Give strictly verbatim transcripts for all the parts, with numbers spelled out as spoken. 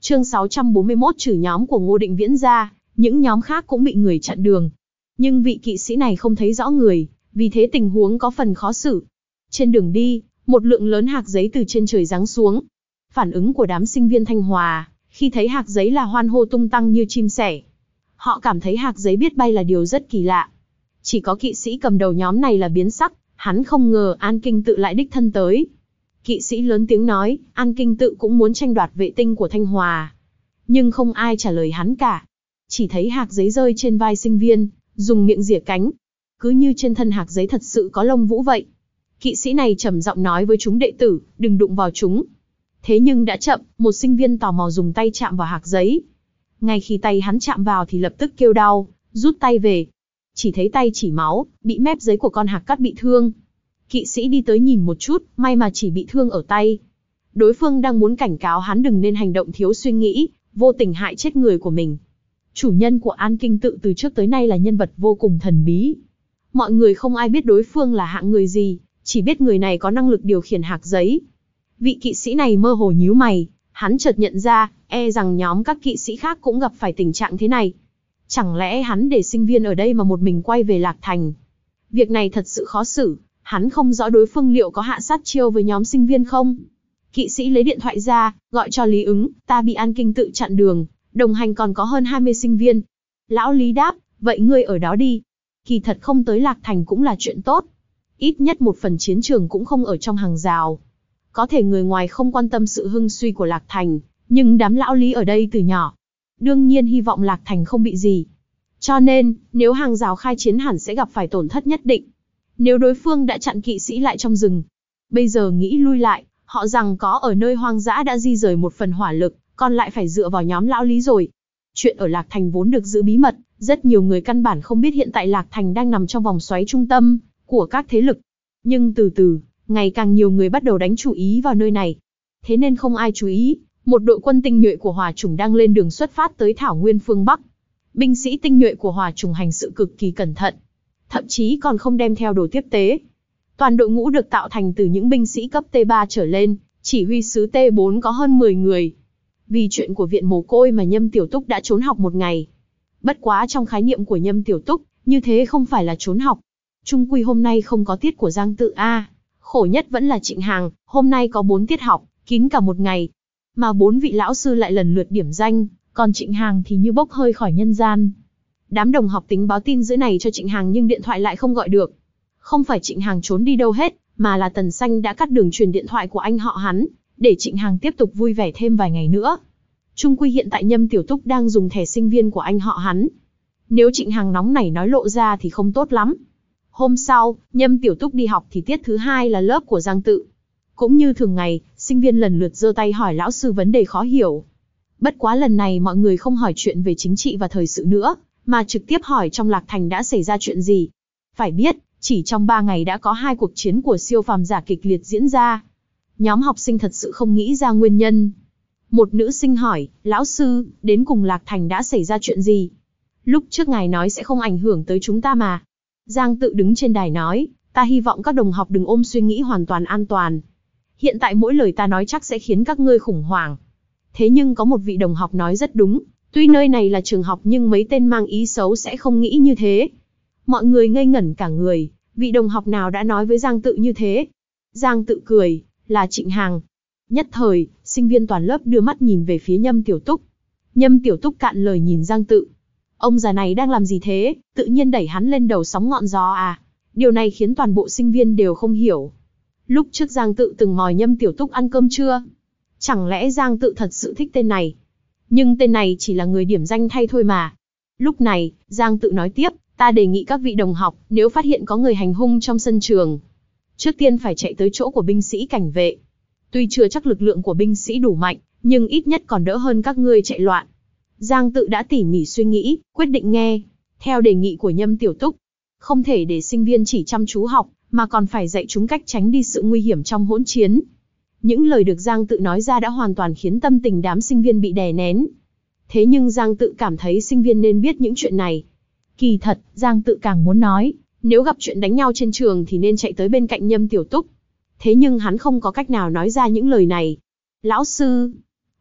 Chương sáu trăm bốn mươi mốt, trừ nhóm của Ngô Định Viễn ra, những nhóm khác cũng bị người chặn đường. Nhưng vị kỵ sĩ này không thấy rõ người, vì thế tình huống có phần khó xử. Trên đường đi, một lượng lớn hạc giấy từ trên trời giáng xuống. Phản ứng của đám sinh viên Thanh Hòa, khi thấy hạc giấy là hoan hô tung tăng như chim sẻ. Họ cảm thấy hạc giấy biết bay là điều rất kỳ lạ. Chỉ có kỵ sĩ cầm đầu nhóm này là biến sắc, hắn không ngờ An Kinh Tự lại đích thân tới. Kỵ sĩ lớn tiếng nói, An Kinh Tự cũng muốn tranh đoạt vệ tinh của Thanh Hòa. Nhưng không ai trả lời hắn cả. Chỉ thấy hạc giấy rơi trên vai sinh viên, dùng miệng rỉa cánh. Cứ như trên thân hạc giấy thật sự có lông vũ vậy. Kỵ sĩ này trầm giọng nói với chúng đệ tử, đừng đụng vào chúng. Thế nhưng đã chậm, một sinh viên tò mò dùng tay chạm vào hạc giấy. Ngay khi tay hắn chạm vào thì lập tức kêu đau, rút tay về. Chỉ thấy tay chỉ máu, bị mép giấy của con hạc cắt bị thương. Kỵ sĩ đi tới nhìn một chút, may mà chỉ bị thương ở tay. Đối phương đang muốn cảnh cáo hắn đừng nên hành động thiếu suy nghĩ, vô tình hại chết người của mình. Chủ nhân của An Kinh Tự từ trước tới nay là nhân vật vô cùng thần bí. Mọi người không ai biết đối phương là hạng người gì, chỉ biết người này có năng lực điều khiển hạc giấy. Vị kỵ sĩ này mơ hồ nhíu mày, hắn chợt nhận ra, e rằng nhóm các kỵ sĩ khác cũng gặp phải tình trạng thế này. Chẳng lẽ hắn để sinh viên ở đây mà một mình quay về Lạc Thành? Việc này thật sự khó xử, hắn không rõ đối phương liệu có hạ sát chiêu với nhóm sinh viên không? Kỵ sĩ lấy điện thoại ra, gọi cho Lý Ứng, ta bị An Kinh Tự chặn đường, đồng hành còn có hơn hai mươi sinh viên. Lão Lý đáp, vậy ngươi ở đó đi. Kỳ thật không tới Lạc Thành cũng là chuyện tốt. Ít nhất một phần chiến trường cũng không ở trong hàng rào. Có thể người ngoài không quan tâm sự hưng suy của Lạc Thành, nhưng đám lão Lý ở đây từ nhỏ. Đương nhiên hy vọng Lạc Thành không bị gì. Cho nên, nếu hàng rào khai chiến hẳn sẽ gặp phải tổn thất nhất định. Nếu đối phương đã chặn kỵ sĩ lại trong rừng, bây giờ nghĩ lui lại, họ rằng có ở nơi hoang dã đã di rời một phần hỏa lực, còn lại phải dựa vào nhóm lão Lý rồi. Chuyện ở Lạc Thành vốn được giữ bí mật, rất nhiều người căn bản không biết hiện tại Lạc Thành đang nằm trong vòng xoáy trung tâm của các thế lực. Nhưng từ từ, ngày càng nhiều người bắt đầu đánh chú ý vào nơi này. Thế nên không ai chú ý, một đội quân tinh nhuệ của Hỏa Chủng đang lên đường xuất phát tới Thảo Nguyên phương Bắc. Binh sĩ tinh nhuệ của Hỏa Chủng hành sự cực kỳ cẩn thận, thậm chí còn không đem theo đồ tiếp tế. Toàn đội ngũ được tạo thành từ những binh sĩ cấp T ba trở lên, chỉ huy sứ T bốn có hơn mười người. Vì chuyện của viện mồ côi mà Nhâm Tiểu Túc đã trốn học một ngày. Bất quá trong khái niệm của Nhâm Tiểu Túc, như thế không phải là trốn học. Chung quy hôm nay không có tiết của Giang Tự A. Khổ nhất vẫn là Trịnh Hằng, hôm nay có bốn tiết học, kín cả một ngày. Mà bốn vị lão sư lại lần lượt điểm danh, còn Trịnh Hằng thì như bốc hơi khỏi nhân gian. Đám đồng học tính báo tin dữ này cho Trịnh Hằng nhưng điện thoại lại không gọi được. Không phải Trịnh Hằng trốn đi đâu hết, mà là Tần Xanh đã cắt đường truyền điện thoại của anh họ hắn, để Trịnh Hằng tiếp tục vui vẻ thêm vài ngày nữa. Chung quy hiện tại Nhâm Tiểu Túc đang dùng thẻ sinh viên của anh họ hắn. Nếu Trịnh Hằng nóng nảy nói lộ ra thì không tốt lắm. Hôm sau, Nhâm Tiểu Túc đi học thì tiết thứ hai là lớp của Giang Tự. Cũng như thường ngày, sinh viên lần lượt giơ tay hỏi lão sư vấn đề khó hiểu. Bất quá lần này mọi người không hỏi chuyện về chính trị và thời sự nữa, mà trực tiếp hỏi trong Lạc Thành đã xảy ra chuyện gì. Phải biết, chỉ trong ba ngày đã có hai cuộc chiến của siêu phàm giả kịch liệt diễn ra. Nhóm học sinh thật sự không nghĩ ra nguyên nhân. Một nữ sinh hỏi, lão sư, đến cùng Lạc Thành đã xảy ra chuyện gì? Lúc trước ngài nói sẽ không ảnh hưởng tới chúng ta mà. Giang Tự đứng trên đài nói, ta hy vọng các đồng học đừng ôm suy nghĩ hoàn toàn an toàn. Hiện tại mỗi lời ta nói chắc sẽ khiến các ngươi khủng hoảng. Thế nhưng có một vị đồng học nói rất đúng, tuy nơi này là trường học nhưng mấy tên mang ý xấu sẽ không nghĩ như thế. Mọi người ngây ngẩn cả người, vị đồng học nào đã nói với Giang Tự như thế? Giang Tự cười, là Trịnh Hằng. Nhất thời, sinh viên toàn lớp đưa mắt nhìn về phía Nhâm Tiểu Túc. Nhâm Tiểu Túc cạn lời nhìn Giang Tự. Ông già này đang làm gì thế, tự nhiên đẩy hắn lên đầu sóng ngọn gió à? Điều này khiến toàn bộ sinh viên đều không hiểu. Lúc trước Giang Tự từng mời Nhâm Tiểu Túc ăn cơm trưa. Chẳng lẽ Giang Tự thật sự thích tên này? Nhưng tên này chỉ là người điểm danh thay thôi mà. Lúc này, Giang Tự nói tiếp, ta đề nghị các vị đồng học, nếu phát hiện có người hành hung trong sân trường, trước tiên phải chạy tới chỗ của binh sĩ cảnh vệ. Tuy chưa chắc lực lượng của binh sĩ đủ mạnh, nhưng ít nhất còn đỡ hơn các ngươi chạy loạn. Giang Tự đã tỉ mỉ suy nghĩ, quyết định nghe theo đề nghị của Nhâm Tiểu Túc. Không thể để sinh viên chỉ chăm chú học, mà còn phải dạy chúng cách tránh đi sự nguy hiểm trong hỗn chiến. Những lời được Giang Tự nói ra đã hoàn toàn khiến tâm tình đám sinh viên bị đè nén. Thế nhưng Giang Tự cảm thấy sinh viên nên biết những chuyện này. Kỳ thật, Giang Tự càng muốn nói, nếu gặp chuyện đánh nhau trên trường thì nên chạy tới bên cạnh Nhâm Tiểu Túc. Thế nhưng hắn không có cách nào nói ra những lời này. Lão sư,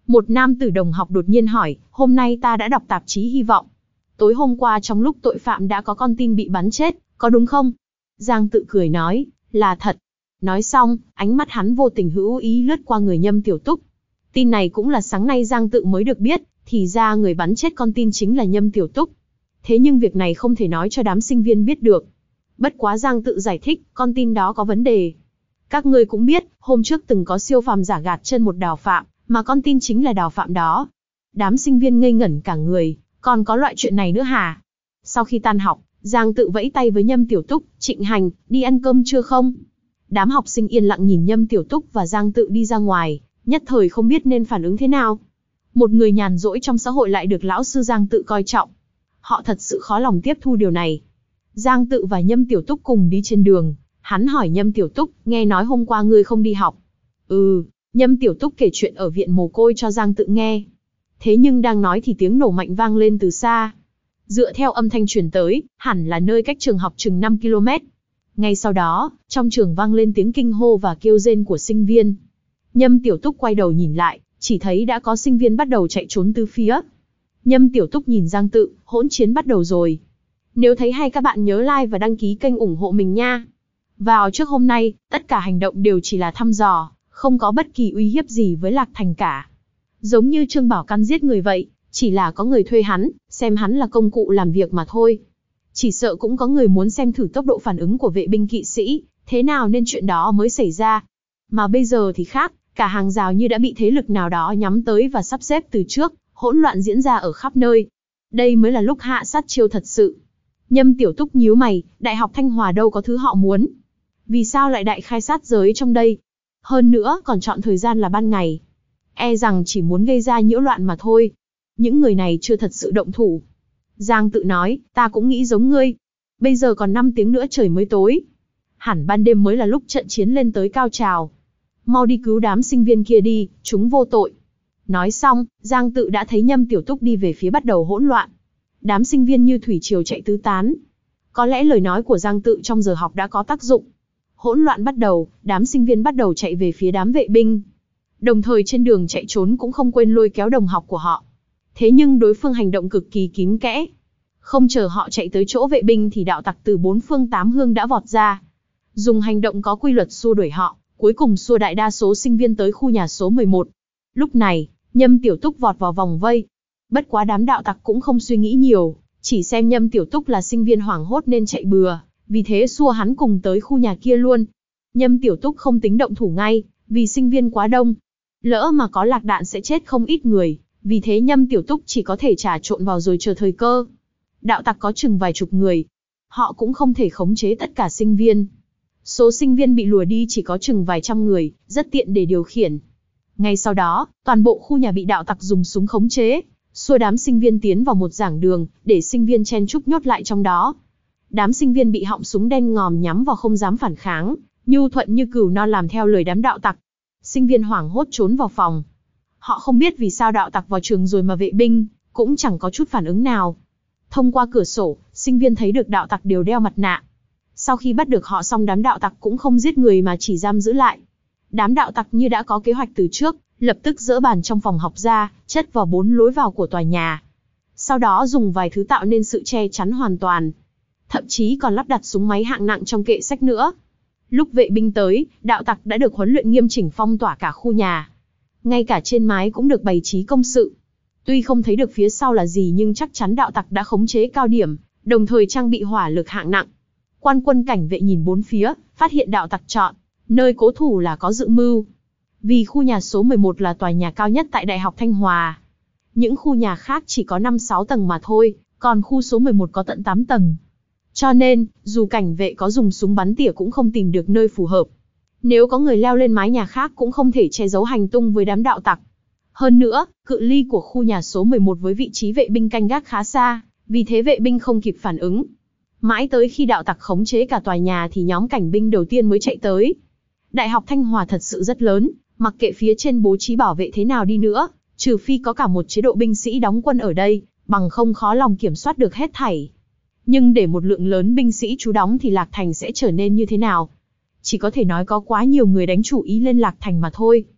Một nam tử đồng học đột nhiên hỏi, hôm nay ta đã đọc tạp chí Hy vọng. Tối hôm qua trong lúc tội phạm đã có con tin bị bắn chết, có đúng không? Giang Tự cười nói, là thật. Nói xong, ánh mắt hắn vô tình hữu ý lướt qua người Nhâm Tiểu Túc. Tin này cũng là sáng nay Giang Tự mới được biết, thì ra người bắn chết con tin chính là Nhâm Tiểu Túc. Thế nhưng việc này không thể nói cho đám sinh viên biết được. Bất quá Giang Tự giải thích, con tin đó có vấn đề. Các ngươi cũng biết, hôm trước từng có siêu phàm giả gạt chân một đào phạm, mà con tin chính là đào phạm đó. Đám sinh viên ngây ngẩn cả người, còn có loại chuyện này nữa hả? Sau khi tan học, Giang Tự vẫy tay với Nhâm Tiểu Túc, Trịnh Hành, đi ăn cơm chưa không? Đám học sinh yên lặng nhìn Nhâm Tiểu Túc và Giang Tự đi ra ngoài, nhất thời không biết nên phản ứng thế nào. Một người nhàn rỗi trong xã hội lại được lão sư Giang Tự coi trọng. Họ thật sự khó lòng tiếp thu điều này. Giang Tự và Nhâm Tiểu Túc cùng đi trên đường, hắn hỏi Nhâm Tiểu Túc, nghe nói hôm qua ngươi không đi học. Ừ, Nhâm Tiểu Túc kể chuyện ở viện mồ côi cho Giang Tự nghe. Thế nhưng đang nói thì tiếng nổ mạnh vang lên từ xa. Dựa theo âm thanh truyền tới, hẳn là nơi cách trường học chừng năm ki lô mét. Ngay sau đó, trong trường vang lên tiếng kinh hô và kêu rên của sinh viên. Nhâm Tiểu Túc quay đầu nhìn lại, chỉ thấy đã có sinh viên bắt đầu chạy trốn tứ phía. Nhâm Tiểu Túc nhìn Giang Tự, hỗn chiến bắt đầu rồi. Nếu thấy hay các bạn nhớ like và đăng ký kênh ủng hộ mình nha. Vào trước hôm nay, tất cả hành động đều chỉ là thăm dò, không có bất kỳ uy hiếp gì với Lạc Thành cả. Giống như Trương Bảo Căn giết người vậy, chỉ là có người thuê hắn, xem hắn là công cụ làm việc mà thôi. Chỉ sợ cũng có người muốn xem thử tốc độ phản ứng của vệ binh kỵ sĩ, thế nào nên chuyện đó mới xảy ra. Mà bây giờ thì khác, cả hàng rào như đã bị thế lực nào đó nhắm tới và sắp xếp từ trước, hỗn loạn diễn ra ở khắp nơi. Đây mới là lúc hạ sát chiêu thật sự. Nhâm Tiểu Túc nhíu mày, Đại học Thanh Hòa đâu có thứ họ muốn. Vì sao lại đại khai sát giới trong đây? Hơn nữa còn chọn thời gian là ban ngày. E rằng chỉ muốn gây ra nhiễu loạn mà thôi. Những người này chưa thật sự động thủ. Giang Tự nói, ta cũng nghĩ giống ngươi. Bây giờ còn năm tiếng nữa trời mới tối. Hẳn ban đêm mới là lúc trận chiến lên tới cao trào. Mau đi cứu đám sinh viên kia đi, chúng vô tội. Nói xong, Giang Tự đã thấy Nhâm Tiểu Túc đi về phía bắt đầu hỗn loạn. Đám sinh viên như thủy triều chạy tứ tán. Có lẽ lời nói của Giang Tự trong giờ học đã có tác dụng. Hỗn loạn bắt đầu, đám sinh viên bắt đầu chạy về phía đám vệ binh. Đồng thời trên đường chạy trốn cũng không quên lôi kéo đồng học của họ. Thế nhưng đối phương hành động cực kỳ kín kẽ. Không chờ họ chạy tới chỗ vệ binh thì đạo tặc từ bốn phương tám hướng đã vọt ra. Dùng hành động có quy luật xua đuổi họ, cuối cùng xua đại đa số sinh viên tới khu nhà số mười một. Lúc này, Nhâm Tiểu Túc vọt vào vòng vây. Bất quá đám đạo tặc cũng không suy nghĩ nhiều, chỉ xem Nhâm Tiểu Túc là sinh viên hoảng hốt nên chạy bừa, vì thế xua hắn cùng tới khu nhà kia luôn. Nhâm Tiểu Túc không tính động thủ ngay, vì sinh viên quá đông. Lỡ mà có lạc đạn sẽ chết không ít người, vì thế Nhâm Tiểu Túc chỉ có thể trà trộn vào rồi chờ thời cơ. Đạo tặc có chừng vài chục người. Họ cũng không thể khống chế tất cả sinh viên. Số sinh viên bị lùa đi chỉ có chừng vài trăm người, rất tiện để điều khiển. Ngay sau đó, toàn bộ khu nhà bị đạo tặc dùng súng khống chế, xua đám sinh viên tiến vào một giảng đường, để sinh viên chen chúc nhốt lại trong đó. Đám sinh viên bị họng súng đen ngòm nhắm vào không dám phản kháng, nhu thuận như cừu non làm theo lời đám đạo tặc. Sinh viên hoảng hốt trốn vào phòng. Họ không biết vì sao đạo tặc vào trường rồi mà vệ binh cũng chẳng có chút phản ứng nào. Thông qua cửa sổ, sinh viên thấy được đạo tặc đều đeo mặt nạ. Sau khi bắt được họ xong đám đạo tặc cũng không giết người mà chỉ giam giữ lại. Đám đạo tặc như đã có kế hoạch từ trước, lập tức dỡ bàn trong phòng học ra, chất vào bốn lối vào của tòa nhà. Sau đó dùng vài thứ tạo nên sự che chắn hoàn toàn. Thậm chí còn lắp đặt súng máy hạng nặng trong kệ sách nữa. Lúc vệ binh tới, đạo tặc đã được huấn luyện nghiêm chỉnh phong tỏa cả khu nhà. Ngay cả trên mái cũng được bày trí công sự. Tuy không thấy được phía sau là gì nhưng chắc chắn đạo tặc đã khống chế cao điểm, đồng thời trang bị hỏa lực hạng nặng. Quan quân cảnh vệ nhìn bốn phía, phát hiện đạo tặc chọn nơi cố thủ là có dự mưu. Vì khu nhà số mười một là tòa nhà cao nhất tại Đại học Thanh Hòa. Những khu nhà khác chỉ có năm sáu tầng mà thôi, còn khu số mười một có tận tám tầng. Cho nên, dù cảnh vệ có dùng súng bắn tỉa cũng không tìm được nơi phù hợp. Nếu có người leo lên mái nhà khác cũng không thể che giấu hành tung với đám đạo tặc. Hơn nữa, cự ly của khu nhà số mười một với vị trí vệ binh canh gác khá xa, vì thế vệ binh không kịp phản ứng. Mãi tới khi đạo tặc khống chế cả tòa nhà thì nhóm cảnh binh đầu tiên mới chạy tới. Đại học Thanh Hòa thật sự rất lớn, mặc kệ phía trên bố trí bảo vệ thế nào đi nữa, trừ phi có cả một chế độ binh sĩ đóng quân ở đây, bằng không khó lòng kiểm soát được hết thảy. Nhưng để một lượng lớn binh sĩ trú đóng thì Lạc Thành sẽ trở nên như thế nào? Chỉ có thể nói có quá nhiều người đánh chủ ý lên Lạc Thành mà thôi.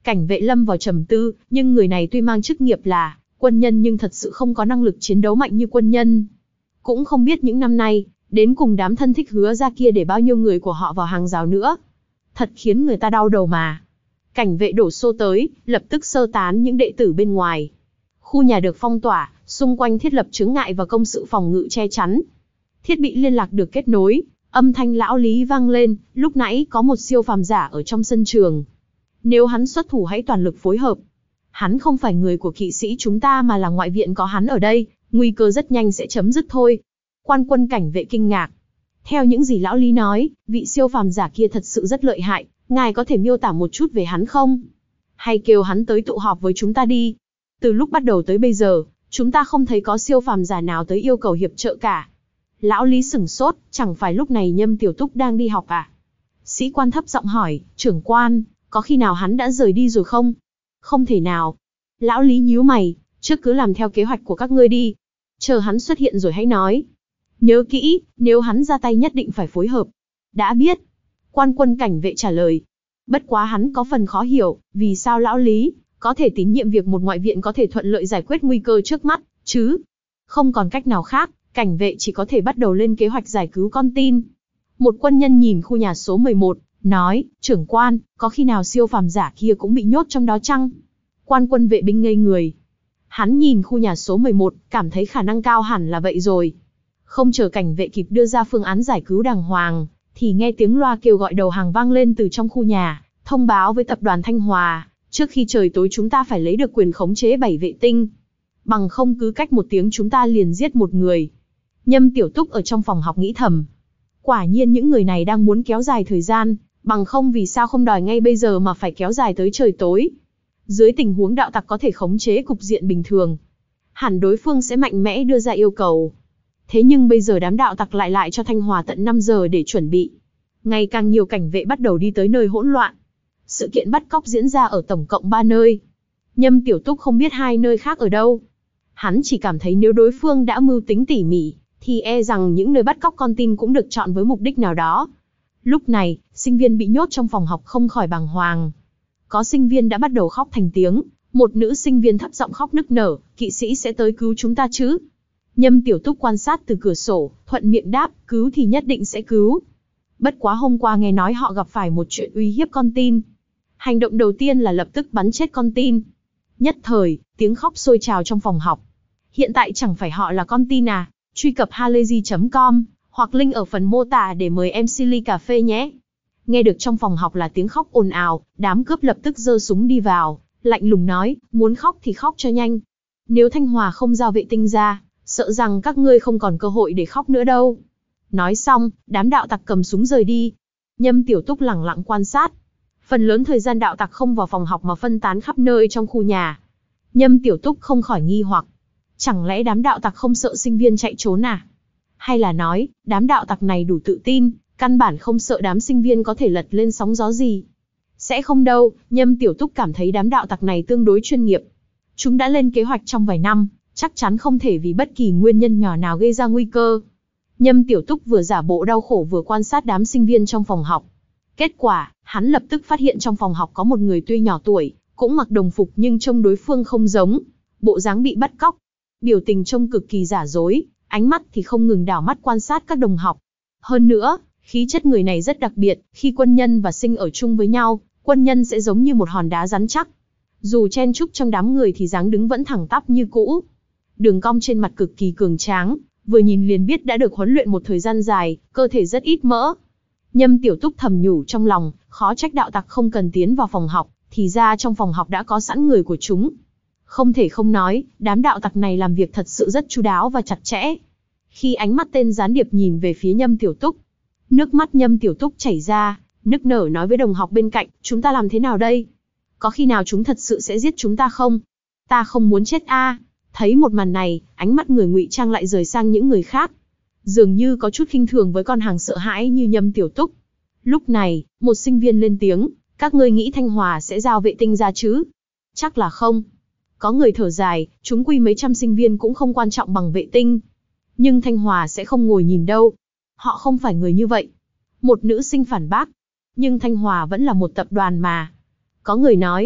Cảnh vệ lâm vào trầm tư, nhưng người này tuy mang chức nghiệp là quân nhân nhưng thật sự không có năng lực chiến đấu mạnh như quân nhân. Cũng không biết những năm nay, đến cùng đám thân thích Hứa ra kia để bao nhiêu người của họ vào hàng rào nữa. Thật khiến người ta đau đầu mà. Cảnh vệ đổ xô tới, lập tức sơ tán những đệ tử bên ngoài. Khu nhà được phong tỏa, xung quanh thiết lập chướng ngại và công sự phòng ngự che chắn. Thiết bị liên lạc được kết nối, âm thanh lão Lý vang lên, lúc nãy có một siêu phàm giả ở trong sân trường. Nếu hắn xuất thủ hãy toàn lực phối hợp. Hắn không phải người của kỵ sĩ chúng ta mà là ngoại viện, có hắn ở đây, nguy cơ rất nhanh sẽ chấm dứt thôi. Quan quân cảnh vệ kinh ngạc. Theo những gì lão Lý nói, vị siêu phàm giả kia thật sự rất lợi hại, ngài có thể miêu tả một chút về hắn không? Hay kêu hắn tới tụ họp với chúng ta đi. Từ lúc bắt đầu tới bây giờ, chúng ta không thấy có siêu phàm giả nào tới yêu cầu hiệp trợ cả. Lão Lý sửng sốt, chẳng phải lúc này Nhâm Tiểu Túc đang đi học à? Sĩ quan thấp giọng hỏi, trưởng quan, có khi nào hắn đã rời đi rồi không? Không thể nào. Lão Lý nhíu mày, trước cứ làm theo kế hoạch của các ngươi đi. Chờ hắn xuất hiện rồi hãy nói. Nhớ kỹ, nếu hắn ra tay nhất định phải phối hợp. Đã biết. Quan quân cảnh vệ trả lời. Bất quá hắn có phần khó hiểu, vì sao lão Lý có thể tín nhiệm việc một ngoại viện có thể thuận lợi giải quyết nguy cơ trước mắt, chứ? Không còn cách nào khác, cảnh vệ chỉ có thể bắt đầu lên kế hoạch giải cứu con tin. Một quân nhân nhìn khu nhà số mười một, nói, trưởng quan, có khi nào siêu phàm giả kia cũng bị nhốt trong đó chăng? Quan quân vệ binh ngây người. Hắn nhìn khu nhà số mười một, cảm thấy khả năng cao hẳn là vậy rồi. Không chờ cảnh vệ kịp đưa ra phương án giải cứu đàng hoàng, thì nghe tiếng loa kêu gọi đầu hàng vang lên từ trong khu nhà, thông báo với tập đoàn Thanh Hòa, trước khi trời tối chúng ta phải lấy được quyền khống chế bảy vệ tinh. Bằng không cứ cách một tiếng chúng ta liền giết một người. Nhâm Tiểu Túc ở trong phòng học nghĩ thầm. Quả nhiên những người này đang muốn kéo dài thời gian, bằng không vì sao không đòi ngay bây giờ mà phải kéo dài tới trời tối. Dưới tình huống đạo tặc có thể khống chế cục diện bình thường, hẳn đối phương sẽ mạnh mẽ đưa ra yêu cầu. Thế nhưng bây giờ đám đạo tặc lại lại cho Thanh Hòa tận năm giờ để chuẩn bị. Ngày càng nhiều cảnh vệ bắt đầu đi tới nơi hỗn loạn. Sự kiện bắt cóc diễn ra ở tổng cộng ba nơi. Nhâm Tiểu Túc không biết hai nơi khác ở đâu. Hắn chỉ cảm thấy nếu đối phương đã mưu tính tỉ mỉ, thì e rằng những nơi bắt cóc con tin cũng được chọn với mục đích nào đó. Lúc này, sinh viên bị nhốt trong phòng học không khỏi bàng hoàng. Có sinh viên đã bắt đầu khóc thành tiếng. Một nữ sinh viên thấp giọng khóc nức nở, kỵ sĩ sẽ tới cứu chúng ta chứ? Nhâm Tiểu Túc quan sát từ cửa sổ, thuận miệng đáp, cứu thì nhất định sẽ cứu. Bất quá hôm qua nghe nói họ gặp phải một chuyện uy hiếp con tin. Hành động đầu tiên là lập tức bắn chết con tin. Nhất thời, tiếng khóc sôi trào trong phòng học. Hiện tại chẳng phải họ là con tin à? Truy cập halayzi chấm com, hoặc link ở phần mô tả để mời em xê ly cà phê nhé. Nghe được trong phòng học là tiếng khóc ồn ào, đám cướp lập tức giơ súng đi vào, lạnh lùng nói, muốn khóc thì khóc cho nhanh. Nếu Thanh Hòa không giao vệ tinh ra, sợ rằng các ngươi không còn cơ hội để khóc nữa đâu. Nói xong, đám đạo tặc cầm súng rời đi. Nhâm Tiểu Túc lẳng lặng quan sát. Phần lớn thời gian đạo tặc không vào phòng học mà phân tán khắp nơi trong khu nhà. Nhâm Tiểu Túc không khỏi nghi hoặc. Chẳng lẽ đám đạo tặc không sợ sinh viên chạy trốn à? Hay là nói, đám đạo tặc này đủ tự tin, căn bản không sợ đám sinh viên có thể lật lên sóng gió gì? Sẽ không đâu, Nhâm Tiểu Túc cảm thấy đám đạo tặc này tương đối chuyên nghiệp. Chúng đã lên kế hoạch trong vài năm, chắc chắn không thể vì bất kỳ nguyên nhân nhỏ nào gây ra nguy cơ. Nhâm Tiểu Túc vừa giả bộ đau khổ vừa quan sát đám sinh viên trong phòng học. Kết quả, hắn lập tức phát hiện trong phòng học có một người tuy nhỏ tuổi, cũng mặc đồng phục nhưng trông đối phương không giống. Bộ dáng bị bắt cóc. Biểu tình trông cực kỳ giả dối, ánh mắt thì không ngừng đảo mắt quan sát các đồng học. Hơn nữa, khí chất người này rất đặc biệt, khi quân nhân và sinh ở chung với nhau, quân nhân sẽ giống như một hòn đá rắn chắc. Dù chen chúc trong đám người thì dáng đứng vẫn thẳng tắp như cũ. Đường cong trên mặt cực kỳ cường tráng, vừa nhìn liền biết đã được huấn luyện một thời gian dài, cơ thể rất ít mỡ. Nhâm Tiểu Túc thầm nhủ trong lòng, khó trách đạo tặc không cần tiến vào phòng học, thì ra trong phòng học đã có sẵn người của chúng. Không thể không nói, đám đạo tặc này làm việc thật sự rất chu đáo và chặt chẽ. Khi ánh mắt tên gián điệp nhìn về phía Nhâm Tiểu Túc, nước mắt Nhâm Tiểu Túc chảy ra, nức nở nói với đồng học bên cạnh, chúng ta làm thế nào đây? Có khi nào chúng thật sự sẽ giết chúng ta không? Ta không muốn chết a. Thấy một màn này, ánh mắt người ngụy trang lại rời sang những người khác. Dường như có chút khinh thường với con hàng sợ hãi như Nhâm Tiểu Túc. Lúc này, một sinh viên lên tiếng, các ngươi nghĩ Thanh Hòa sẽ giao vệ tinh ra chứ? Chắc là không. Có người thở dài, chúng quy mấy trăm sinh viên cũng không quan trọng bằng vệ tinh. Nhưng Thanh Hòa sẽ không ngồi nhìn đâu. Họ không phải người như vậy. Một nữ sinh phản bác. Nhưng Thanh Hòa vẫn là một tập đoàn mà. Có người nói,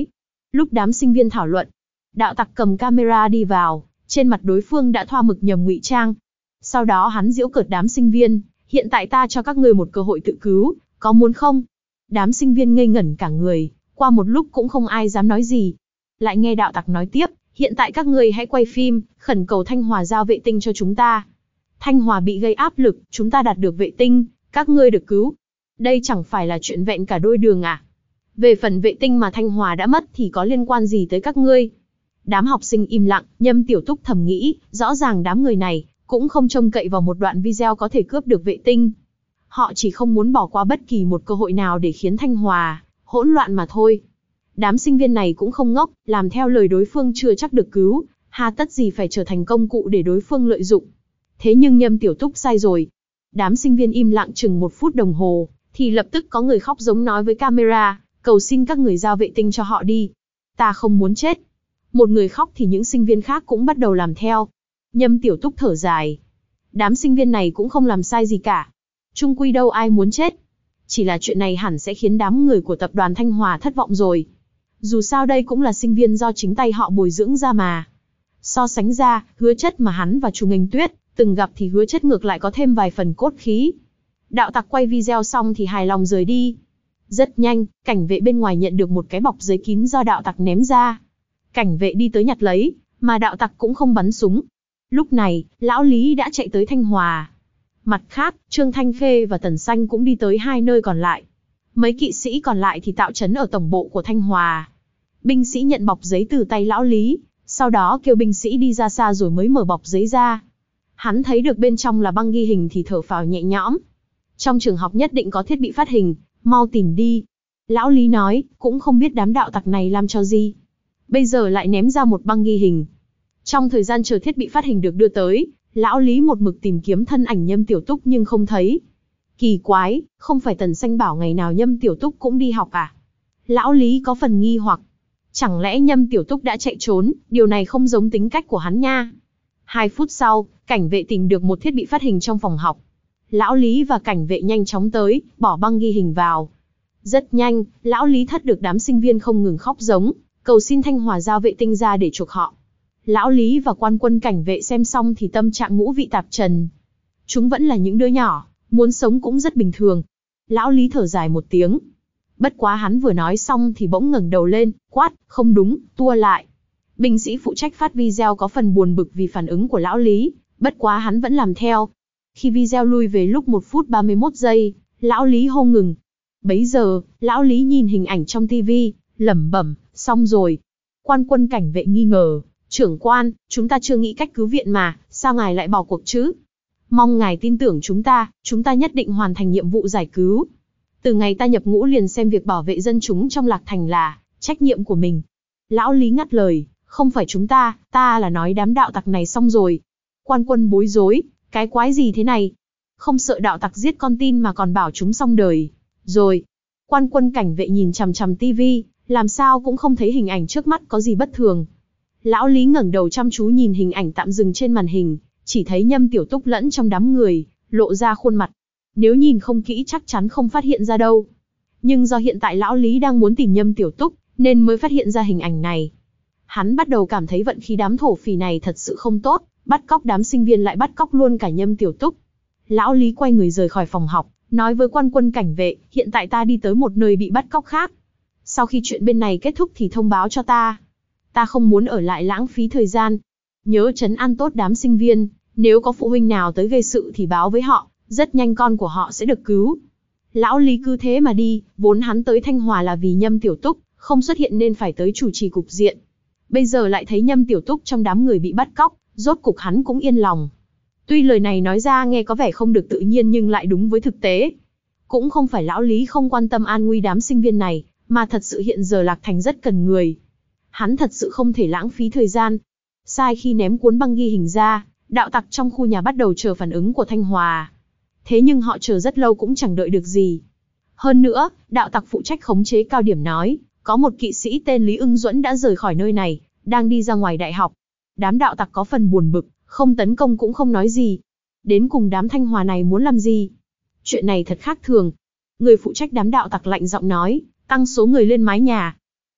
Lúc đám sinh viên thảo luận, đạo tặc cầm camera đi vào, trên mặt đối phương đã thoa mực nhầm ngụy trang. Sau đó hắn giễu cợt đám sinh viên, hiện tại ta cho các ngươi một cơ hội tự cứu, có muốn không? Đám sinh viên ngây ngẩn cả người, qua một lúc cũng không ai dám nói gì. Lại nghe đạo tặc nói tiếp, hiện tại các ngươi hãy quay phim, khẩn cầu Thanh Hòa giao vệ tinh cho chúng ta. Thanh Hòa bị gây áp lực, chúng ta đạt được vệ tinh, các ngươi được cứu. Đây chẳng phải là chuyện vẹn cả đôi đường à? Về phần vệ tinh mà Thanh Hòa đã mất thì có liên quan gì tới các ngươi? Đám học sinh im lặng, Nhâm Tiểu Túc thầm nghĩ, rõ ràng đám người này cũng không trông cậy vào một đoạn video có thể cướp được vệ tinh. Họ chỉ không muốn bỏ qua bất kỳ một cơ hội nào để khiến Thanh Hòa hỗn loạn mà thôi. Đám sinh viên này cũng không ngốc, làm theo lời đối phương chưa chắc được cứu, hà tất gì phải trở thành công cụ để đối phương lợi dụng. Thế nhưng Nhâm Tiểu Túc sai rồi. Đám sinh viên im lặng chừng một phút đồng hồ, thì lập tức có người khóc giống nói với camera, cầu xin các người giao vệ tinh cho họ đi. Ta không muốn chết. Một người khóc thì những sinh viên khác cũng bắt đầu làm theo. Nhâm Tiểu Túc thở dài. Đám sinh viên này cũng không làm sai gì cả. Chung quy đâu ai muốn chết. Chỉ là chuyện này hẳn sẽ khiến đám người của tập đoàn Thanh Hòa thất vọng rồi. Dù sao đây cũng là sinh viên do chính tay họ bồi dưỡng ra mà. So sánh ra, Hứa Chất mà hắn và Chu Nghênh Tuyết từng gặp thì Hứa Chất ngược lại có thêm vài phần cốt khí. Đạo tặc quay video xong thì hài lòng rời đi. Rất nhanh, cảnh vệ bên ngoài nhận được một cái bọc giấy kín do đạo tặc ném ra. Cảnh vệ đi tới nhặt lấy, mà đạo tặc cũng không bắn súng. Lúc này, lão Lý đã chạy tới Thanh Hòa. Mặt khác, Trương Thanh Khê và Tần Xanh cũng đi tới hai nơi còn lại. Mấy kỵ sĩ còn lại thì tạo trấn ở tổng bộ của Thanh Hòa. Binh sĩ nhận bọc giấy từ tay lão Lý, sau đó kêu binh sĩ đi ra xa rồi mới mở bọc giấy ra. Hắn thấy được bên trong là băng ghi hình thì thở phào nhẹ nhõm. Trong trường học nhất định có thiết bị phát hình, mau tìm đi. Lão Lý nói, cũng không biết đám đạo tặc này làm cho gì. Bây giờ lại ném ra một băng ghi hình. Trong thời gian chờ thiết bị phát hình được đưa tới, lão Lý một mực tìm kiếm thân ảnh Nhâm Tiểu Túc nhưng không thấy. Kỳ quái, không phải Tần Xanh bảo ngày nào Nhâm Tiểu Túc cũng đi học à? Lão Lý có phần nghi hoặc. Chẳng lẽ Nhâm Tiểu Túc đã chạy trốn, điều này không giống tính cách của hắn nha. Hai phút sau, cảnh vệ tìm được một thiết bị phát hình trong phòng học. Lão Lý và cảnh vệ nhanh chóng tới, bỏ băng ghi hình vào. Rất nhanh, lão Lý thất được đám sinh viên không ngừng khóc giống, cầu xin Thanh Hòa giao vệ tinh ra để chuộc họ. Lão Lý và quan quân cảnh vệ xem xong thì tâm trạng ngũ vị tạp trần. Chúng vẫn là những đứa nhỏ, muốn sống cũng rất bình thường. Lão Lý thở dài một tiếng. Bất quá hắn vừa nói xong thì bỗng ngẩng đầu lên, quát, không đúng, tua lại. Binh sĩ phụ trách phát video có phần buồn bực vì phản ứng của lão Lý, bất quá hắn vẫn làm theo. Khi video lui về lúc một phút ba mươi mốt giây, lão Lý hô ngừng. Bấy giờ, lão Lý nhìn hình ảnh trong tivi, lẩm bẩm, xong rồi. Quan quân cảnh vệ nghi ngờ, trưởng quan, chúng ta chưa nghĩ cách cứu viện mà, sao ngài lại bỏ cuộc chứ? Mong ngài tin tưởng chúng ta, chúng ta nhất định hoàn thành nhiệm vụ giải cứu. Từ ngày ta nhập ngũ liền xem việc bảo vệ dân chúng trong Lạc Thành là trách nhiệm của mình. Lão Lý ngắt lời, không phải chúng ta, ta là nói đám đạo tặc này xong rồi. Quan quân bối rối, cái quái gì thế này? Không sợ đạo tặc giết con tin mà còn bảo chúng xong đời. Rồi, quan quân cảnh vệ nhìn chằm chằm tivi, làm sao cũng không thấy hình ảnh trước mắt có gì bất thường. Lão Lý ngẩng đầu chăm chú nhìn hình ảnh tạm dừng trên màn hình, chỉ thấy Nhâm Tiểu Túc lẫn trong đám người, lộ ra khuôn mặt. Nếu nhìn không kỹ chắc chắn không phát hiện ra đâu. Nhưng do hiện tại lão Lý đang muốn tìm Nhâm Tiểu Túc, nên mới phát hiện ra hình ảnh này. Hắn bắt đầu cảm thấy vận khí đám thổ phỉ này thật sự không tốt, bắt cóc đám sinh viên lại bắt cóc luôn cả Nhâm Tiểu Túc. Lão Lý quay người rời khỏi phòng học, nói với quan quân cảnh vệ, hiện tại ta đi tới một nơi bị bắt cóc khác. Sau khi chuyện bên này kết thúc thì thông báo cho ta. Ta không muốn ở lại lãng phí thời gian. Nhớ trấn an tốt đám sinh viên, nếu có phụ huynh nào tới gây sự thì báo với họ, rất nhanh con của họ sẽ được cứu. Lão Lý cứ thế mà đi, vốn hắn tới Thanh Hòa là vì Nhâm Tiểu Túc không xuất hiện nên phải tới chủ trì cục diện. Bây giờ lại thấy Nhâm Tiểu Túc trong đám người bị bắt cóc, rốt cục hắn cũng yên lòng. Tuy lời này nói ra nghe có vẻ không được tự nhiên nhưng lại đúng với thực tế. Cũng không phải lão Lý không quan tâm an nguy đám sinh viên này, mà thật sự hiện giờ Lạc Thành rất cần người. Hắn thật sự không thể lãng phí thời gian. Sai khi ném cuốn băng ghi hình ra, đạo tặc trong khu nhà bắt đầu chờ phản ứng của Thanh Hòa. Thế nhưng họ chờ rất lâu cũng chẳng đợi được gì. Hơn nữa, đạo tặc phụ trách khống chế cao điểm nói, có một kỵ sĩ tên Lý Ưng Duẫn đã rời khỏi nơi này, đang đi ra ngoài đại học. Đám đạo tặc có phần buồn bực, không tấn công cũng không nói gì. Đến cùng đám Thanh Hòa này muốn làm gì? Chuyện này thật khác thường. Người phụ trách đám đạo tặc lạnh giọng nói, tăng số người lên mái nhà.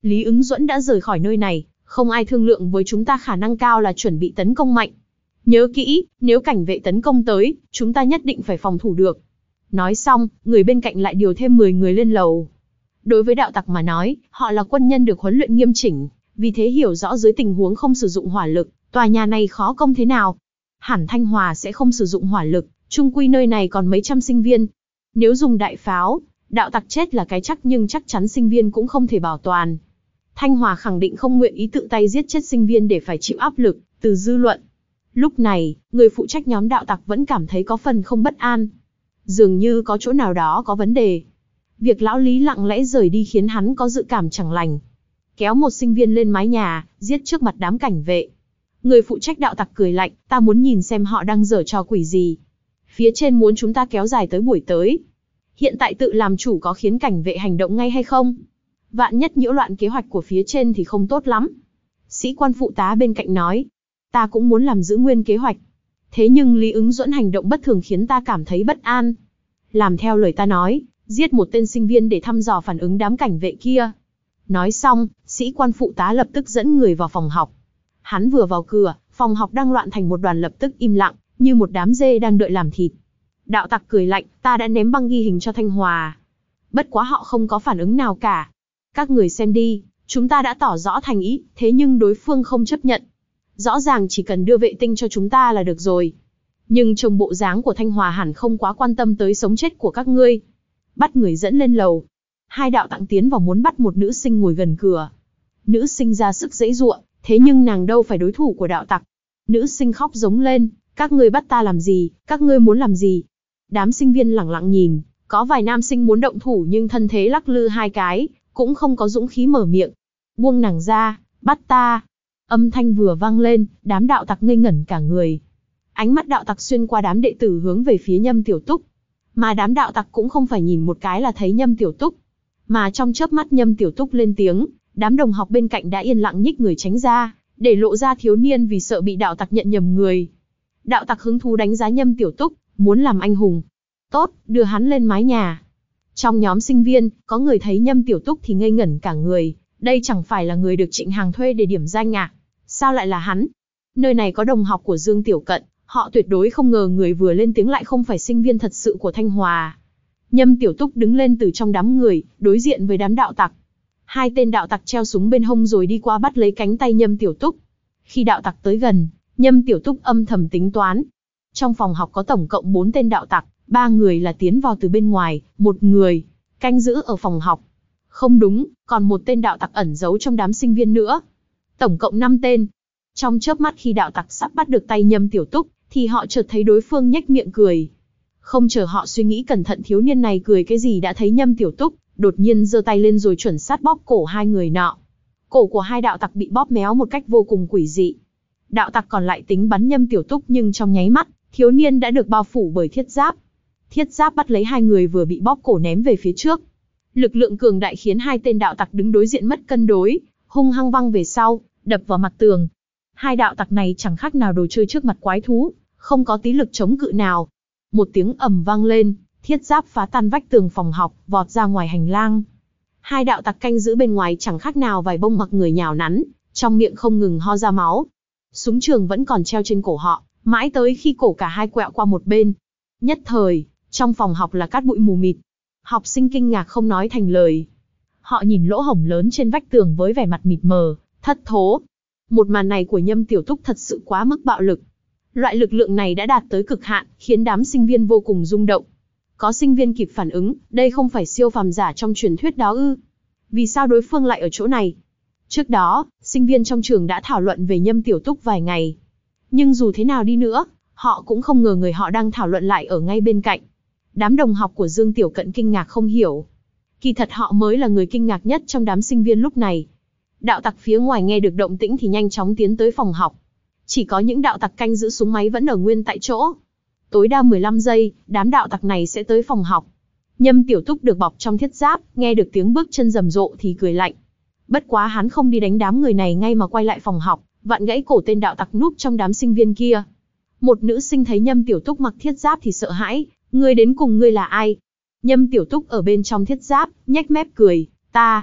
Lý Ứng Duẫn đã rời khỏi nơi này, không ai thương lượng với chúng ta, khả năng cao là chuẩn bị tấn công mạnh. Nhớ kỹ, nếu cảnh vệ tấn công tới, chúng ta nhất định phải phòng thủ được. Nói xong, người bên cạnh lại điều thêm mười người lên lầu. Đối với đạo tặc mà nói, họ là quân nhân được huấn luyện nghiêm chỉnh, vì thế hiểu rõ dưới tình huống không sử dụng hỏa lực, tòa nhà này khó công thế nào. Hẳn Thanh Hòa sẽ không sử dụng hỏa lực, chung quy nơi này còn mấy trăm sinh viên. Nếu dùng đại pháo, đạo tặc chết là cái chắc, nhưng chắc chắn sinh viên cũng không thể bảo toàn. Thanh Hòa khẳng định không nguyện ý tự tay giết chết sinh viên để phải chịu áp lực từ dư luận. Lúc này, người phụ trách nhóm đạo tặc vẫn cảm thấy có phần không bất an. Dường như có chỗ nào đó có vấn đề. Việc lão Lý lặng lẽ rời đi khiến hắn có dự cảm chẳng lành. Kéo một sinh viên lên mái nhà, giết trước mặt đám cảnh vệ. Người phụ trách đạo tặc cười lạnh, ta muốn nhìn xem họ đang giở trò quỷ gì. Phía trên muốn chúng ta kéo dài tới buổi tới. Hiện tại tự làm chủ có khiến cảnh vệ hành động ngay hay không? Vạn nhất nhiễu loạn kế hoạch của phía trên thì không tốt lắm. Sĩ quan phụ tá bên cạnh nói, ta cũng muốn làm giữ nguyên kế hoạch. Thế nhưng Lý Ứng Duẫn hành động bất thường khiến ta cảm thấy bất an. Làm theo lời ta nói, giết một tên sinh viên để thăm dò phản ứng đám cảnh vệ kia. Nói xong, sĩ quan phụ tá lập tức dẫn người vào phòng học. Hắn vừa vào cửa, phòng học đang loạn thành một đoàn lập tức im lặng, như một đám dê đang đợi làm thịt. Đạo tặc cười lạnh, ta đã ném băng ghi hình cho Thanh Hòa. Bất quá họ không có phản ứng nào cả. Các người xem đi, chúng ta đã tỏ rõ thành ý, thế nhưng đối phương không chấp nhận. Rõ ràng chỉ cần đưa vệ tinh cho chúng ta là được rồi. Nhưng trông bộ dáng của Thanh Hòa hẳn không quá quan tâm tới sống chết của các ngươi. Bắt người dẫn lên lầu. Hai đạo tặc tiến vào muốn bắt một nữ sinh ngồi gần cửa. Nữ sinh ra sức giãy giụa, thế nhưng nàng đâu phải đối thủ của đạo tặc. Nữ sinh khóc giống lên, các ngươi bắt ta làm gì, các ngươi muốn làm gì? Đám sinh viên lẳng lặng nhìn, có vài nam sinh muốn động thủ nhưng thân thế lắc lư hai cái, cũng không có dũng khí mở miệng. Buông nàng ra, bắt ta. Âm thanh vừa vang lên, đám đạo tặc ngây ngẩn cả người. Ánh mắt đạo tặc xuyên qua đám đệ tử hướng về phía Nhâm Tiểu Túc. Mà đám đạo tặc cũng không phải nhìn một cái là thấy Nhâm Tiểu Túc. Mà trong chớp mắt Nhâm Tiểu Túc lên tiếng, đám đồng học bên cạnh đã yên lặng nhích người tránh ra, để lộ ra thiếu niên vì sợ bị đạo tặc nhận nhầm người. Đạo tặc hứng thú đánh giá Nhâm Tiểu Túc, muốn làm anh hùng. Tốt, đưa hắn lên mái nhà. Trong nhóm sinh viên, có người thấy Nhâm Tiểu Túc thì ngây ngẩn cả người. Đây chẳng phải là người được Trịnh Hàng thuê để điểm danh à? Sao lại là hắn? Nơi này có đồng học của Dương Tiểu Cận, họ tuyệt đối không ngờ người vừa lên tiếng lại không phải sinh viên thật sự của Thanh Hòa. Nhâm Tiểu Túc đứng lên từ trong đám người, đối diện với đám đạo tặc. Hai tên đạo tặc treo súng bên hông rồi đi qua bắt lấy cánh tay Nhâm Tiểu Túc. Khi đạo tặc tới gần, Nhâm Tiểu Túc âm thầm tính toán. Trong phòng học có tổng cộng bốn tên đạo tặc, ba người là tiến vào từ bên ngoài, một người canh giữ ở phòng học. Không đúng, còn một tên đạo tặc ẩn giấu trong đám sinh viên nữa. Tổng cộng năm tên. Trong chớp mắt khi đạo tặc sắp bắt được tay Nhâm Tiểu Túc, thì họ chợt thấy đối phương nhếch miệng cười. Không chờ họ suy nghĩ cẩn thận thiếu niên này cười cái gì đã thấy Nhâm Tiểu Túc, đột nhiên giơ tay lên rồi chuẩn xác bóp cổ hai người nọ. Cổ của hai đạo tặc bị bóp méo một cách vô cùng quỷ dị. Đạo tặc còn lại tính bắn Nhâm Tiểu Túc nhưng trong nháy mắt, thiếu niên đã được bao phủ bởi thiết giáp. Thiết giáp bắt lấy hai người vừa bị bóp cổ ném về phía trước. Lực lượng cường đại khiến hai tên đạo tặc đứng đối diện mất cân đối, hung hăng văng về sau, đập vào mặt tường. Hai đạo tặc này chẳng khác nào đồ chơi trước mặt quái thú, không có tí lực chống cự nào. Một tiếng ầm vang lên, thiết giáp phá tan vách tường phòng học, vọt ra ngoài hành lang. Hai đạo tặc canh giữ bên ngoài chẳng khác nào vài bông mặc người nhào nắn, trong miệng không ngừng ho ra máu. Súng trường vẫn còn treo trên cổ họ, mãi tới khi cổ cả hai quẹo qua một bên. Nhất thời, trong phòng học là cát bụi mù mịt. Học sinh kinh ngạc không nói thành lời. Họ nhìn lỗ hổng lớn trên vách tường với vẻ mặt mịt mờ, thất thố. Một màn này của Nhâm Tiểu Túc thật sự quá mức bạo lực. Loại lực lượng này đã đạt tới cực hạn, khiến đám sinh viên vô cùng rung động. Có sinh viên kịp phản ứng, đây không phải siêu phàm giả trong truyền thuyết đó ư? Vì sao đối phương lại ở chỗ này? Trước đó, sinh viên trong trường đã thảo luận về Nhâm Tiểu Túc vài ngày. Nhưng dù thế nào đi nữa, họ cũng không ngờ người họ đang thảo luận lại ở ngay bên cạnh. Đám đồng học của Dương Tiểu Cận kinh ngạc không hiểu. Kỳ thật họ mới là người kinh ngạc nhất trong đám sinh viên lúc này. Đạo tặc phía ngoài nghe được động tĩnh thì nhanh chóng tiến tới phòng học. Chỉ có những đạo tặc canh giữ súng máy vẫn ở nguyên tại chỗ. Tối đa mười lăm giây, đám đạo tặc này sẽ tới phòng học. Nhâm Tiểu Túc được bọc trong thiết giáp, nghe được tiếng bước chân rầm rộ thì cười lạnh. Bất quá hắn không đi đánh đám người này ngay mà quay lại phòng học, vặn gãy cổ tên đạo tặc núp trong đám sinh viên kia. Một nữ sinh thấy Nhâm Tiểu Túc mặc thiết giáp thì sợ hãi, ngươi đến cùng ngươi là ai? Nhâm Tiểu Túc ở bên trong thiết giáp, nhếch mép cười, ta,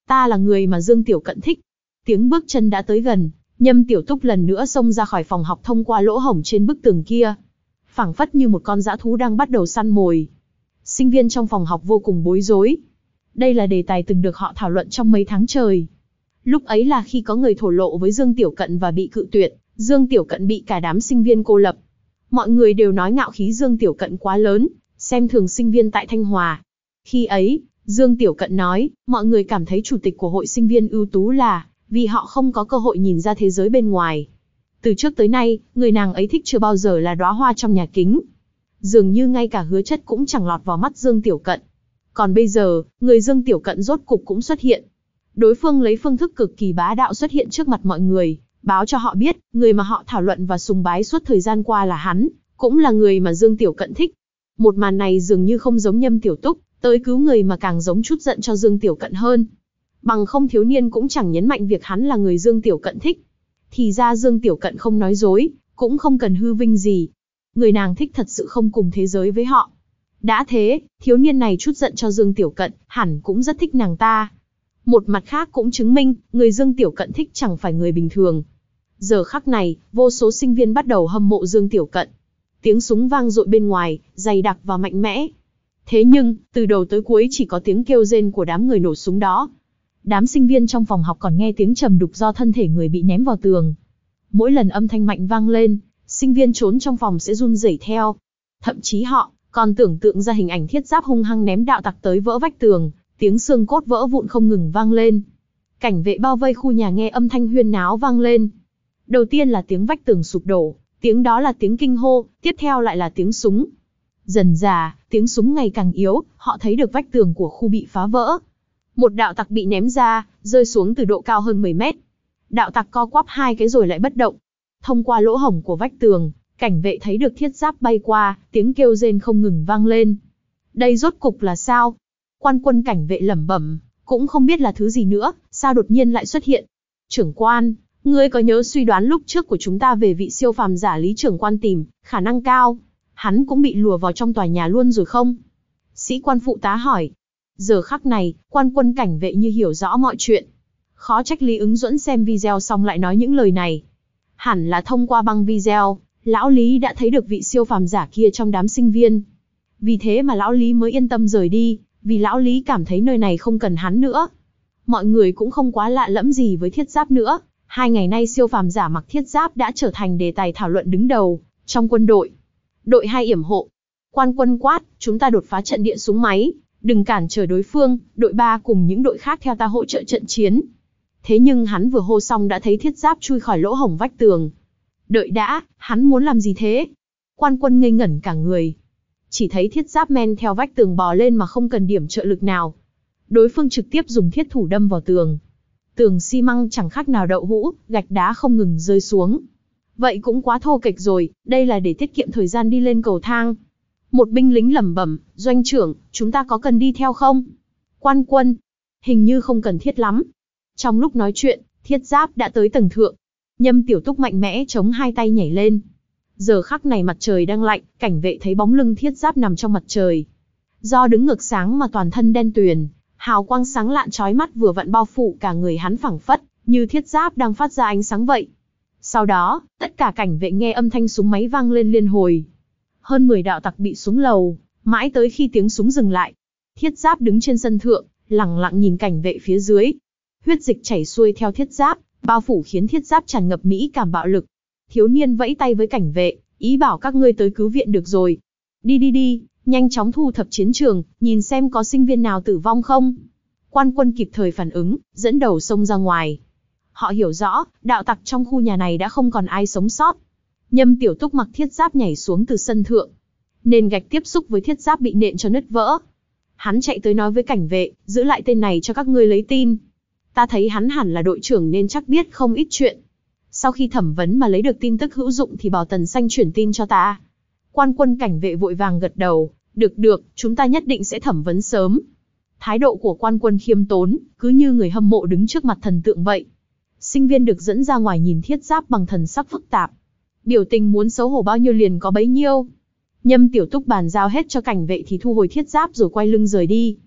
Ta là người mà Dương Tiểu Cận thích. Tiếng bước chân đã tới gần, Nhâm Tiểu Túc lần nữa xông ra khỏi phòng học thông qua lỗ hổng trên bức tường kia. Phảng phất như một con dã thú đang bắt đầu săn mồi. Sinh viên trong phòng học vô cùng bối rối. Đây là đề tài từng được họ thảo luận trong mấy tháng trời. Lúc ấy là khi có người thổ lộ với Dương Tiểu Cận và bị cự tuyệt, Dương Tiểu Cận bị cả đám sinh viên cô lập. Mọi người đều nói ngạo khí Dương Tiểu Cận quá lớn, xem thường sinh viên tại Thanh Hòa. Khi ấy, Dương Tiểu Cận nói, mọi người cảm thấy chủ tịch của hội sinh viên ưu tú là vì họ không có cơ hội nhìn ra thế giới bên ngoài. Từ trước tới nay, người nàng ấy thích chưa bao giờ là đóa hoa trong nhà kính. Dường như ngay cả Hứa Chất cũng chẳng lọt vào mắt Dương Tiểu Cận. Còn bây giờ, người Dương Tiểu Cận rốt cục cũng xuất hiện. Đối phương lấy phương thức cực kỳ bá đạo xuất hiện trước mặt mọi người, báo cho họ biết, người mà họ thảo luận và sùng bái suốt thời gian qua là hắn, cũng là người mà Dương Tiểu Cận thích. Một màn này dường như không giống Nhâm Tiểu Túc, tới cứu người mà càng giống chút giận cho Dương Tiểu Cận hơn. Bằng không thiếu niên cũng chẳng nhấn mạnh việc hắn là người Dương Tiểu Cận thích. Thì ra Dương Tiểu Cận không nói dối, cũng không cần hư vinh gì. Người nàng thích thật sự không cùng thế giới với họ. Đã thế, thiếu niên này chút giận cho Dương Tiểu Cận, hẳn cũng rất thích nàng ta. Một mặt khác cũng chứng minh, người Dương Tiểu Cận thích chẳng phải người bình thường. Giờ khắc này, vô số sinh viên bắt đầu hâm mộ Dương Tiểu Cận. Tiếng súng vang dội bên ngoài, dày đặc và mạnh mẽ. Thế nhưng, từ đầu tới cuối chỉ có tiếng kêu rên của đám người nổ súng đó. Đám sinh viên trong phòng học còn nghe tiếng trầm đục do thân thể người bị ném vào tường. Mỗi lần âm thanh mạnh vang lên, sinh viên trốn trong phòng sẽ run rẩy theo. Thậm chí họ còn tưởng tượng ra hình ảnh thiết giáp hung hăng ném đạo tặc tới vỡ vách tường, tiếng xương cốt vỡ vụn không ngừng vang lên. Cảnh vệ bao vây khu nhà nghe âm thanh huyên náo vang lên. Đầu tiên là tiếng vách tường sụp đổ, tiếng đó là tiếng kinh hô, tiếp theo lại là tiếng súng. Dần dà, tiếng súng ngày càng yếu, họ thấy được vách tường của khu bị phá vỡ. Một đạo tặc bị ném ra, rơi xuống từ độ cao hơn mười mét. Đạo tặc co quắp hai cái rồi lại bất động. Thông qua lỗ hổng của vách tường, cảnh vệ thấy được thiết giáp bay qua, tiếng kêu rên không ngừng vang lên. Đây rốt cục là sao? Quan quân cảnh vệ lẩm bẩm, cũng không biết là thứ gì nữa, sao đột nhiên lại xuất hiện. Trưởng quan, ngươi có nhớ suy đoán lúc trước của chúng ta về vị siêu phàm giả Lý trưởng quan tìm, khả năng cao, hắn cũng bị lùa vào trong tòa nhà luôn rồi không? Sĩ quan phụ tá hỏi. Giờ khắc này, quan quân cảnh vệ như hiểu rõ mọi chuyện. Khó trách Lý Ứng Duẫn xem video xong lại nói những lời này. Hẳn là thông qua băng video, lão Lý đã thấy được vị siêu phàm giả kia trong đám sinh viên. Vì thế mà lão Lý mới yên tâm rời đi, vì lão Lý cảm thấy nơi này không cần hắn nữa. Mọi người cũng không quá lạ lẫm gì với thiết giáp nữa. Hai ngày nay siêu phàm giả mặc thiết giáp đã trở thành đề tài thảo luận đứng đầu trong quân đội. Đội hai yểm hộ. Quan quân quát, chúng ta đột phá trận địa súng máy, đừng cản trở đối phương, đội ba cùng những đội khác theo ta hỗ trợ trận chiến. Thế nhưng hắn vừa hô xong đã thấy thiết giáp chui khỏi lỗ hổng vách tường. Đợi đã, hắn muốn làm gì thế? Quan quân ngây ngẩn cả người. Chỉ thấy thiết giáp men theo vách tường bò lên mà không cần điểm trợ lực nào. Đối phương trực tiếp dùng thiết thủ đâm vào tường. Tường xi măng chẳng khác nào đậu hũ, gạch đá không ngừng rơi xuống. Vậy cũng quá thô kệch rồi, đây là để tiết kiệm thời gian đi lên cầu thang. Một binh lính lẩm bẩm, doanh trưởng, chúng ta có cần đi theo không? Quan quân, hình như không cần thiết lắm. Trong lúc nói chuyện, thiết giáp đã tới tầng thượng. Nhâm Tiểu Túc mạnh mẽ chống hai tay nhảy lên. Giờ khắc này mặt trời đang lạnh, cảnh vệ thấy bóng lưng thiết giáp nằm trong mặt trời. Do đứng ngược sáng mà toàn thân đen tuyền, hào quang sáng lạn chói mắt vừa vặn bao phủ cả người hắn phẳng phất, như thiết giáp đang phát ra ánh sáng vậy. Sau đó, tất cả cảnh vệ nghe âm thanh súng máy vang lên liên hồi. Hơn mười đạo tặc bị xuống lầu, mãi tới khi tiếng súng dừng lại. Thiết giáp đứng trên sân thượng, lặng lặng nhìn cảnh vệ phía dưới. Huyết dịch chảy xuôi theo thiết giáp, bao phủ khiến thiết giáp tràn ngập mỹ cảm bạo lực. Thiếu niên vẫy tay với cảnh vệ, ý bảo các ngươi tới cứu viện được rồi. Đi đi đi, nhanh chóng thu thập chiến trường, nhìn xem có sinh viên nào tử vong không. Quan quân kịp thời phản ứng, dẫn đầu xông ra ngoài. Họ hiểu rõ, đạo tặc trong khu nhà này đã không còn ai sống sót. Nhâm Tiểu Túc mặc thiết giáp nhảy xuống từ sân thượng. Nền gạch tiếp xúc với thiết giáp bị nện cho nứt vỡ. Hắn chạy tới nói với cảnh vệ, giữ lại tên này cho các ngươi lấy tin. Ta thấy hắn hẳn là đội trưởng nên chắc biết không ít chuyện. Sau khi thẩm vấn mà lấy được tin tức hữu dụng thì bảo Tần Xanh chuyển tin cho ta. Quan quân cảnh vệ vội vàng gật đầu, được được, chúng ta nhất định sẽ thẩm vấn sớm. Thái độ của quan quân khiêm tốn, cứ như người hâm mộ đứng trước mặt thần tượng vậy. Sinh viên được dẫn ra ngoài nhìn thiết giáp bằng thần sắc phức tạp. Biểu tình muốn xấu hổ bao nhiêu liền có bấy nhiêu. Nhâm Tiểu Túc bàn giao hết cho cảnh vệ thì thu hồi thiết giáp rồi quay lưng rời đi.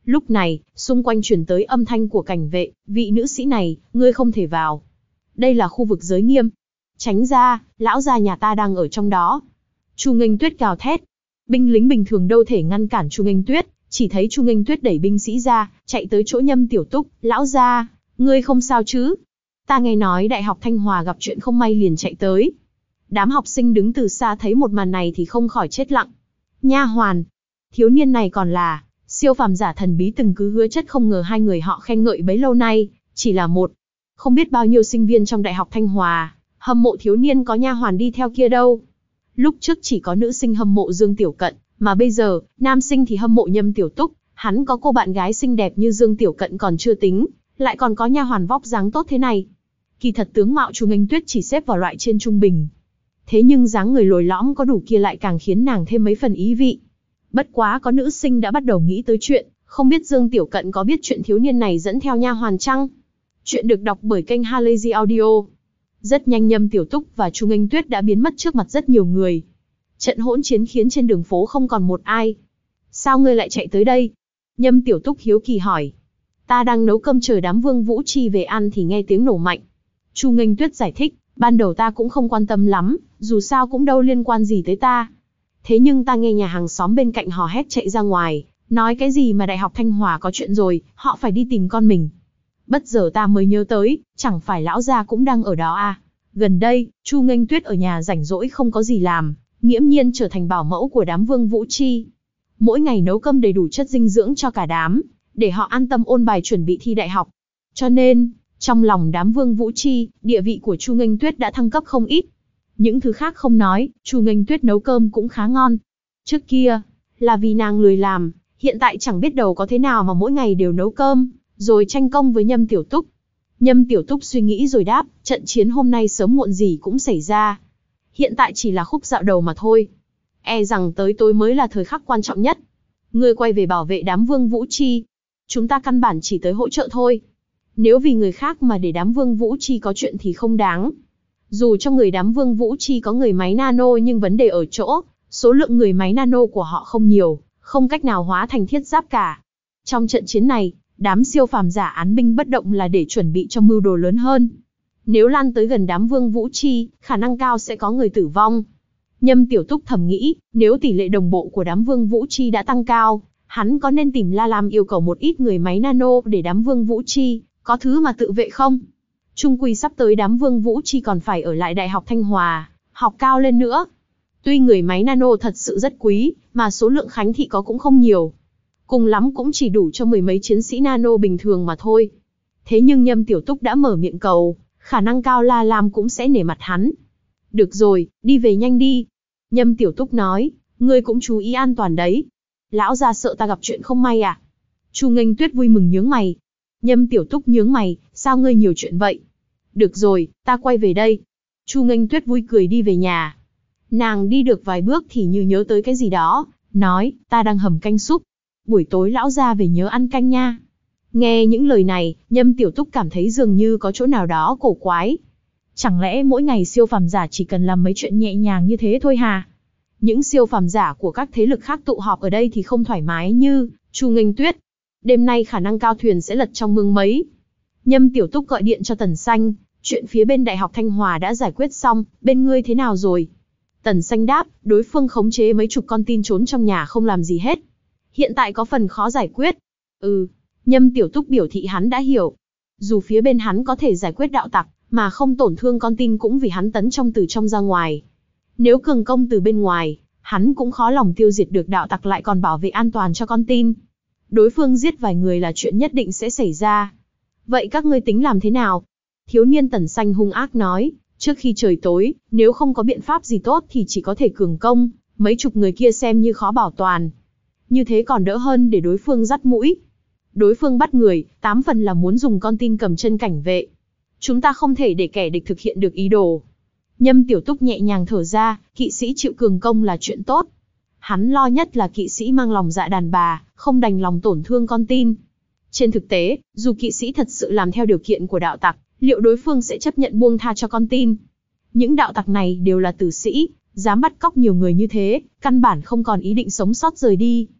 Lúc này, xung quanh truyền tới âm thanh của cảnh vệ, vị nữ sĩ này, ngươi không thể vào. Đây là khu vực giới nghiêm. Tránh ra, lão gia nhà ta đang ở trong đó. Chu Nghênh Tuyết gào thét. Binh lính bình thường đâu thể ngăn cản Chu Nghênh Tuyết, chỉ thấy Chu Nghênh Tuyết đẩy binh sĩ ra, chạy tới chỗ Nhâm Tiểu Túc, lão gia, ngươi không sao chứ? Ta nghe nói Đại học Thanh Hòa gặp chuyện không may liền chạy tới. Đám học sinh đứng từ xa thấy một màn này thì không khỏi chết lặng. Nha hoàn, thiếu niên này còn là siêu phàm giả thần bí từng cứ hứa chất, không ngờ hai người họ khen ngợi bấy lâu nay, chỉ là một. Không biết bao nhiêu sinh viên trong Đại học Thanh Hòa, hâm mộ thiếu niên có nha hoàn đi theo kia đâu. Lúc trước chỉ có nữ sinh hâm mộ Dương Tiểu Cận, mà bây giờ, nam sinh thì hâm mộ Nhâm Tiểu Túc, hắn có cô bạn gái xinh đẹp như Dương Tiểu Cận còn chưa tính, lại còn có nha hoàn vóc dáng tốt thế này. Kỳ thật tướng mạo Chu Nghênh Tuyết chỉ xếp vào loại trên trung bình. Thế nhưng dáng người lồi lõm có đủ kia lại càng khiến nàng thêm mấy phần ý vị. Bất quá có nữ sinh đã bắt đầu nghĩ tới chuyện, không biết Dương Tiểu Cận có biết chuyện thiếu niên này dẫn theo nha hoàn chăng? Chuyện được đọc bởi kênh Halazy Audio. Rất nhanh Nhâm Tiểu Túc và Chu Nghênh Tuyết đã biến mất trước mặt rất nhiều người. Trận hỗn chiến khiến trên đường phố không còn một ai. Sao ngươi lại chạy tới đây? Nhâm Tiểu Túc hiếu kỳ hỏi. Ta đang nấu cơm chờ đám Vương Vũ Chi về ăn thì nghe tiếng nổ mạnh. Chu Nghênh Tuyết giải thích, ban đầu ta cũng không quan tâm lắm, dù sao cũng đâu liên quan gì tới ta. Thế nhưng ta nghe nhà hàng xóm bên cạnh hò hét chạy ra ngoài, nói cái gì mà Đại học Thanh Hòa có chuyện rồi, họ phải đi tìm con mình. Bất giờ ta mới nhớ tới, chẳng phải lão gia cũng đang ở đó à? Gần đây, Chu Nghênh Tuyết ở nhà rảnh rỗi không có gì làm, nghiễm nhiên trở thành bảo mẫu của đám Vương Vũ Chi. Mỗi ngày nấu cơm đầy đủ chất dinh dưỡng cho cả đám, để họ an tâm ôn bài chuẩn bị thi đại học. Cho nên, trong lòng đám Vương Vũ Chi, địa vị của Chu Nghênh Tuyết đã thăng cấp không ít. Những thứ khác không nói, Chu Nghênh Tuyết nấu cơm cũng khá ngon. Trước kia, là vì nàng lười làm, hiện tại chẳng biết đầu có thế nào mà mỗi ngày đều nấu cơm, rồi tranh công với Nhâm Tiểu Túc. Nhâm Tiểu Túc suy nghĩ rồi đáp, trận chiến hôm nay sớm muộn gì cũng xảy ra. Hiện tại chỉ là khúc dạo đầu mà thôi. E rằng tới tối mới là thời khắc quan trọng nhất. Ngươi quay về bảo vệ đám Vương Vũ Chi. Chúng ta căn bản chỉ tới hỗ trợ thôi. Nếu vì người khác mà để đám Vương Vũ Chi có chuyện thì không đáng. Dù trong người đám Vương Vũ Chi có người máy nano nhưng vấn đề ở chỗ, số lượng người máy nano của họ không nhiều, không cách nào hóa thành thiết giáp cả. Trong trận chiến này, đám siêu phàm giả án binh bất động là để chuẩn bị cho mưu đồ lớn hơn. Nếu lan tới gần đám Vương Vũ Chi, khả năng cao sẽ có người tử vong. Nhâm Tiểu Túc thầm nghĩ, nếu tỷ lệ đồng bộ của đám Vương Vũ Chi đã tăng cao, hắn có nên tìm La Lam yêu cầu một ít người máy nano để đám Vương Vũ Chi có thứ mà tự vệ không? Trung quy sắp tới đám Vương Vũ Chi còn phải ở lại Đại học Thanh Hòa, học cao lên nữa. Tuy người máy nano thật sự rất quý, mà số lượng Khánh Thị có cũng không nhiều. Cùng lắm cũng chỉ đủ cho mười mấy chiến sĩ nano bình thường mà thôi. Thế nhưng Nhâm Tiểu Túc đã mở miệng cầu, khả năng cao La Lam cũng sẽ nể mặt hắn. Được rồi, đi về nhanh đi. Nhâm Tiểu Túc nói, ngươi cũng chú ý an toàn đấy. Lão gia sợ ta gặp chuyện không may à? Chu Nghênh Tuyết vui mừng nhướng mày. Nhâm Tiểu Túc nhướng mày, sao ngươi nhiều chuyện vậy? Được rồi, ta quay về đây. Chu Nghênh Tuyết vui cười đi về nhà. Nàng đi được vài bước thì như nhớ tới cái gì đó, nói, ta đang hầm canh súp. Buổi tối lão gia về nhớ ăn canh nha. Nghe những lời này, Nhâm Tiểu Túc cảm thấy dường như có chỗ nào đó cổ quái. Chẳng lẽ mỗi ngày siêu phàm giả chỉ cần làm mấy chuyện nhẹ nhàng như thế thôi hả? Những siêu phàm giả của các thế lực khác tụ họp ở đây thì không thoải mái như Chu Nghênh Tuyết. Đêm nay khả năng cao thuyền sẽ lật trong mương mấy. Nhâm Tiểu Túc gọi điện cho Tần Xanh, chuyện phía bên Đại học Thanh Hòa đã giải quyết xong, bên ngươi thế nào rồi? Tần Xanh đáp, đối phương khống chế mấy chục con tin trốn trong nhà không làm gì hết. Hiện tại có phần khó giải quyết. Ừ, Nhâm Tiểu Túc biểu thị hắn đã hiểu. Dù phía bên hắn có thể giải quyết đạo tặc, mà không tổn thương con tin cũng vì hắn tấn trong từ trong ra ngoài. Nếu cường công từ bên ngoài, hắn cũng khó lòng tiêu diệt được đạo tặc lại còn bảo vệ an toàn cho con tin. Đối phương giết vài người là chuyện nhất định sẽ xảy ra. Vậy các ngươi tính làm thế nào? Thiếu niên Tần Xanh hung ác nói, trước khi trời tối, nếu không có biện pháp gì tốt thì chỉ có thể cường công, mấy chục người kia xem như khó bảo toàn. Như thế còn đỡ hơn để đối phương dắt mũi. Đối phương bắt người, tám phần là muốn dùng con tin cầm chân cảnh vệ. Chúng ta không thể để kẻ địch thực hiện được ý đồ. Nhâm Tiểu Túc nhẹ nhàng thở ra, kỵ sĩ chịu cường công là chuyện tốt. Hắn lo nhất là kỵ sĩ mang lòng dạ đàn bà, không đành lòng tổn thương con tin. Trên thực tế, dù kỵ sĩ thật sự làm theo điều kiện của đạo tặc, liệu đối phương sẽ chấp nhận buông tha cho con tin? Những đạo tặc này đều là tử sĩ, dám bắt cóc nhiều người như thế, căn bản không còn ý định sống sót rời đi.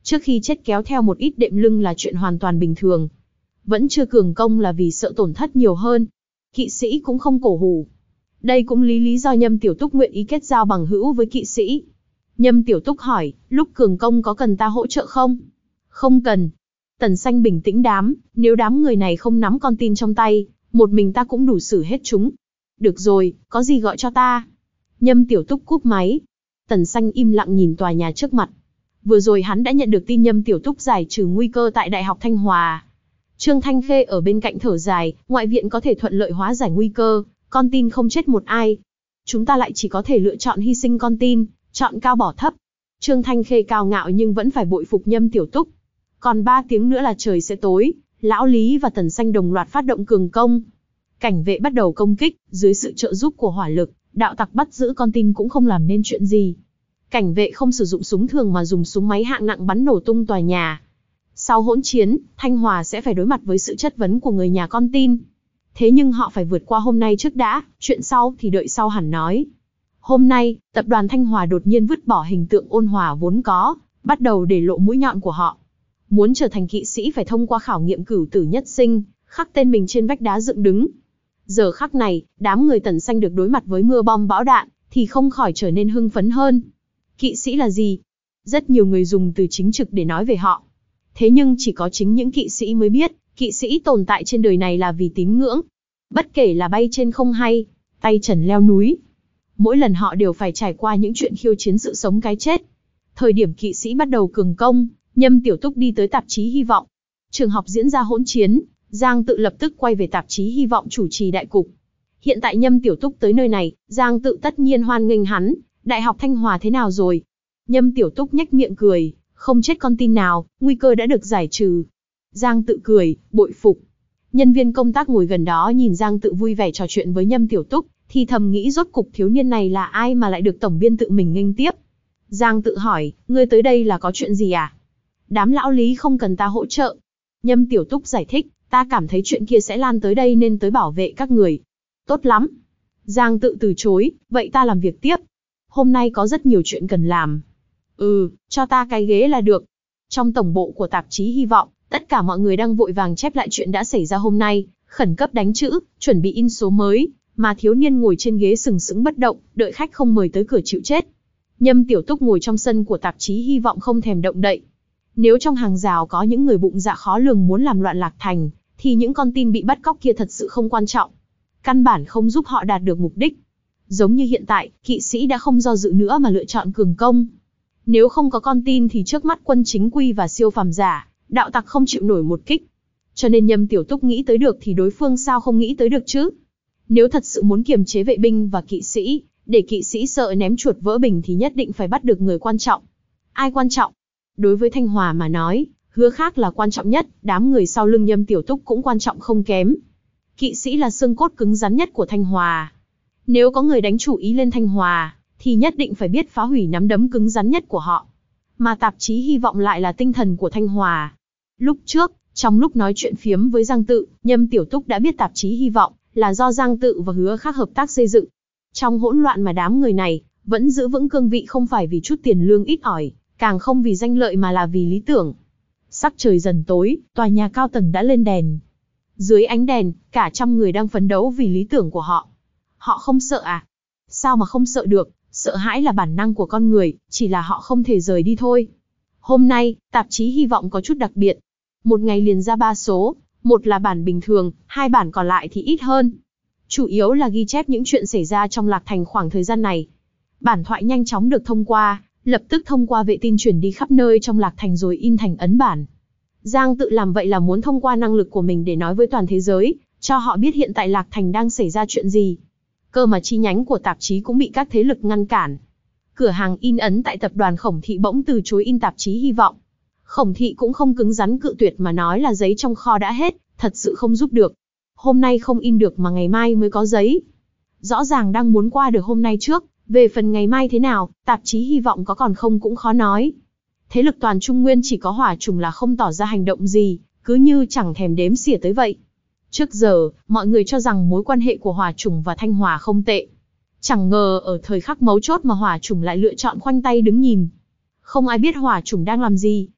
Trước khi chết kéo theo một ít đệm lưng là chuyện hoàn toàn bình thường. Vẫn chưa cường công là vì sợ tổn thất nhiều hơn. Kỵ sĩ cũng không cổ hủ. Đây cũng lý lý do Nhâm Tiểu Túc nguyện ý kết giao bằng hữu với kỵ sĩ. Nhâm Tiểu Túc hỏi, lúc cường công có cần ta hỗ trợ không? Không cần. Tần Xanh bình tĩnh đám, nếu đám người này không nắm con tin trong tay, một mình ta cũng đủ xử hết chúng. Được rồi, có gì gọi cho ta. Nhâm Tiểu Túc cúp máy. Tần Xanh im lặng nhìn tòa nhà trước mặt. Vừa rồi hắn đã nhận được tin Nhâm Tiểu Túc giải trừ nguy cơ tại Đại học Thanh Hòa. Trương Thanh Khê ở bên cạnh thở dài, ngoại viện có thể thuận lợi hóa giải nguy cơ, con tin không chết một ai. Chúng ta lại chỉ có thể lựa chọn hy sinh con tin, chọn cao bỏ thấp. Trương Thanh Khê cao ngạo nhưng vẫn phải bội phục Nhâm Tiểu Túc. Còn ba tiếng nữa là trời sẽ tối, Lão Lý và Tần Xanh đồng loạt phát động cường công. Cảnh vệ bắt đầu công kích, dưới sự trợ giúp của hỏa lực, đạo tặc bắt giữ con tin cũng không làm nên chuyện gì. Cảnh vệ không sử dụng súng thường mà dùng súng máy hạng nặng bắn nổ tung tòa nhà. Sau hỗn chiến, Thanh Hòa sẽ phải đối mặt với sự chất vấn của người nhà con tin. Thế nhưng họ phải vượt qua hôm nay trước đã, chuyện sau thì đợi sau hẳn nói. Hôm nay, tập đoàn Thanh Hòa đột nhiên vứt bỏ hình tượng ôn hòa vốn có, bắt đầu để lộ mũi nhọn của họ. Muốn trở thành kỵ sĩ phải thông qua khảo nghiệm cửu tử nhất sinh, khắc tên mình trên vách đá dựng đứng. Giờ khắc này, đám người Tần Xanh được đối mặt với mưa bom bão đạn, thì không khỏi trở nên hưng phấn hơn. Kỵ sĩ là gì? Rất nhiều người dùng từ chính trực để nói về họ. Thế nhưng chỉ có chính những kỵ sĩ mới biết, kỵ sĩ tồn tại trên đời này là vì tín ngưỡng. Bất kể là bay trên không hay, tay trần leo núi. Mỗi lần họ đều phải trải qua những chuyện khiêu chiến sự sống cái chết. Thời điểm kỵ sĩ bắt đầu cường công, Nhâm Tiểu Túc đi tới tạp chí Hy vọng. Trường học diễn ra hỗn chiến, Giang Tự lập tức quay về tạp chí Hy vọng chủ trì đại cục. Hiện tại Nhâm Tiểu Túc tới nơi này, Giang Tự tất nhiên hoan nghênh hắn. Đại học Thanh Hòa thế nào rồi? Nhâm Tiểu Túc nhếch miệng cười, không chết con tin nào, nguy cơ đã được giải trừ. Giang Tự cười, bội phục. Nhân viên công tác ngồi gần đó nhìn Giang Tự vui vẻ trò chuyện với Nhâm Tiểu Túc, thì thầm nghĩ rốt cục thiếu niên này là ai mà lại được tổng biên tự mình nghênh tiếp. Giang Tự hỏi, ngươi tới đây là có chuyện gì à? Đám lão Lý không cần ta hỗ trợ. Nhâm Tiểu Túc giải thích, ta cảm thấy chuyện kia sẽ lan tới đây nên tới bảo vệ các người. Tốt lắm. Giang Tự từ chối, vậy ta làm việc tiếp. Hôm nay có rất nhiều chuyện cần làm. Ừ, cho ta cái ghế là được. Trong tổng bộ của tạp chí Hy vọng, tất cả mọi người đang vội vàng chép lại chuyện đã xảy ra hôm nay, khẩn cấp đánh chữ, chuẩn bị in số mới, mà thiếu niên ngồi trên ghế sừng sững bất động, đợi khách không mời tới cửa chịu chết. Nhâm Tiểu Túc ngồi trong sân của tạp chí Hy vọng không thèm động đậy. Nếu trong hàng rào có những người bụng dạ khó lường muốn làm loạn Lạc Thành, thì những con tin bị bắt cóc kia thật sự không quan trọng. Căn bản không giúp họ đạt được mục đích. Giống như hiện tại, kỵ sĩ đã không do dự nữa mà lựa chọn cường công. Nếu không có con tin thì trước mắt quân chính quy và siêu phàm giả, đạo tặc không chịu nổi một kích. Cho nên Nhâm Tiểu Túc nghĩ tới được thì đối phương sao không nghĩ tới được chứ? Nếu thật sự muốn kiềm chế vệ binh và kỵ sĩ, để kỵ sĩ sợ ném chuột vỡ bình thì nhất định phải bắt được người quan trọng. Ai quan trọng? Đối với Thanh Hòa mà nói, Hứa Khác là quan trọng nhất, đám người sau lưng Nhâm Tiểu Túc cũng quan trọng không kém. Kỵ sĩ là xương cốt cứng rắn nhất của Thanh Hòa. Nếu có người đánh chủ ý lên Thanh Hòa, thì nhất định phải biết phá hủy nắm đấm cứng rắn nhất của họ. Mà tạp chí Hy vọng lại là tinh thần của Thanh Hòa. Lúc trước, trong lúc nói chuyện phiếm với Giang Tự, Nhâm Tiểu Túc đã biết tạp chí Hy vọng là do Giang Tự và Hứa Khác hợp tác xây dựng. Trong hỗn loạn mà đám người này vẫn giữ vững cương vị không phải vì chút tiền lương ít ỏi, càng không vì danh lợi mà là vì lý tưởng. Sắc trời dần tối, tòa nhà cao tầng đã lên đèn. Dưới ánh đèn, cả trăm người đang phấn đấu vì lý tưởng của họ. Họ không sợ à? Sao mà không sợ được? Sợ hãi là bản năng của con người, chỉ là họ không thể rời đi thôi. Hôm nay, tạp chí Hy vọng có chút đặc biệt. Một ngày liền ra ba số, một là bản bình thường, hai bản còn lại thì ít hơn. Chủ yếu là ghi chép những chuyện xảy ra trong Lạc Thành khoảng thời gian này. Bản thoại nhanh chóng được thông qua, lập tức thông qua vệ tin chuyển đi khắp nơi trong Lạc Thành rồi in thành ấn bản. Giang Tự làm vậy là muốn thông qua năng lực của mình để nói với toàn thế giới, cho họ biết hiện tại Lạc Thành đang xảy ra chuyện gì. Cơ mà chi nhánh của tạp chí cũng bị các thế lực ngăn cản. Cửa hàng in ấn tại tập đoàn Khổng Thị bỗng từ chối in tạp chí Hy vọng. Khổng Thị cũng không cứng rắn cự tuyệt mà nói là giấy trong kho đã hết, thật sự không giúp được. Hôm nay không in được mà ngày mai mới có giấy. Rõ ràng đang muốn qua được hôm nay trước, về phần ngày mai thế nào, tạp chí Hy vọng có còn không cũng khó nói. Thế lực toàn Trung Nguyên chỉ có Hỏa Trùng là không tỏ ra hành động gì, cứ như chẳng thèm đếm xỉa tới vậy. Trước giờ, mọi người cho rằng mối quan hệ của Hỏa Trùng và Thanh Hòa không tệ. Chẳng ngờ ở thời khắc mấu chốt mà Hỏa Trùng lại lựa chọn khoanh tay đứng nhìn. Không ai biết Hỏa Trùng đang làm gì,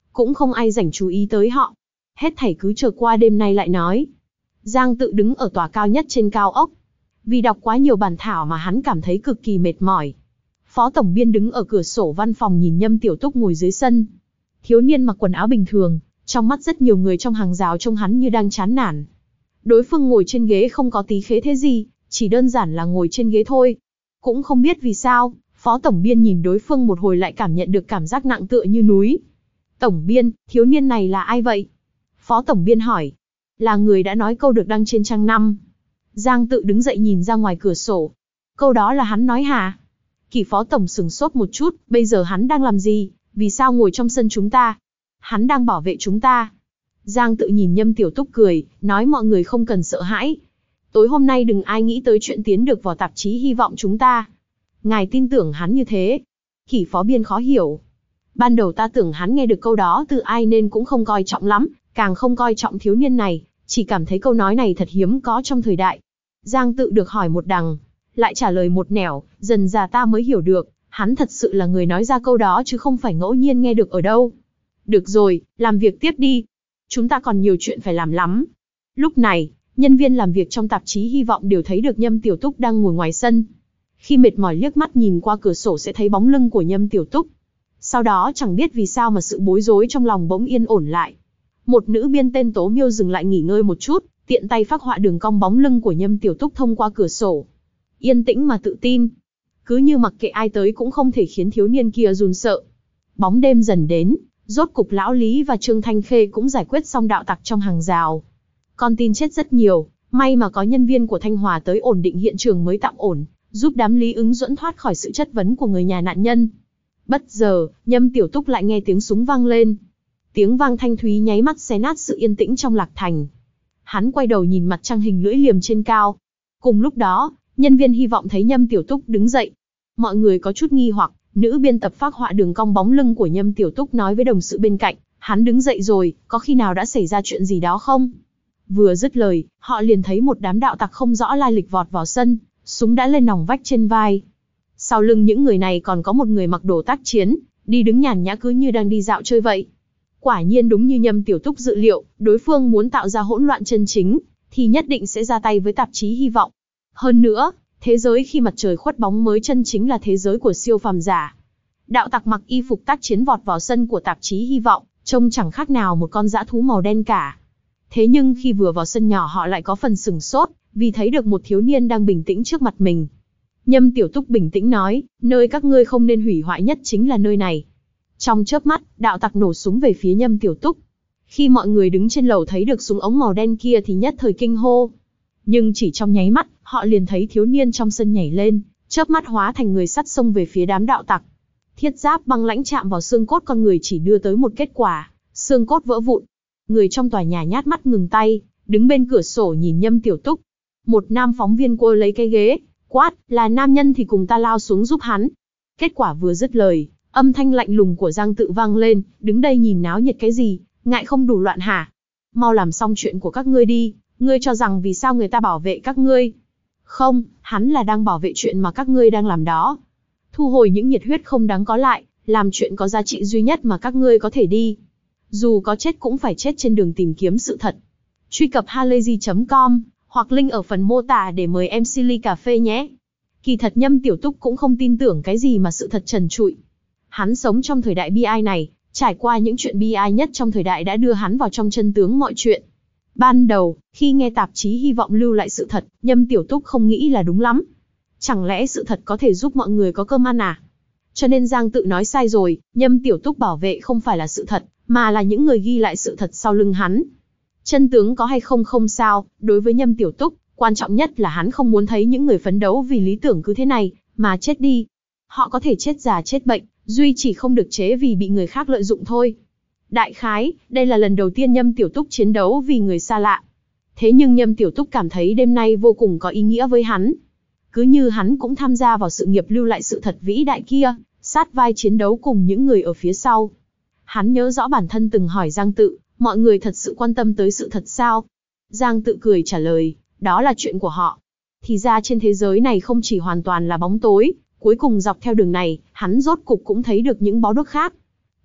cũng không ai rảnh chú ý tới họ. Hết thảy cứ chờ qua đêm nay lại nói. Giang Tự đứng ở tòa cao nhất trên cao ốc. Vì đọc quá nhiều bản thảo mà hắn cảm thấy cực kỳ mệt mỏi. Phó tổng biên đứng ở cửa sổ văn phòng nhìn Nhâm Tiểu Túc ngồi dưới sân. Thiếu niên mặc quần áo bình thường, trong mắt rất nhiều người trong hàng rào trông hắn như đang chán nản. Đối phương ngồi trên ghế không có tí khế thế gì, chỉ đơn giản là ngồi trên ghế thôi. Cũng không biết vì sao, Phó tổng biên nhìn đối phương một hồi lại cảm nhận được cảm giác nặng tựa như núi. Tổng biên, thiếu niên này là ai vậy? Phó tổng biên hỏi. Là người đã nói câu được đăng trên trang năm. Giang Tự đứng dậy nhìn ra ngoài cửa sổ. Câu đó là hắn nói hả? Kỷ phó tổng sửng sốt một chút, bây giờ hắn đang làm gì? Vì sao ngồi trong sân chúng ta? Hắn đang bảo vệ chúng ta. Giang Tự nhìn Nhâm Tiểu Túc cười, nói mọi người không cần sợ hãi. Tối hôm nay đừng ai nghĩ tới chuyện tiến được vào tạp chí hy vọng chúng ta. Ngài tin tưởng hắn như thế. Kỷ phó biên khó hiểu. Ban đầu ta tưởng hắn nghe được câu đó từ ai nên cũng không coi trọng lắm, càng không coi trọng thiếu niên này, chỉ cảm thấy câu nói này thật hiếm có trong thời đại. Giang Tự được hỏi một đằng, lại trả lời một nẻo, dần dà ta mới hiểu được, hắn thật sự là người nói ra câu đó chứ không phải ngẫu nhiên nghe được ở đâu. Được rồi, làm việc tiếp đi. Chúng ta còn nhiều chuyện phải làm lắm. Lúc này, nhân viên làm việc trong tạp chí hy vọng đều thấy được Nhâm Tiểu Túc đang ngồi ngoài sân. Khi mệt mỏi liếc mắt nhìn qua cửa sổ sẽ thấy bóng lưng của Nhâm Tiểu Túc. Sau đó chẳng biết vì sao mà sự bối rối trong lòng bỗng yên ổn lại. Một nữ biên tên Tố Miêu dừng lại nghỉ ngơi một chút, tiện tay phác họa đường cong bóng lưng của Nhâm Tiểu Túc thông qua cửa sổ. Yên tĩnh mà tự tin. Cứ như mặc kệ ai tới cũng không thể khiến thiếu niên kia run sợ. Bóng đêm dần đến, rốt cục Lão Lý và Trương Thanh Khê cũng giải quyết xong đạo tặc trong hàng rào. Con tin chết rất nhiều, may mà có nhân viên của Thanh Hòa tới ổn định hiện trường mới tạm ổn, giúp đám Lý Ứng Duẫn thoát khỏi sự chất vấn của người nhà nạn nhân. Bất giờ, Nhâm Tiểu Túc lại nghe tiếng súng vang lên. Tiếng vang thanh thúy nháy mắt xé nát sự yên tĩnh trong Lạc Thành. Hắn quay đầu nhìn mặt trăng hình lưỡi liềm trên cao. Cùng lúc đó, nhân viên hy vọng thấy Nhâm Tiểu Túc đứng dậy. Mọi người có chút nghi hoặc, nữ biên tập phác họa đường cong bóng lưng của Nhâm Tiểu Túc nói với đồng sự bên cạnh, hắn đứng dậy rồi, có khi nào đã xảy ra chuyện gì đó không? Vừa dứt lời, họ liền thấy một đám đạo tặc không rõ lai lịch vọt vào sân, súng đã lên nòng vách trên vai. Sau lưng những người này còn có một người mặc đồ tác chiến, đi đứng nhàn nhã cứ như đang đi dạo chơi vậy. Quả nhiên đúng như Nhâm Tiểu Túc dự liệu, đối phương muốn tạo ra hỗn loạn chân chính, thì nhất định sẽ ra tay với tạp chí hy vọng. Hơn nữa, thế giới khi mặt trời khuất bóng mới chân chính là thế giới của siêu phàm giả. Đạo tặc mặc y phục tác chiến vọt vào sân của tạp chí hy vọng, trông chẳng khác nào một con dã thú màu đen cả. Thế nhưng khi vừa vào sân nhỏ họ lại có phần sửng sốt, vì thấy được một thiếu niên đang bình tĩnh trước mặt mình. Nhâm Tiểu Túc bình tĩnh nói, nơi các ngươi không nên hủy hoại nhất chính là nơi này. Trong chớp mắt, đạo tặc nổ súng về phía Nhâm Tiểu Túc. Khi mọi người đứng trên lầu thấy được súng ống màu đen kia thì nhất thời kinh hô. Nhưng chỉ trong nháy mắt, họ liền thấy thiếu niên trong sân nhảy lên, chớp mắt hóa thành người sắt xông về phía đám đạo tặc. Thiết giáp băng lãnh chạm vào xương cốt con người chỉ đưa tới một kết quả, xương cốt vỡ vụn. Người trong tòa nhà nhát mắt ngừng tay, đứng bên cửa sổ nhìn Nhâm Tiểu Túc. Một nam phóng viên quơ lấy cái ghế, quát, là nam nhân thì cùng ta lao xuống giúp hắn. Kết quả vừa dứt lời, âm thanh lạnh lùng của Giang Tự vang lên, đứng đây nhìn náo nhiệt cái gì, ngại không đủ loạn hả? Mau làm xong chuyện của các ngươi đi, ngươi cho rằng vì sao người ta bảo vệ các ngươi? Không, hắn là đang bảo vệ chuyện mà các ngươi đang làm đó. Thu hồi những nhiệt huyết không đáng có lại, làm chuyện có giá trị duy nhất mà các ngươi có thể đi. Dù có chết cũng phải chết trên đường tìm kiếm sự thật. Truy cập halayzi chấm com hoặc link ở phần mô tả để mời em xê ly cà phê nhé. Kỳ thật Nhâm Tiểu Túc cũng không tin tưởng cái gì mà sự thật trần trụi. Hắn sống trong thời đại bi ai này, trải qua những chuyện bi ai nhất trong thời đại đã đưa hắn vào trong chân tướng mọi chuyện. Ban đầu, khi nghe tạp chí hy vọng lưu lại sự thật, Nhâm Tiểu Túc không nghĩ là đúng lắm. Chẳng lẽ sự thật có thể giúp mọi người có cơm ăn à? Cho nên Giang Tự nói sai rồi, Nhâm Tiểu Túc bảo vệ không phải là sự thật, mà là những người ghi lại sự thật sau lưng hắn. Chân tướng có hay không không sao, đối với Nhâm Tiểu Túc, quan trọng nhất là hắn không muốn thấy những người phấn đấu vì lý tưởng cứ thế này, mà chết đi. Họ có thể chết già chết bệnh, duy chỉ không được chế vì bị người khác lợi dụng thôi. Đại khái, đây là lần đầu tiên Nhâm Tiểu Túc chiến đấu vì người xa lạ. Thế nhưng Nhâm Tiểu Túc cảm thấy đêm nay vô cùng có ý nghĩa với hắn. Cứ như hắn cũng tham gia vào sự nghiệp lưu lại sự thật vĩ đại kia, sát vai chiến đấu cùng những người ở phía sau. Hắn nhớ rõ bản thân từng hỏi Giang Tự, mọi người thật sự quan tâm tới sự thật sao? Giang Tự cười trả lời, đó là chuyện của họ. Thì ra trên thế giới này không chỉ hoàn toàn là bóng tối, cuối cùng dọc theo đường này, hắn rốt cục cũng thấy được những bó đuốc khác.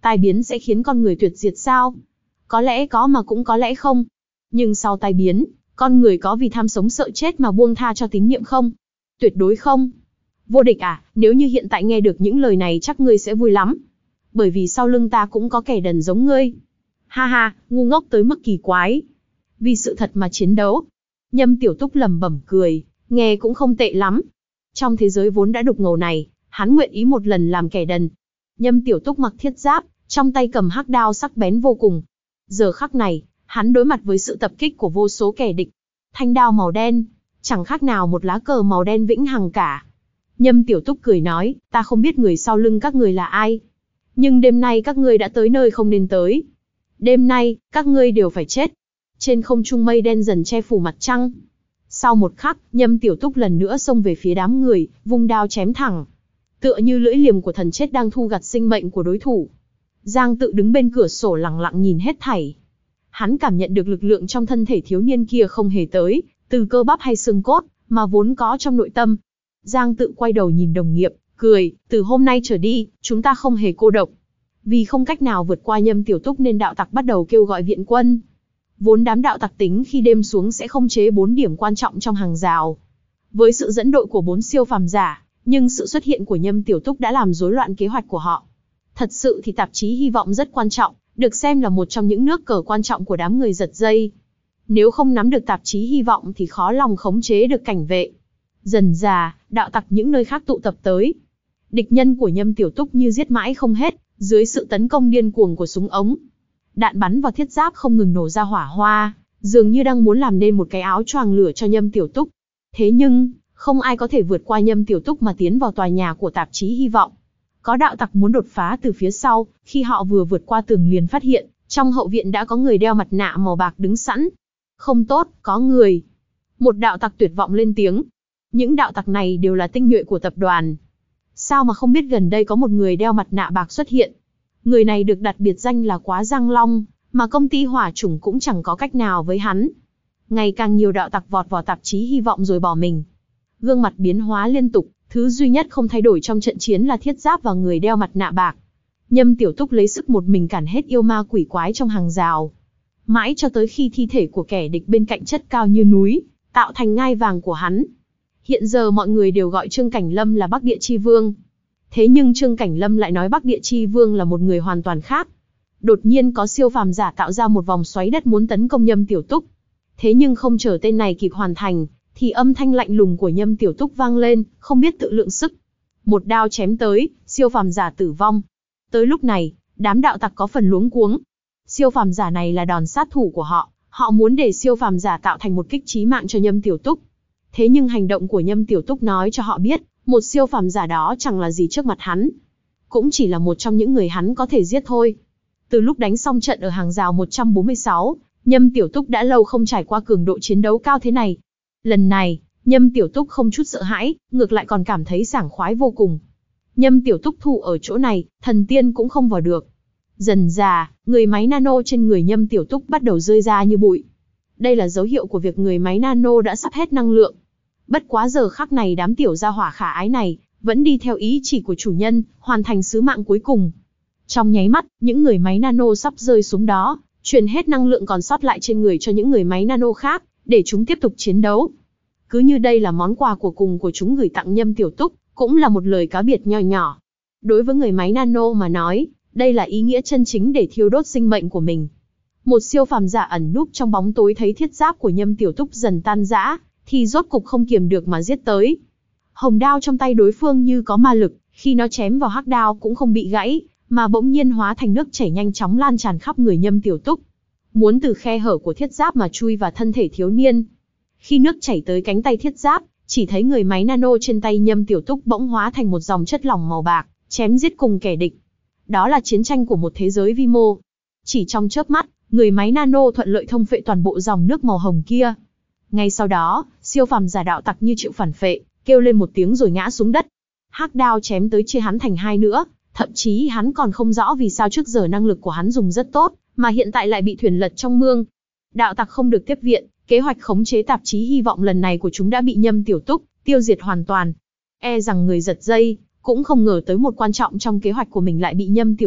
Tai biến sẽ khiến con người tuyệt diệt sao? Có lẽ có mà cũng có lẽ không. Nhưng sau tai biến, con người có vì tham sống sợ chết mà buông tha cho tín niệm không? Tuyệt đối không. Vô địch à, nếu như hiện tại nghe được những lời này chắc ngươi sẽ vui lắm. Bởi vì sau lưng ta cũng có kẻ đần giống ngươi. Ha ha, ngu ngốc tới mức kỳ quái. Vì sự thật mà chiến đấu. Nhâm Tiểu Túc lẩm bẩm cười, nghe cũng không tệ lắm. Trong thế giới vốn đã đục ngầu này, hắn nguyện ý một lần làm kẻ đần. Nhâm Tiểu Túc mặc thiết giáp, trong tay cầm hắc đao sắc bén vô cùng. Giờ khắc này, hắn đối mặt với sự tập kích của vô số kẻ địch. Thanh đao màu đen, chẳng khác nào một lá cờ màu đen vĩnh hằng cả. Nhâm Tiểu Túc cười nói, ta không biết người sau lưng các người là ai. Nhưng đêm nay các ngươi đã tới nơi không nên tới. Đêm nay, các ngươi đều phải chết. Trên không trung mây đen dần che phủ mặt trăng. Sau một khắc, Nhâm Tiểu Túc lần nữa xông về phía đám người, vung đao chém thẳng. Tựa như lưỡi liềm của thần chết đang thu gặt sinh mệnh của đối thủ. Giang Tự đứng bên cửa sổ lặng lặng nhìn hết thảy. Hắn cảm nhận được lực lượng trong thân thể thiếu niên kia không hề tới, từ cơ bắp hay xương cốt, mà vốn có trong nội tâm. Giang Tự quay đầu nhìn đồng nghiệp, cười, từ hôm nay trở đi, chúng ta không hề cô độc. Vì không cách nào vượt qua Nhâm Tiểu Túc nên đạo tặc bắt đầu kêu gọi viện quân. Vốn đám đạo tặc tính khi đêm xuống sẽ khống chế bốn điểm quan trọng trong hàng rào. Với sự dẫn đội của bốn siêu phàm giả, nhưng sự xuất hiện của Nhâm Tiểu Túc đã làm rối loạn kế hoạch của họ. Thật sự thì tạp chí Hy vọng rất quan trọng, được xem là một trong những nước cờ quan trọng của đám người giật dây. Nếu không nắm được tạp chí Hy vọng thì khó lòng khống chế được cảnh vệ. Dần dà, đạo tặc những nơi khác tụ tập tới. Địch nhân của Nhâm Tiểu Túc như giết mãi không hết, dưới sự tấn công điên cuồng của súng ống. Đạn bắn vào thiết giáp không ngừng nổ ra hỏa hoa, dường như đang muốn làm nên một cái áo choàng lửa cho Nhâm Tiểu Túc. Thế nhưng, không ai có thể vượt qua Nhâm Tiểu Túc mà tiến vào tòa nhà của tạp chí Hy vọng. Có đạo tặc muốn đột phá từ phía sau, khi họ vừa vượt qua tường liền phát hiện, trong hậu viện đã có người đeo mặt nạ màu bạc đứng sẵn. Không tốt, có người. Một đạo tặc tuyệt vọng lên tiếng. Những đạo tặc này đều là tinh nhuệ của tập đoàn. Sao mà không biết gần đây có một người đeo mặt nạ bạc xuất hiện. Người này được đặt biệt danh là Quá Giang Long, mà công ty hỏa chủng cũng chẳng có cách nào với hắn. Ngày càng nhiều đạo tặc vọt vào tạp chí Hy vọng rồi bỏ mình. Gương mặt biến hóa liên tục, thứ duy nhất không thay đổi trong trận chiến là thiết giáp và người đeo mặt nạ bạc. Nhâm Tiểu Túc lấy sức một mình cản hết yêu ma quỷ quái trong hàng rào. Mãi cho tới khi thi thể của kẻ địch bên cạnh chất cao như núi, tạo thành ngai vàng của hắn. Hiện giờ mọi người đều gọi Trương Cảnh Lâm là Bắc Địa Chi Vương. Thế nhưng Trương Cảnh Lâm lại nói Bắc Địa Chi Vương là một người hoàn toàn khác. Đột nhiên có siêu phàm giả tạo ra một vòng xoáy đất muốn tấn công Nhâm Tiểu Túc. Thế nhưng không chờ tên này kịp hoàn thành, thì âm thanh lạnh lùng của Nhâm Tiểu Túc vang lên, không biết tự lượng sức. Một đao chém tới, siêu phàm giả tử vong. Tới lúc này, đám đạo tặc có phần luống cuống. Siêu phàm giả này là đòn sát thủ của họ, họ muốn để siêu phàm giả tạo thành một kích chí mạng cho Nhâm Tiểu Túc. Thế nhưng hành động của Nhâm Tiểu Túc nói cho họ biết, một siêu phàm giả đó chẳng là gì trước mặt hắn. Cũng chỉ là một trong những người hắn có thể giết thôi. Từ lúc đánh xong trận ở hàng rào một trăm bốn mươi sáu, Nhâm Tiểu Túc đã lâu không trải qua cường độ chiến đấu cao thế này. Lần này, Nhâm Tiểu Túc không chút sợ hãi, ngược lại còn cảm thấy sảng khoái vô cùng. Nhâm Tiểu Túc thủ ở chỗ này, thần tiên cũng không vào được. Dần dà, người máy nano trên người Nhâm Tiểu Túc bắt đầu rơi ra như bụi. Đây là dấu hiệu của việc người máy nano đã sắp hết năng lượng. Bất quá giờ khắc này đám tiểu gia hỏa khả ái này, vẫn đi theo ý chỉ của chủ nhân, hoàn thành sứ mạng cuối cùng. Trong nháy mắt, những người máy nano sắp rơi xuống đó, truyền hết năng lượng còn sót lại trên người cho những người máy nano khác, để chúng tiếp tục chiến đấu. Cứ như đây là món quà của cùng của chúng gửi tặng Nhâm Tiểu Túc, cũng là một lời cá biệt nho nhỏ. Đối với người máy nano mà nói, đây là ý nghĩa chân chính để thiêu đốt sinh mệnh của mình. Một siêu phàm giả ẩn núp trong bóng tối thấy thiết giáp của Nhâm Tiểu Túc dần tan rã, thì rốt cục không kiềm được mà giết tới. Hồng đao trong tay đối phương như có ma lực, khi nó chém vào hắc đao cũng không bị gãy, mà bỗng nhiên hóa thành nước chảy nhanh chóng lan tràn khắp người Nhâm Tiểu Túc. Muốn từ khe hở của thiết giáp mà chui vào thân thể thiếu niên. Khi nước chảy tới cánh tay thiết giáp, chỉ thấy người máy nano trên tay Nhâm Tiểu Túc bỗng hóa thành một dòng chất lỏng màu bạc, chém giết cùng kẻ địch. Đó là chiến tranh của một thế giới vi mô. Chỉ trong chớp mắt, người máy nano thuận lợi thông phệ toàn bộ dòng nước màu hồng kia. Ngay sau đó, siêu phàm giả đạo tặc như chịu phản phệ, kêu lên một tiếng rồi ngã xuống đất. Hắc đao chém tới chia hắn thành hai nữa, thậm chí hắn còn không rõ vì sao trước giờ năng lực của hắn dùng rất tốt, mà hiện tại lại bị thuyền lật trong mương. Đạo tặc không được tiếp viện, kế hoạch khống chế tạp chí Hy vọng lần này của chúng đã bị Nhâm Tiểu Túc tiêu diệt hoàn toàn. E rằng người giật dây cũng không ngờ tới một quan trọng trong kế hoạch của mình lại bị Nhâm Tiểu Túc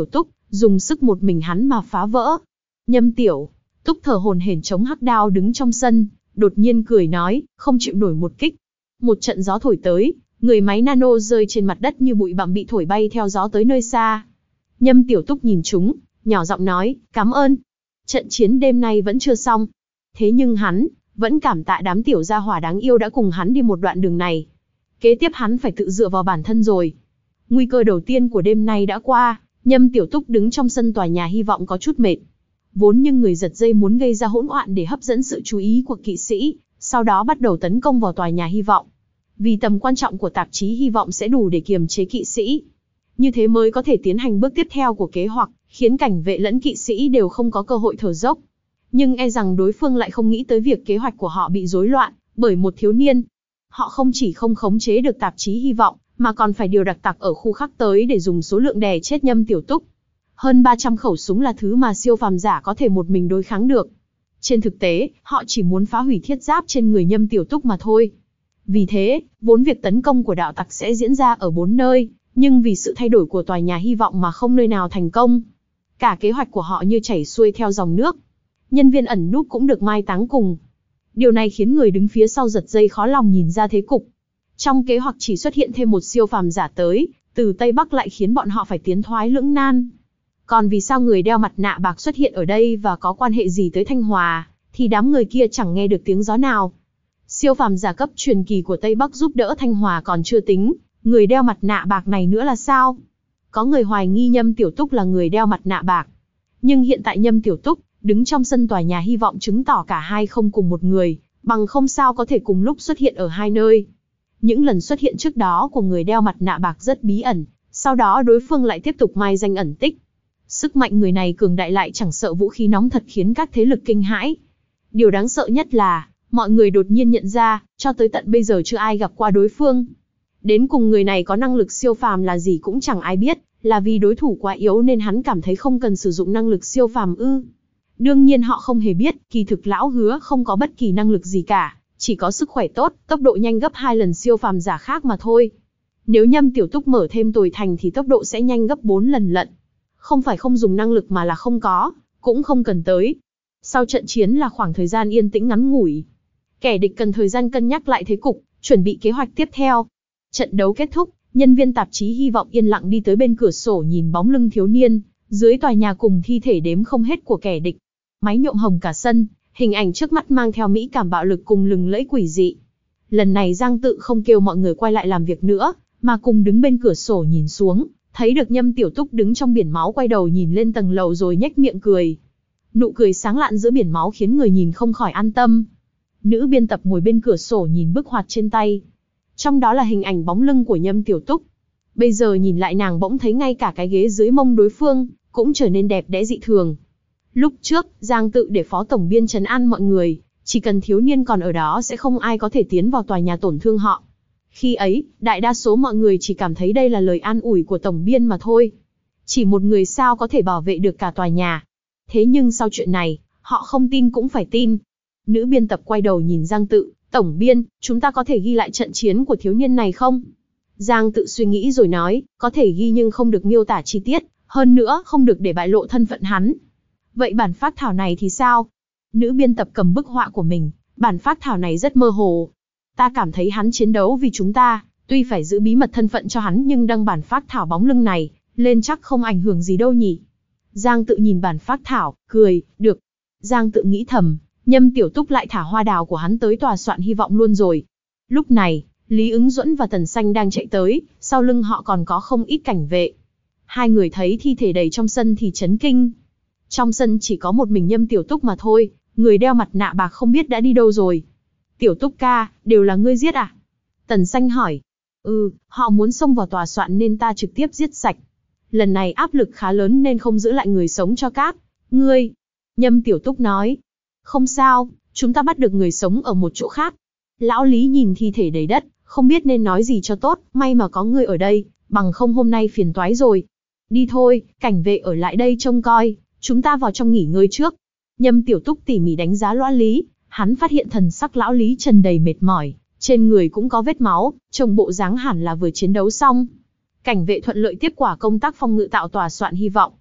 dùng sức một mình hắn mà phá vỡ. Nhâm Tiểu Túc thở hổn hển chống hắc đao đứng trong sân, đột nhiên cười nói, không chịu nổi một kích. Một trận gió thổi tới, người máy nano rơi trên mặt đất như bụi bặm bị thổi bay theo gió tới nơi xa. Nhâm Tiểu Túc nhìn chúng, nhỏ giọng nói, cảm ơn. Trận chiến đêm nay vẫn chưa xong. Thế nhưng hắn vẫn cảm tạ đám tiểu gia hỏa đáng yêu đã cùng hắn đi một đoạn đường này. Kế tiếp hắn phải tự dựa vào bản thân rồi. Nguy cơ đầu tiên của đêm nay đã qua, Nhâm Tiểu Túc đứng trong sân tòa nhà hy vọng có chút mệt. Vốn nhưng người giật dây muốn gây ra hỗn loạn để hấp dẫn sự chú ý của kỵ sĩ, sau đó bắt đầu tấn công vào tòa nhà hy vọng. Vì tầm quan trọng của tạp chí hy vọng sẽ đủ để kiềm chế kỵ sĩ. Như thế mới có thể tiến hành bước tiếp theo của kế hoạch, khiến cảnh vệ lẫn kỵ sĩ đều không có cơ hội thở dốc. Nhưng e rằng đối phương lại không nghĩ tới việc kế hoạch của họ bị rối loạn bởi một thiếu niên. Họ không chỉ không khống chế được tạp chí hy vọng, mà còn phải điều đặc tặc ở khu khác tới để dùng số lượng đè chết Nhâm Tiểu Túc. Hơn ba trăm khẩu súng là thứ mà siêu phàm giả có thể một mình đối kháng được. Trên thực tế, họ chỉ muốn phá hủy thiết giáp trên người Nhâm Tiểu Túc mà thôi. Vì thế, vốn việc tấn công của đạo tặc sẽ diễn ra ở bốn nơi, nhưng vì sự thay đổi của tòa nhà hy vọng mà không nơi nào thành công. Cả kế hoạch của họ như chảy xuôi theo dòng nước. Nhân viên ẩn núp cũng được mai táng cùng. Điều này khiến người đứng phía sau giật dây khó lòng nhìn ra thế cục. Trong kế hoạch chỉ xuất hiện thêm một siêu phàm giả tới, từ Tây Bắc lại khiến bọn họ phải tiến thoái lưỡng nan. Còn vì sao người đeo mặt nạ bạc xuất hiện ở đây và có quan hệ gì tới Thanh Hòa, thì đám người kia chẳng nghe được tiếng gió nào. Siêu phàm giả cấp truyền kỳ của Tây Bắc giúp đỡ Thanh Hòa còn chưa tính, người đeo mặt nạ bạc này nữa là sao? Có người hoài nghi Nhâm Tiểu Túc là người đeo mặt nạ bạc. Nhưng hiện tại Nhâm Tiểu Túc đứng trong sân tòa nhà hy vọng chứng tỏ cả hai không cùng một người, bằng không sao có thể cùng lúc xuất hiện ở hai nơi. Những lần xuất hiện trước đó của người đeo mặt nạ bạc rất bí ẩn, sau đó đối phương lại tiếp tục mai danh ẩn tích. Sức mạnh người này cường đại lại chẳng sợ vũ khí nóng thật khiến các thế lực kinh hãi. Điều đáng sợ nhất là, mọi người đột nhiên nhận ra, cho tới tận bây giờ chưa ai gặp qua đối phương. Đến cùng người này có năng lực siêu phàm là gì cũng chẳng ai biết, là vì đối thủ quá yếu nên hắn cảm thấy không cần sử dụng năng lực siêu phàm ư. Đương nhiên họ không hề biết, kỳ thực lão hứa không có bất kỳ năng lực gì cả, chỉ có sức khỏe tốt, tốc độ nhanh gấp hai lần siêu phàm giả khác mà thôi. Nếu Nhâm Tiểu Túc mở thêm tồi thành thì tốc độ sẽ nhanh gấp bốn lần lận. Không phải không dùng năng lực mà là không có, cũng không cần tới. Sau trận chiến là khoảng thời gian yên tĩnh ngắn ngủi. Kẻ địch cần thời gian cân nhắc lại thế cục, chuẩn bị kế hoạch tiếp theo. Trận đấu kết thúc, nhân viên tạp chí hy vọng yên lặng đi tới bên cửa sổ nhìn bóng lưng thiếu niên, dưới tòa nhà cùng thi thể đếm không hết của kẻ địch. Máy nhuộm hồng cả sân, hình ảnh trước mắt mang theo mỹ cảm bạo lực cùng lừng lẫy quỷ dị. Lần này Giang Tự không kêu mọi người quay lại làm việc nữa, mà cùng đứng bên cửa sổ nhìn xuống, thấy được Nhâm Tiểu Túc đứng trong biển máu quay đầu nhìn lên tầng lầu rồi nhếch miệng cười. Nụ cười sáng lạn giữa biển máu khiến người nhìn không khỏi an tâm. Nữ biên tập ngồi bên cửa sổ nhìn bức hoạt trên tay. Trong đó là hình ảnh bóng lưng của Nhâm Tiểu Túc. Bây giờ nhìn lại nàng bỗng thấy ngay cả cái ghế dưới mông đối phương, cũng trở nên đẹp đẽ dị thường. Lúc trước, Giang Tự để phó tổng biên trấn an mọi người, chỉ cần thiếu niên còn ở đó sẽ không ai có thể tiến vào tòa nhà tổn thương họ. Khi ấy, đại đa số mọi người chỉ cảm thấy đây là lời an ủi của tổng biên mà thôi. Chỉ một người sao có thể bảo vệ được cả tòa nhà. Thế nhưng sau chuyện này, họ không tin cũng phải tin. Nữ biên tập quay đầu nhìn Giang Tự, tổng biên, chúng ta có thể ghi lại trận chiến của thiếu niên này không? Giang Tự suy nghĩ rồi nói, có thể ghi nhưng không được miêu tả chi tiết, hơn nữa không được để bại lộ thân phận hắn. Vậy bản phác thảo này thì sao? Nữ biên tập cầm bức họa của mình, bản phác thảo này rất mơ hồ. Ta cảm thấy hắn chiến đấu vì chúng ta, tuy phải giữ bí mật thân phận cho hắn nhưng đăng bản phác thảo bóng lưng này, lên chắc không ảnh hưởng gì đâu nhỉ. Giang Tự nhìn bản phác thảo, cười, được. Giang Tự nghĩ thầm, Nhâm Tiểu Túc lại thả hoa đào của hắn tới tòa soạn hy vọng luôn rồi. Lúc này, Lý Ứng Duẫn và Tần Xanh đang chạy tới, sau lưng họ còn có không ít cảnh vệ. Hai người thấy thi thể đầy trong sân thì chấn kinh. Trong sân chỉ có một mình Nhâm Tiểu Túc mà thôi, người đeo mặt nạ bạc không biết đã đi đâu rồi. Tiểu Túc ca, đều là ngươi giết à? Tần Xanh hỏi. Ừ, họ muốn xông vào tòa soạn nên ta trực tiếp giết sạch. Lần này áp lực khá lớn nên không giữ lại người sống cho các ngươi. Nhâm Tiểu Túc nói. Không sao, chúng ta bắt được người sống ở một chỗ khác. Lão Lý nhìn thi thể đầy đất, không biết nên nói gì cho tốt, may mà có ngươi ở đây, bằng không hôm nay phiền toái rồi. Đi thôi, cảnh vệ ở lại đây trông coi, chúng ta vào trong nghỉ ngơi trước. Nhâm Tiểu Túc tỉ mỉ đánh giá Lão Lý, hắn phát hiện thần sắc Lão Lý trần đầy mệt mỏi, trên người cũng có vết máu, trông bộ dáng hẳn là vừa chiến đấu xong. Cảnh vệ thuận lợi tiếp quả công tác phòng ngự tạo tòa soạn hy vọng.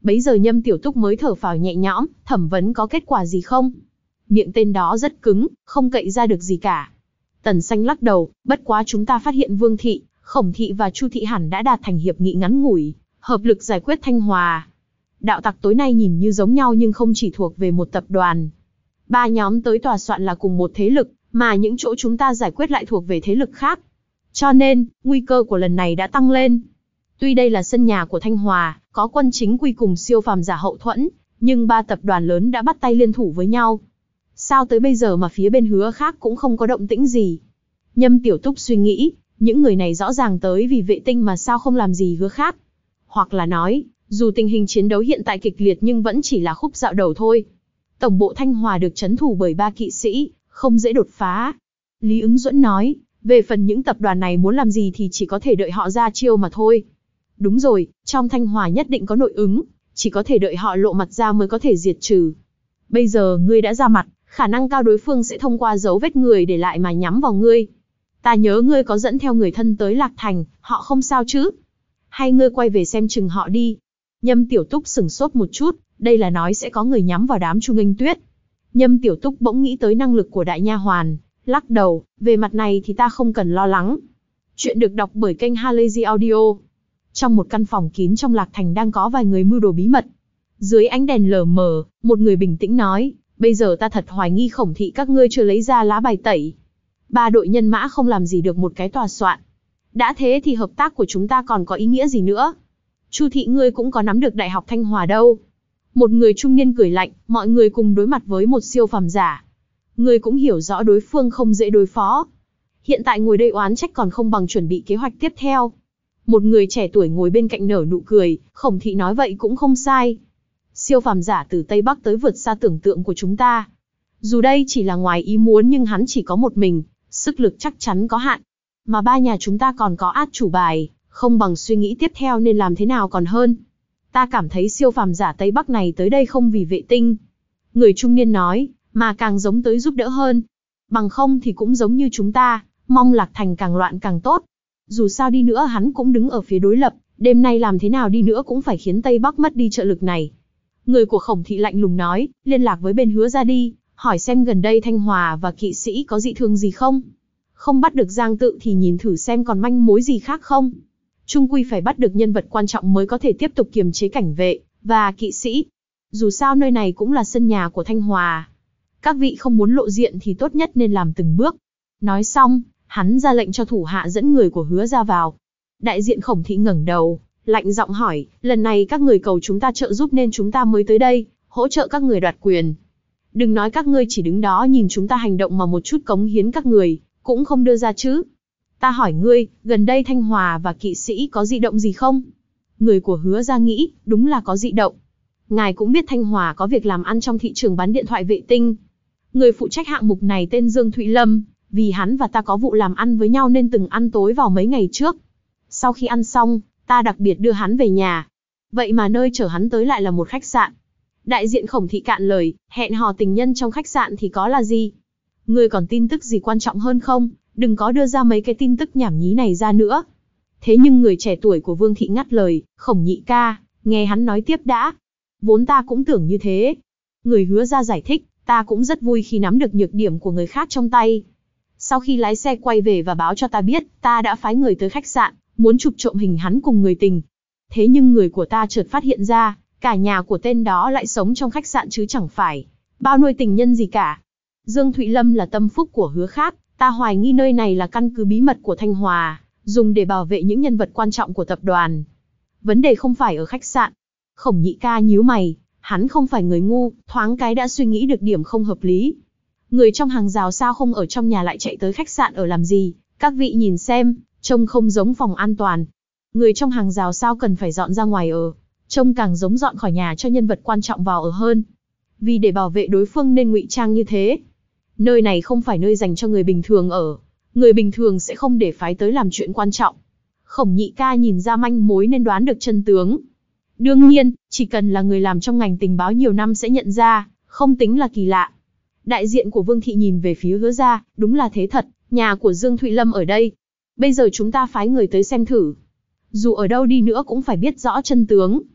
Bấy giờ Nhâm Tiểu Túc mới thở phào nhẹ nhõm, thẩm vấn có kết quả gì không? Miệng tên đó rất cứng, không cậy ra được gì cả. Tần Xanh lắc đầu, bất quá chúng ta phát hiện Vương Thị, Khổng Thị và Chu Thị hẳn đã đạt thành hiệp nghị ngắn ngủi, hợp lực giải quyết Thanh Hòa. Đạo tặc tối nay nhìn như giống nhau nhưng không chỉ thuộc về một tập đoàn. Ba nhóm tới tòa soạn là cùng một thế lực, mà những chỗ chúng ta giải quyết lại thuộc về thế lực khác. Cho nên, nguy cơ của lần này đã tăng lên. Tuy đây là sân nhà của Thanh Hòa, có quân chính quy cùng siêu phàm giả hậu thuẫn, nhưng ba tập đoàn lớn đã bắt tay liên thủ với nhau. Sao tới bây giờ mà phía bên Hứa khác cũng không có động tĩnh gì? Nhâm Tiểu Túc suy nghĩ, những người này rõ ràng tới vì Vệ Tinh mà sao không làm gì Hứa khác? Hoặc là nói, dù tình hình chiến đấu hiện tại kịch liệt nhưng vẫn chỉ là khúc dạo đầu thôi. Tổng bộ Thanh Hòa được trấn thủ bởi ba kỵ sĩ, không dễ đột phá. Lý Ứng Duẫn nói, về phần những tập đoàn này muốn làm gì thì chỉ có thể đợi họ ra chiêu mà thôi. Đúng rồi, trong Thanh Hòa nhất định có nội ứng, chỉ có thể đợi họ lộ mặt ra mới có thể diệt trừ. Bây giờ ngươi đã ra mặt, khả năng cao đối phương sẽ thông qua dấu vết người để lại mà nhắm vào ngươi. Ta nhớ ngươi có dẫn theo người thân tới Lạc Thành, họ không sao chứ? Hay ngươi quay về xem chừng họ đi? Nhâm Tiểu Túc sửng sốt một chút, đây là nói sẽ có người nhắm vào đám Chu Nghênh Tuyết. Nhâm Tiểu Túc bỗng nghĩ tới năng lực của đại nha hoàn, lắc đầu, về mặt này thì ta không cần lo lắng. Chuyện được đọc bởi kênh Halazy Audio. Trong một căn phòng kín trong Lạc Thành đang có vài người mưu đồ bí mật. Dưới ánh đèn lờ mờ, một người bình tĩnh nói, bây giờ ta thật hoài nghi Khổng Thị các ngươi chưa lấy ra lá bài tẩy. Ba đội nhân mã không làm gì được một cái tòa soạn. Đã thế thì hợp tác của chúng ta còn có ý nghĩa gì nữa? Chu Thị ngươi cũng có nắm được Đại học Thanh Hòa đâu. Một người trung niên cười lạnh, mọi người cùng đối mặt với một siêu phàm giả. Ngươi cũng hiểu rõ đối phương không dễ đối phó. Hiện tại ngồi đây oán trách còn không bằng chuẩn bị kế hoạch tiếp theo. Một người trẻ tuổi ngồi bên cạnh nở nụ cười, Khổng Thị nói vậy cũng không sai. Siêu phàm giả từ Tây Bắc tới vượt xa tưởng tượng của chúng ta. Dù đây chỉ là ngoài ý muốn nhưng hắn chỉ có một mình, sức lực chắc chắn có hạn. Mà ba nhà chúng ta còn có át chủ bài, không bằng suy nghĩ tiếp theo nên làm thế nào còn hơn. Ta cảm thấy siêu phàm giả Tây Bắc này tới đây không vì Vệ Tinh. Người trung niên nói, mà càng giống tới giúp đỡ hơn. Bằng không thì cũng giống như chúng ta, mong Lạc Thành càng loạn càng tốt. Dù sao đi nữa hắn cũng đứng ở phía đối lập, đêm nay làm thế nào đi nữa cũng phải khiến Tây Bắc mất đi trợ lực này. Người của Khổng Thị lạnh lùng nói, liên lạc với bên Hứa ra đi, hỏi xem gần đây Thanh Hòa và kỵ sĩ có dị thường gì không. Không bắt được Giang Tự thì nhìn thử xem còn manh mối gì khác không. Chung quy phải bắt được nhân vật quan trọng mới có thể tiếp tục kiềm chế cảnh vệ và kỵ sĩ. Dù sao nơi này cũng là sân nhà của Thanh Hòa. Các vị không muốn lộ diện thì tốt nhất nên làm từng bước. Nói xong, hắn ra lệnh cho thủ hạ dẫn người của Hứa ra vào. Đại diện Khổng Thị ngẩng đầu, lạnh giọng hỏi, lần này các người cầu chúng ta trợ giúp nên chúng ta mới tới đây, hỗ trợ các người đoạt quyền. Đừng nói các ngươi chỉ đứng đó nhìn chúng ta hành động mà một chút cống hiến các người cũng không đưa ra chứ. Ta hỏi ngươi, gần đây Thanh Hòa và kỵ sĩ có dị động gì không? Người của Hứa ra nghĩ, đúng là có dị động. Ngài cũng biết Thanh Hòa có việc làm ăn trong thị trường bán điện thoại Vệ Tinh. Người phụ trách hạng mục này tên Dương Thụy Lâm, vì hắn và ta có vụ làm ăn với nhau nên từng ăn tối vào mấy ngày trước. Sau khi ăn xong, ta đặc biệt đưa hắn về nhà. Vậy mà nơi chở hắn tới lại là một khách sạn. Đại diện Khổng Thị cạn lời, hẹn hò tình nhân trong khách sạn thì có là gì? Ngươi còn tin tức gì quan trọng hơn không? Đừng có đưa ra mấy cái tin tức nhảm nhí này ra nữa. Thế nhưng người trẻ tuổi của Vương Thị ngắt lời, Khổng nhị ca, nghe hắn nói tiếp đã. Vốn ta cũng tưởng như thế. Người Hứa ra giải thích, ta cũng rất vui khi nắm được nhược điểm của người khác trong tay. Sau khi lái xe quay về và báo cho ta biết, ta đã phái người tới khách sạn, muốn chụp trộm hình hắn cùng người tình. Thế nhưng người của ta chợt phát hiện ra, cả nhà của tên đó lại sống trong khách sạn chứ chẳng phải bao nuôi tình nhân gì cả. Dương Thụy Lâm là tâm phúc của Hứa khác, ta hoài nghi nơi này là căn cứ bí mật của Thanh Hòa, dùng để bảo vệ những nhân vật quan trọng của tập đoàn. Vấn đề không phải ở khách sạn. Khổng nhị ca nhíu mày, hắn không phải người ngu, thoáng cái đã suy nghĩ được điểm không hợp lý. Người trong hàng rào sao không ở trong nhà lại chạy tới khách sạn ở làm gì? Các vị nhìn xem, trông không giống phòng an toàn. Người trong hàng rào sao cần phải dọn ra ngoài ở? Trông càng giống dọn khỏi nhà cho nhân vật quan trọng vào ở hơn. Vì để bảo vệ đối phương nên ngụy trang như thế. Nơi này không phải nơi dành cho người bình thường ở. Người bình thường sẽ không để phái tới làm chuyện quan trọng. Khổng nhị ca nhìn ra manh mối nên đoán được chân tướng. Đương nhiên, chỉ cần là người làm trong ngành tình báo nhiều năm sẽ nhận ra, không tính là kỳ lạ. Đại diện của Vương Thị nhìn về phía Hứa ra, đúng là thế thật, nhà của Dương Thụy Lâm ở đây. Bây giờ chúng ta phái người tới xem thử. Dù ở đâu đi nữa cũng phải biết rõ chân tướng.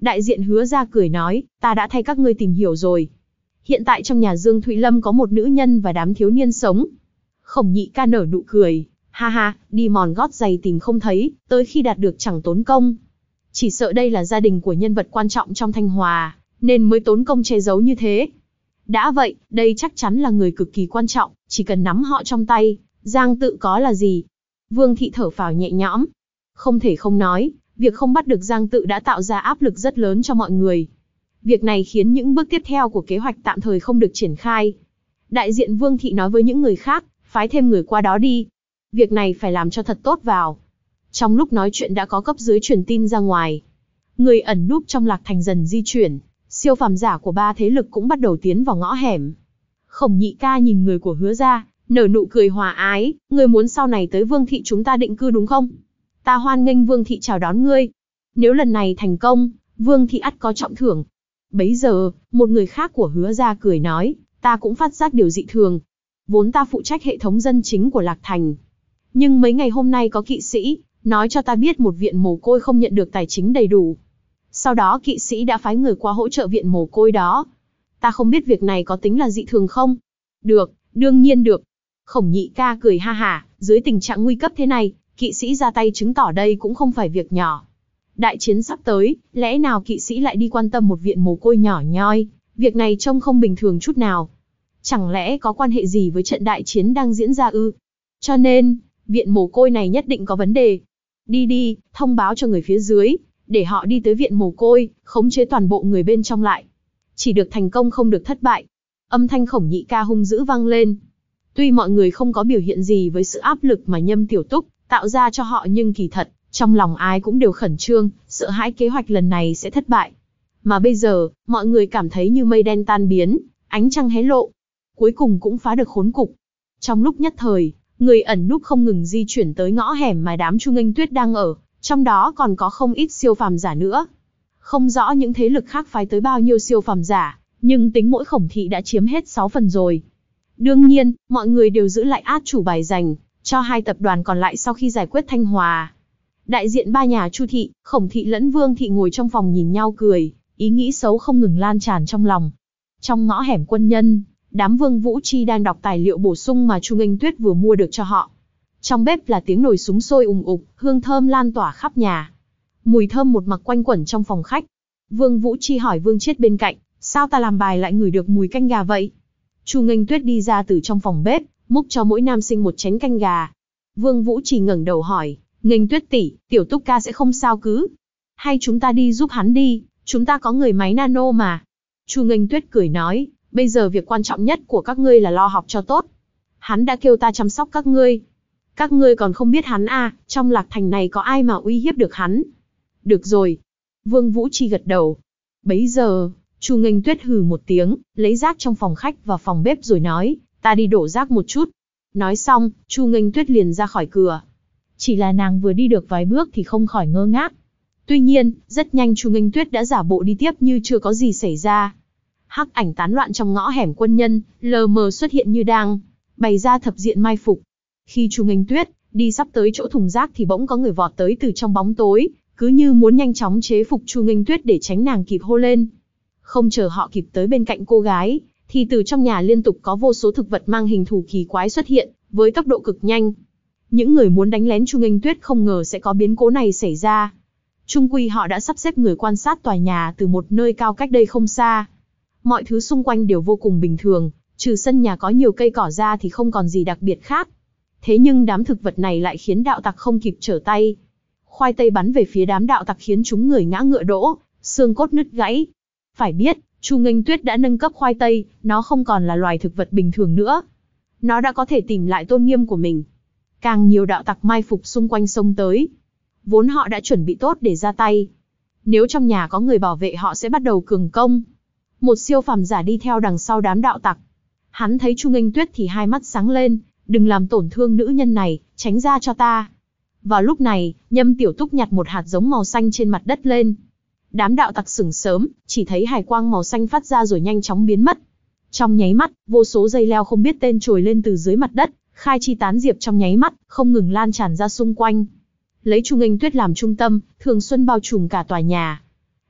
Đại diện Hứa gia cười nói, ta đã thay các ngươi tìm hiểu rồi. Hiện tại trong nhà Dương Thụy Lâm có một nữ nhân và đám thiếu niên sống. Khổng Nhị Ca nở nụ cười, ha ha, đi mòn gót giày tìm không thấy, tới khi đạt được chẳng tốn công. Chỉ sợ đây là gia đình của nhân vật quan trọng trong Thanh Hòa, nên mới tốn công che giấu như thế. Đã vậy, đây chắc chắn là người cực kỳ quan trọng, chỉ cần nắm họ trong tay, Giang Tự có là gì? Vương Thị thở phào nhẹ nhõm. Không thể không nói, việc không bắt được Giang Tự đã tạo ra áp lực rất lớn cho mọi người. Việc này khiến những bước tiếp theo của kế hoạch tạm thời không được triển khai. Đại diện Vương Thị nói với những người khác, phái thêm người qua đó đi. Việc này phải làm cho thật tốt vào. Trong lúc nói chuyện đã có cấp dưới truyền tin ra ngoài. Người ẩn núp trong Lạc Thành dần di chuyển, siêu phàm giả của ba thế lực cũng bắt đầu tiến vào ngõ hẻm. Khổng Nhị Ca nhìn người của Hứa gia, nở nụ cười hòa ái, ngươi muốn sau này tới Vương Thị chúng ta định cư đúng không? Ta hoan nghênh Vương Thị chào đón ngươi. Nếu lần này thành công, Vương Thị ắt có trọng thưởng. Bấy giờ, một người khác của Hứa gia cười nói, ta cũng phát giác điều dị thường. Vốn ta phụ trách hệ thống dân chính của Lạc Thành. Nhưng mấy ngày hôm nay có kỵ sĩ, nói cho ta biết một viện mồ côi không nhận được tài chính đầy đủ. Sau đó kỵ sĩ đã phái người qua hỗ trợ viện mồ côi đó. Ta không biết việc này có tính là dị thường không? Được, đương nhiên được. Khổng Nhị Ca cười ha hả, dưới tình trạng nguy cấp thế này, kỵ sĩ ra tay chứng tỏ đây cũng không phải việc nhỏ. Đại chiến sắp tới, lẽ nào kỵ sĩ lại đi quan tâm một viện mồ côi nhỏ nhoi, việc này trông không bình thường chút nào. Chẳng lẽ có quan hệ gì với trận đại chiến đang diễn ra ư? Cho nên, viện mồ côi này nhất định có vấn đề. Đi đi, thông báo cho người phía dưới, để họ đi tới viện mồ côi, khống chế toàn bộ người bên trong lại. Chỉ được thành công không được thất bại. Âm thanh Khổng Nhị Ca hung dữ vang lên. Tuy mọi người không có biểu hiện gì với sự áp lực mà Nhâm Tiểu Túc tạo ra cho họ, nhưng kỳ thật, trong lòng ai cũng đều khẩn trương, sợ hãi kế hoạch lần này sẽ thất bại. Mà bây giờ, mọi người cảm thấy như mây đen tan biến, ánh trăng hé lộ. Cuối cùng cũng phá được khốn cục. Trong lúc nhất thời, người ẩn núp không ngừng di chuyển tới ngõ hẻm mà đám Chu Nghênh Tuyết đang ở, trong đó còn có không ít siêu phàm giả nữa. Không rõ những thế lực khác phái tới bao nhiêu siêu phàm giả, nhưng tính mỗi Khổng thị đã chiếm hết sáu phần rồi. Đương nhiên, mọi người đều giữ lại át chủ bài dành cho hai tập đoàn còn lại sau khi giải quyết Thanh Hòa. Đại diện ba nhà Chu thị, Khổng thị lẫn Vương thị ngồi trong phòng nhìn nhau cười, ý nghĩ xấu không ngừng lan tràn trong lòng. Trong ngõ hẻm quân nhân, đám Vương Vũ Chi đang đọc tài liệu bổ sung mà Chu Nghênh Tuyết vừa mua được cho họ. Trong bếp là tiếng nồi súng sôi ùng ục, hương thơm lan tỏa khắp nhà. Mùi thơm một mặc quanh quẩn trong phòng khách. Vương Vũ Chi hỏi Vương Chiết bên cạnh, sao ta làm bài lại ngửi được mùi canh gà vậy? Chu Nghênh Tuyết đi ra từ trong phòng bếp, múc cho mỗi nam sinh một chén canh gà. Vương Vũ Chi ngẩng đầu hỏi, Nghênh Tuyết tỷ, Tiểu Túc ca sẽ không sao cứ? Hay chúng ta đi giúp hắn đi, chúng ta có người máy nano mà. Chu Nghênh Tuyết cười nói, bây giờ việc quan trọng nhất của các ngươi là lo học cho tốt. Hắn đã kêu ta chăm sóc các ngươi. Các ngươi còn không biết hắn à, trong Lạc Thành này có ai mà uy hiếp được hắn? Được rồi. Vương Vũ Chi gật đầu. Bấy giờ, Chu Nghênh Tuyết hừ một tiếng, lấy rác trong phòng khách và phòng bếp rồi nói, ta đi đổ rác một chút. Nói xong, Chu Nghênh Tuyết liền ra khỏi cửa. Chỉ là nàng vừa đi được vài bước thì không khỏi ngơ ngác. Tuy nhiên, rất nhanh Chu Nghênh Tuyết đã giả bộ đi tiếp như chưa có gì xảy ra. Hắc ảnh tán loạn trong ngõ hẻm quân nhân, lờ mờ xuất hiện như đang bày ra thập diện mai phục. Khi Chu Nghênh Tuyết đi sắp tới chỗ thùng rác thì bỗng có người vọt tới từ trong bóng tối, cứ như muốn nhanh chóng chế phục Chu Nghênh Tuyết để tránh nàng kịp hô lên. Không chờ họ kịp tới bên cạnh cô gái, thì từ trong nhà liên tục có vô số thực vật mang hình thù kỳ quái xuất hiện, với tốc độ cực nhanh. Những người muốn đánh lén Chu Nghênh Tuyết không ngờ sẽ có biến cố này xảy ra. Chung quy họ đã sắp xếp người quan sát tòa nhà từ một nơi cao cách đây không xa. Mọi thứ xung quanh đều vô cùng bình thường, trừ sân nhà có nhiều cây cỏ ra thì không còn gì đặc biệt khác. Thế nhưng đám thực vật này lại khiến đạo tặc không kịp trở tay. Khoai tây bắn về phía đám đạo tặc khiến chúng người ngã ngựa đổ, xương cốt nứt gãy. Phải biết, Chu Nghênh Tuyết đã nâng cấp khoai tây, nó không còn là loài thực vật bình thường nữa. Nó đã có thể tìm lại tôn nghiêm của mình. Càng nhiều đạo tặc mai phục xung quanh sông tới. Vốn họ đã chuẩn bị tốt để ra tay. Nếu trong nhà có người bảo vệ họ sẽ bắt đầu cường công. Một siêu phàm giả đi theo đằng sau đám đạo tặc. Hắn thấy Chu Nghênh Tuyết thì hai mắt sáng lên, đừng làm tổn thương nữ nhân này, tránh ra cho ta. Vào lúc này, Nhâm Tiểu Túc nhặt một hạt giống màu xanh trên mặt đất lên. Đám đạo tặc sửng sớm, chỉ thấy hài quang màu xanh phát ra rồi nhanh chóng biến mất. Trong nháy mắt, vô số dây leo không biết tên trồi lên từ dưới mặt đất, khai chi tán diệp trong nháy mắt, không ngừng lan tràn ra xung quanh. Lấy Chu Nghênh Tuyết làm trung tâm, thường xuân bao trùm cả tòa nhà.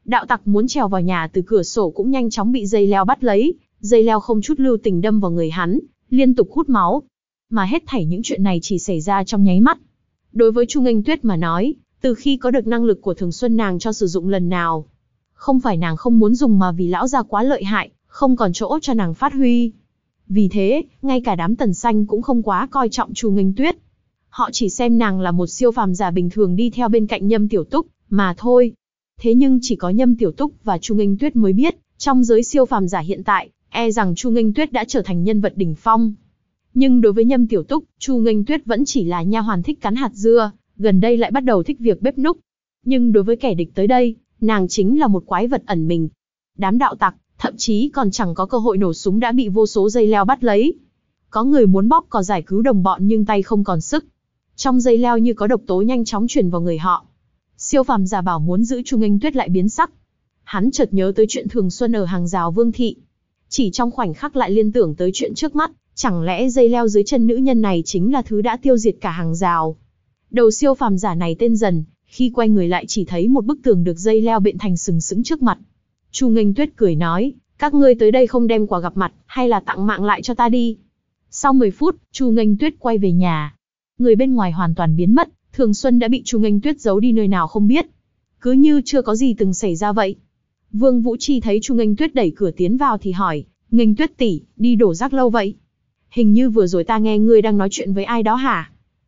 Đạo tặc muốn trèo vào nhà từ cửa sổ cũng nhanh chóng bị dây leo bắt lấy, dây leo không chút lưu tình đâm vào người hắn, liên tục hút máu. Mà hết thảy những chuyện này chỉ xảy ra trong nháy mắt. Đối với Chu Nghênh Tuyết mà nói, từ khi có được năng lực của Thường Xuân nàng cho sử dụng lần nào, không phải nàng không muốn dùng mà vì lão gia quá lợi hại, không còn chỗ cho nàng phát huy. Vì thế, ngay cả đám Tần Xanh cũng không quá coi trọng Chu Nghênh Tuyết. Họ chỉ xem nàng là một siêu phàm giả bình thường đi theo bên cạnh Nhâm Tiểu Túc, mà thôi. Thế nhưng chỉ có Nhâm Tiểu Túc và Chu Nghênh Tuyết mới biết, trong giới siêu phàm giả hiện tại, e rằng Chu Nghênh Tuyết đã trở thành nhân vật đỉnh phong. Nhưng đối với Nhâm Tiểu Túc, Chu Nghênh Tuyết vẫn chỉ là nha hoàn thích cắn hạt dưa, gần đây lại bắt đầu thích việc bếp núc. Nhưng đối với kẻ địch tới đây, nàng chính là một quái vật ẩn mình. Đám đạo tặc, thậm chí còn chẳng có cơ hội nổ súng đã bị vô số dây leo bắt lấy. Có người muốn bóp cò giải cứu đồng bọn nhưng tay không còn sức. Trong dây leo như có độc tố nhanh chóng truyền vào người họ. Siêu phàm giả bảo muốn giữ Chu Nghênh Tuyết lại biến sắc. Hắn chợt nhớ tới chuyện Thường Xuân ở hàng rào Vương thị. Chỉ trong khoảnh khắc lại liên tưởng tới chuyện trước mắt, chẳng lẽ dây leo dưới chân nữ nhân này chính là thứ đã tiêu diệt cả hàng rào. Đầu siêu phàm giả này tên Dần, khi quay người lại chỉ thấy một bức tường được dây leo bện thành sừng sững trước mặt. Chu Nghênh Tuyết cười nói, các ngươi tới đây không đem quà gặp mặt, hay là tặng mạng lại cho ta đi. Sau mười phút, Chu Nghênh Tuyết quay về nhà. Người bên ngoài hoàn toàn biến mất, Thường Xuân đã bị Chu Nghênh Tuyết giấu đi nơi nào không biết. Cứ như chưa có gì từng xảy ra vậy. Vương Vũ Chi thấy Chu Nghênh Tuyết đẩy cửa tiến vào thì hỏi, Nghênh Tuyết tỷ, đi đổ rác lâu vậy? Hình như vừa rồi ta nghe ngươi đang nói chuyện với ai đó hả?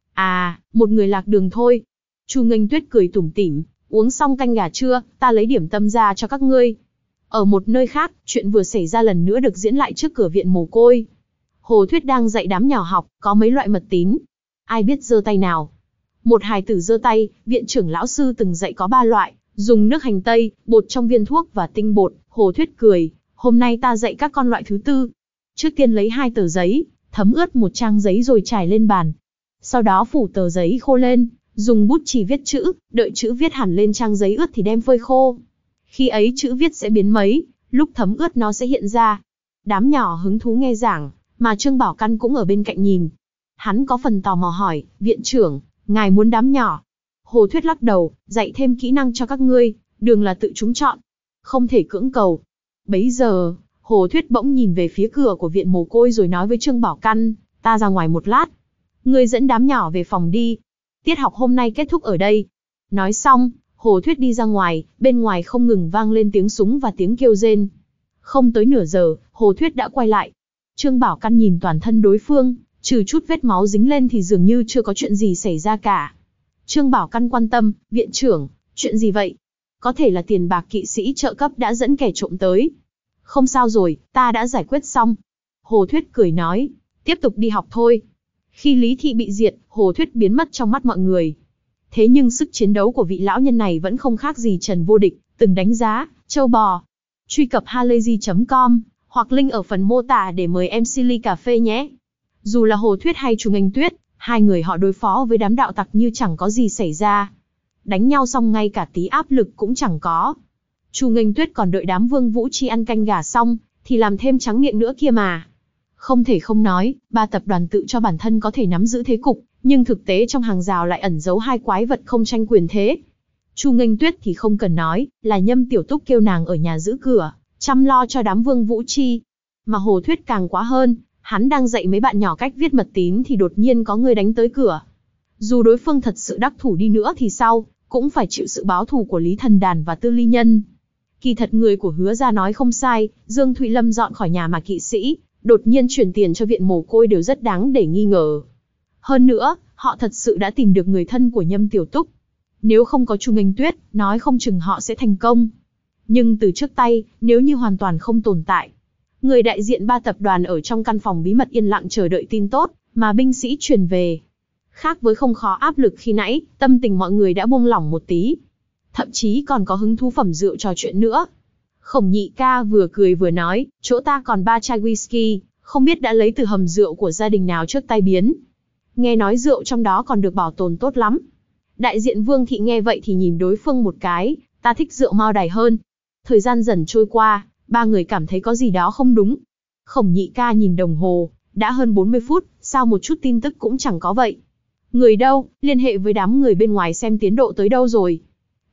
À, một người lạc đường thôi. Chu Nghênh Tuyết cười tủm tỉm, uống xong canh gà trưa, ta lấy điểm tâm ra cho các ngươi. Ở một nơi khác, chuyện vừa xảy ra lần nữa được diễn lại trước cửa viện mồ côi. Hồ Thuyết đang dạy đám nhỏ học, có mấy loại mật tín. Ai biết giơ tay nào? Một hài tử giơ tay, viện trưởng lão sư từng dạy có ba loại, dùng nước hành tây, bột trong viên thuốc và tinh bột. Hồ Thuyết cười, hôm nay ta dạy các con loại thứ tư. Trước tiên lấy hai tờ giấy, thấm ướt một trang giấy rồi trải lên bàn. Sau đó phủ tờ giấy khô lên, dùng bút chì viết chữ, đợi chữ viết hẳn lên trang giấy ướt thì đem phơi khô. Khi ấy chữ viết sẽ biến mấy, lúc thấm ướt nó sẽ hiện ra. Đám nhỏ hứng thú nghe giảng, mà Trương Bảo Căn cũng ở bên cạnh nhìn. Hắn có phần tò mò hỏi, viện trưởng, ngài muốn đám nhỏ? Hồ Thuyết lắc đầu, dạy thêm kỹ năng cho các ngươi, đường là tự chúng chọn, không thể cưỡng cầu. Bấy giờ, Hồ Thuyết bỗng nhìn về phía cửa của viện mồ côi rồi nói với Trương Bảo Căn, ta ra ngoài một lát. Ngươi dẫn đám nhỏ về phòng đi. Tiết học hôm nay kết thúc ở đây. Nói xong, Hồ Thuyết đi ra ngoài, bên ngoài không ngừng vang lên tiếng súng và tiếng kêu rên. Không tới nửa giờ, Hồ Thuyết đã quay lại. Trương Bảo Căn nhìn toàn thân đối phương, trừ chút vết máu dính lên thì dường như chưa có chuyện gì xảy ra cả. Trương Bảo Căn quan tâm, viện trưởng, chuyện gì vậy? Có thể là tiền bạc kỵ sĩ trợ cấp đã dẫn kẻ trộm tới. Không sao rồi, ta đã giải quyết xong. Hồ Thuyết cười nói, tiếp tục đi học thôi. Khi Lý Thị bị diệt, Hồ Thuyết biến mất trong mắt mọi người. Thế nhưng sức chiến đấu của vị lão nhân này vẫn không khác gì Trần Vô Địch, từng đánh giá, châu bò. Truy cập halayzi chấm com, hoặc link ở phần mô tả để mời em xê ly cà phê nhé. Dù là Hồ Thuyết hay Chu Nghênh Tuyết, hai người họ đối phó với đám đạo tặc như chẳng có gì xảy ra. Đánh nhau xong ngay cả tí áp lực cũng chẳng có. Chu Nghênh Tuyết còn đợi đám Vương Vũ Chi ăn canh gà xong, thì làm thêm trắng miệng nữa kia mà. Không thể không nói, ba tập đoàn tự cho bản thân có thể nắm giữ thế cục, nhưng thực tế trong hàng rào lại ẩn giấu hai quái vật không tranh quyền thế. Chu Nghênh Tuyết thì không cần nói, là Nhâm Tiểu Túc kêu nàng ở nhà giữ cửa, chăm lo cho đám Vương Vũ Chi. Mà Hồ Thuyết càng quá hơn, hắn đang dạy mấy bạn nhỏ cách viết mật tín thì đột nhiên có người đánh tới cửa. Dù đối phương thật sự đắc thủ đi nữa thì sao, cũng phải chịu sự báo thù của Lý Thần Đàn và Tư Ly Nhân. Kỳ thật người của Hứa gia nói không sai, Dương Thụy Lâm dọn khỏi nhà mà kỵ sĩ, đột nhiên chuyển tiền cho viện mồ côi đều rất đáng để nghi ngờ. Hơn nữa, họ thật sự đã tìm được người thân của Nhâm Tiểu Túc. Nếu không có Chu Nghênh Tuyết, nói không chừng họ sẽ thành công. Nhưng từ trước tay, nếu như hoàn toàn không tồn tại. Người đại diện ba tập đoàn ở trong căn phòng bí mật yên lặng chờ đợi tin tốt, mà binh sĩ truyền về. Khác với không khó áp lực khi nãy, tâm tình mọi người đã buông lỏng một tí. Thậm chí còn có hứng thú phẩm rượu trò chuyện nữa. Khổng Nhị ca vừa cười vừa nói, chỗ ta còn ba chai whisky, không biết đã lấy từ hầm rượu của gia đình nào trước tai biến. Nghe nói rượu trong đó còn được bảo tồn tốt lắm. Đại diện Vương Thị nghe vậy thì nhìn đối phương một cái, ta thích rượu Mao Đài hơn. Thời gian dần trôi qua, ba người cảm thấy có gì đó không đúng. Khổng Nhị ca nhìn đồng hồ, đã hơn bốn mươi phút, sao một chút tin tức cũng chẳng có vậy. Người đâu, liên hệ với đám người bên ngoài xem tiến độ tới đâu rồi.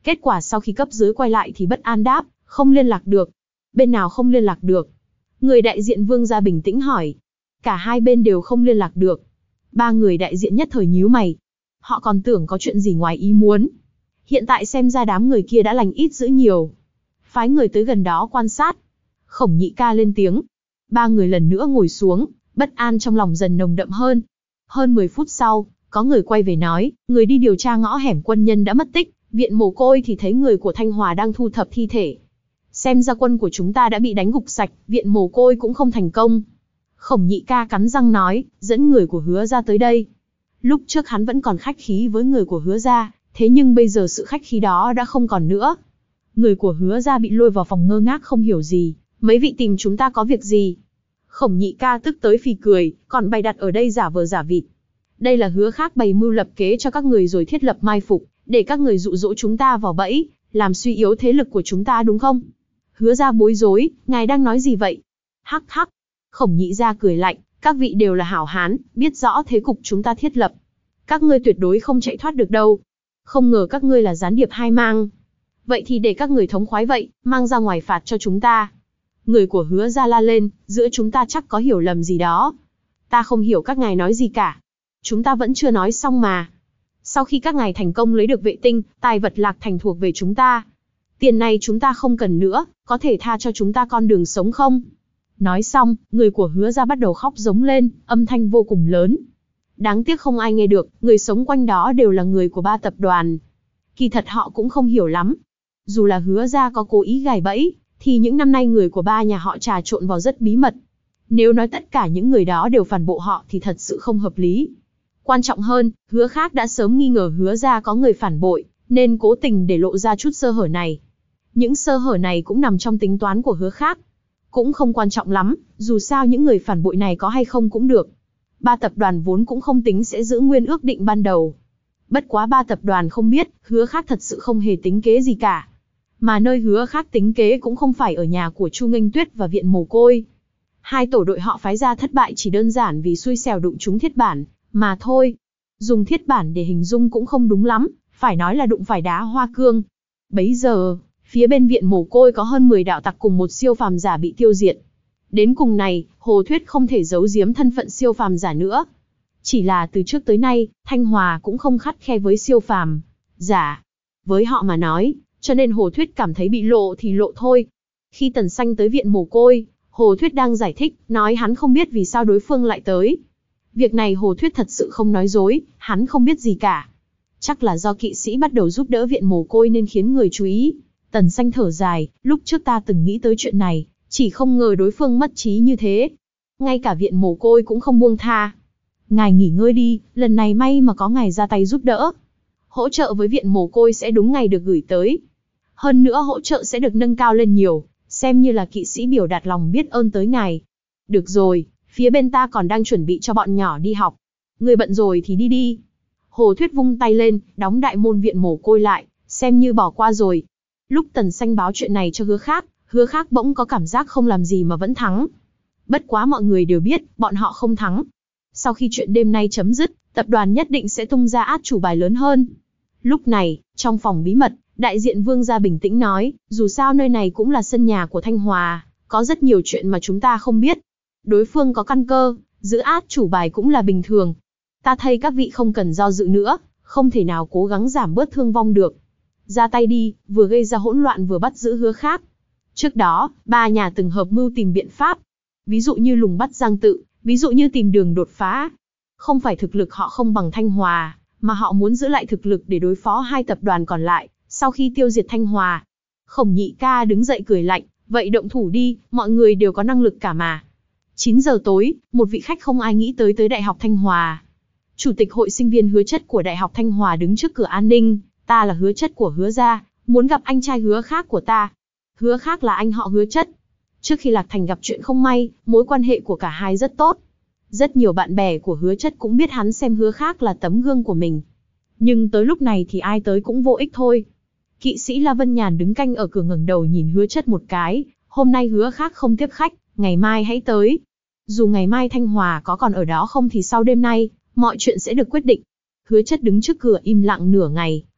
Kết quả sau khi cấp dưới quay lại thì bất an đáp, không liên lạc được. Bên nào không liên lạc được? Người đại diện Vương gia bình tĩnh hỏi. Cả hai bên đều không liên lạc được. Ba người đại diện nhất thời nhíu mày. Họ còn tưởng có chuyện gì ngoài ý muốn. Hiện tại xem ra đám người kia đã lành ít dữ nhiều. Phái người tới gần đó quan sát. Khổng Nhị Ca lên tiếng. Ba người lần nữa ngồi xuống, bất an trong lòng dần nồng đậm hơn. Hơn mười phút sau, có người quay về nói, người đi điều tra ngõ hẻm quân nhân đã mất tích, viện mồ côi thì thấy người của Thanh Hòa đang thu thập thi thể. Xem ra quân của chúng ta đã bị đánh gục sạch, viện mồ côi cũng không thành công. Khổng Nhị Ca cắn răng nói, dẫn người của Hứa gia tới đây. Lúc trước hắn vẫn còn khách khí với người của Hứa gia, thế nhưng bây giờ sự khách khí đó đã không còn nữa. Người của Hứa gia bị lôi vào phòng ngơ ngác không hiểu gì, mấy vị tìm chúng ta có việc gì? Khổng Nhị Ca tức tới phì cười, còn bày đặt ở đây giả vờ giả vịt. Đây là Hứa Khác bày mưu lập kế cho các người rồi thiết lập mai phục, để các người dụ dỗ chúng ta vào bẫy, làm suy yếu thế lực của chúng ta đúng không? Hứa gia bối rối, ngài đang nói gì vậy? Hắc hắc. Khổng Nhị Gia cười lạnh, các vị đều là hảo hán, biết rõ thế cục chúng ta thiết lập. Các ngươi tuyệt đối không chạy thoát được đâu. Không ngờ các ngươi là gián điệp hai mang. Vậy thì để các người thống khoái vậy, mang ra ngoài phạt cho chúng ta. Người của Hứa gia la lên, giữa chúng ta chắc có hiểu lầm gì đó. Ta không hiểu các ngài nói gì cả. Chúng ta vẫn chưa nói xong mà. Sau khi các ngài thành công lấy được vệ tinh, tài vật Lạc Thành thuộc về chúng ta. Tiền này chúng ta không cần nữa, có thể tha cho chúng ta con đường sống không? Nói xong, người của Hứa gia bắt đầu khóc giống lên, âm thanh vô cùng lớn. Đáng tiếc không ai nghe được, người sống quanh đó đều là người của ba tập đoàn. Kỳ thật họ cũng không hiểu lắm. Dù là Hứa gia có cố ý gài bẫy, thì những năm nay người của ba nhà họ trà trộn vào rất bí mật. Nếu nói tất cả những người đó đều phản bội họ thì thật sự không hợp lý. Quan trọng hơn, Hứa Khác đã sớm nghi ngờ Hứa gia có người phản bội, nên cố tình để lộ ra chút sơ hở này. Những sơ hở này cũng nằm trong tính toán của Hứa Khác. Cũng không quan trọng lắm, dù sao những người phản bội này có hay không cũng được. Ba tập đoàn vốn cũng không tính sẽ giữ nguyên ước định ban đầu. Bất quá ba tập đoàn không biết, Hứa Khác thật sự không hề tính kế gì cả. Mà nơi Hứa Khác tính kế cũng không phải ở nhà của Chu Nghênh Tuyết và viện mồ côi. Hai tổ đội họ phái ra thất bại chỉ đơn giản vì xui xẻo đụng trúng thiết bản, mà thôi. Dùng thiết bản để hình dung cũng không đúng lắm, phải nói là đụng phải đá hoa cương. Bấy giờ, phía bên viện mồ côi có hơn mười đạo tặc cùng một siêu phàm giả bị tiêu diệt. Đến cùng này, Hồ Thuyết không thể giấu giếm thân phận siêu phàm giả nữa. Chỉ là từ trước tới nay, Thanh Hòa cũng không khắt khe với siêu phàm giả. Với họ mà nói, cho nên Hồ Thuyết cảm thấy bị lộ thì lộ thôi. Khi Tần Xanh tới viện mồ côi, Hồ Thuyết đang giải thích, nói hắn không biết vì sao đối phương lại tới. Việc này Hồ Thuyết thật sự không nói dối, hắn không biết gì cả. Chắc là do kỵ sĩ bắt đầu giúp đỡ viện mồ côi nên khiến người chú ý. Tần Xanh thở dài, lúc trước ta từng nghĩ tới chuyện này, chỉ không ngờ đối phương mất trí như thế. Ngay cả viện mồ côi cũng không buông tha. Ngài nghỉ ngơi đi, lần này may mà có ngài ra tay giúp đỡ. Hỗ trợ với viện mồ côi sẽ đúng ngày được gửi tới. Hơn nữa hỗ trợ sẽ được nâng cao lên nhiều, xem như là kỵ sĩ biểu đạt lòng biết ơn tới ngài. Được rồi, phía bên ta còn đang chuẩn bị cho bọn nhỏ đi học. Người bận rồi thì đi đi. Hồ Thuyết vung tay lên, đóng đại môn viện mồ côi lại, xem như bỏ qua rồi. Lúc Tần Xanh báo chuyện này cho Hứa Khác, Hứa Khác bỗng có cảm giác không làm gì mà vẫn thắng. Bất quá mọi người đều biết, bọn họ không thắng. Sau khi chuyện đêm nay chấm dứt, tập đoàn nhất định sẽ tung ra át chủ bài lớn hơn. Lúc này, trong phòng bí mật, đại diện Vương gia bình tĩnh nói, dù sao nơi này cũng là sân nhà của Thanh Hòa, có rất nhiều chuyện mà chúng ta không biết. Đối phương có căn cơ, giữ át chủ bài cũng là bình thường. Ta thấy các vị không cần do dự nữa, không thể nào cố gắng giảm bớt thương vong được. Ra tay đi, vừa gây ra hỗn loạn vừa bắt giữ Hứa Khác. Trước đó, ba nhà từng hợp mưu tìm biện pháp. Ví dụ như lùng bắt Giang Tự, ví dụ như tìm đường đột phá. Không phải thực lực họ không bằng Thanh Hòa, mà họ muốn giữ lại thực lực để đối phó hai tập đoàn còn lại, sau khi tiêu diệt Thanh Hòa. Khổng Nhị Ca đứng dậy cười lạnh, vậy động thủ đi, mọi người đều có năng lực cả mà. chín giờ tối, một vị khách không ai nghĩ tới tới Đại học Thanh Hòa. Chủ tịch hội sinh viên Hứa Chất của Đại học Thanh Hòa đứng trước cửa an ninh, ta là Hứa Chất của Hứa gia, muốn gặp anh trai Hứa Khác của ta. Hứa Khác là anh họ Hứa Chất. Trước khi Lạc Thành gặp chuyện không may, mối quan hệ của cả hai rất tốt. Rất nhiều bạn bè của Hứa Chất cũng biết hắn xem Hứa Khác là tấm gương của mình. Nhưng tới lúc này thì ai tới cũng vô ích thôi. Kỵ sĩ La Vân Nhàn đứng canh ở cửa ngẩng đầu nhìn Hứa Chất một cái, hôm nay Hứa Khác không tiếp khách, ngày mai hãy tới. Dù ngày mai Thanh Hòa có còn ở đó không thì sau đêm nay, mọi chuyện sẽ được quyết định. Hứa Chất đứng trước cửa im lặng nửa ngày,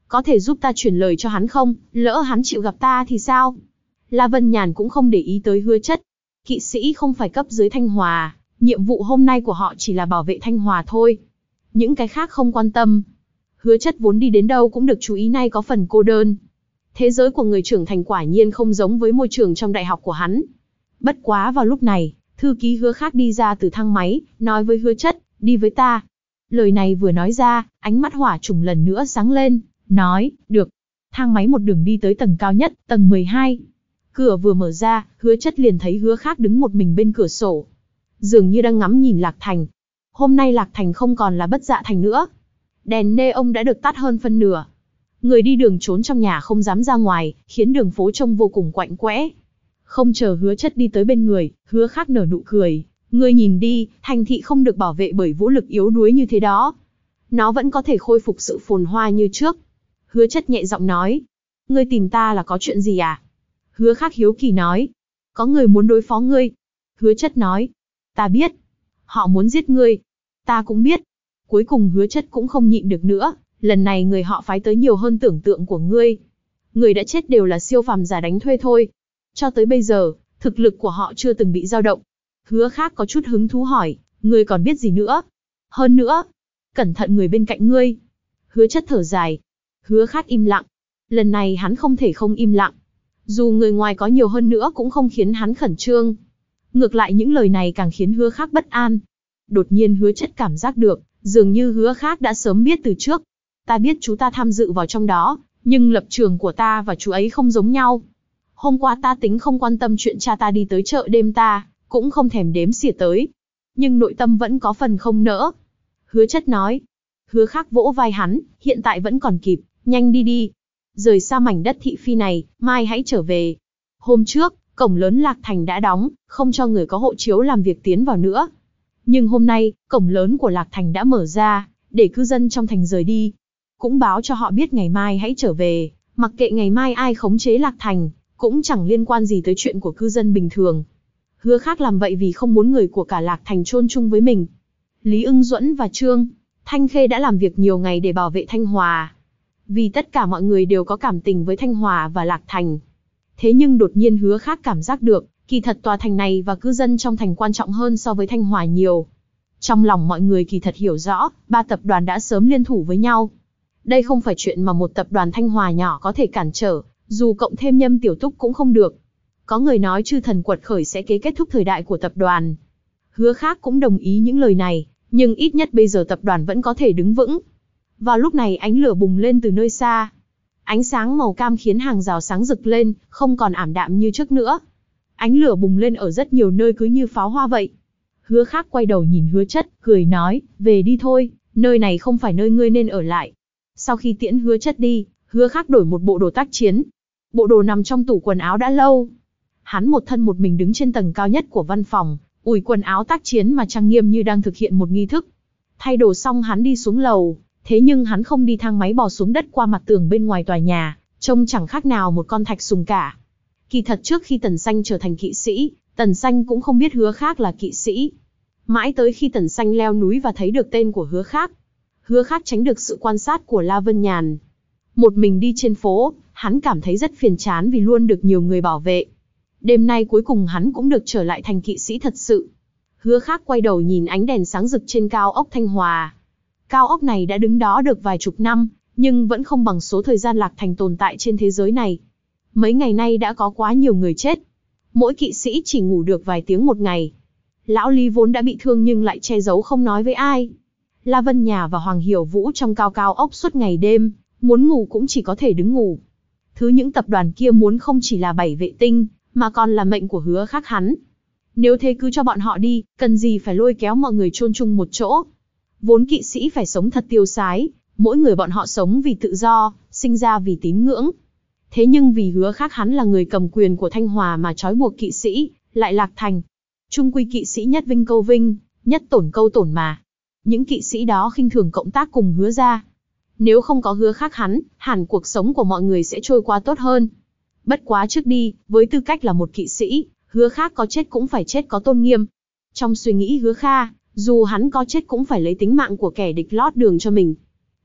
Có thể giúp ta chuyển lời cho hắn không, lỡ hắn chịu gặp ta thì sao? La Vân Nhàn cũng không để ý tới Hứa Chất. Kỵ sĩ không phải cấp dưới Thanh Hòa, nhiệm vụ hôm nay của họ chỉ là bảo vệ Thanh Hòa thôi. Những cái khác không quan tâm. Hứa Chất vốn đi đến đâu cũng được chú ý, nay có phần cô đơn. Thế giới của người trưởng thành quả nhiên không giống với môi trường trong đại học của hắn. Bất quá vào lúc này, thư ký Hứa Khác đi ra từ thang máy, nói với Hứa Chất, đi với ta. Lời này vừa nói ra, ánh mắt hỏa trùng lần nữa sáng lên, nói, được. Thang máy một đường đi tới tầng cao nhất, tầng mười hai. Cửa vừa mở ra, Hứa Chất liền thấy Hứa Khác đứng một mình bên cửa sổ. Dường như đang ngắm nhìn Lạc Thành. Hôm nay Lạc Thành không còn là Bất Dạ Thành nữa. Đèn neon đã được tắt hơn phân nửa. Người đi đường trốn trong nhà không dám ra ngoài, khiến đường phố trông vô cùng quạnh quẽ. Không chờ Hứa Chất đi tới bên người, Hứa Khác nở nụ cười. Ngươi nhìn đi, thành thị không được bảo vệ bởi vũ lực yếu đuối như thế đó. Nó vẫn có thể khôi phục sự phồn hoa như trước. Hứa Chất nhẹ giọng nói. Ngươi tìm ta là có chuyện gì à? Hứa Khác hiếu kỳ nói. Có người muốn đối phó ngươi. Hứa Chất nói. Ta biết. Họ muốn giết ngươi. Ta cũng biết. Cuối cùng Hứa Chất cũng không nhịn được nữa. Lần này người họ phái tới nhiều hơn tưởng tượng của ngươi. Người đã chết đều là siêu phàm giả đánh thuê thôi. Cho tới bây giờ, thực lực của họ chưa từng bị dao động. Hứa Khác có chút hứng thú hỏi, ngươi còn biết gì nữa? Hơn nữa, cẩn thận người bên cạnh ngươi. Hứa Chất thở dài. Hứa Khác im lặng. Lần này hắn không thể không im lặng. Dù người ngoài có nhiều hơn nữa cũng không khiến hắn khẩn trương. Ngược lại những lời này càng khiến Hứa Khác bất an. Đột nhiên Hứa Chất cảm giác được, dường như Hứa Khác đã sớm biết từ trước. Ta biết chú ta tham dự vào trong đó, nhưng lập trường của ta và chú ấy không giống nhau. Hôm qua ta tính không quan tâm chuyện cha ta đi tới chợ đêm ta, cũng không thèm đếm xỉa tới. Nhưng nội tâm vẫn có phần không nỡ. Hứa Chất nói. Hứa Khác vỗ vai hắn, hiện tại vẫn còn kịp, nhanh đi đi. Rời xa mảnh đất thị phi này, mai hãy trở về. Hôm trước, cổng lớn Lạc Thành đã đóng, không cho người có hộ chiếu làm việc tiến vào nữa. Nhưng hôm nay, cổng lớn của Lạc Thành đã mở ra, để cư dân trong thành rời đi. Cũng báo cho họ biết ngày mai hãy trở về, mặc kệ ngày mai ai khống chế Lạc Thành, cũng chẳng liên quan gì tới chuyện của cư dân bình thường. Hứa Khác làm vậy vì không muốn người của cả Lạc Thành chôn chung với mình. Lý Ưng Duẫn và Trương Thanh Khê đã làm việc nhiều ngày để bảo vệ Thanh Hòa. Vì tất cả mọi người đều có cảm tình với Thanh Hòa và Lạc Thành. Thế nhưng đột nhiên Hứa Khác cảm giác được, kỳ thật tòa thành này và cư dân trong thành quan trọng hơn so với Thanh Hòa nhiều. Trong lòng mọi người kỳ thật hiểu rõ, ba tập đoàn đã sớm liên thủ với nhau. Đây không phải chuyện mà một tập đoàn Thanh Hòa nhỏ có thể cản trở, dù cộng thêm Nhâm Tiểu Túc cũng không được. Có người nói chư thần quật khởi sẽ kế kết thúc thời đại của tập đoàn. Hứa Khác cũng đồng ý những lời này, nhưng ít nhất bây giờ tập đoàn vẫn có thể đứng vững. Vào lúc này ánh lửa bùng lên từ nơi xa. Ánh sáng màu cam khiến hàng rào sáng rực lên, không còn ảm đạm như trước nữa. Ánh lửa bùng lên ở rất nhiều nơi cứ như pháo hoa vậy. Hứa Khác quay đầu nhìn Hứa Chất, cười nói, về đi thôi, nơi này không phải nơi ngươi nên ở lại. Sau khi tiễn Hứa Chất đi, Hứa Khác đổi một bộ đồ tác chiến. Bộ đồ nằm trong tủ quần áo đã lâu. Hắn một thân một mình đứng trên tầng cao nhất của văn phòng, ủi quần áo tác chiến mà trang nghiêm như đang thực hiện một nghi thức. Thay đồ xong hắn đi xuống lầu, thế nhưng hắn không đi thang máy bò xuống đất qua mặt tường bên ngoài tòa nhà, trông chẳng khác nào một con thạch sùng cả. Kỳ thật trước khi Tần Xanh trở thành kỵ sĩ, Tần Xanh cũng không biết Hứa Khác là kỵ sĩ. Mãi tới khi Tần Xanh leo núi và thấy được tên của Hứa Khác, Hứa Khác tránh được sự quan sát của La Vân Nhàn. Một mình đi trên phố, hắn cảm thấy rất phiền chán vì luôn được nhiều người bảo vệ. Đêm nay cuối cùng hắn cũng được trở lại thành kỵ sĩ thật sự. Hứa Khác quay đầu nhìn ánh đèn sáng rực trên cao ốc Thanh Hòa. Cao ốc này đã đứng đó được vài chục năm, nhưng vẫn không bằng số thời gian Lạc Thành tồn tại trên thế giới này. Mấy ngày nay đã có quá nhiều người chết. Mỗi kỵ sĩ chỉ ngủ được vài tiếng một ngày. Lão Lý vốn đã bị thương nhưng lại che giấu không nói với ai. La Vân Nhà và Hoàng Hiểu Vũ trong cao cao ốc suốt ngày đêm, muốn ngủ cũng chỉ có thể đứng ngủ. Thứ những tập đoàn kia muốn không chỉ là bảy vệ tinh, mà còn là mệnh của Hứa Khác hắn. Nếu thế cứ cho bọn họ đi, cần gì phải lôi kéo mọi người chôn chung một chỗ. Vốn kỵ sĩ phải sống thật tiêu sái, mỗi người bọn họ sống vì tự do, sinh ra vì tín ngưỡng. Thế nhưng vì Hứa Khác hắn là người cầm quyền của Thanh Hòa mà trói buộc kỵ sĩ, lại Lạc Thành. Trung quy kỵ sĩ nhất vinh câu vinh, nhất tổn câu tổn mà. Những kỵ sĩ đó khinh thường cộng tác cùng Hứa gia. Nếu không có Hứa Khác hắn, hẳn cuộc sống của mọi người sẽ trôi qua tốt hơn. Bất quá trước đi, với tư cách là một kỵ sĩ, Hứa Khác có chết cũng phải chết có tôn nghiêm. Trong suy nghĩ Hứa Kha, dù hắn có chết cũng phải lấy tính mạng của kẻ địch lót đường cho mình.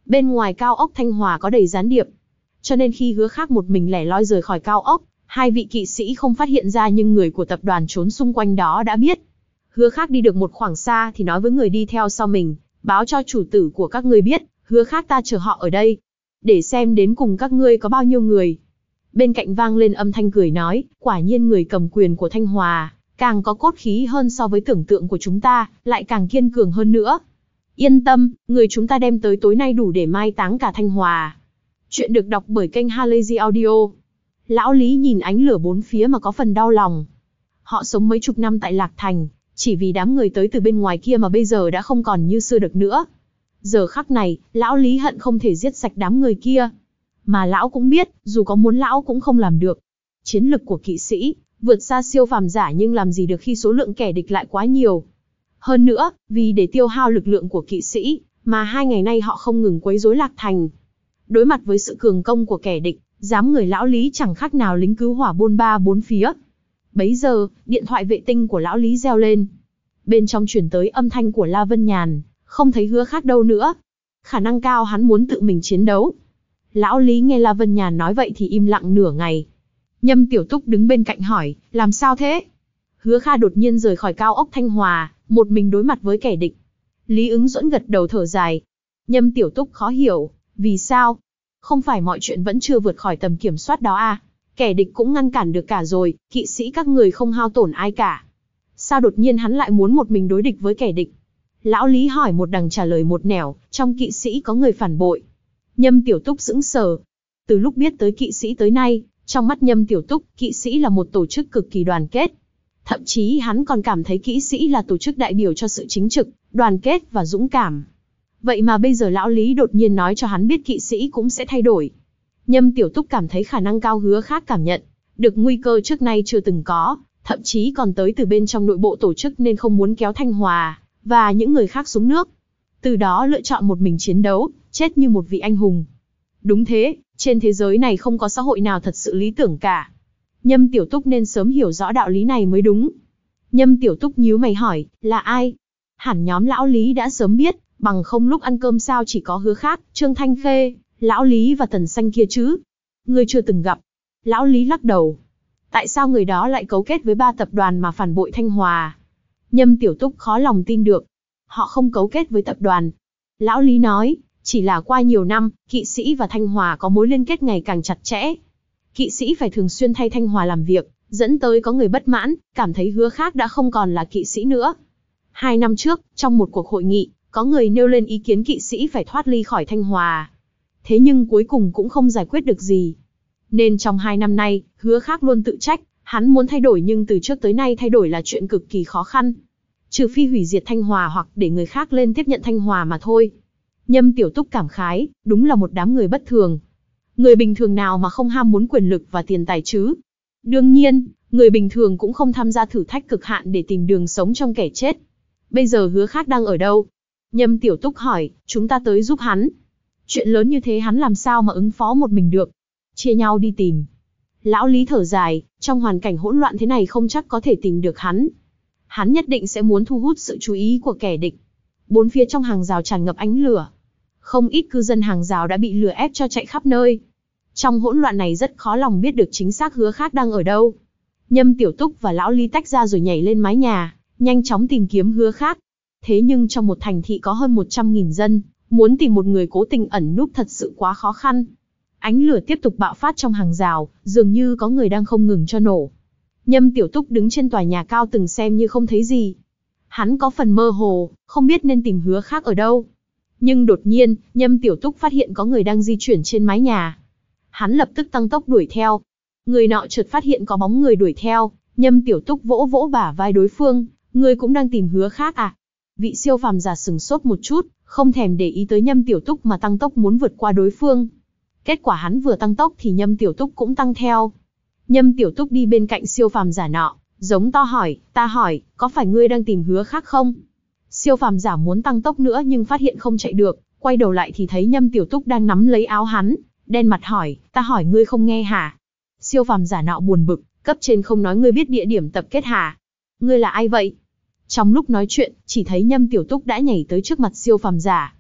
Bên ngoài cao ốc Thanh Hòa có đầy gián điệp. Cho nên khi Hứa Khắc một mình lẻ loi rời khỏi cao ốc, hai vị kỵ sĩ không phát hiện ra nhưng người của tập đoàn trốn xung quanh đó đã biết. Hứa Khắc đi được một khoảng xa thì nói với người đi theo sau mình, báo cho chủ tử của các ngươi biết, Hứa Khắc ta chờ họ ở đây, để xem đến cùng các ngươi có bao nhiêu người. Bên cạnh vang lên âm thanh cười nói, quả nhiên người cầm quyền của Thanh Hòa, càng có cốt khí hơn so với tưởng tượng của chúng ta, lại càng kiên cường hơn nữa. Yên tâm, người chúng ta đem tới tối nay đủ để mai táng cả Thanh Hòa. Chuyện được đọc bởi kênh Halazy Audio. Lão Lý nhìn ánh lửa bốn phía mà có phần đau lòng. Họ sống mấy chục năm tại Lạc Thành, chỉ vì đám người tới từ bên ngoài kia mà bây giờ đã không còn như xưa được nữa. Giờ khắc này, lão Lý hận không thể giết sạch đám người kia. Mà lão cũng biết, dù có muốn lão cũng không làm được. Chiến lực của kỵ sĩ, vượt xa siêu phàm giả nhưng làm gì được khi số lượng kẻ địch lại quá nhiều. Hơn nữa, vì để tiêu hao lực lượng của kỵ sĩ, mà hai ngày nay họ không ngừng quấy rối Lạc Thành. Đối mặt với sự cường công của kẻ địch, dám người lão Lý chẳng khác nào lính cứu hỏa bôn ba bốn phía. Bấy giờ, điện thoại vệ tinh của lão Lý reo lên. Bên trong truyền tới âm thanh của La Vân Nhàn, không thấy Hứa Khắc đâu nữa. Khả năng cao hắn muốn tự mình chiến đấu. Lão Lý nghe La Vân Nhàn nói vậy thì im lặng nửa ngày. Nhâm Tiểu Túc đứng bên cạnh hỏi, làm sao thế? Hứa Khắc đột nhiên rời khỏi cao ốc Thanh Hòa, một mình đối mặt với kẻ địch. Lý Ứng Duẫn gật đầu thở dài. Nhâm Tiểu Túc khó hiểu, vì sao? Không phải mọi chuyện vẫn chưa vượt khỏi tầm kiểm soát đó à? Kẻ địch cũng ngăn cản được cả rồi, kỵ sĩ các người không hao tổn ai cả. Sao đột nhiên hắn lại muốn một mình đối địch với kẻ địch? Lão Lý hỏi một đằng trả lời một nẻo, trong kỵ sĩ có người phản bội. Nhâm Tiểu Túc sững sờ. Từ lúc biết tới kỵ sĩ tới nay, trong mắt Nhâm Tiểu Túc, kỵ sĩ là một tổ chức cực kỳ đoàn kết. Thậm chí hắn còn cảm thấy kỵ sĩ là tổ chức đại biểu cho sự chính trực, đoàn kết và dũng cảm. Vậy mà bây giờ lão Lý đột nhiên nói cho hắn biết kỵ sĩ cũng sẽ thay đổi. Nhâm Tiểu Túc cảm thấy khả năng cao Hứa Khắc cảm nhận được nguy cơ trước nay chưa từng có, thậm chí còn tới từ bên trong nội bộ tổ chức nên không muốn kéo Thanh Hòa và những người khác xuống nước. Từ đó lựa chọn một mình chiến đấu, chết như một vị anh hùng. Đúng thế, trên thế giới này không có xã hội nào thật sự lý tưởng cả. Nhâm Tiểu Túc nên sớm hiểu rõ đạo lý này mới đúng. Nhâm Tiểu Túc nhíu mày hỏi, là ai? Hẳn nhóm lão Lý đã sớm biết, bằng không lúc ăn cơm sao chỉ có Hứa Khắc, Trương Thanh Khê, lão Lý và Tần Xanh kia chứ? Ngươi chưa từng gặp. Lão Lý lắc đầu. Tại sao người đó lại cấu kết với ba tập đoàn mà phản bội Thanh Hòa? Nhâm Tiểu Túc khó lòng tin được. Họ không cấu kết với tập đoàn. Lão Lý nói, chỉ là qua nhiều năm, kỵ sĩ và Thanh Hòa có mối liên kết ngày càng chặt chẽ. Kỵ sĩ phải thường xuyên thay Thanh Hòa làm việc, dẫn tới có người bất mãn, cảm thấy Hứa Khắc đã không còn là kỵ sĩ nữa. Hai năm trước, trong một cuộc hội nghị, có người nêu lên ý kiến kỵ sĩ phải thoát ly khỏi Thanh Hòa. Thế nhưng cuối cùng cũng không giải quyết được gì. Nên trong hai năm nay, Hứa Khắc luôn tự trách, hắn muốn thay đổi nhưng từ trước tới nay thay đổi là chuyện cực kỳ khó khăn. Trừ phi hủy diệt Thanh Hòa hoặc để người khác lên tiếp nhận Thanh Hòa mà thôi. Nhâm Tiểu Túc cảm khái, đúng là một đám người bất thường. Người bình thường nào mà không ham muốn quyền lực và tiền tài chứ? Đương nhiên, người bình thường cũng không tham gia thử thách cực hạn để tìm đường sống trong kẻ chết. Bây giờ Hứa Khắc đang ở đâu? Nhâm Tiểu Túc hỏi, chúng ta tới giúp hắn. Chuyện lớn như thế hắn làm sao mà ứng phó một mình được? Chia nhau đi tìm. Lão Lý thở dài, trong hoàn cảnh hỗn loạn thế này không chắc có thể tìm được hắn. Hắn nhất định sẽ muốn thu hút sự chú ý của kẻ địch. Bốn phía trong hàng rào tràn ngập ánh lửa. Không ít cư dân hàng rào đã bị lửa ép cho chạy khắp nơi. Trong hỗn loạn này rất khó lòng biết được chính xác Hứa Khắc đang ở đâu. Nhâm Tiểu Túc và Lão Lý tách ra rồi nhảy lên mái nhà, nhanh chóng tìm kiếm Hứa Khắc. Thế nhưng trong một thành thị có hơn một trăm nghìn dân, muốn tìm một người cố tình ẩn núp thật sự quá khó khăn. Ánh lửa tiếp tục bạo phát trong hàng rào, dường như có người đang không ngừng cho nổ. Nhâm Tiểu Túc đứng trên tòa nhà cao từng xem như không thấy gì. Hắn có phần mơ hồ, không biết nên tìm Hứa Khắc ở đâu. Nhưng đột nhiên, Nhâm Tiểu Túc phát hiện có người đang di chuyển trên mái nhà. Hắn lập tức tăng tốc đuổi theo. Người nọ chợt phát hiện có bóng người đuổi theo, Nhâm Tiểu Túc vỗ vỗ bả vai đối phương, ngươi cũng đang tìm Hứa Khắc à? Vị siêu phàm giả sừng sốt một chút, không thèm để ý tới Nhâm Tiểu Túc mà tăng tốc muốn vượt qua đối phương. Kết quả hắn vừa tăng tốc thì Nhâm Tiểu Túc cũng tăng theo. Nhâm Tiểu Túc đi bên cạnh siêu phàm giả nọ, giống to hỏi, ta hỏi, có phải ngươi đang tìm Hứa Khắc không? Siêu phàm giả muốn tăng tốc nữa nhưng phát hiện không chạy được, quay đầu lại thì thấy Nhâm Tiểu Túc đang nắm lấy áo hắn, đen mặt hỏi, ta hỏi ngươi không nghe hả? Siêu phàm giả nọ buồn bực, cấp trên không nói ngươi biết địa điểm tập kết hả? Ngươi là ai vậy? Trong lúc nói chuyện, chỉ thấy Nhâm Tiểu Túc đã nhảy tới trước mặt siêu phàm giả.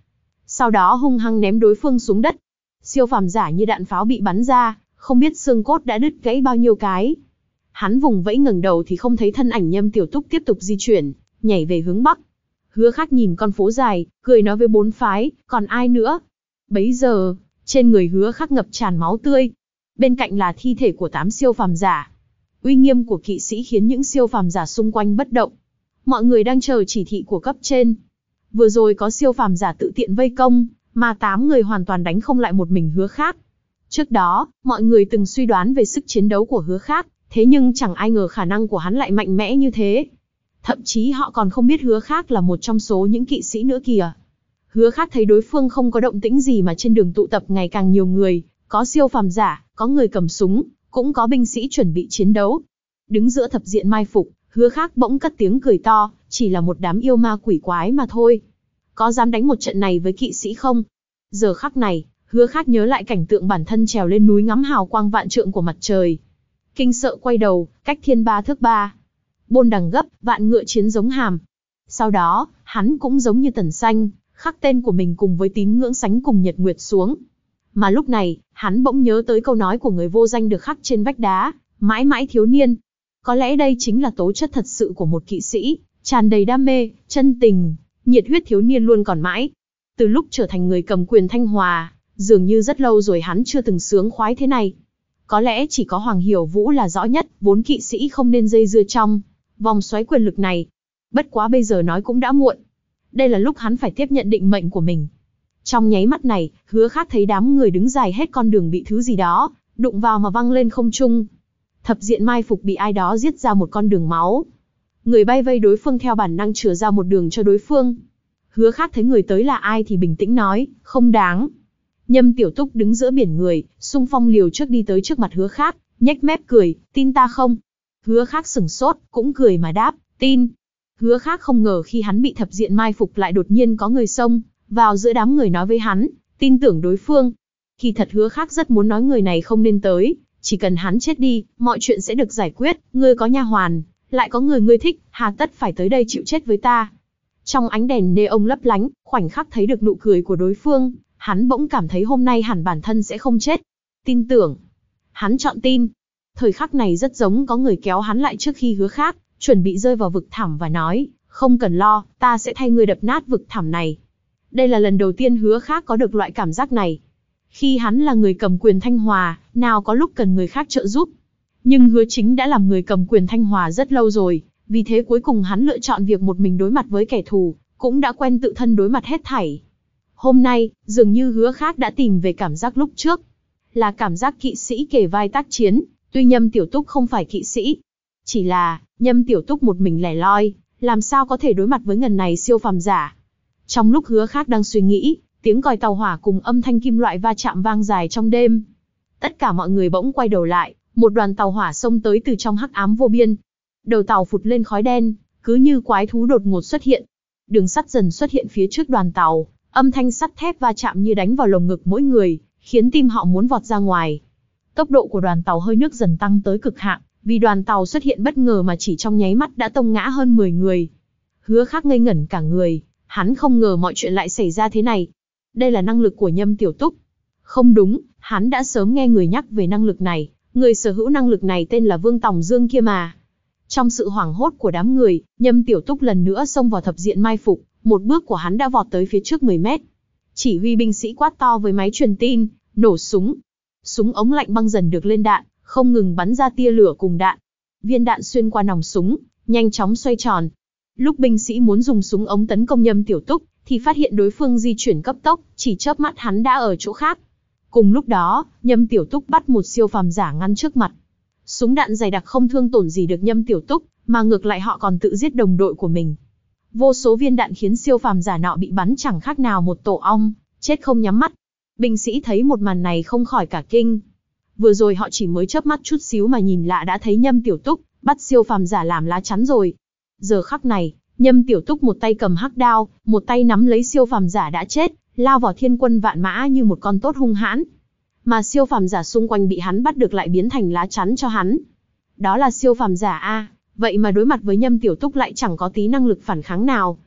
sau đó hung hăng ném đối phương xuống đất. Siêu phàm giả như đạn pháo bị bắn ra, không biết xương cốt đã đứt gãy bao nhiêu cái. Hắn vùng vẫy ngẩng đầu thì không thấy thân ảnh Nhâm Tiểu Túc tiếp tục di chuyển, nhảy về hướng bắc. Hứa Khắc nhìn con phố dài, cười nói với bốn phái, còn ai nữa? Bấy giờ, trên người Hứa Khắc ngập tràn máu tươi. Bên cạnh là thi thể của tám siêu phàm giả. Uy nghiêm của kỵ sĩ khiến những siêu phàm giả xung quanh bất động. Mọi người đang chờ chỉ thị của cấp trên. Vừa rồi có siêu phàm giả tự tiện vây công, mà tám người hoàn toàn đánh không lại một mình Hứa Khắc. Trước đó, mọi người từng suy đoán về sức chiến đấu của Hứa Khắc, thế nhưng chẳng ai ngờ khả năng của hắn lại mạnh mẽ như thế. Thậm chí họ còn không biết Hứa Khắc là một trong số những kỵ sĩ nữa kìa. Hứa Khắc thấy đối phương không có động tĩnh gì mà trên đường tụ tập ngày càng nhiều người, có siêu phàm giả, có người cầm súng, cũng có binh sĩ chuẩn bị chiến đấu. Đứng giữa thập diện mai phục, Hứa Khắc bỗng cất tiếng cười to, chỉ là một đám yêu ma quỷ quái mà thôi. Có dám đánh một trận này với kỵ sĩ không? Giờ khắc này, Hứa Khắc nhớ lại cảnh tượng bản thân trèo lên núi ngắm hào quang vạn trượng của mặt trời. Kinh sợ quay đầu, cách thiên ba thước ba. Bôn đằng gấp, vạn ngựa chiến giống hàm. Sau đó, hắn cũng giống như Tần Xanh, khắc tên của mình cùng với tín ngưỡng sánh cùng nhật nguyệt xuống. Mà lúc này, hắn bỗng nhớ tới câu nói của người vô danh được khắc trên vách đá, mãi mãi thiếu niên. Có lẽ đây chính là tố chất thật sự của một kỵ sĩ, tràn đầy đam mê, chân tình, nhiệt huyết thiếu niên luôn còn mãi. Từ lúc trở thành người cầm quyền Thanh Hòa, dường như rất lâu rồi hắn chưa từng sướng khoái thế này. Có lẽ chỉ có Hoàng Hiểu Vũ là rõ nhất, vốn kỵ sĩ không nên dây dưa trong vòng xoáy quyền lực này. Bất quá bây giờ nói cũng đã muộn. Đây là lúc hắn phải tiếp nhận định mệnh của mình. Trong nháy mắt này, Hứa Khắc thấy đám người đứng dài hết con đường bị thứ gì đó đụng vào mà văng lên không trung. Thập diện mai phục bị ai đó giết ra một con đường máu. Người bay vây đối phương theo bản năng chừa ra một đường cho đối phương. Hứa Khắc thấy người tới là ai thì bình tĩnh nói, không đáng. Nhâm Tiểu Túc đứng giữa biển người, xung phong liều trước đi tới trước mặt Hứa Khắc, nhếch mép cười, tin ta không? Hứa Khắc sửng sốt, cũng cười mà đáp, tin. Hứa Khắc không ngờ khi hắn bị thập diện mai phục lại đột nhiên có người xông vào giữa đám người nói với hắn, tin tưởng đối phương. Khi thật Hứa Khắc rất muốn nói người này không nên tới, chỉ cần hắn chết đi, mọi chuyện sẽ được giải quyết, ngươi có nha hoàn, lại có người ngươi thích, hà tất phải tới đây chịu chết với ta. Trong ánh đèn neon lấp lánh, khoảnh khắc thấy được nụ cười của đối phương, hắn bỗng cảm thấy hôm nay hẳn bản thân sẽ không chết. Tin tưởng. Hắn chọn tin. Thời khắc này rất giống có người kéo hắn lại trước khi Hứa Khắc chuẩn bị rơi vào vực thẳm và nói, không cần lo, ta sẽ thay ngươi đập nát vực thẳm này. Đây là lần đầu tiên Hứa Khắc có được loại cảm giác này. Khi hắn là người cầm quyền Thanh Hòa, nào có lúc cần người khác trợ giúp. Nhưng Hứa Chính đã làm người cầm quyền Thanh Hòa rất lâu rồi, vì thế cuối cùng hắn lựa chọn việc một mình đối mặt với kẻ thù, cũng đã quen tự thân đối mặt hết thảy. Hôm nay, dường như Hứa Khắc đã tìm về cảm giác lúc trước. Là cảm giác kỵ sĩ kề vai tác chiến, tuy Nhâm Tiểu Túc không phải kỵ sĩ. Chỉ là, Nhâm Tiểu Túc một mình lẻ loi, làm sao có thể đối mặt với ngần này siêu phàm giả. Trong lúc Hứa Khắc đang suy nghĩ, tiếng còi tàu hỏa cùng âm thanh kim loại va chạm vang dài trong đêm. Tất cả mọi người bỗng quay đầu lại, một đoàn tàu hỏa xông tới từ trong hắc ám vô biên. Đầu tàu phụt lên khói đen, cứ như quái thú đột ngột xuất hiện. Đường sắt dần xuất hiện phía trước đoàn tàu, âm thanh sắt thép va chạm như đánh vào lồng ngực mỗi người, khiến tim họ muốn vọt ra ngoài. Tốc độ của đoàn tàu hơi nước dần tăng tới cực hạn, vì đoàn tàu xuất hiện bất ngờ mà chỉ trong nháy mắt đã tông ngã hơn mười người. Hứa Khắc ngây ngẩn cả người, hắn không ngờ mọi chuyện lại xảy ra thế này. Đây là năng lực của Nhâm Tiểu Túc. Không đúng, hắn đã sớm nghe người nhắc về năng lực này, người sở hữu năng lực này tên là Vương Tòng Dương kia mà. Trong sự hoảng hốt của đám người, Nhâm Tiểu Túc lần nữa xông vào thập diện mai phục, một bước của hắn đã vọt tới phía trước mười mét. Chỉ huy binh sĩ quát to với máy truyền tin, nổ súng. Súng ống lạnh băng dần được lên đạn, không ngừng bắn ra tia lửa cùng đạn. Viên đạn xuyên qua nòng súng, nhanh chóng xoay tròn. Lúc binh sĩ muốn dùng súng ống tấn công Nhâm Tiểu Túc, thì phát hiện đối phương di chuyển cấp tốc, chỉ chớp mắt hắn đã ở chỗ khác. Cùng lúc đó, Nhâm Tiểu Túc bắt một siêu phàm giả ngăn trước mặt. Súng đạn dày đặc không thương tổn gì được Nhâm Tiểu Túc, mà ngược lại họ còn tự giết đồng đội của mình. Vô số viên đạn khiến siêu phàm giả nọ bị bắn chẳng khác nào một tổ ong, chết không nhắm mắt. Binh sĩ thấy một màn này không khỏi cả kinh. Vừa rồi họ chỉ mới chớp mắt chút xíu mà nhìn lạ đã thấy Nhâm Tiểu Túc bắt siêu phàm giả làm lá chắn rồi. Giờ khắc này, Nhâm Tiểu Túc một tay cầm hắc đao, một tay nắm lấy siêu phàm giả đã chết, lao vào thiên quân vạn mã như một con tốt hung hãn. Mà siêu phàm giả xung quanh bị hắn bắt được lại biến thành lá chắn cho hắn. Đó là siêu phàm giả a, vậy mà đối mặt với Nhâm Tiểu Túc lại chẳng có tí năng lực phản kháng nào.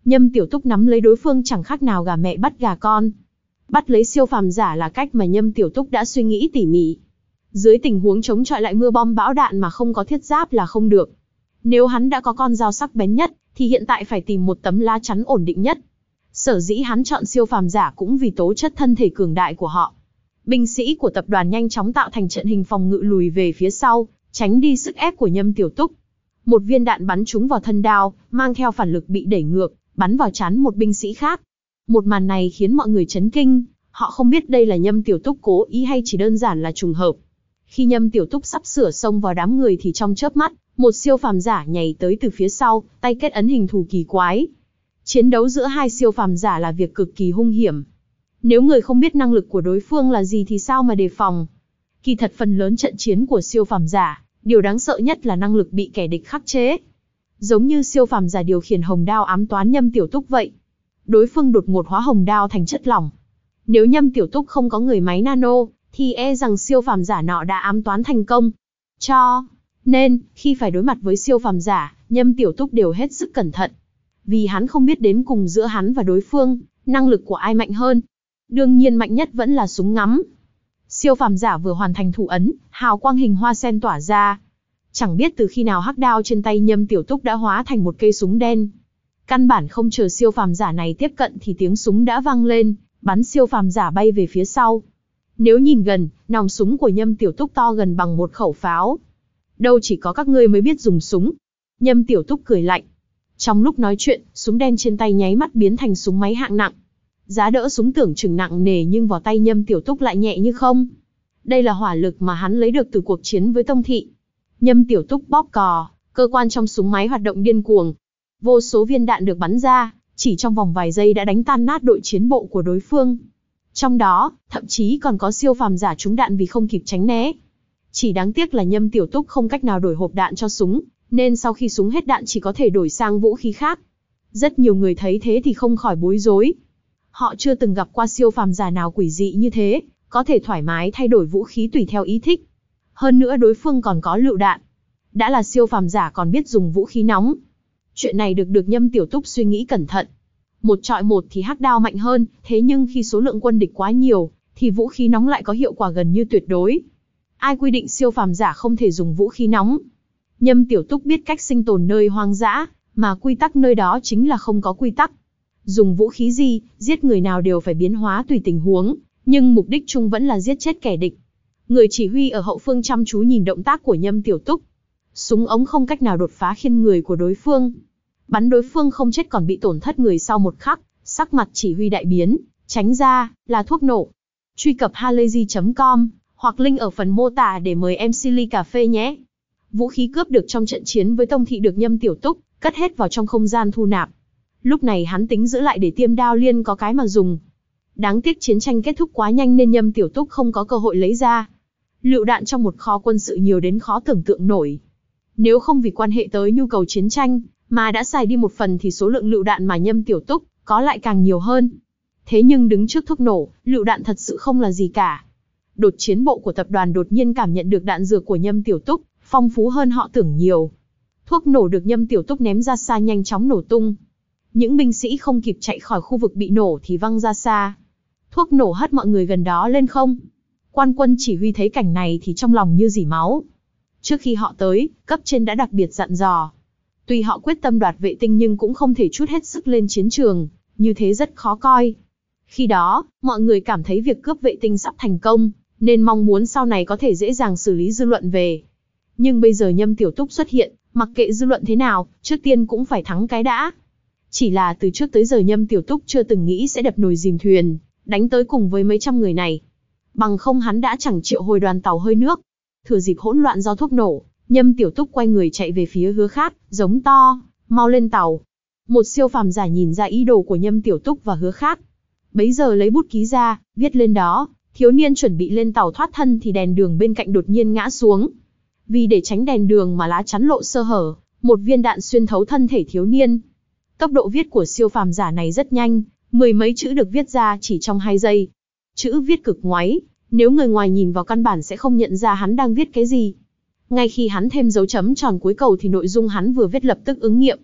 Nhâm Tiểu Túc nắm lấy đối phương chẳng khác nào gà mẹ bắt gà con. Bắt lấy siêu phàm giả là cách mà Nhâm Tiểu Túc đã suy nghĩ tỉ mỉ. Dưới tình huống chống chọi lại mưa bom bão đạn mà không có thiết giáp là không được. Nếu hắn đã có con dao sắc bén nhất, thì hiện tại phải tìm một tấm lá chắn ổn định nhất. Sở dĩ hắn chọn siêu phàm giả cũng vì tố chất thân thể cường đại của họ. Binh sĩ của tập đoàn nhanh chóng tạo thành trận hình phòng ngự lùi về phía sau, tránh đi sức ép của Nhâm Tiểu Túc. Một viên đạn bắn trúng vào thân đao, mang theo phản lực bị đẩy ngược, bắn vào trán một binh sĩ khác. Một màn này khiến mọi người chấn kinh, họ không biết đây là Nhâm Tiểu Túc cố ý hay chỉ đơn giản là trùng hợp. Khi Nhâm Tiểu Túc sắp sửa xông vào đám người thì trong chớp mắt, một siêu phàm giả nhảy tới từ phía sau, tay kết ấn hình thù kỳ quái. Chiến đấu giữa hai siêu phàm giả là việc cực kỳ hung hiểm. Nếu người không biết năng lực của đối phương là gì thì sao mà đề phòng. Kỳ thật phần lớn trận chiến của siêu phàm giả, điều đáng sợ nhất là năng lực bị kẻ địch khắc chế. Giống như siêu phàm giả điều khiển hồng đao ám toán Nhâm Tiểu Túc vậy. Đối phương đột ngột hóa hồng đao thành chất lỏng. Nếu Nhâm Tiểu Túc không có người máy nano, thì e rằng siêu phàm giả nọ đã ám toán thành công. Cho nên, khi phải đối mặt với siêu phàm giả, Nhâm Tiểu Túc đều hết sức cẩn thận. Vì hắn không biết đến cùng giữa hắn và đối phương, năng lực của ai mạnh hơn. Đương nhiên mạnh nhất vẫn là súng ngắm. Siêu phàm giả vừa hoàn thành thủ ấn, hào quang hình hoa sen tỏa ra. Chẳng biết từ khi nào hắc đao trên tay Nhâm Tiểu Túc đã hóa thành một cây súng đen. Căn bản không chờ siêu phàm giả này tiếp cận thì tiếng súng đã vang lên, bắn siêu phàm giả bay về phía sau. Nếu nhìn gần, nòng súng của Nhâm Tiểu Túc to gần bằng một khẩu pháo. Đâu chỉ có các ngươi mới biết dùng súng. Nhâm Tiểu Túc cười lạnh. Trong lúc nói chuyện, súng đen trên tay nháy mắt biến thành súng máy hạng nặng. Giá đỡ súng tưởng chừng nặng nề nhưng vào tay Nhâm Tiểu Túc lại nhẹ như không. Đây là hỏa lực mà hắn lấy được từ cuộc chiến với Tông Thị. Nhâm Tiểu Túc bóp cò, cơ quan trong súng máy hoạt động điên cuồng. Vô số viên đạn được bắn ra, chỉ trong vòng vài giây đã đánh tan nát đội chiến bộ của đối phương. Trong đó, thậm chí còn có siêu phàm giả trúng đạn vì không kịp tránh né. Chỉ đáng tiếc là Nhâm Tiểu Túc không cách nào đổi hộp đạn cho súng, nên sau khi súng hết đạn chỉ có thể đổi sang vũ khí khác. Rất nhiều người thấy thế thì không khỏi bối rối. Họ chưa từng gặp qua siêu phàm giả nào quỷ dị như thế, có thể thoải mái thay đổi vũ khí tùy theo ý thích. Hơn nữa đối phương còn có lựu đạn. Đã là siêu phàm giả còn biết dùng vũ khí nóng. Chuyện này được được Nhâm Tiểu Túc suy nghĩ cẩn thận. Một chọi một thì hắc đao mạnh hơn, thế nhưng khi số lượng quân địch quá nhiều, thì vũ khí nóng lại có hiệu quả gần như tuyệt đối. Ai quy định siêu phàm giả không thể dùng vũ khí nóng? Nhâm Tiểu Túc biết cách sinh tồn nơi hoang dã, mà quy tắc nơi đó chính là không có quy tắc. Dùng vũ khí gì, giết người nào đều phải biến hóa tùy tình huống, nhưng mục đích chung vẫn là giết chết kẻ địch. Người chỉ huy ở hậu phương chăm chú nhìn động tác của Nhâm Tiểu Túc. Súng ống không cách nào đột phá khiên người của đối phương. Bắn đối phương không chết còn bị tổn thất người sau một khắc, sắc mặt chỉ huy đại biến, tránh ra, là thuốc nổ. Truy cập halayzi chấm com, hoặc link ở phần mô tả để mời em xê ly cà phê nhé. Vũ khí cướp được trong trận chiến với Tông Thị được Nhâm Tiểu Túc cất hết vào trong không gian thu nạp. Lúc này hắn tính giữ lại để Tiêm Đao Liên có cái mà dùng. Đáng tiếc chiến tranh kết thúc quá nhanh nên Nhâm Tiểu Túc không có cơ hội lấy ra. Lựu đạn trong một kho quân sự nhiều đến khó tưởng tượng nổi. Nếu không vì quan hệ tới nhu cầu chiến tranh, mà đã xài đi một phần thì số lượng lựu đạn mà Nhâm Tiểu Túc có lại càng nhiều hơn. Thế nhưng đứng trước thuốc nổ, lựu đạn thật sự không là gì cả. Đột chiến bộ của tập đoàn đột nhiên cảm nhận được đạn dược của Nhâm Tiểu Túc phong phú hơn họ tưởng nhiều. Thuốc nổ được Nhâm Tiểu Túc ném ra xa nhanh chóng nổ tung. Những binh sĩ không kịp chạy khỏi khu vực bị nổ thì văng ra xa. Thuốc nổ hất mọi người gần đó lên không. Quan quân chỉ huy thấy cảnh này thì trong lòng như dỉ máu. Trước khi họ tới, cấp trên đã đặc biệt dặn dò. Tuy họ quyết tâm đoạt vệ tinh nhưng cũng không thể trút hết sức lên chiến trường, như thế rất khó coi. Khi đó, mọi người cảm thấy việc cướp vệ tinh sắp thành công, nên mong muốn sau này có thể dễ dàng xử lý dư luận về. Nhưng bây giờ Nhâm Tiểu Túc xuất hiện, mặc kệ dư luận thế nào, trước tiên cũng phải thắng cái đã. Chỉ là từ trước tới giờ Nhâm Tiểu Túc chưa từng nghĩ sẽ đập nồi dìm thuyền, đánh tới cùng với mấy trăm người này. Bằng không hắn đã chẳng triệu hồi đoàn tàu hơi nước. Thừa dịp hỗn loạn do thuốc nổ, Nhâm Tiểu Túc quay người chạy về phía Hứa Khát, giống to, mau lên tàu. Một siêu phàm giả nhìn ra ý đồ của Nhâm Tiểu Túc và Hứa Khát. Bấy giờ lấy bút ký ra, viết lên đó, thiếu niên chuẩn bị lên tàu thoát thân thì đèn đường bên cạnh đột nhiên ngã xuống. Vì để tránh đèn đường mà lá chắn lộ sơ hở, một viên đạn xuyên thấu thân thể thiếu niên. Tốc độ viết của siêu phàm giả này rất nhanh, mười mấy chữ được viết ra chỉ trong hai giây. Chữ viết cực ngoáy, nếu người ngoài nhìn vào căn bản sẽ không nhận ra hắn đang viết cái gì. Ngay khi hắn thêm dấu chấm tròn cuối cầu thì nội dung hắn vừa viết lập tức ứng nghiệm.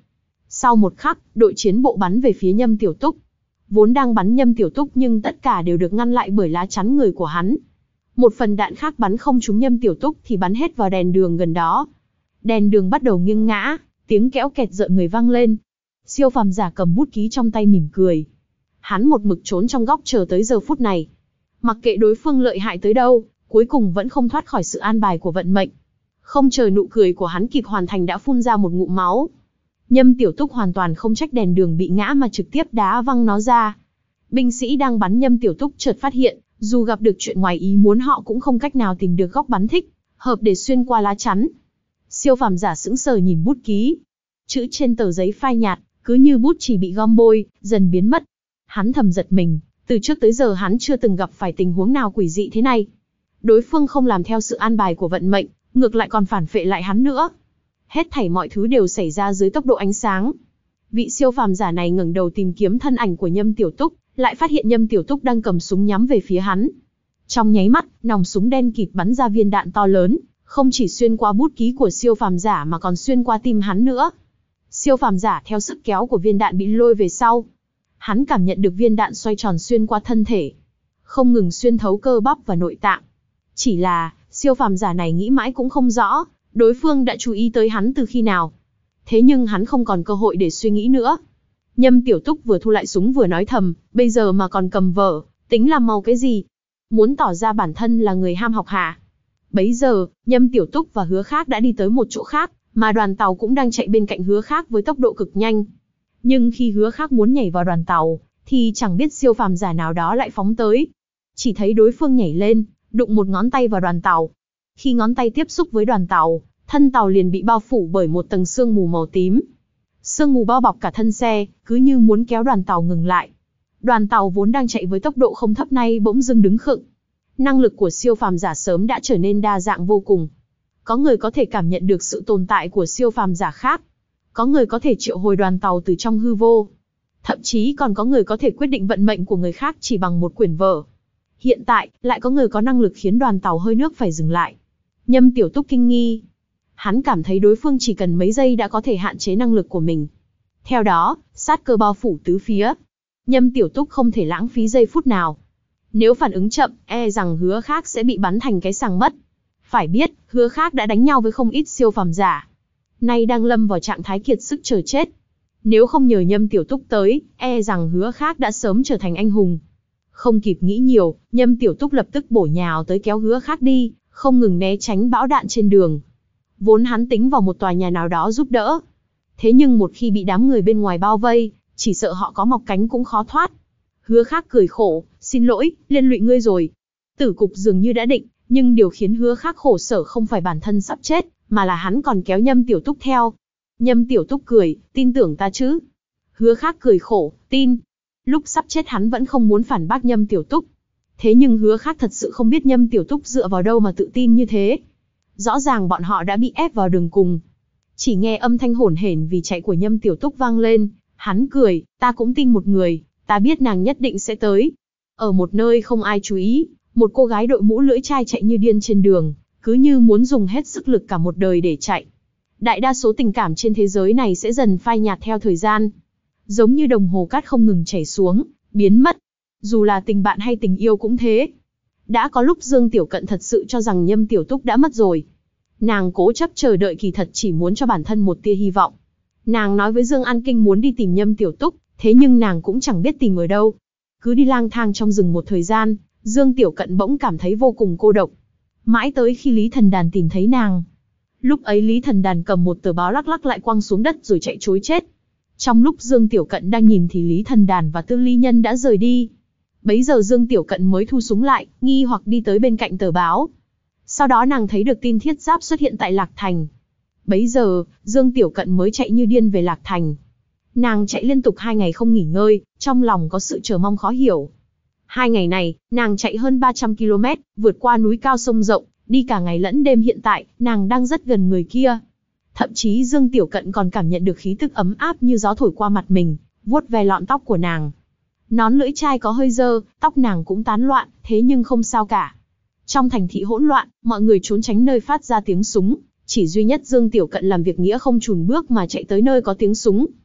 Sau một khắc, đội chiến bộ bắn về phía Nhâm Tiểu Túc. Vốn đang bắn Nhâm Tiểu Túc nhưng tất cả đều được ngăn lại bởi lá chắn người của hắn. Một phần đạn khác bắn không trúng Nhâm Tiểu Túc thì bắn hết vào đèn đường gần đó. Đèn đường bắt đầu nghiêng ngã, tiếng kéo kẹt rợn người vang lên. Siêu phàm giả cầm bút ký trong tay mỉm cười. Hắn một mực trốn trong góc chờ tới giờ phút này. Mặc kệ đối phương lợi hại tới đâu, cuối cùng vẫn không thoát khỏi sự an bài của vận mệnh. Không chờ nụ cười của hắn kịp hoàn thành đã phun ra một ngụm máu. Nhâm Tiểu Túc hoàn toàn không trách đèn đường bị ngã mà trực tiếp đá văng nó ra. Binh sĩ đang bắn Nhâm Tiểu Túc chợt phát hiện, dù gặp được chuyện ngoài ý muốn họ cũng không cách nào tìm được góc bắn thích hợp để xuyên qua lá chắn. Siêu phàm giả sững sờ nhìn bút ký. Chữ trên tờ giấy phai nhạt, cứ như bút chỉ bị gom bôi, dần biến mất. Hắn thầm giật mình, từ trước tới giờ hắn chưa từng gặp phải tình huống nào quỷ dị thế này. Đối phương không làm theo sự an bài của vận mệnh, ngược lại còn phản phệ lại hắn nữa. Hết thảy mọi thứ đều xảy ra dưới tốc độ ánh sáng. Vị siêu phàm giả này ngẩng đầu tìm kiếm thân ảnh của Nhâm Tiểu Túc, lại phát hiện Nhâm Tiểu Túc đang cầm súng nhắm về phía hắn. Trong nháy mắt, nòng súng đen kịt bắn ra viên đạn to lớn, không chỉ xuyên qua bút ký của siêu phàm giả mà còn xuyên qua tim hắn nữa. Siêu phàm giả theo sức kéo của viên đạn bị lôi về sau. Hắn cảm nhận được viên đạn xoay tròn xuyên qua thân thể, không ngừng xuyên thấu cơ bắp và nội tạng. Chỉ là, siêu phàm giả này nghĩ mãi cũng không rõ, đối phương đã chú ý tới hắn từ khi nào. Thế nhưng hắn không còn cơ hội để suy nghĩ nữa. Nhâm Tiểu Túc vừa thu lại súng vừa nói thầm, bây giờ mà còn cầm vở, tính làm màu cái gì? Muốn tỏ ra bản thân là người ham học hả? Bấy giờ, Nhâm Tiểu Túc và Hứa Khác đã đi tới một chỗ khác, mà đoàn tàu cũng đang chạy bên cạnh Hứa Khác với tốc độ cực nhanh. Nhưng khi Hứa Khác muốn nhảy vào đoàn tàu, thì chẳng biết siêu phàm giả nào đó lại phóng tới. Chỉ thấy đối phương nhảy lên, đụng một ngón tay vào đoàn tàu. Khi ngón tay tiếp xúc với đoàn tàu, thân tàu liền bị bao phủ bởi một tầng sương mù màu tím. Sương mù bao bọc cả thân xe, cứ như muốn kéo đoàn tàu ngừng lại. Đoàn tàu vốn đang chạy với tốc độ không thấp nay bỗng dưng đứng khựng. Năng lực của siêu phàm giả sớm đã trở nên đa dạng vô cùng. Có người có thể cảm nhận được sự tồn tại của siêu phàm giả khác. Có người có thể triệu hồi đoàn tàu từ trong hư vô. Thậm chí còn có người có thể quyết định vận mệnh của người khác chỉ bằng một quyển vở. Hiện tại, lại có người có năng lực khiến đoàn tàu hơi nước phải dừng lại. Nhâm Tiểu Túc kinh nghi. Hắn cảm thấy đối phương chỉ cần mấy giây đã có thể hạn chế năng lực của mình. Theo đó, sát cơ bao phủ tứ phía. Nhâm Tiểu Túc không thể lãng phí giây phút nào. Nếu phản ứng chậm, e rằng Hứa Khác sẽ bị bắn thành cái sàng mất. Phải biết, Hứa Khác đã đánh nhau với không ít siêu phàm giả. Nay đang lâm vào trạng thái kiệt sức chờ chết. Nếu không nhờ Nhâm Tiểu Túc tới, e rằng Hứa Khác đã sớm trở thành anh hùng. Không kịp nghĩ nhiều, Nhâm Tiểu Túc lập tức bổ nhào tới kéo Hứa Khác đi, không ngừng né tránh bão đạn trên đường. Vốn hắn tính vào một tòa nhà nào đó giúp đỡ. Thế nhưng một khi bị đám người bên ngoài bao vây, chỉ sợ họ có mọc cánh cũng khó thoát. Hứa Khác cười khổ, xin lỗi, liên lụy ngươi rồi. Tử cục dường như đã định, nhưng điều khiến Hứa Khác khổ sở không phải bản thân sắp chết, mà là hắn còn kéo Nhâm Tiểu Túc theo. Nhâm Tiểu Túc cười, tin tưởng ta chứ? Hứa Khác cười khổ, tin. Lúc sắp chết hắn vẫn không muốn phản bác Nhâm Tiểu Túc. Thế nhưng Hứa Khác thật sự không biết Nhâm Tiểu Túc dựa vào đâu mà tự tin như thế. Rõ ràng bọn họ đã bị ép vào đường cùng. Chỉ nghe âm thanh hổn hển vì chạy của Nhâm Tiểu Túc vang lên, hắn cười, ta cũng tin một người, ta biết nàng nhất định sẽ tới. Ở một nơi không ai chú ý, một cô gái đội mũ lưỡi chai chạy như điên trên đường, cứ như muốn dùng hết sức lực cả một đời để chạy. Đại đa số tình cảm trên thế giới này sẽ dần phai nhạt theo thời gian. Giống như đồng hồ cát không ngừng chảy xuống, biến mất. Dù là tình bạn hay tình yêu cũng thế. Đã có lúc Dương Tiểu Cận thật sự cho rằng Nhâm Tiểu Túc đã mất rồi. Nàng cố chấp chờ đợi kỳ thật chỉ muốn cho bản thân một tia hy vọng. Nàng nói với Dương An Kinh muốn đi tìm Nhâm Tiểu Túc, thế nhưng nàng cũng chẳng biết tìm ở đâu. Cứ đi lang thang trong rừng một thời gian, Dương Tiểu Cận bỗng cảm thấy vô cùng cô độc. Mãi tới khi Lý Thần Đàn tìm thấy nàng. Lúc ấy Lý Thần Đàn cầm một tờ báo lắc lắc lại quăng xuống đất rồi chạy trối chết. Trong lúc Dương Tiểu Cận đang nhìn thì Lý Thần Đàn và Tư Ly Nhân đã rời đi. Bấy giờ Dương Tiểu Cận mới thu súng lại, nghi hoặc đi tới bên cạnh tờ báo. Sau đó nàng thấy được tin thiết giáp xuất hiện tại Lạc Thành. Bấy giờ, Dương Tiểu Cận mới chạy như điên về Lạc Thành. Nàng chạy liên tục hai ngày không nghỉ ngơi, trong lòng có sự chờ mong khó hiểu. Hai ngày này, nàng chạy hơn ba trăm ki lô mét, vượt qua núi cao sông rộng, đi cả ngày lẫn đêm. Hiện tại, nàng đang rất gần người kia. Thậm chí Dương Tiểu Cận còn cảm nhận được khí tức ấm áp như gió thổi qua mặt mình, vuốt ve lọn tóc của nàng. Nón lưỡi chai có hơi dơ, tóc nàng cũng tán loạn, thế nhưng không sao cả. Trong thành thị hỗn loạn, mọi người trốn tránh nơi phát ra tiếng súng, chỉ duy nhất Dương Tiểu Cận làm việc nghĩa không chùn bước mà chạy tới nơi có tiếng súng.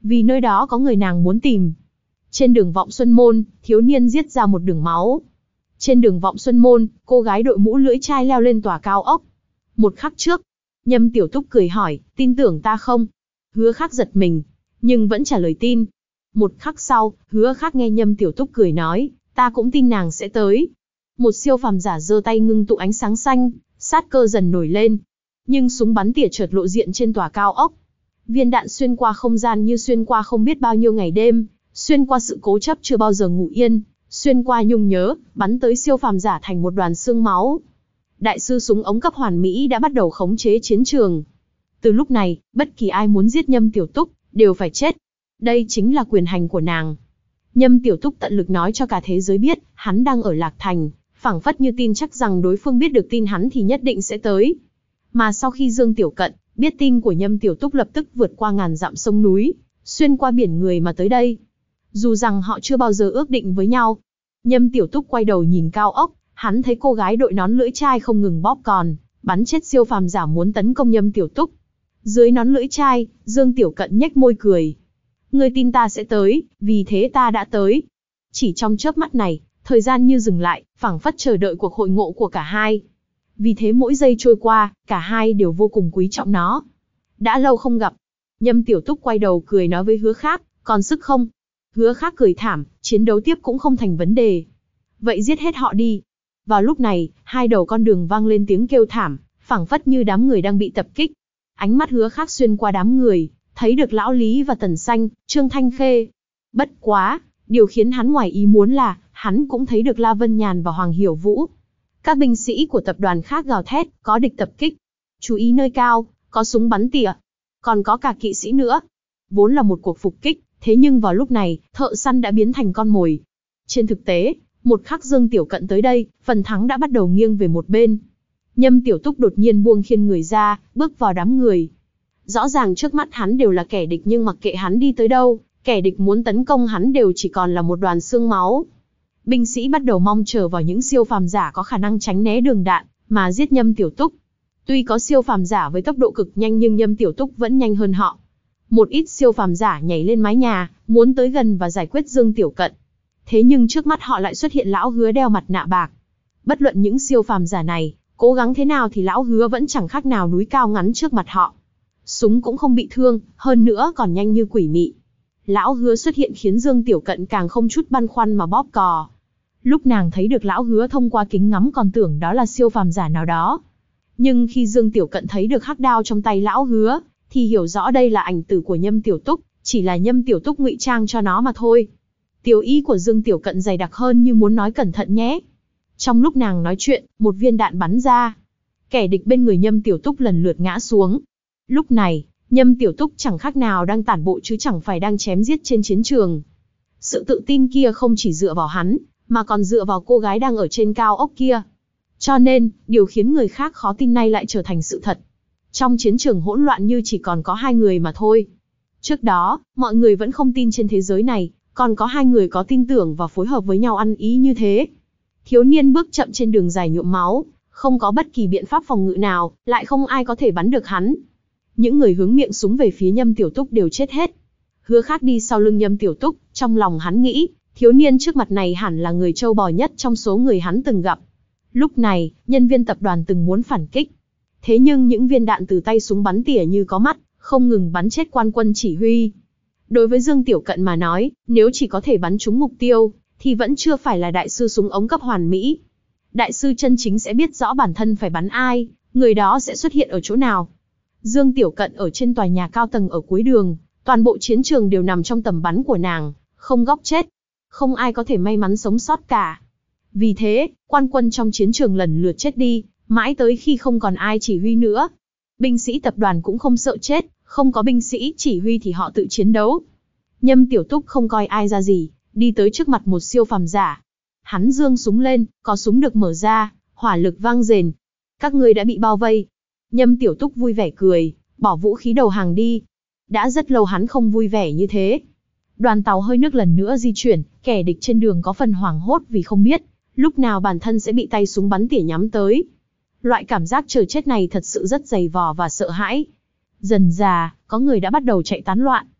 vì nơi đó có người nàng muốn tìm. Trên đường Vọng Xuân Môn, thiếu niên giết ra một đường máu. Trên đường Vọng Xuân Môn, cô gái đội mũ lưỡi trai leo lên tòa cao ốc. Một khắc trước, Nhâm Tiểu Túc cười hỏi, tin tưởng ta không? Hứa Khắc giật mình, nhưng vẫn trả lời tin. Một khắc sau, Hứa Khắc nghe Nhâm Tiểu Túc cười nói, ta cũng tin nàng sẽ tới. Một siêu phàm giả giơ tay ngưng tụ ánh sáng xanh, sát cơ dần nổi lên. Nhưng súng bắn tỉa chợt lộ diện trên tòa cao ốc. Viên đạn xuyên qua không gian như xuyên qua không biết bao nhiêu ngày đêm, xuyên qua sự cố chấp chưa bao giờ ngủ yên, xuyên qua nhung nhớ, bắn tới siêu phàm giả thành một đoàn xương máu. Đại sư súng ống cấp hoàn mỹ đã bắt đầu khống chế chiến trường. Từ lúc này, bất kỳ ai muốn giết Nhâm Tiểu Túc, đều phải chết. Đây chính là quyền hành của nàng. Nhâm Tiểu Túc tận lực nói cho cả thế giới biết, hắn đang ở Lạc Thành, phảng phất như tin chắc rằng đối phương biết được tin hắn thì nhất định sẽ tới. Mà sau khi Dương Tiểu Cận biết tin của Nhâm Tiểu Túc, lập tức vượt qua ngàn dặm sông núi, xuyên qua biển người mà tới đây. Dù rằng họ chưa bao giờ ước định với nhau. Nhâm Tiểu Túc quay đầu nhìn cao ốc, hắn thấy cô gái đội nón lưỡi trai không ngừng bóp còn, bắn chết siêu phàm giả muốn tấn công Nhâm Tiểu Túc. Dưới nón lưỡi trai, Dương Tiểu Cận nhếch môi cười. Ngươi tin ta sẽ tới, vì thế ta đã tới. Chỉ trong chớp mắt này, thời gian như dừng lại, phảng phất chờ đợi cuộc hội ngộ của cả hai. Vì thế mỗi giây trôi qua, cả hai đều vô cùng quý trọng nó. Đã lâu không gặp. Nhâm Tiểu Túc quay đầu cười nói với Hứa Khắc, còn sức không? Hứa Khắc cười thảm, chiến đấu tiếp cũng không thành vấn đề. Vậy giết hết họ đi. Vào lúc này, hai đầu con đường vang lên tiếng kêu thảm, phảng phất như đám người đang bị tập kích. Ánh mắt Hứa Khắc xuyên qua đám người, thấy được Lão Lý và Tần Xanh, Trương Thanh Khê. Bất quá, điều khiến hắn ngoài ý muốn là, hắn cũng thấy được La Vân Nhàn và Hoàng Hiểu Vũ. Các binh sĩ của tập đoàn khác gào thét, có địch tập kích. Chú ý nơi cao, có súng bắn tỉa. Còn có cả kỵ sĩ nữa. Vốn là một cuộc phục kích, thế nhưng vào lúc này, thợ săn đã biến thành con mồi. Trên thực tế, một khắc Dương Tiểu Cận tới đây, phần thắng đã bắt đầu nghiêng về một bên. Nhâm Tiểu Túc đột nhiên buông khiên người ra, bước vào đám người. Rõ ràng trước mắt hắn đều là kẻ địch, nhưng mặc kệ hắn đi tới đâu, kẻ địch muốn tấn công hắn đều chỉ còn là một đoàn xương máu. Binh sĩ bắt đầu mong chờ vào những siêu phàm giả có khả năng tránh né đường đạn, mà giết Nhâm Tiểu Túc. Tuy có siêu phàm giả với tốc độ cực nhanh nhưng Nhâm Tiểu Túc vẫn nhanh hơn họ. Một ít siêu phàm giả nhảy lên mái nhà, muốn tới gần và giải quyết Dương Tiểu Cận. Thế nhưng trước mắt họ lại xuất hiện Lão Hứa đeo mặt nạ bạc. Bất luận những siêu phàm giả này cố gắng thế nào thì Lão Hứa vẫn chẳng khác nào núi cao ngắn trước mặt họ. Súng cũng không bị thương, hơn nữa còn nhanh như quỷ mị. Lão Hứa xuất hiện khiến Dương Tiểu Cận càng không chút băn khoăn mà bóp cò. Lúc nàng thấy được Lão Hứa thông qua kính ngắm còn tưởng đó là siêu phàm giả nào đó. Nhưng khi Dương Tiểu Cận thấy được hắc đao trong tay Lão Hứa, thì hiểu rõ đây là ảnh tử của Nhâm Tiểu Túc, chỉ là Nhâm Tiểu Túc ngụy trang cho nó mà thôi. Tiểu ý của Dương Tiểu Cận dày đặc hơn như muốn nói cẩn thận nhé. Trong lúc nàng nói chuyện, một viên đạn bắn ra. Kẻ địch bên người Nhâm Tiểu Túc lần lượt ngã xuống. Lúc này, Nhâm Tiểu Túc chẳng khác nào đang tản bộ chứ chẳng phải đang chém giết trên chiến trường. Sự tự tin kia không chỉ dựa vào hắn, mà còn dựa vào cô gái đang ở trên cao ốc kia. Cho nên, điều khiến người khác khó tin nay lại trở thành sự thật. Trong chiến trường hỗn loạn như chỉ còn có hai người mà thôi. Trước đó, mọi người vẫn không tin trên thế giới này, còn có hai người có tin tưởng và phối hợp với nhau ăn ý như thế. Thiếu niên bước chậm trên đường dài nhuộm máu, không có bất kỳ biện pháp phòng ngự nào, lại không ai có thể bắn được hắn. Những người hướng miệng súng về phía Nhâm Tiểu Túc đều chết hết. Hứa Khắc đi sau lưng Nhâm Tiểu Túc, trong lòng hắn nghĩ, thiếu niên trước mặt này hẳn là người trâu bò nhất trong số người hắn từng gặp. Lúc này, nhân viên tập đoàn từng muốn phản kích. Thế nhưng những viên đạn từ tay súng bắn tỉa như có mắt, không ngừng bắn chết quan quân chỉ huy. Đối với Dương Tiểu Cận mà nói, nếu chỉ có thể bắn trúng mục tiêu, thì vẫn chưa phải là đại sư súng ống cấp hoàn mỹ. Đại sư chân chính sẽ biết rõ bản thân phải bắn ai, người đó sẽ xuất hiện ở chỗ nào. Dương Tiểu Cận ở trên tòa nhà cao tầng ở cuối đường, toàn bộ chiến trường đều nằm trong tầm bắn của nàng, không góc chết. Không ai có thể may mắn sống sót cả. Vì thế, quan quân trong chiến trường lần lượt chết đi, mãi tới khi không còn ai chỉ huy nữa. Binh sĩ tập đoàn cũng không sợ chết, không có binh sĩ chỉ huy thì họ tự chiến đấu. Nhâm Tiểu Túc không coi ai ra gì, đi tới trước mặt một siêu phàm giả. Hắn giương súng lên, có súng được mở ra, hỏa lực vang rền. Các ngươi đã bị bao vây. Nhâm Tiểu Túc vui vẻ cười, bỏ vũ khí đầu hàng đi. Đã rất lâu hắn không vui vẻ như thế. Đoàn tàu hơi nước lần nữa di chuyển, kẻ địch trên đường có phần hoảng hốt vì không biết lúc nào bản thân sẽ bị tay súng bắn tỉa nhắm tới. Loại cảm giác chờ chết này thật sự rất dày vò và sợ hãi. Dần dà, có người đã bắt đầu chạy tán loạn.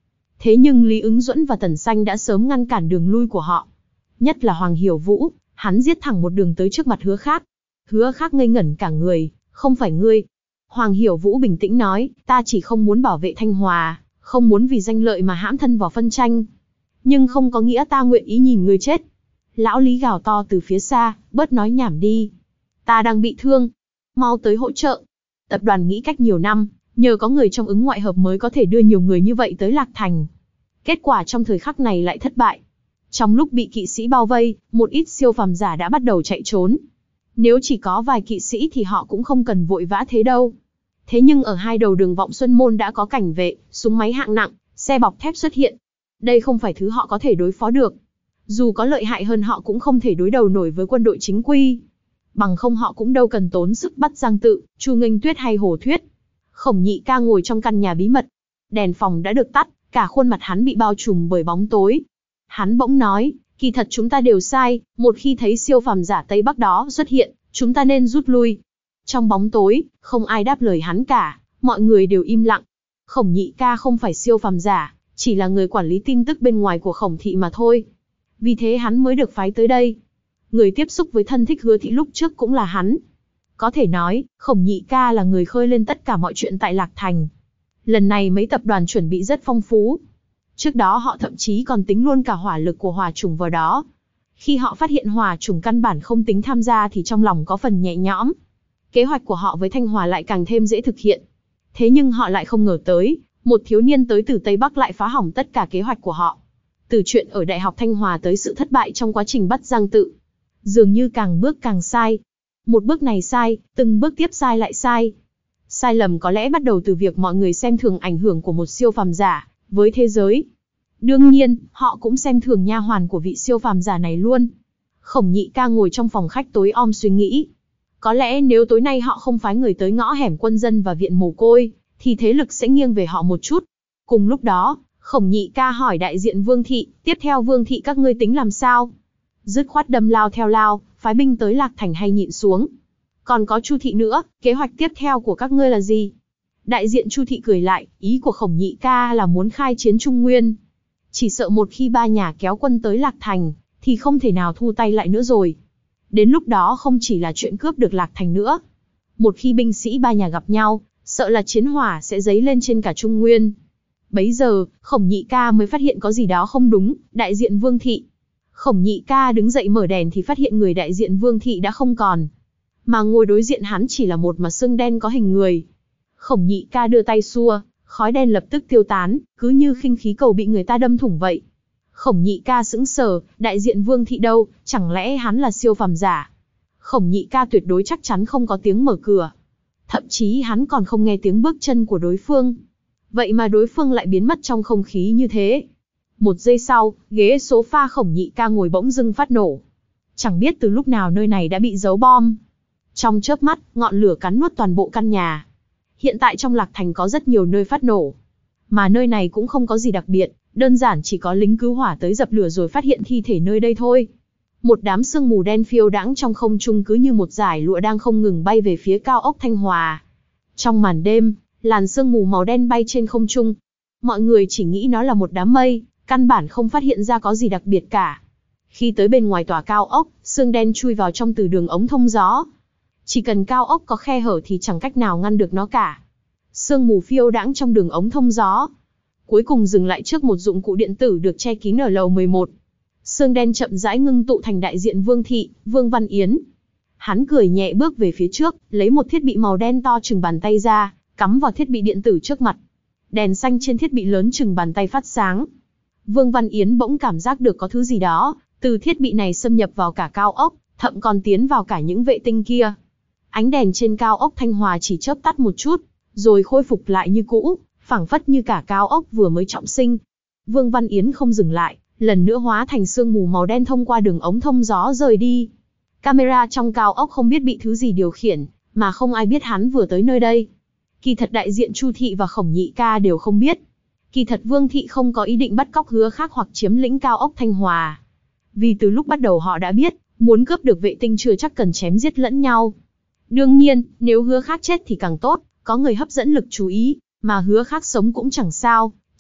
Thế nhưng Lý Ứng Duẫn và Tần Xanh đã sớm ngăn cản đường lui của họ. Nhất là Hoàng Hiểu Vũ, hắn giết thẳng một đường tới trước mặt Hứa Khác. Hứa Khác ngây ngẩn cả người, không phải ngươi. Hoàng Hiểu Vũ bình tĩnh nói, ta chỉ không muốn bảo vệ Thanh Hòa, không muốn vì danh lợi mà hãm thân vào phân tranh. Nhưng không có nghĩa ta nguyện ý nhìn ngươi chết. Lão Lý gào to từ phía xa, bớt nói nhảm đi. Ta đang bị thương. Mau tới hỗ trợ. Tập đoàn nghĩ cách nhiều năm, nhờ có người trong ứng ngoại hợp mới có thể đưa nhiều người như vậy tới Lạc Thành. Kết quả trong thời khắc này lại thất bại. Trong lúc bị kỵ sĩ bao vây, một ít siêu phàm giả đã bắt đầu chạy trốn. Nếu chỉ có vài kỵ sĩ thì họ cũng không cần vội vã thế đâu. Thế nhưng ở hai đầu đường Vọng Xuân Môn đã có cảnh vệ, súng máy hạng nặng, xe bọc thép xuất hiện. Đây không phải thứ họ có thể đối phó được. Dù có lợi hại hơn họ cũng không thể đối đầu nổi với quân đội chính quy. Bằng không họ cũng đâu cần tốn sức bắt Giang Tự, Chu Nghênh Tuyết hay Hồ Thuyết. Khổng Nhị Ca ngồi trong căn nhà bí mật. Đèn phòng đã được tắt, cả khuôn mặt hắn bị bao trùm bởi bóng tối. Hắn bỗng nói, kỳ thật chúng ta đều sai, một khi thấy siêu phàm giả Tây Bắc đó xuất hiện, chúng ta nên rút lui. Trong bóng tối, không ai đáp lời hắn cả, mọi người đều im lặng. Khổng Nhị Ca không phải siêu phàm giả, chỉ là người quản lý tin tức bên ngoài của Khổng thị mà thôi. Vì thế hắn mới được phái tới đây. Người tiếp xúc với thân thích Hứa thị lúc trước cũng là hắn. Có thể nói, Khổng Nhị Ca là người khơi lên tất cả mọi chuyện tại Lạc Thành. Lần này mấy tập đoàn chuẩn bị rất phong phú. Trước đó họ thậm chí còn tính luôn cả hỏa lực của hỏa trùng vào đó. Khi họ phát hiện hỏa trùng căn bản không tính tham gia thì trong lòng có phần nhẹ nhõm. Kế hoạch của họ với Thanh Hòa lại càng thêm dễ thực hiện. Thế nhưng họ lại không ngờ tới, một thiếu niên tới từ Tây Bắc lại phá hỏng tất cả kế hoạch của họ. Từ chuyện ở Đại học Thanh Hòa tới sự thất bại trong quá trình bắt Giang Tự. Dường như càng bước càng sai. Một bước này sai, từng bước tiếp sai lại sai. Sai lầm có lẽ bắt đầu từ việc mọi người xem thường ảnh hưởng của một siêu phàm giả với thế giới. Đương nhiên, họ cũng xem thường nha hoàn của vị siêu phàm giả này luôn. Khổng Nhị Ca ngồi trong phòng khách tối om suy nghĩ. Có lẽ nếu tối nay họ không phái người tới ngõ hẻm Quân Dân và viện mồ côi, thì thế lực sẽ nghiêng về họ một chút. Cùng lúc đó, Khổng Nhị Ca hỏi đại diện Vương thị, tiếp theo Vương thị các ngươi tính làm sao? Dứt khoát đâm lao theo lao, phái binh tới Lạc Thành hay nhịn xuống? Còn có Chu thị nữa, kế hoạch tiếp theo của các ngươi là gì? Đại diện Chu thị cười lại, ý của Khổng Nhị Ca là muốn khai chiến Trung Nguyên. Chỉ sợ một khi ba nhà kéo quân tới Lạc Thành, thì không thể nào thu tay lại nữa rồi. Đến lúc đó không chỉ là chuyện cướp được Lạc Thành nữa. Một khi binh sĩ ba nhà gặp nhau, sợ là chiến hỏa sẽ dấy lên trên cả Trung Nguyên. Bấy giờ, Khổng Nhị Ca mới phát hiện có gì đó không đúng, đại diện Vương thị. Khổng Nhị Ca đứng dậy mở đèn thì phát hiện người đại diện Vương thị đã không còn. Mà ngồi đối diện hắn chỉ là một mà xương đen có hình người. Khổng Nhị Ca đưa tay xua, khói đen lập tức tiêu tán, cứ như khinh khí cầu bị người ta đâm thủng vậy. Khổng Nhị Ca sững sờ, đại diện Vương thị đâu, chẳng lẽ hắn là siêu phàm giả? Khổng Nhị Ca tuyệt đối chắc chắn không có tiếng mở cửa. Thậm chí hắn còn không nghe tiếng bước chân của đối phương. Vậy mà đối phương lại biến mất trong không khí như thế. Một giây sau, ghế sofa Khổng Nhị Ca ngồi bỗng dưng phát nổ. Chẳng biết từ lúc nào nơi này đã bị giấu bom. Trong chớp mắt, ngọn lửa cắn nuốt toàn bộ căn nhà. Hiện tại trong Lạc Thành có rất nhiều nơi phát nổ. Mà nơi này cũng không có gì đặc biệt, đơn giản chỉ có lính cứu hỏa tới dập lửa rồi phát hiện thi thể nơi đây thôi. Một đám sương mù đen phiêu đãng trong không trung cứ như một dải lụa đang không ngừng bay về phía cao ốc Thanh Hòa. Trong màn đêm, làn sương mù màu đen bay trên không trung. Mọi người chỉ nghĩ nó là một đám mây, căn bản không phát hiện ra có gì đặc biệt cả. Khi tới bên ngoài tòa cao ốc, sương đen chui vào trong từ đường ống thông gió. Chỉ cần cao ốc có khe hở thì chẳng cách nào ngăn được nó cả. Sương mù phiêu đãng trong đường ống thông gió. Cuối cùng dừng lại trước một dụng cụ điện tử được che kín ở lầu mười một. Sương đen chậm rãi ngưng tụ thành đại diện Vương thị, Vương Văn Yến. Hắn cười nhẹ bước về phía trước, lấy một thiết bị màu đen to chừng bàn tay ra, cắm vào thiết bị điện tử trước mặt. Đèn xanh trên thiết bị lớn chừng bàn tay phát sáng. Vương Văn Yến bỗng cảm giác được có thứ gì đó từ thiết bị này xâm nhập vào cả cao ốc, thậm còn tiến vào cả những vệ tinh kia. Ánh đèn trên cao ốc Thanh Hòa chỉ chớp tắt một chút, rồi khôi phục lại như cũ, phảng phất như cả cao ốc vừa mới trọng sinh. Vương Văn Yến không dừng lại, lần nữa hóa thành sương mù màu đen thông qua đường ống thông gió rời đi. Camera trong cao ốc không biết bị thứ gì điều khiển, mà không ai biết hắn vừa tới nơi đây. Kỳ thật đại diện Chu thị và Khổng Nhị Ca đều không biết. Kỳ thật Vương thị không có ý định bắt cóc Hứa Khác hoặc chiếm lĩnh cao ốc Thanh Hòa. Vì từ lúc bắt đầu họ đã biết, muốn cướp được vệ tinh chưa chắc cần chém giết lẫn nhau. Đương nhiên, nếu Hứa Khác chết thì càng tốt, có người hấp dẫn lực chú ý, mà Hứa Khác sống cũng chẳng sao,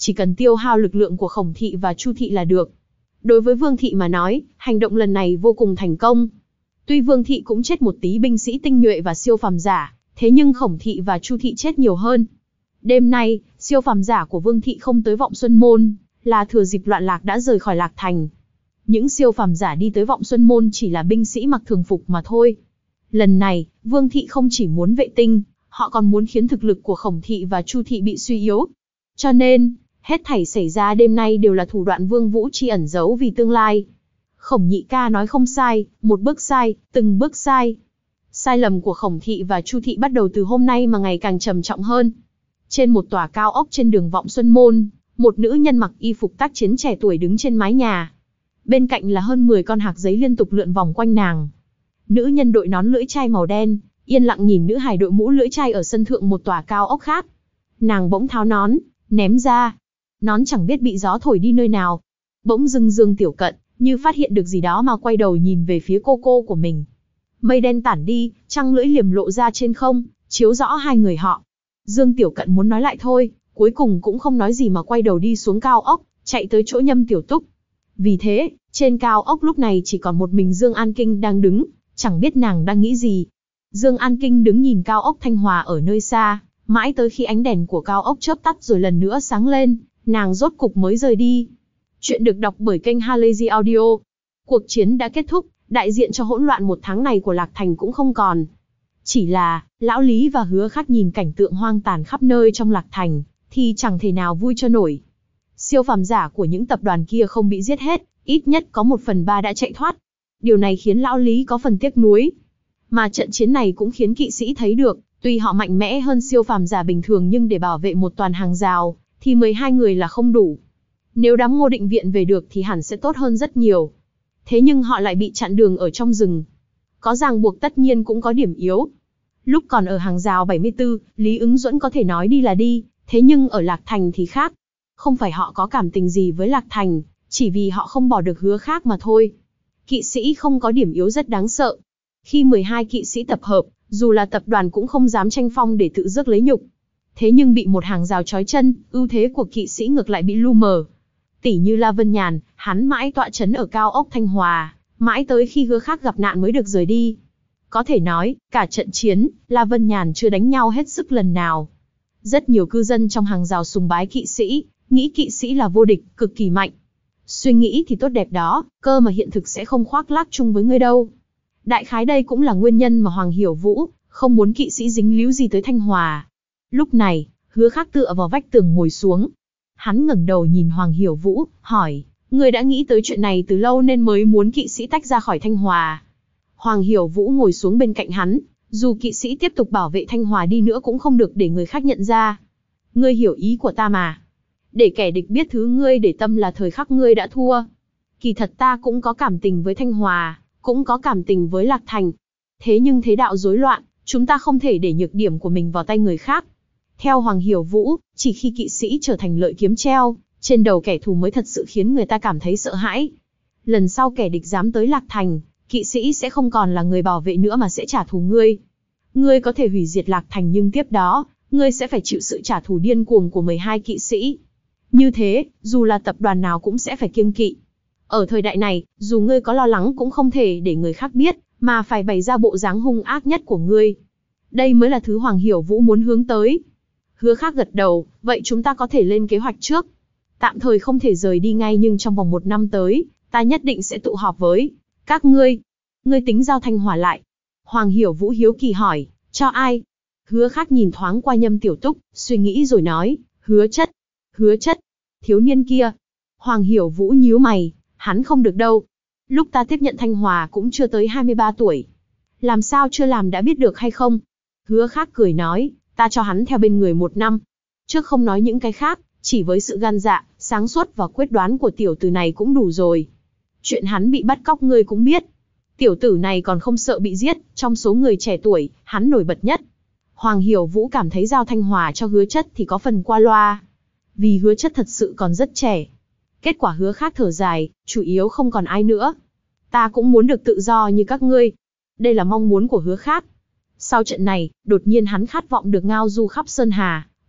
chỉ cần tiêu hao lực lượng của Khổng thị và Chu thị là được. Đối với Vương thị mà nói, hành động lần này vô cùng thành công. Tuy Vương thị cũng chết một tí binh sĩ tinh nhuệ và siêu phàm giả, thế nhưng Khổng thị và Chu thị chết nhiều hơn. Đêm nay, siêu phàm giả của Vương thị không tới Vọng Xuân Môn, là thừa dịp loạn lạc đã rời khỏi Lạc Thành. Những siêu phàm giả đi tới Vọng Xuân Môn chỉ là binh sĩ mặc thường phục mà thôi. Lần này, Vương thị không chỉ muốn vệ tinh, họ còn muốn khiến thực lực của Khổng thị và Chu thị bị suy yếu. Cho nên, hết thảy xảy ra đêm nay đều là thủ đoạn Vương Vũ Chi ẩn giấu vì tương lai. Khổng nhị ca nói không sai, một bước sai, từng bước sai. Sai lầm của Khổng thị và Chu thị bắt đầu từ hôm nay mà ngày càng trầm trọng hơn. Trên một tòa cao ốc trên đường Vọng Xuân Môn, một nữ nhân mặc y phục tác chiến trẻ tuổi đứng trên mái nhà. Bên cạnh là hơn mười con hạc giấy liên tục lượn vòng quanh nàng. Nữ nhân đội nón lưỡi chai màu đen, yên lặng nhìn nữ hài đội mũ lưỡi chai ở sân thượng một tòa cao ốc khác. Nàng bỗng tháo nón, ném ra. Nón chẳng biết bị gió thổi đi nơi nào. Bỗng dưng Dương Tiểu Cận, như phát hiện được gì đó mà quay đầu nhìn về phía cô cô của mình. Mây đen tản đi, trăng lưỡi liềm lộ ra trên không, chiếu rõ hai người họ. Dương Tiểu Cận muốn nói lại thôi, cuối cùng cũng không nói gì mà quay đầu đi xuống cao ốc, chạy tới chỗ Nhâm Tiểu Túc. Vì thế, trên cao ốc lúc này chỉ còn một mình Dương An Kinh đang đứng, chẳng biết nàng đang nghĩ gì. Dương An Kinh đứng nhìn cao ốc Thanh Hòa ở nơi xa, mãi tới khi ánh đèn của cao ốc chớp tắt rồi lần nữa sáng lên, nàng rốt cục mới rời đi. Chuyện được đọc bởi kênh Halazy Audio. Cuộc chiến đã kết thúc, đại diện cho hỗn loạn một tháng này của Lạc Thành cũng không còn. Chỉ là, Lão Lý và Hứa Khắc nhìn cảnh tượng hoang tàn khắp nơi trong Lạc Thành, thì chẳng thể nào vui cho nổi. Siêu phàm giả của những tập đoàn kia không bị giết hết, ít nhất có một phần ba đã chạy thoát. Điều này khiến Lão Lý có phần tiếc nuối. Mà trận chiến này cũng khiến kỵ sĩ thấy được, tuy họ mạnh mẽ hơn siêu phàm giả bình thường nhưng để bảo vệ một toàn hàng rào, thì mười hai người là không đủ. Nếu đám Ngô Định Viện về được thì hẳn sẽ tốt hơn rất nhiều. Thế nhưng họ lại bị chặn đường ở trong rừng. Có ràng buộc tất nhiên cũng có điểm yếu. Lúc còn ở hàng rào bảy mươi tư, Lý Ứng Duẫn có thể nói đi là đi, thế nhưng ở Lạc Thành thì khác. Không phải họ có cảm tình gì với Lạc Thành, chỉ vì họ không bỏ được Hứa Khắc mà thôi. Kỵ sĩ không có điểm yếu rất đáng sợ. Khi mười hai kỵ sĩ tập hợp, dù là tập đoàn cũng không dám tranh phong để tự rước lấy nhục. Thế nhưng bị một hàng rào trói chân, ưu thế của kỵ sĩ ngược lại bị lu mờ. Tỷ như La Vân Nhàn, hắn mãi tọa trấn ở cao ốc Thanh Hòa, mãi tới khi Hứa Khắc gặp nạn mới được rời đi. Có thể nói, cả trận chiến, La Vân Nhàn chưa đánh nhau hết sức lần nào. Rất nhiều cư dân trong hàng rào sùng bái kỵ sĩ, nghĩ kỵ sĩ là vô địch, cực kỳ mạnh. Suy nghĩ thì tốt đẹp đó, cơ mà hiện thực sẽ không khoác lác chung với ngươi đâu. Đại khái đây cũng là nguyên nhân mà Hoàng Hiểu Vũ không muốn kỵ sĩ dính líu gì tới Thanh Hòa. Lúc này, Hứa Khắc tựa vào vách tường ngồi xuống. Hắn ngẩng đầu nhìn Hoàng Hiểu Vũ, hỏi, ngươi đã nghĩ tới chuyện này từ lâu nên mới muốn kỵ sĩ tách ra khỏi Thanh Hòa. Hoàng Hiểu Vũ ngồi xuống bên cạnh hắn, dù kỵ sĩ tiếp tục bảo vệ Thanh Hòa đi nữa cũng không được để người khác nhận ra. Ngươi hiểu ý của ta mà. Để kẻ địch biết thứ ngươi để tâm là thời khắc ngươi đã thua. Kỳ thật ta cũng có cảm tình với Thanh Hòa, cũng có cảm tình với Lạc Thành. Thế nhưng thế đạo rối loạn, chúng ta không thể để nhược điểm của mình vào tay người khác. Theo Hoàng Hiểu Vũ, chỉ khi kỵ sĩ trở thành lợi kiếm treo trên đầu kẻ thù mới thật sự khiến người ta cảm thấy sợ hãi. Lần sau kẻ địch dám tới Lạc Thành, kỵ sĩ sẽ không còn là người bảo vệ nữa mà sẽ trả thù ngươi. Ngươi có thể hủy diệt Lạc Thành nhưng tiếp đó, ngươi sẽ phải chịu sự trả thù điên cuồng của mười hai kỵ sĩ. Như thế, dù là tập đoàn nào cũng sẽ phải kiêng kỵ. Ở thời đại này, dù ngươi có lo lắng cũng không thể để người khác biết, mà phải bày ra bộ dáng hung ác nhất của ngươi. Đây mới là thứ Hoàng Hiểu Vũ muốn hướng tới. Hứa Khắc gật đầu, vậy chúng ta có thể lên kế hoạch trước. Tạm thời không thể rời đi ngay nhưng trong vòng một năm tới, ta nhất định sẽ tụ họp với các ngươi. Ngươi tính giao Thanh Hòa lại. Hoàng Hiểu Vũ hiếu kỳ hỏi, cho ai? Hứa Khắc nhìn thoáng qua Nhâm Tiểu Túc, suy nghĩ rồi nói, Hứa Chất. Hứa Chất, thiếu niên kia. Hoàng Hiểu Vũ nhíu mày, hắn không được đâu. Lúc ta tiếp nhận Thanh Hòa cũng chưa tới hai mươi ba tuổi. Làm sao chưa làm đã biết được hay không? Hứa Khắc cười nói, ta cho hắn theo bên người một năm. Trước không nói những cái khác, chỉ với sự gan dạ, sáng suốt và quyết đoán của tiểu tử này cũng đủ rồi. Chuyện hắn bị bắt cóc ngươi cũng biết. Tiểu tử này còn không sợ bị giết, trong số người trẻ tuổi, hắn nổi bật nhất. Hoàng Hiểu Vũ cảm thấy giao Thanh Hòa cho Hứa Chất thì có phần qua loa. Vì Hứa Chất thật sự còn rất trẻ. Kết quả Hứa Khắc thở dài, chủ yếu không còn ai nữa. Ta cũng muốn được tự do như các ngươi. Đây là mong muốn của Hứa Khắc. Sau trận này, đột nhiên hắn khát vọng được ngao du khắp Sơn Hà,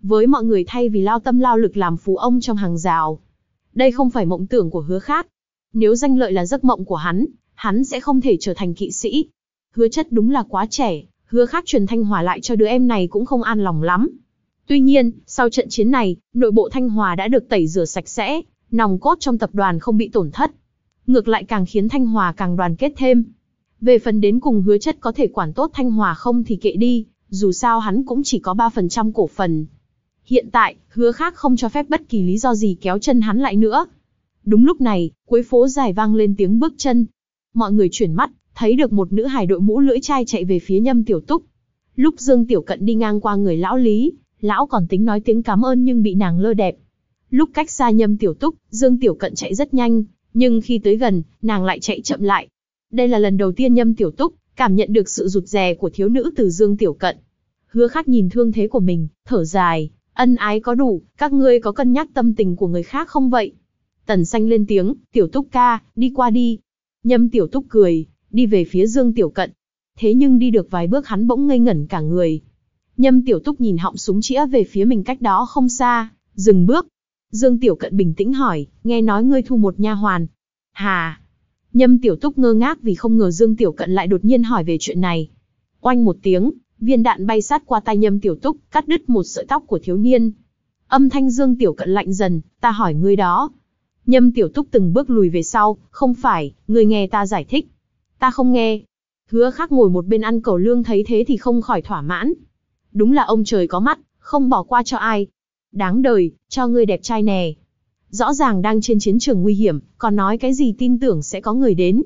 với mọi người thay vì lao tâm lao lực làm phú ông trong hàng rào. Đây không phải mộng tưởng của Hứa Khắc. Nếu danh lợi là giấc mộng của hắn, hắn sẽ không thể trở thành kỵ sĩ. Hứa Chất đúng là quá trẻ, Hứa Khắc truyền Thanh Hòa lại cho đứa em này cũng không an lòng lắm. Tuy nhiên, sau trận chiến này, nội bộ Thanh Hòa đã được tẩy rửa sạch sẽ, nòng cốt trong tập đoàn không bị tổn thất. Ngược lại càng khiến Thanh Hòa càng đoàn kết thêm. Về phần đến cùng Hứa Chất có thể quản tốt Thanh Hòa không thì kệ đi, dù sao hắn cũng chỉ có ba phần trăm cổ phần. Hiện tại, Hứa Khắc không cho phép bất kỳ lý do gì kéo chân hắn lại nữa. Đúng lúc này, cuối phố dài vang lên tiếng bước chân. Mọi người chuyển mắt, thấy được một nữ hài đội mũ lưỡi chai chạy về phía Nhâm Tiểu Túc. Lúc Dương Tiểu Cận đi ngang qua người lão Lý, lão còn tính nói tiếng cảm ơn nhưng bị nàng lơ đẹp. Lúc cách xa Nhâm Tiểu Túc, Dương Tiểu Cận chạy rất nhanh, nhưng khi tới gần, nàng lại chạy chậm lại. Đây là lần đầu tiên Nhâm Tiểu Túc cảm nhận được sự rụt rè của thiếu nữ từ Dương Tiểu Cận. Hứa Khắc nhìn thương thế của mình, thở dài, ân ái có đủ, các ngươi có cân nhắc tâm tình của người khác không vậy? Tần Xanh lên tiếng, Tiểu Túc ca, đi qua đi. Nhâm Tiểu Túc cười, đi về phía Dương Tiểu Cận. Thế nhưng đi được vài bước hắn bỗng ngây ngẩn cả người. Nhâm Tiểu Túc nhìn họng súng chĩa về phía mình cách đó không xa, dừng bước. Dương Tiểu Cận bình tĩnh hỏi, nghe nói ngươi thu một nha hoàn. Hà? Nhâm Tiểu Túc ngơ ngác vì không ngờ Dương Tiểu Cận lại đột nhiên hỏi về chuyện này. Oanh một tiếng, viên đạn bay sát qua tai Nhâm Tiểu Túc, cắt đứt một sợi tóc của thiếu niên. Âm thanh Dương Tiểu Cận lạnh dần, ta hỏi ngươi đó. Nhâm Tiểu Túc từng bước lùi về sau, không phải, ngươi nghe ta giải thích. Ta không nghe. Hứa Khắc ngồi một bên ăn cẩu lương thấy thế thì không khỏi thỏa mãn. Đúng là ông trời có mắt, không bỏ qua cho ai. Đáng đời, cho ngươi đẹp trai nè. Rõ ràng đang trên chiến trường nguy hiểm, còn nói cái gì tin tưởng sẽ có người đến.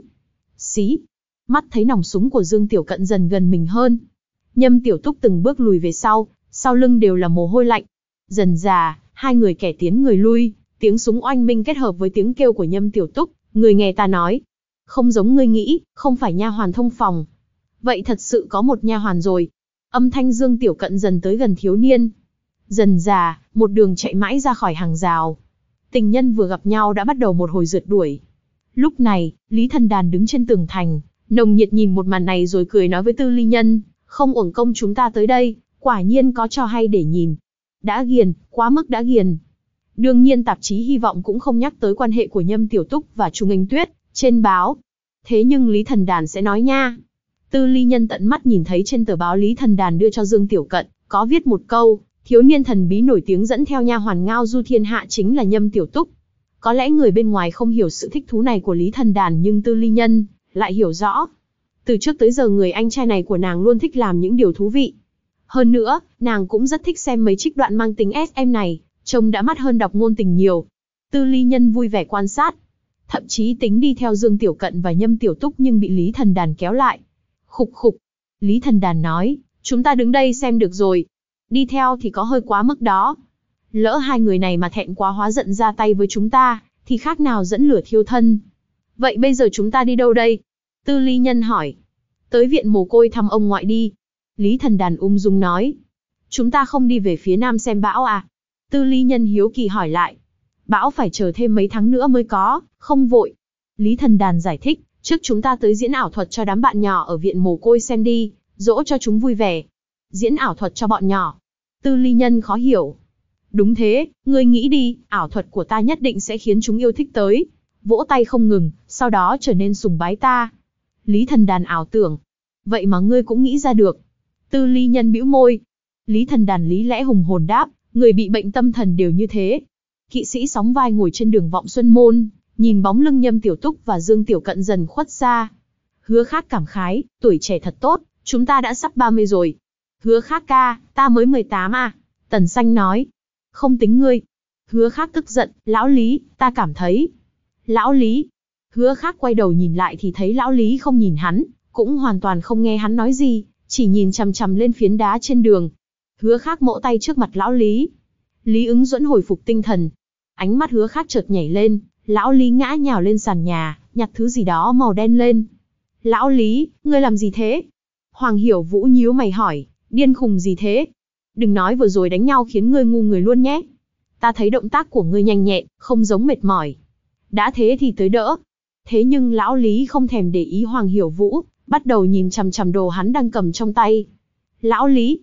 Xí. Mắt thấy nòng súng của Dương Tiểu Cận dần gần mình hơn. Nhâm Tiểu Túc từng bước lùi về sau, sau lưng đều là mồ hôi lạnh. Dần dà, hai người kẻ tiến người lui, tiếng súng oanh minh kết hợp với tiếng kêu của Nhâm Tiểu Túc, người nghe ta nói. Không giống ngươi nghĩ, không phải nha hoàn thông phòng. Vậy thật sự có một nha hoàn rồi. Âm thanh Dương Tiểu Cận dần tới gần thiếu niên. Dần dà, một đường chạy mãi ra khỏi hàng rào. Tình nhân vừa gặp nhau đã bắt đầu một hồi rượt đuổi. Lúc này, Lý Thần Đàn đứng trên tường thành, nồng nhiệt nhìn một màn này rồi cười nói với Tư Ly Nhân, không uổng công chúng ta tới đây, quả nhiên có trò hay để nhìn. Đã ghiền, quá mức đã ghiền. Đương nhiên tạp chí Hy vọng cũng không nhắc tới quan hệ của Nhâm Tiểu Túc và Trung Anh Tuyết trên báo. Thế nhưng Lý Thần Đàn sẽ nói nha. Tư Ly Nhân tận mắt nhìn thấy trên tờ báo Lý Thần Đàn đưa cho Dương Tiểu Cận, có viết một câu, thiếu niên thần bí nổi tiếng dẫn theo nha hoàn ngao du thiên hạ chính là Nhâm Tiểu Túc. Có lẽ người bên ngoài không hiểu sự thích thú này của Lý Thần Đàn nhưng Tư Ly Nhân lại hiểu rõ. Từ trước tới giờ người anh trai này của nàng luôn thích làm những điều thú vị. Hơn nữa, nàng cũng rất thích xem mấy trích đoạn mang tính ét em này, trông đã mắt hơn đọc ngôn tình nhiều. Tư Ly Nhân vui vẻ quan sát. Thậm chí tính đi theo Dương Tiểu Cận và Nhâm Tiểu Túc nhưng bị Lý Thần Đàn kéo lại. Khục khục. Lý Thần Đàn nói, chúng ta đứng đây xem được rồi. Đi theo thì có hơi quá mức đó. Lỡ hai người này mà thẹn quá hóa giận ra tay với chúng ta, thì khác nào dẫn lửa thiêu thân. Vậy bây giờ chúng ta đi đâu đây? Tư Ly Nhân hỏi. Tới viện mồ côi thăm ông ngoại đi. Lý Thần Đàn ung dung nói. Chúng ta không đi về phía nam xem bão à? Tư Ly Nhân hiếu kỳ hỏi lại. Bão phải chờ thêm mấy tháng nữa mới có, không vội. Lý Thần Đàn giải thích, trước chúng ta tới diễn ảo thuật cho đám bạn nhỏ ở viện mồ côi xem đi, dỗ cho chúng vui vẻ. Diễn ảo thuật cho bọn nhỏ. Tư Ly Nhân khó hiểu. Đúng thế, ngươi nghĩ đi, ảo thuật của ta nhất định sẽ khiến chúng yêu thích tới. Vỗ tay không ngừng, sau đó trở nên sùng bái ta. Lý Thần Đàn ảo tưởng. Vậy mà ngươi cũng nghĩ ra được. Tư Ly Nhân bĩu môi. Lý Thần Đàn lý lẽ hùng hồn đáp, người bị bệnh tâm thần đều như thế. Kỵ sĩ sóng vai ngồi trên đường Vọng Xuân Môn, nhìn bóng lưng Nhâm Tiểu Túc và Dương Tiểu Cận dần khuất xa. Hứa Khắc cảm khái, tuổi trẻ thật tốt, chúng ta đã sắp ba mươi rồi. Hứa Khắc ca, ta mới mười tám à? Tần Xanh nói. Không tính ngươi. Hứa Khắc tức giận, lão Lý, ta cảm thấy. Lão Lý. Hứa Khắc quay đầu nhìn lại thì thấy lão Lý không nhìn hắn, cũng hoàn toàn không nghe hắn nói gì, chỉ nhìn chằm chằm lên phiến đá trên đường. Hứa Khắc mỗ tay trước mặt lão Lý. Lý Ứng Duẫn hồi phục tinh thần. Ánh mắt Hứa Khắc chợt nhảy lên, lão Lý ngã nhào lên sàn nhà, nhặt thứ gì đó màu đen lên. Lão Lý, ngươi làm gì thế? Hoàng Hiểu Vũ nhíu mày hỏi, điên khùng gì thế? Đừng nói vừa rồi đánh nhau khiến ngươi ngu người luôn nhé. Ta thấy động tác của ngươi nhanh nhẹn, không giống mệt mỏi. Đã thế thì tới đỡ. Thế nhưng lão Lý không thèm để ý Hoàng Hiểu Vũ, bắt đầu nhìn chằm chằm đồ hắn đang cầm trong tay. Lão Lý.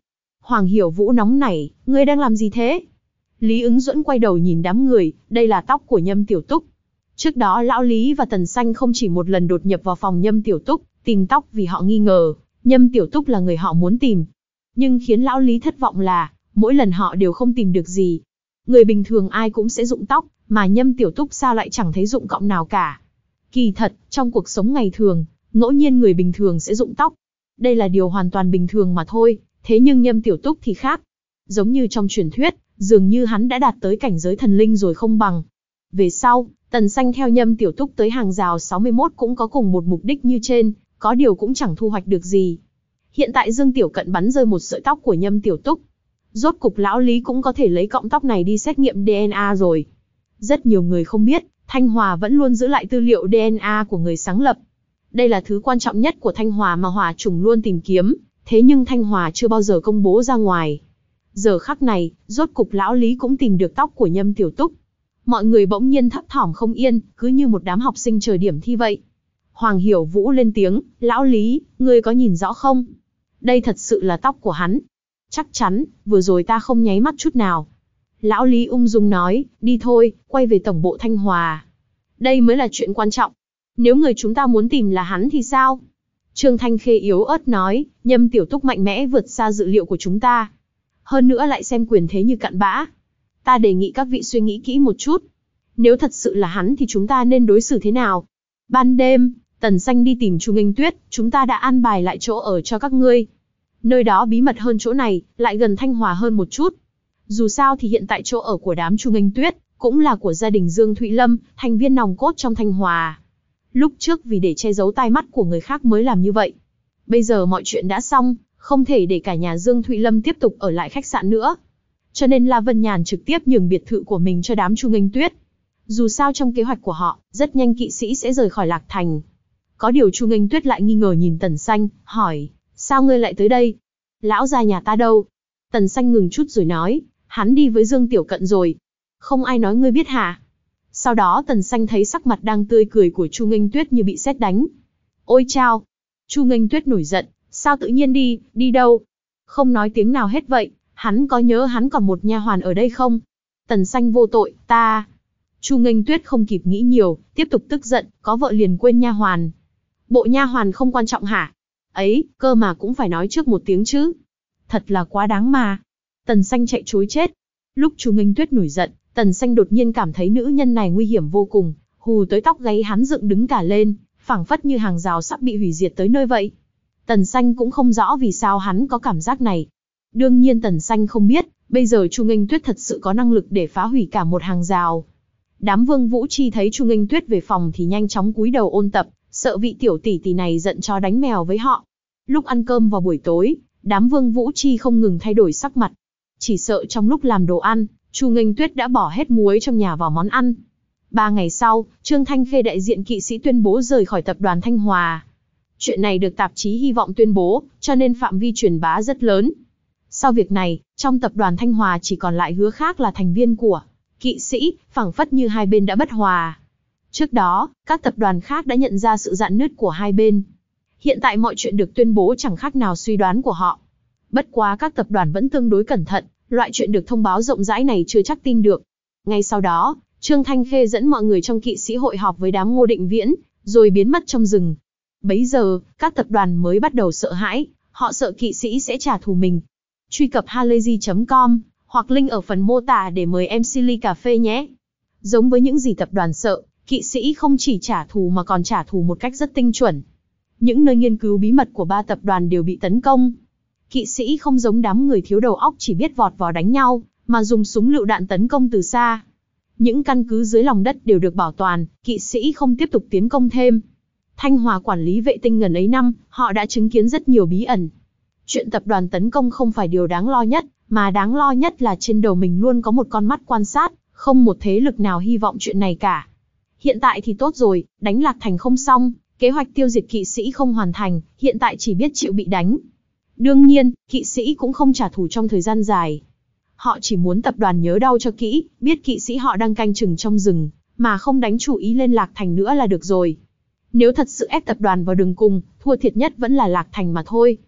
Hoàng Hiểu Vũ nóng nảy, ngươi đang làm gì thế? Lý Ứng Duẫn quay đầu nhìn đám người, đây là tóc của Nhâm Tiểu Túc. Trước đó lão Lý và Tần Xanh không chỉ một lần đột nhập vào phòng Nhâm Tiểu Túc, tìm tóc vì họ nghi ngờ, Nhâm Tiểu Túc là người họ muốn tìm. Nhưng khiến lão Lý thất vọng là, mỗi lần họ đều không tìm được gì. Người bình thường ai cũng sẽ rụng tóc, mà Nhâm Tiểu Túc sao lại chẳng thấy rụng cọng nào cả. Kỳ thật, trong cuộc sống ngày thường, ngẫu nhiên người bình thường sẽ rụng tóc. Đây là điều hoàn toàn bình thường mà thôi, thế nhưng Nhâm Tiểu Túc thì khác. Giống như trong truyền thuyết, dường như hắn đã đạt tới cảnh giới thần linh rồi không bằng. Về sau, Tần Xanh theo Nhâm Tiểu Túc tới hàng rào sáu mươi mốt cũng có cùng một mục đích như trên, có điều cũng chẳng thu hoạch được gì. Hiện tại Dương Tiểu Cận bắn rơi một sợi tóc của Nhâm Tiểu Túc. Rốt cục lão Lý cũng có thể lấy cọng tóc này đi xét nghiệm đê en a rồi. Rất nhiều người không biết, Thanh Hòa vẫn luôn giữ lại tư liệu đê en a của người sáng lập. Đây là thứ quan trọng nhất của Thanh Hòa mà Hòa Trùng luôn tìm kiếm, thế nhưng Thanh Hòa chưa bao giờ công bố ra ngoài. Giờ khắc này, rốt cục lão Lý cũng tìm được tóc của Nhâm Tiểu Túc. Mọi người bỗng nhiên thấp thỏm không yên, cứ như một đám học sinh chờ điểm thi vậy. Hoàng Hiểu Vũ lên tiếng, lão Lý, ngươi có nhìn rõ không? Đây thật sự là tóc của hắn. Chắc chắn, vừa rồi ta không nháy mắt chút nào. Lão Lý ung dung nói, đi thôi, quay về tổng bộ Thanh Hòa. Đây mới là chuyện quan trọng. Nếu người chúng ta muốn tìm là hắn thì sao? Trương Thanh Khê yếu ớt nói, Nhâm Tiểu Túc mạnh mẽ vượt xa dự liệu của chúng ta. Hơn nữa lại xem quyền thế như cặn bã. Ta đề nghị các vị suy nghĩ kỹ một chút. Nếu thật sự là hắn thì chúng ta nên đối xử thế nào? Ban đêm, Tần Xanh đi tìm Chu Nghênh Tuyết, chúng ta đã an bài lại chỗ ở cho các ngươi. Nơi đó bí mật hơn chỗ này, lại gần Thanh Hòa hơn một chút. Dù sao thì hiện tại chỗ ở của đám Chu Nghênh Tuyết, cũng là của gia đình Dương Thụy Lâm, thành viên nòng cốt trong Thanh Hòa. Lúc trước vì để che giấu tai mắt của người khác mới làm như vậy. Bây giờ mọi chuyện đã xong, không thể để cả nhà Dương Thụy Lâm tiếp tục ở lại khách sạn nữa. Cho nên La Vân Nhàn trực tiếp nhường biệt thự của mình cho đám Chu Nghênh Tuyết. Dù sao trong kế hoạch của họ, rất nhanh kỵ sĩ sẽ rời khỏi Lạc Thành. Có điều Chu Nghênh Tuyết lại nghi ngờ nhìn Tần Xanh, hỏi, sao ngươi lại tới đây? Lão gia nhà ta đâu? Tần Xanh ngừng chút rồi nói, hắn đi với Dương Tiểu Cận rồi. Không ai nói ngươi biết hả? Sau đó Tần Xanh thấy sắc mặt đang tươi cười của Chu Nghênh Tuyết như bị sét đánh. Ôi chao! Chu Nghênh Tuyết nổi giận, sao tự nhiên đi, đi đâu? Không nói tiếng nào hết vậy, hắn có nhớ hắn còn một nha hoàn ở đây không? Tần Xanh vô tội, ta... Chu Nghênh Tuyết không kịp nghĩ nhiều, tiếp tục tức giận, có vợ liền quên nha hoàn. Bộ nha hoàn không quan trọng hả? Ấy, cơ mà cũng phải nói trước một tiếng chứ. Thật là quá đáng mà. Tần Xanh chạy trối chết. Lúc Chu Nghênh Tuyết nổi giận, Tần Xanh đột nhiên cảm thấy nữ nhân này nguy hiểm vô cùng, hù tới tóc gáy hắn dựng đứng cả lên, phảng phất như hàng rào sắp bị hủy diệt tới nơi vậy. Tần Xanh cũng không rõ vì sao hắn có cảm giác này. Đương nhiên Tần Xanh không biết, bây giờ Chu Nghênh Tuyết thật sự có năng lực để phá hủy cả một hàng rào. Đám Vương Vũ Chi thấy Chu Nghênh Tuyết về phòng thì nhanh chóng cúi đầu ôn tập, sợ vị tiểu tỷ tỷ này giận chó đánh mèo với họ. Lúc ăn cơm vào buổi tối, đám Vương Vũ Chi không ngừng thay đổi sắc mặt. Chỉ sợ trong lúc làm đồ ăn, Chu Nghênh Tuyết đã bỏ hết muối trong nhà vào món ăn. Ba ngày sau, Trương Thanh Khê đại diện kỵ sĩ tuyên bố rời khỏi tập đoàn Thanh Hòa. Chuyện này được tạp chí Hy vọng tuyên bố, cho nên phạm vi truyền bá rất lớn. Sau việc này, trong tập đoàn Thanh Hòa chỉ còn lại Hứa Khác là thành viên của kỵ sĩ, phảng phất như hai bên đã bất hòa. Trước đó, các tập đoàn khác đã nhận ra sự rạn nứt của hai bên. Hiện tại mọi chuyện được tuyên bố chẳng khác nào suy đoán của họ. Bất quá các tập đoàn vẫn tương đối cẩn thận, loại chuyện được thông báo rộng rãi này chưa chắc tin được. Ngay sau đó, Trương Thanh Khê dẫn mọi người trong kỵ sĩ hội họp với đám Ngô Định Viễn, rồi biến mất trong rừng. Bấy giờ, các tập đoàn mới bắt đầu sợ hãi, họ sợ kỵ sĩ sẽ trả thù mình. Truy cập halayzi chấm com, hoặc link ở phần mô tả để mời em xê ly cà phê nhé. Giống với những gì tập đoàn sợ, kỵ sĩ không chỉ trả thù mà còn trả thù một cách rất tinh chuẩn. Những nơi nghiên cứu bí mật của ba tập đoàn đều bị tấn công. Kỵ sĩ không giống đám người thiếu đầu óc chỉ biết vọt vào đánh nhau, mà dùng súng lựu đạn tấn công từ xa. Những căn cứ dưới lòng đất đều được bảo toàn, kỵ sĩ không tiếp tục tiến công thêm. Thanh Hòa quản lý vệ tinh gần ấy năm, họ đã chứng kiến rất nhiều bí ẩn. Chuyện tập đoàn tấn công không phải điều đáng lo nhất, mà đáng lo nhất là trên đầu mình luôn có một con mắt quan sát, không một thế lực nào hy vọng chuyện này cả. Hiện tại thì tốt rồi, đánh Lạc Thành không xong, kế hoạch tiêu diệt kỵ sĩ không hoàn thành, hiện tại chỉ biết chịu bị đánh. Đương nhiên, kỵ sĩ cũng không trả thù trong thời gian dài. Họ chỉ muốn tập đoàn nhớ đau cho kỹ, biết kỵ sĩ họ đang canh chừng trong rừng, mà không đánh chủ ý lên Lạc Thành nữa là được rồi. Nếu thật sự ép tập đoàn vào đường cùng, thua thiệt nhất vẫn là Lạc Thành mà thôi.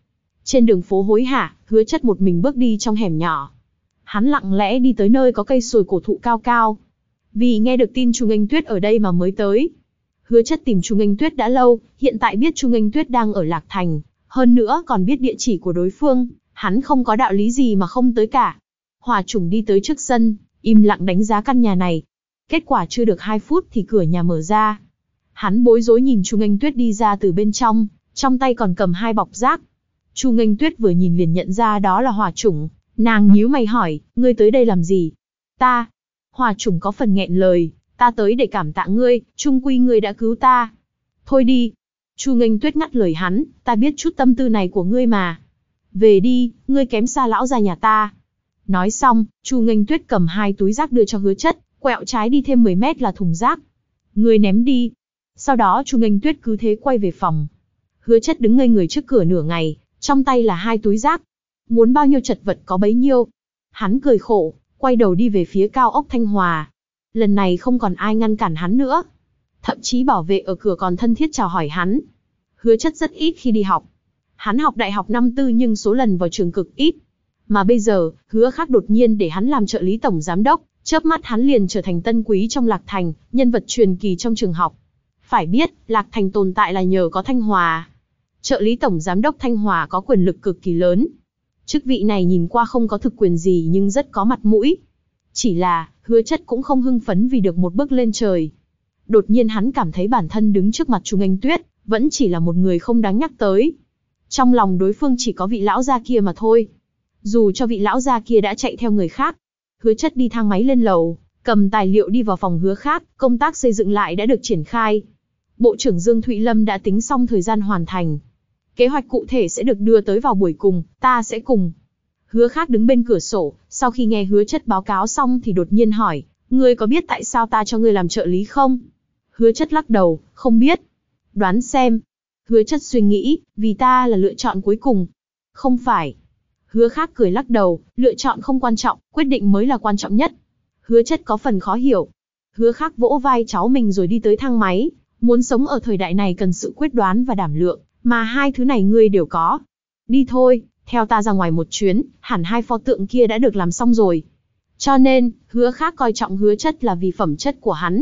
Trên đường phố hối hả, Hứa Chất một mình bước đi trong hẻm nhỏ. Hắn lặng lẽ đi tới nơi có cây sồi cổ thụ cao cao. Vì nghe được tin Chu Nghênh Tuyết ở đây mà mới tới. Hứa Chất tìm Chu Nghênh Tuyết đã lâu, hiện tại biết Chu Nghênh Tuyết đang ở Lạc Thành, hơn nữa còn biết địa chỉ của đối phương, hắn không có đạo lý gì mà không tới cả. Hòa Trùng đi tới trước sân, im lặng đánh giá căn nhà này. Kết quả chưa được hai phút thì cửa nhà mở ra. Hắn bối rối nhìn Chu Nghênh Tuyết đi ra từ bên trong, trong tay còn cầm hai bọc rác. Chu Nghênh Tuyết vừa nhìn liền nhận ra đó là Hòa Trùng, nàng nhíu mày hỏi, ngươi tới đây làm gì? Ta. Hòa Trùng có phần nghẹn lời, ta tới để cảm tạ ngươi, chung quy ngươi đã cứu ta. Thôi đi. Chu Nghênh Tuyết ngắt lời hắn, ta biết chút tâm tư này của ngươi mà. Về đi, ngươi kém xa lão già nhà ta. Nói xong, Chu Nghênh Tuyết cầm hai túi rác đưa cho Hứa Chất, quẹo trái đi thêm mười mét là thùng rác. Ngươi ném đi. Sau đó Chu Nghênh Tuyết cứ thế quay về phòng. Hứa Chất đứng ngây người trước cửa nửa ngày, trong tay là hai túi rác. Muốn bao nhiêu chật vật có bấy nhiêu. Hắn cười khổ, quay đầu đi về phía cao ốc Thanh Hòa. Lần này không còn ai ngăn cản hắn nữa. Thậm chí bảo vệ ở cửa còn thân thiết chào hỏi hắn. Hứa Chất rất ít khi đi học. Hắn học đại học năm tư nhưng số lần vào trường cực ít. Mà bây giờ, Hứa Khắc đột nhiên để hắn làm trợ lý tổng giám đốc, chớp mắt hắn liền trở thành tân quý trong Lạc Thành, nhân vật truyền kỳ trong trường học. Phải biết, Lạc Thành tồn tại là nhờ có Thanh Hòa. Trợ lý tổng giám đốc Thanh Hòa có quyền lực cực kỳ lớn. Chức vị này nhìn qua không có thực quyền gì nhưng rất có mặt mũi. Chỉ là, Hứa Chất cũng không hưng phấn vì được một bước lên trời. Đột nhiên hắn cảm thấy bản thân đứng trước mặt Chu Nghênh Tuyết, vẫn chỉ là một người không đáng nhắc tới. Trong lòng đối phương chỉ có vị lão gia kia mà thôi. Dù cho vị lão gia kia đã chạy theo người khác. Hứa Chất đi thang máy lên lầu, cầm tài liệu đi vào phòng Hứa Khắc, công tác xây dựng lại đã được triển khai. Bộ trưởng Dương Thụy Lâm đã tính xong thời gian hoàn thành. Kế hoạch cụ thể sẽ được đưa tới vào buổi cùng, ta sẽ cùng. Hứa Khắc đứng bên cửa sổ, sau khi nghe Hứa Chất báo cáo xong thì đột nhiên hỏi, ngươi có biết tại sao ta cho ngươi làm trợ lý không? Hứa Chất lắc đầu, không biết. Đoán xem. Hứa Chất suy nghĩ, vì ta là lựa chọn cuối cùng. Không phải. Hứa Khắc cười lắc đầu, lựa chọn không quan trọng, quyết định mới là quan trọng nhất. Hứa Chất có phần khó hiểu. Hứa Khắc vỗ vai cháu mình rồi đi tới thang máy. Muốn sống ở thời đại này cần sự quyết đoán và đảm lượng, mà hai thứ này ngươi đều có. Đi thôi, theo ta ra ngoài một chuyến, hẳn hai pho tượng kia đã được làm xong rồi. Cho nên, Hứa Khắc coi trọng Hứa Chất là vì phẩm chất của hắn.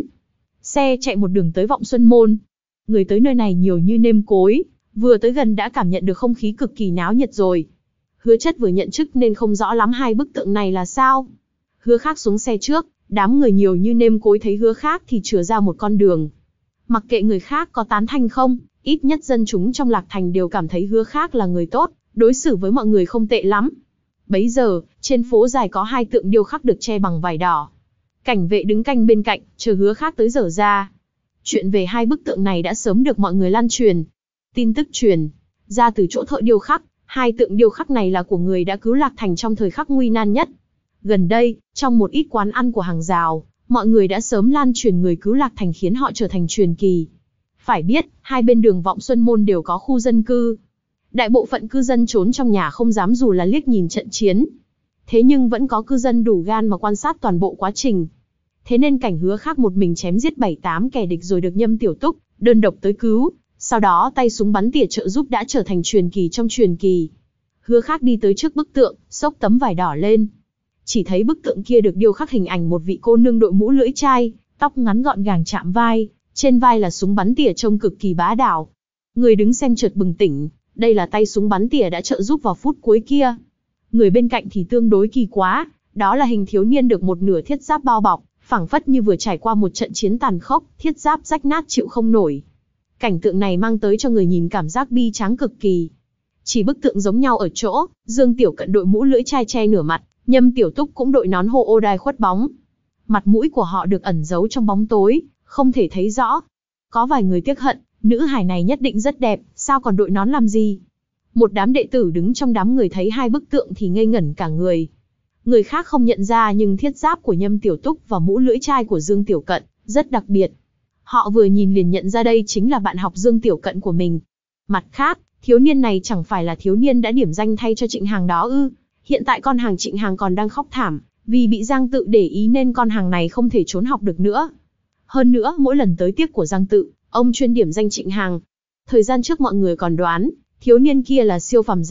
Xe chạy một đường tới Vọng Xuân Môn. Người tới nơi này nhiều như nêm cối, vừa tới gần đã cảm nhận được không khí cực kỳ náo nhiệt rồi. Hứa Chất vừa nhận chức nên không rõ lắm hai bức tượng này là sao. Hứa Khắc xuống xe trước, đám người nhiều như nêm cối thấy Hứa Khắc thì chừa ra một con đường. Mặc kệ người khác có tán thành không, ít nhất dân chúng trong Lạc Thành đều cảm thấy Hứa Khắc là người tốt, đối xử với mọi người không tệ lắm. Bấy giờ, trên phố dài có hai tượng điêu khắc được che bằng vải đỏ. Cảnh vệ đứng canh bên cạnh, chờ Hứa Khắc tới dở ra. Chuyện về hai bức tượng này đã sớm được mọi người lan truyền. Tin tức truyền ra từ chỗ thợ điêu khắc, hai tượng điêu khắc này là của người đã cứu Lạc Thành trong thời khắc nguy nan nhất. Gần đây, trong một ít quán ăn của hàng rào, mọi người đã sớm lan truyền người cứu Lạc Thành khiến họ trở thành truyền kỳ. Phải biết, hai bên đường Vọng Xuân Môn đều có khu dân cư. Đại bộ phận cư dân trốn trong nhà không dám dù là liếc nhìn trận chiến. Thế nhưng vẫn có cư dân đủ gan mà quan sát toàn bộ quá trình. Thế nên cảnh Hứa Khắc một mình chém giết bảy tám kẻ địch rồi được Nhâm Tiểu Túc đơn độc tới cứu, sau đó tay súng bắn tỉa trợ giúp đã trở thành truyền kỳ trong truyền kỳ. Hứa Khắc đi tới trước bức tượng, xốc tấm vải đỏ lên. Chỉ thấy bức tượng kia được điêu khắc hình ảnh một vị cô nương đội mũ lưỡi chai, tóc ngắn gọn gàng chạm vai, trên vai là súng bắn tỉa trông cực kỳ bá đạo. Người đứng xem chợt bừng tỉnh, đây là tay súng bắn tỉa đã trợ giúp vào phút cuối kia. Người bên cạnh thì tương đối kỳ quá, đó là hình thiếu niên được một nửa thiết giáp bao bọc, phảng phất như vừa trải qua một trận chiến tàn khốc, thiết giáp rách nát chịu không nổi. Cảnh tượng này mang tới cho người nhìn cảm giác bi tráng cực kỳ. Chỉ bức tượng giống nhau ở chỗ, Dương Tiểu Cận đội mũ lưỡi chai che nửa mặt, Nhâm Tiểu Túc cũng đội nón hộ ô đai khuất bóng. Mặt mũi của họ được ẩn giấu trong bóng tối, không thể thấy rõ. Có vài người tiếc hận, nữ hài này nhất định rất đẹp, sao còn đội nón làm gì? Một đám đệ tử đứng trong đám người thấy hai bức tượng thì ngây ngẩn cả người. Người khác không nhận ra nhưng thiết giáp của Nhâm Tiểu Túc và mũ lưỡi chai của Dương Tiểu Cận rất đặc biệt. Họ vừa nhìn liền nhận ra đây chính là bạn học Dương Tiểu Cận của mình. Mặt khác, thiếu niên này chẳng phải là thiếu niên đã điểm danh thay cho Trịnh Hàng đó ư? Hiện tại con hàng Trịnh Hàng còn đang khóc thảm, vì bị Giang Tự để ý nên con hàng này không thể trốn học được nữa. Hơn nữa, mỗi lần tới tiết của Giang Tự, ông chuyên điểm danh Trịnh Hàng. Thời gian trước mọi người còn đoán, thiếu niên kia là siêu phàm giả,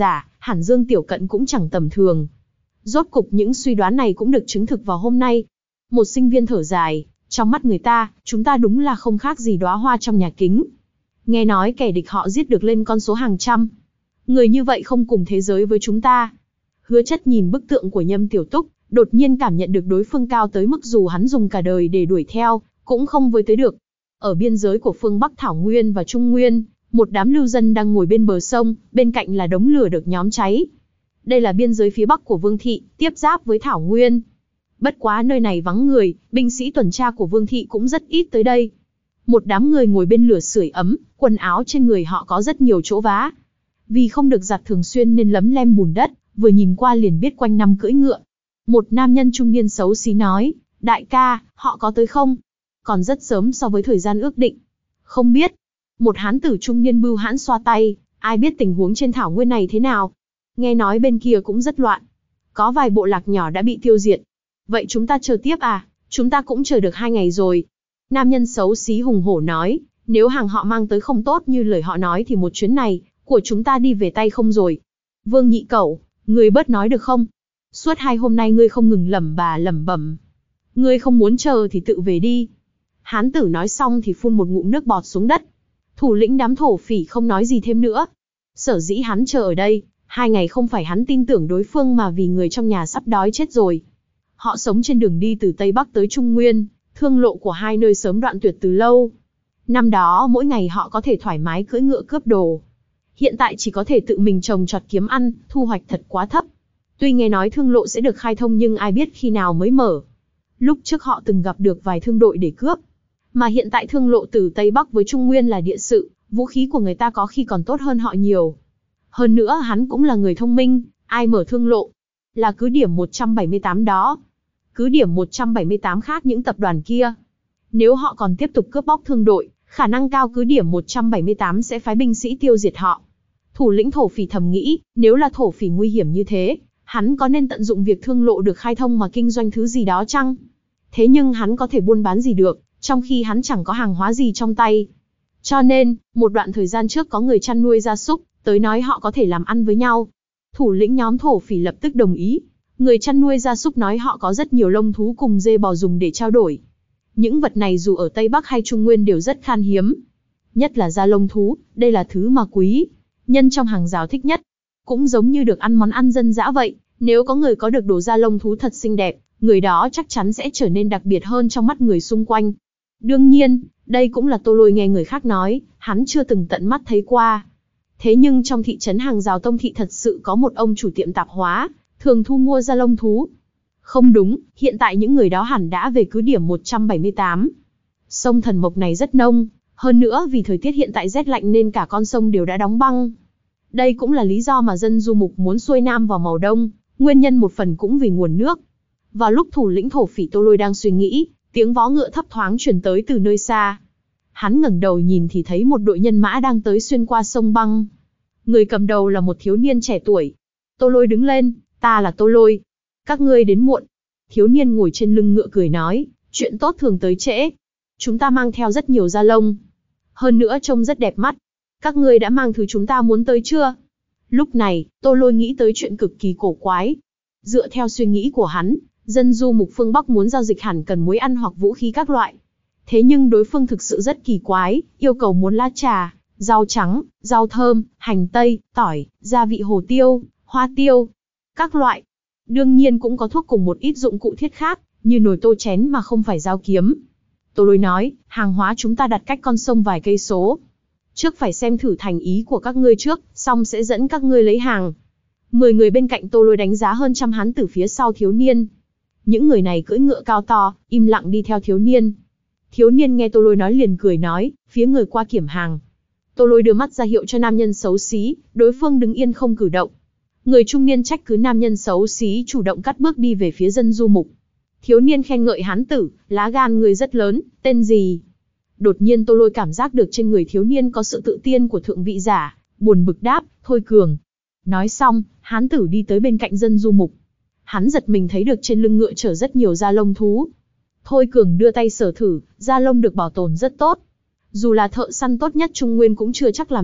hẳn Dương Tiểu Cận cũng chẳng tầm thường. Rốt cục những suy đoán này cũng được chứng thực vào hôm nay. Một sinh viên thở dài, trong mắt người ta, chúng ta đúng là không khác gì đóa hoa trong nhà kính. Nghe nói kẻ địch họ giết được lên con số hàng trăm. Người như vậy không cùng thế giới với chúng ta. Hứa Chất nhìn bức tượng của Nhâm Tiểu Túc, đột nhiên cảm nhận được đối phương cao tới mức dù hắn dùng cả đời để đuổi theo, cũng không với tới được. Ở biên giới của phương Bắc Thảo Nguyên và Trung Nguyên, một đám lưu dân đang ngồi bên bờ sông, bên cạnh là đống lửa được nhóm cháy. Đây là biên giới phía Bắc của Vương Thị, tiếp giáp với Thảo Nguyên. Bất quá nơi này vắng người, binh sĩ tuần tra của Vương Thị cũng rất ít tới đây. Một đám người ngồi bên lửa sưởi ấm, quần áo trên người họ có rất nhiều chỗ vá. Vì không được giặt thường xuyên nên lấm lem bùn đất, vừa nhìn qua liền biết quanh năm cưỡi ngựa. Một nam nhân trung niên xấu xí nói, đại ca, họ có tới không? Còn rất sớm so với thời gian ước định. Không biết. Một hán tử trung niên bưu hãn xoa tay, ai biết tình huống trên thảo nguyên này thế nào? Nghe nói bên kia cũng rất loạn. Có vài bộ lạc nhỏ đã bị tiêu diệt. Vậy chúng ta chờ tiếp à? Chúng ta cũng chờ được hai ngày rồi. Nam nhân xấu xí hùng hổ nói, nếu hàng họ mang tới không tốt như lời họ nói thì một chuyến này, của chúng ta đi về tay không rồi. Vương Nhị Cẩu, ngươi bớt nói được không? Suốt hai hôm nay ngươi không ngừng lẩm bà lẩm bẩm. Ngươi không muốn chờ thì tự về đi. Hán tử nói xong thì phun một ngụm nước bọt xuống đất. Thủ lĩnh đám thổ phỉ không nói gì thêm nữa. Sở dĩ hắn chờ ở đây, hai ngày không phải hắn tin tưởng đối phương mà vì người trong nhà sắp đói chết rồi. Họ sống trên đường đi từ Tây Bắc tới Trung Nguyên, thương lộ của hai nơi sớm đoạn tuyệt từ lâu. Năm đó mỗi ngày họ có thể thoải mái cưỡi ngựa cướp đồ. Hiện tại chỉ có thể tự mình trồng trọt kiếm ăn, thu hoạch thật quá thấp. Tuy nghe nói thương lộ sẽ được khai thông nhưng ai biết khi nào mới mở. Lúc trước họ từng gặp được vài thương đội để cướp. Mà hiện tại thương lộ từ Tây Bắc với Trung Nguyên là địa sự, vũ khí của người ta có khi còn tốt hơn họ nhiều. Hơn nữa hắn cũng là người thông minh, ai mở thương lộ? Là cứ điểm một trăm bảy mươi tám đó. Cứ điểm một trăm bảy mươi tám khác những tập đoàn kia. Nếu họ còn tiếp tục cướp bóc thương đội, khả năng cao cứ điểm một trăm bảy mươi tám sẽ phái binh sĩ tiêu diệt họ. Thủ lĩnh thổ phỉ thầm nghĩ, nếu là thổ phỉ nguy hiểm như thế, hắn có nên tận dụng việc thương lộ được khai thông mà kinh doanh thứ gì đó chăng? Thế nhưng hắn có thể buôn bán gì được, trong khi hắn chẳng có hàng hóa gì trong tay. Cho nên, một đoạn thời gian trước có người chăn nuôi gia súc, tới nói họ có thể làm ăn với nhau. Thủ lĩnh nhóm thổ phỉ lập tức đồng ý. Người chăn nuôi gia súc nói họ có rất nhiều lông thú cùng dê bò dùng để trao đổi. Những vật này dù ở Tây Bắc hay Trung Nguyên đều rất khan hiếm. Nhất là da lông thú, đây là thứ mà quý nhân trong hàng rào thích nhất. Cũng giống như được ăn món ăn dân dã vậy, nếu có người có được đồ da lông thú thật xinh đẹp, người đó chắc chắn sẽ trở nên đặc biệt hơn trong mắt người xung quanh. Đương nhiên, đây cũng là Tô Lôi nghe người khác nói, hắn chưa từng tận mắt thấy qua. Thế nhưng trong thị trấn hàng rào Tông Thị thật sự có một ông chủ tiệm tạp hóa, thường thu mua da lông thú. Không đúng, hiện tại những người đó hẳn đã về cứ điểm một trăm bảy mươi tám. Sông Thần Mộc này rất nông, hơn nữa vì thời tiết hiện tại rét lạnh nên cả con sông đều đã đóng băng. Đây cũng là lý do mà dân du mục muốn xuôi nam vào màu đông, nguyên nhân một phần cũng vì nguồn nước. Vào lúc thủ lĩnh thổ phỉ Tô Lôi đang suy nghĩ, tiếng vó ngựa thấp thoáng truyền tới từ nơi xa. Hắn ngẩng đầu nhìn thì thấy một đội nhân mã đang tới xuyên qua sông băng. Người cầm đầu là một thiếu niên trẻ tuổi. Tô Lôi đứng lên, ta là Tô Lôi. Các ngươi đến muộn. Thiếu niên ngồi trên lưng ngựa cười nói, chuyện tốt thường tới trễ. Chúng ta mang theo rất nhiều da lông. Hơn nữa trông rất đẹp mắt. Các ngươi đã mang thứ chúng ta muốn tới chưa? Lúc này, Tô Lôi nghĩ tới chuyện cực kỳ cổ quái. Dựa theo suy nghĩ của hắn, dân du mục phương Bắc muốn giao dịch hẳn cần muối ăn hoặc vũ khí các loại. Thế nhưng đối phương thực sự rất kỳ quái, yêu cầu muốn lá trà, rau trắng, rau thơm, hành tây, tỏi, gia vị hồ tiêu, hoa tiêu, các loại. Đương nhiên cũng có thuốc cùng một ít dụng cụ thiết khác, như nồi tô chén mà không phải dao kiếm. Tô Lôi nói, hàng hóa chúng ta đặt cách con sông vài cây số. Trước phải xem thử thành ý của các ngươi trước, xong sẽ dẫn các ngươi lấy hàng. Mười người bên cạnh Tô Lôi đánh giá hơn trăm hán tử phía sau thiếu niên. Những người này cưỡi ngựa cao to, im lặng đi theo thiếu niên. Thiếu niên nghe Tô Lôi nói liền cười nói, phía người qua kiểm hàng. Tô Lôi đưa mắt ra hiệu cho nam nhân xấu xí, đối phương đứng yên không cử động. Người trung niên trách cứ nam nhân xấu xí chủ động cắt bước đi về phía dân du mục. Thiếu niên khen ngợi hán tử, lá gan người rất lớn, tên gì? Đột nhiên Tô Lôi cảm giác được trên người thiếu niên có sự tự tiên của thượng vị giả, buồn bực đáp, thôi Cường. Nói xong, hán tử đi tới bên cạnh dân du mục. Hắn giật mình thấy được trên lưng ngựa chở rất nhiều da lông thú. Thôi Cường đưa tay sờ thử, da lông được bảo tồn rất tốt. Dù là thợ săn tốt nhất Trung Nguyên cũng chưa chắc làm được,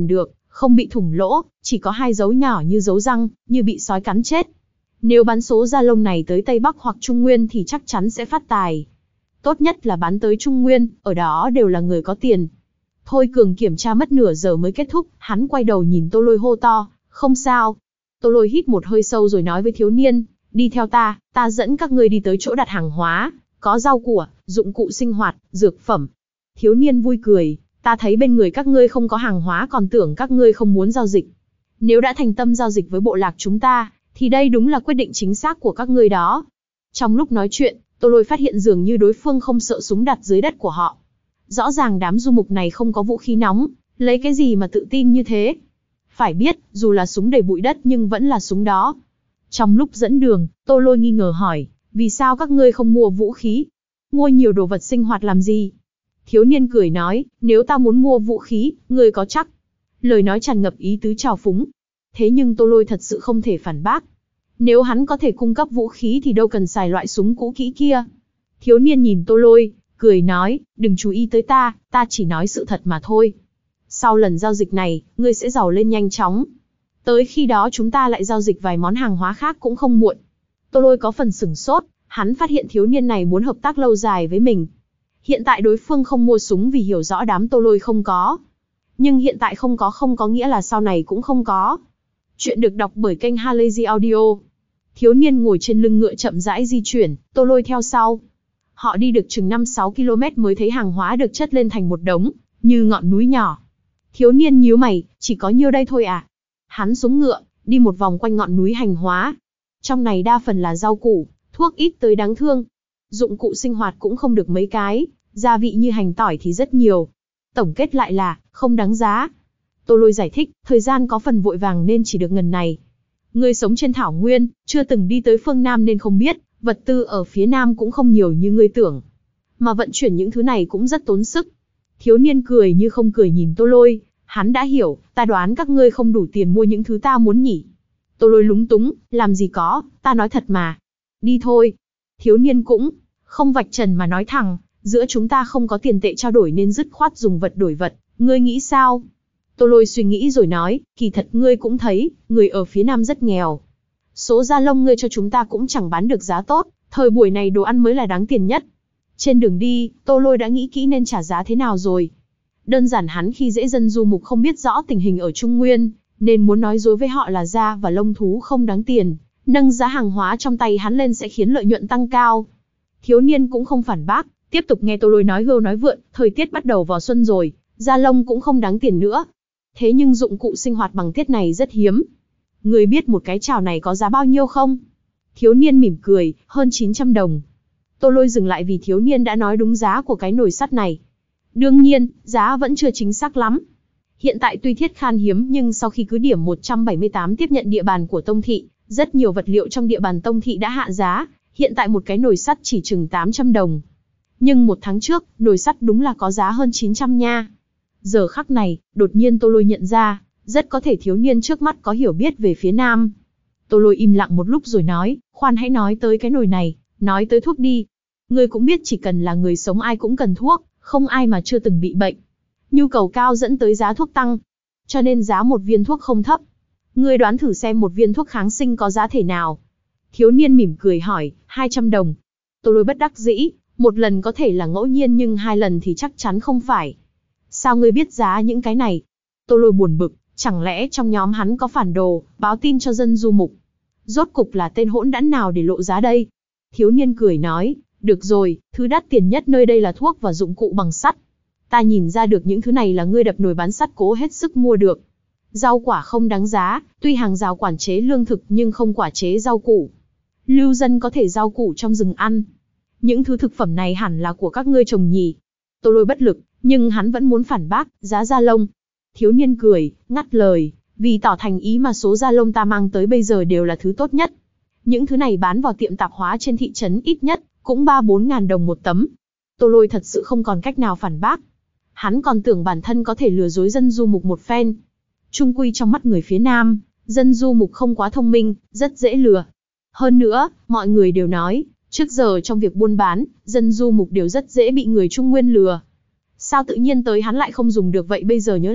không bị thủng lỗ, chỉ có hai dấu nhỏ như dấu răng, như bị sói cắn chết. Nếu bán số da lông này tới Tây Bắc hoặc Trung Nguyên thì chắc chắn sẽ phát tài. Tốt nhất là bán tới Trung Nguyên, ở đó đều là người có tiền. Thôi Cường kiểm tra mất nửa giờ mới kết thúc, hắn quay đầu nhìn Tô Lôi hô to, không sao. Tô Lôi hít một hơi sâu rồi nói với thiếu niên, đi theo ta, ta dẫn các ngươi đi tới chỗ đặt hàng hóa, có rau củ, dụng cụ sinh hoạt, dược phẩm. Thiếu niên vui cười, ta thấy bên người các ngươi không có hàng hóa còn tưởng các ngươi không muốn giao dịch. Nếu đã thành tâm giao dịch với bộ lạc chúng ta, thì đây đúng là quyết định chính xác của các ngươi đó. Trong lúc nói chuyện, Tô Lôi phát hiện dường như đối phương không sợ súng đặt dưới đất của họ. Rõ ràng đám du mục này không có vũ khí nóng, lấy cái gì mà tự tin như thế. Phải biết, dù là súng đầy bụi đất nhưng vẫn là súng đó. Trong lúc dẫn đường, Tô Lôi nghi ngờ hỏi, vì sao các ngươi không mua vũ khí? Mua nhiều đồ vật sinh hoạt làm gì? Thiếu niên cười nói, nếu ta muốn mua vũ khí, ngươi có chắc? Lời nói tràn ngập ý tứ trào phúng. Thế nhưng Tô Lôi thật sự không thể phản bác. Nếu hắn có thể cung cấp vũ khí thì đâu cần xài loại súng cũ kỹ kia. Thiếu niên nhìn Tô Lôi, cười nói, đừng chú ý tới ta, ta chỉ nói sự thật mà thôi. Sau lần giao dịch này, ngươi sẽ giàu lên nhanh chóng. Tới khi đó chúng ta lại giao dịch vài món hàng hóa khác cũng không muộn. Tô Lôi có phần sửng sốt, hắn phát hiện thiếu niên này muốn hợp tác lâu dài với mình. Hiện tại đối phương không mua súng vì hiểu rõ đám Tô Lôi không có. Nhưng hiện tại không có không có nghĩa là sau này cũng không có. Chuyện được đọc bởi kênh Halazy Audio. Thiếu niên ngồi trên lưng ngựa chậm rãi di chuyển, Tô Lôi theo sau. Họ đi được chừng năm sáu ki lô mét mới thấy hàng hóa được chất lên thành một đống, như ngọn núi nhỏ. Thiếu niên nhíu mày, chỉ có nhiêu đây thôi à? Hắn xuống ngựa, đi một vòng quanh ngọn núi hành hóa. Trong này đa phần là rau củ, thuốc ít tới đáng thương. Dụng cụ sinh hoạt cũng không được mấy cái, gia vị như hành tỏi thì rất nhiều. Tổng kết lại là, không đáng giá. Tô Lôi giải thích, thời gian có phần vội vàng nên chỉ được ngần này. Ngươi sống trên thảo nguyên, chưa từng đi tới phương Nam nên không biết, vật tư ở phía Nam cũng không nhiều như ngươi tưởng. Mà vận chuyển những thứ này cũng rất tốn sức. Thiếu niên cười như không cười nhìn Tô Lôi, hắn đã hiểu, ta đoán các ngươi không đủ tiền mua những thứ ta muốn nhỉ. Tô Lôi lúng túng, làm gì có, ta nói thật mà. Đi thôi. Thiếu niên cũng không vạch trần mà nói thẳng, giữa chúng ta không có tiền tệ trao đổi nên dứt khoát dùng vật đổi vật, ngươi nghĩ sao? Tô Lôi suy nghĩ rồi nói, kỳ thật ngươi cũng thấy, người ở phía Nam rất nghèo. Số da lông ngươi cho chúng ta cũng chẳng bán được giá tốt, thời buổi này đồ ăn mới là đáng tiền nhất. Trên đường đi, Tô Lôi đã nghĩ kỹ nên trả giá thế nào rồi. Đơn giản hắn khi dễ dân du mục không biết rõ tình hình ở Trung Nguyên, nên muốn nói dối với họ là da và lông thú không đáng tiền, nâng giá hàng hóa trong tay hắn lên sẽ khiến lợi nhuận tăng cao. Thiếu niên cũng không phản bác, tiếp tục nghe Tô Lôi nói hưu nói vượn, thời tiết bắt đầu vào xuân rồi, da lông cũng không đáng tiền nữa. Thế nhưng dụng cụ sinh hoạt bằng tiết này rất hiếm. Người biết một cái chảo này có giá bao nhiêu không? Thiếu niên mỉm cười, hơn chín trăm đồng. Tô Lôi dừng lại vì thiếu niên đã nói đúng giá của cái nồi sắt này. Đương nhiên, giá vẫn chưa chính xác lắm. Hiện tại tuy thiết khan hiếm nhưng sau khi cứ điểm một trăm bảy mươi tám tiếp nhận địa bàn của Tông Thị, rất nhiều vật liệu trong địa bàn Tông Thị đã hạ giá, hiện tại một cái nồi sắt chỉ chừng tám trăm đồng. Nhưng một tháng trước, nồi sắt đúng là có giá hơn chín trăm nha. Giờ khắc này, đột nhiên Tô Lôi nhận ra, rất có thể thiếu niên trước mắt có hiểu biết về phía Nam. Tô Lôi im lặng một lúc rồi nói, khoan hãy nói tới cái nồi này, nói tới thuốc đi. Ngươi cũng biết chỉ cần là người sống ai cũng cần thuốc, không ai mà chưa từng bị bệnh. Nhu cầu cao dẫn tới giá thuốc tăng, cho nên giá một viên thuốc không thấp. Ngươi đoán thử xem một viên thuốc kháng sinh có giá thể nào? Thiếu niên mỉm cười hỏi, hai trăm đồng. Tô Lôi bất đắc dĩ, một lần có thể là ngẫu nhiên nhưng hai lần thì chắc chắn không phải. Sao ngươi biết giá những cái này? Tô Lôi buồn bực, chẳng lẽ trong nhóm hắn có phản đồ, báo tin cho dân du mục? Rốt cục là tên hỗn đản nào để lộ giá đây? Thiếu niên cười nói, được rồi, thứ đắt tiền nhất nơi đây là thuốc và dụng cụ bằng sắt. Ta nhìn ra được những thứ này là ngươi đập nồi bán sắt cố hết sức mua được. Rau quả không đáng giá, tuy hàng rào quản chế lương thực nhưng không quả chế rau củ. Lưu dân có thể rau củ trong rừng ăn. Những thứ thực phẩm này hẳn là của các ngươi trồng nhỉ? Tô Lôi bất lực, nhưng hắn vẫn muốn phản bác, giá da lông. Thiếu niên cười, ngắt lời, vì tỏ thành ý mà số da lông ta mang tới bây giờ đều là thứ tốt nhất. Những thứ này bán vào tiệm tạp hóa trên thị trấn ít nhất, cũng ba bốn ngàn đồng một tấm. Tô Lôi thật sự không còn cách nào phản bác. Hắn còn tưởng bản thân có thể lừa dối dân du mục một phen. Chung quy trong mắt người phía Nam, dân du mục không quá thông minh, rất dễ lừa. Hơn nữa, mọi người đều nói, trước giờ trong việc buôn bán, dân du mục đều rất dễ bị người Trung Nguyên lừa. Sao tự nhiên tới hắn lại không dùng được vậy bây giờ nhớ lại,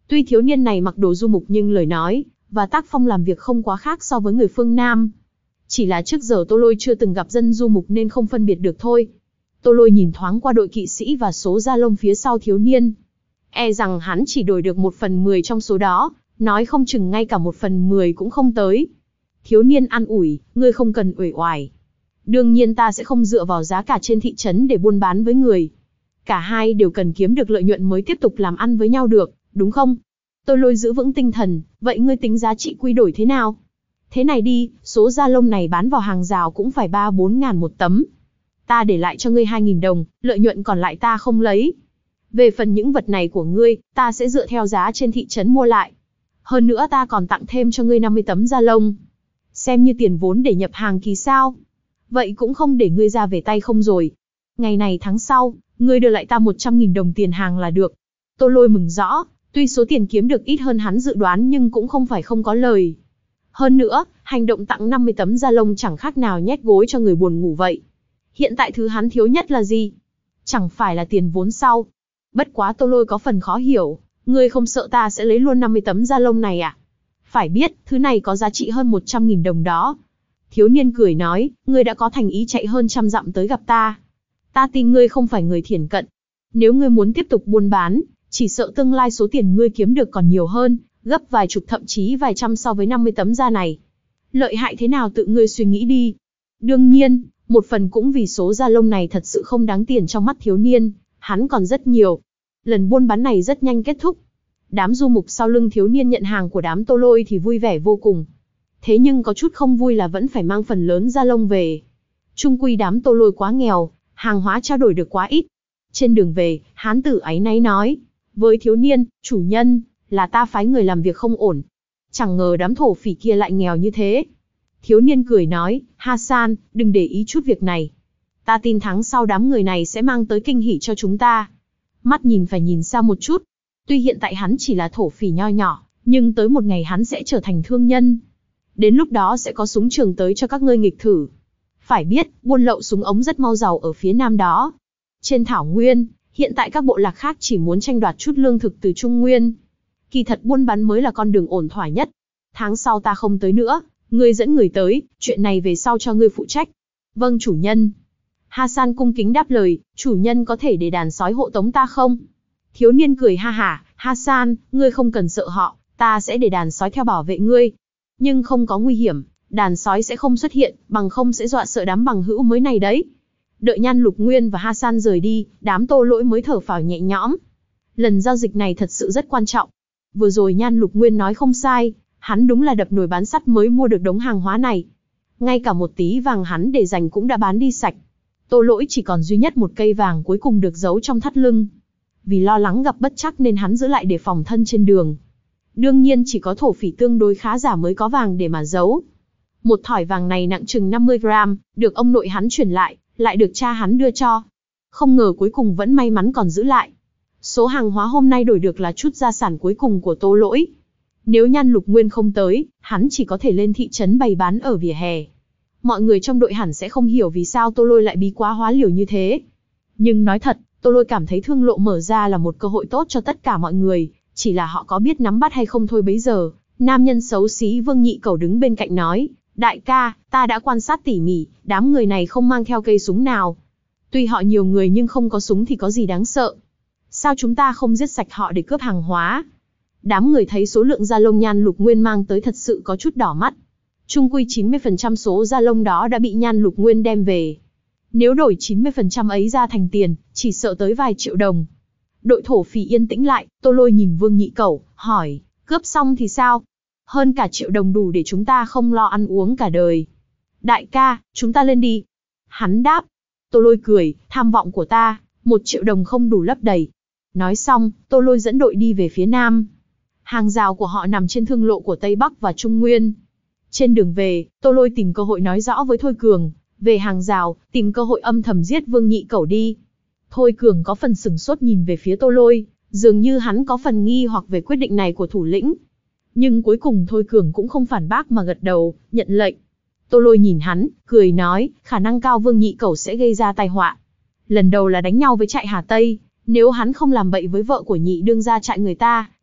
Tuy thiếu niên này mặc đồ du mục nhưng lời nói và tác phong làm việc không quá khác so với người phương Nam. Chỉ là trước giờ Tô Lôi chưa từng gặp dân du mục nên không phân biệt được thôi. Tô Lôi nhìn thoáng qua đội kỵ sĩ và số da lông phía sau thiếu niên. E rằng hắn chỉ đổi được một phần mười trong số đó, nói không chừng ngay cả một phần mười cũng không tới. Thiếu niên an ủi, ngươi không cần uể oải. Đương nhiên ta sẽ không dựa vào giá cả trên thị trấn để buôn bán với người. Cả hai đều cần kiếm được lợi nhuận mới tiếp tục làm ăn với nhau được, đúng không? Tô Lôi giữ vững tinh thần, vậy ngươi tính giá trị quy đổi thế nào? Thế này đi, số da lông này bán vào hàng rào cũng phải ba bốn ngàn một tấm. Ta để lại cho ngươi hai nghìn đồng, lợi nhuận còn lại ta không lấy. Về phần những vật này của ngươi, ta sẽ dựa theo giá trên thị trấn mua lại. Hơn nữa ta còn tặng thêm cho ngươi năm mươi tấm da lông. Xem như tiền vốn để nhập hàng kỳ sao. Vậy cũng không để ngươi ra về tay không rồi. Ngày này tháng sau, ngươi đưa lại ta một trăm nghìn đồng tiền hàng là được. Tô Lôi mừng rõ, tuy số tiền kiếm được ít hơn hắn dự đoán nhưng cũng không phải không có lời. Hơn nữa, hành động tặng năm mươi tấm da lông chẳng khác nào nhét gối cho người buồn ngủ vậy. Hiện tại thứ hắn thiếu nhất là gì? Chẳng phải là tiền vốn sau. Bất quá Tô Lôi có phần khó hiểu, ngươi không sợ ta sẽ lấy luôn năm mươi tấm da lông này à? Phải biết, thứ này có giá trị hơn một trăm nghìn đồng đó. Thiếu niên cười nói, ngươi đã có thành ý chạy hơn trăm dặm tới gặp ta. Ta tin ngươi không phải người thiển cận. Nếu ngươi muốn tiếp tục buôn bán, chỉ sợ tương lai số tiền ngươi kiếm được còn nhiều hơn, gấp vài chục thậm chí vài trăm so với năm mươi tấm da này. Lợi hại thế nào tự ngươi suy nghĩ đi. Đương nhiên, một phần cũng vì số da lông này thật sự không đáng tiền trong mắt thiếu niên, hắn còn rất nhiều. Lần buôn bán này rất nhanh kết thúc. Đám du mục sau lưng thiếu niên nhận hàng của đám Tô Lôi thì vui vẻ vô cùng. Thế nhưng có chút không vui là vẫn phải mang phần lớn da lông về. Chung quy đám Tô Lôi quá nghèo, hàng hóa trao đổi được quá ít. Trên đường về, hán tử áy náy nói với thiếu niên, chủ nhân, là ta phái người làm việc không ổn. Chẳng ngờ đám thổ phỉ kia lại nghèo như thế. Thiếu niên cười nói, Hassan, đừng để ý chút việc này. Ta tin tháng sau đám người này sẽ mang tới kinh hỉ cho chúng ta. Mắt nhìn phải nhìn xa một chút. Tuy hiện tại hắn chỉ là thổ phỉ nho nhỏ, nhưng tới một ngày hắn sẽ trở thành thương nhân. Đến lúc đó sẽ có súng trường tới cho các ngươi nghịch thử. Phải biết, buôn lậu súng ống rất mau giàu ở phía nam đó. Trên thảo nguyên, hiện tại các bộ lạc khác chỉ muốn tranh đoạt chút lương thực từ Trung Nguyên. Kỳ thật buôn bán mới là con đường ổn thỏa nhất. Tháng sau ta không tới nữa, ngươi dẫn người tới, chuyện này về sau cho ngươi phụ trách. Vâng chủ nhân. Hassan cung kính đáp lời, chủ nhân có thể để đàn sói hộ tống ta không? Thiếu niên cười ha hả, Hassan, ngươi không cần sợ họ, ta sẽ để đàn sói theo bảo vệ ngươi. Nhưng không có nguy hiểm, đàn sói sẽ không xuất hiện, bằng không sẽ dọa sợ đám bằng hữu mới này đấy. Đợi Nhan Lục Nguyên và Hassan rời đi, đám Tô Lỗi mới thở phào nhẹ nhõm. Lần giao dịch này thật sự rất quan trọng. Vừa rồi Nhan Lục Nguyên nói không sai, hắn đúng là đập nồi bán sắt mới mua được đống hàng hóa này. Ngay cả một tí vàng hắn để dành cũng đã bán đi sạch. Tô Lỗi chỉ còn duy nhất một cây vàng cuối cùng được giấu trong thắt lưng. Vì lo lắng gặp bất trắc nên hắn giữ lại để phòng thân trên đường. Đương nhiên chỉ có thổ phỉ tương đối khá giả mới có vàng để mà giấu. Một thỏi vàng này nặng chừng năm mươi gram, được ông nội hắn chuyển lại, lại được cha hắn đưa cho. Không ngờ cuối cùng vẫn may mắn còn giữ lại. Số hàng hóa hôm nay đổi được là chút gia sản cuối cùng của Tô Lỗi. Nếu Nhan Lục Nguyên không tới, hắn chỉ có thể lên thị trấn bày bán ở vỉa hè. Mọi người trong đội hẳn sẽ không hiểu vì sao Tô Lôi lại bí quá hóa liều như thế. Nhưng nói thật, Tô Lôi cảm thấy thương lộ mở ra là một cơ hội tốt cho tất cả mọi người, chỉ là họ có biết nắm bắt hay không thôi bấy giờ. Nam nhân xấu xí Vương Nhị Cẩu đứng bên cạnh nói, đại ca, ta đã quan sát tỉ mỉ, đám người này không mang theo cây súng nào. Tuy họ nhiều người nhưng không có súng thì có gì đáng sợ. Sao chúng ta không giết sạch họ để cướp hàng hóa? Đám người thấy số lượng da lông Nhan Lục Nguyên mang tới thật sự có chút đỏ mắt. Chung quy chín mươi phần trăm số da lông đó đã bị Nhan Lục Nguyên đem về. Nếu đổi chín mươi phần trăm ấy ra thành tiền, chỉ sợ tới vài triệu đồng. Đội thổ phỉ yên tĩnh lại, Tô Lôi nhìn Vương Nhị Cẩu, hỏi, cướp xong thì sao? Hơn cả triệu đồng đủ để chúng ta không lo ăn uống cả đời. Đại ca, chúng ta lên đi. Hắn đáp. Tô Lôi cười, tham vọng của ta, một triệu đồng không đủ lấp đầy. Nói xong, Tô Lôi dẫn đội đi về phía nam. Hàng rào của họ nằm trên thương lộ của Tây Bắc và Trung Nguyên. Trên đường về, Tô Lôi tìm cơ hội nói rõ với Thôi Cường, về hàng rào, tìm cơ hội âm thầm giết Vương Nhị Cẩu đi. Thôi Cường có phần sừng sốt nhìn về phía Tô Lôi, dường như hắn có phần nghi hoặc về quyết định này của thủ lĩnh. Nhưng cuối cùng Thôi Cường cũng không phản bác mà gật đầu, nhận lệnh. Tô Lôi nhìn hắn, cười nói, khả năng cao Vương Nhị Cẩu sẽ gây ra tai họa. Lần đầu là đánh nhau với trại Hà Tây, nếu hắn không làm bậy với vợ của nhị đương gia trại người ta,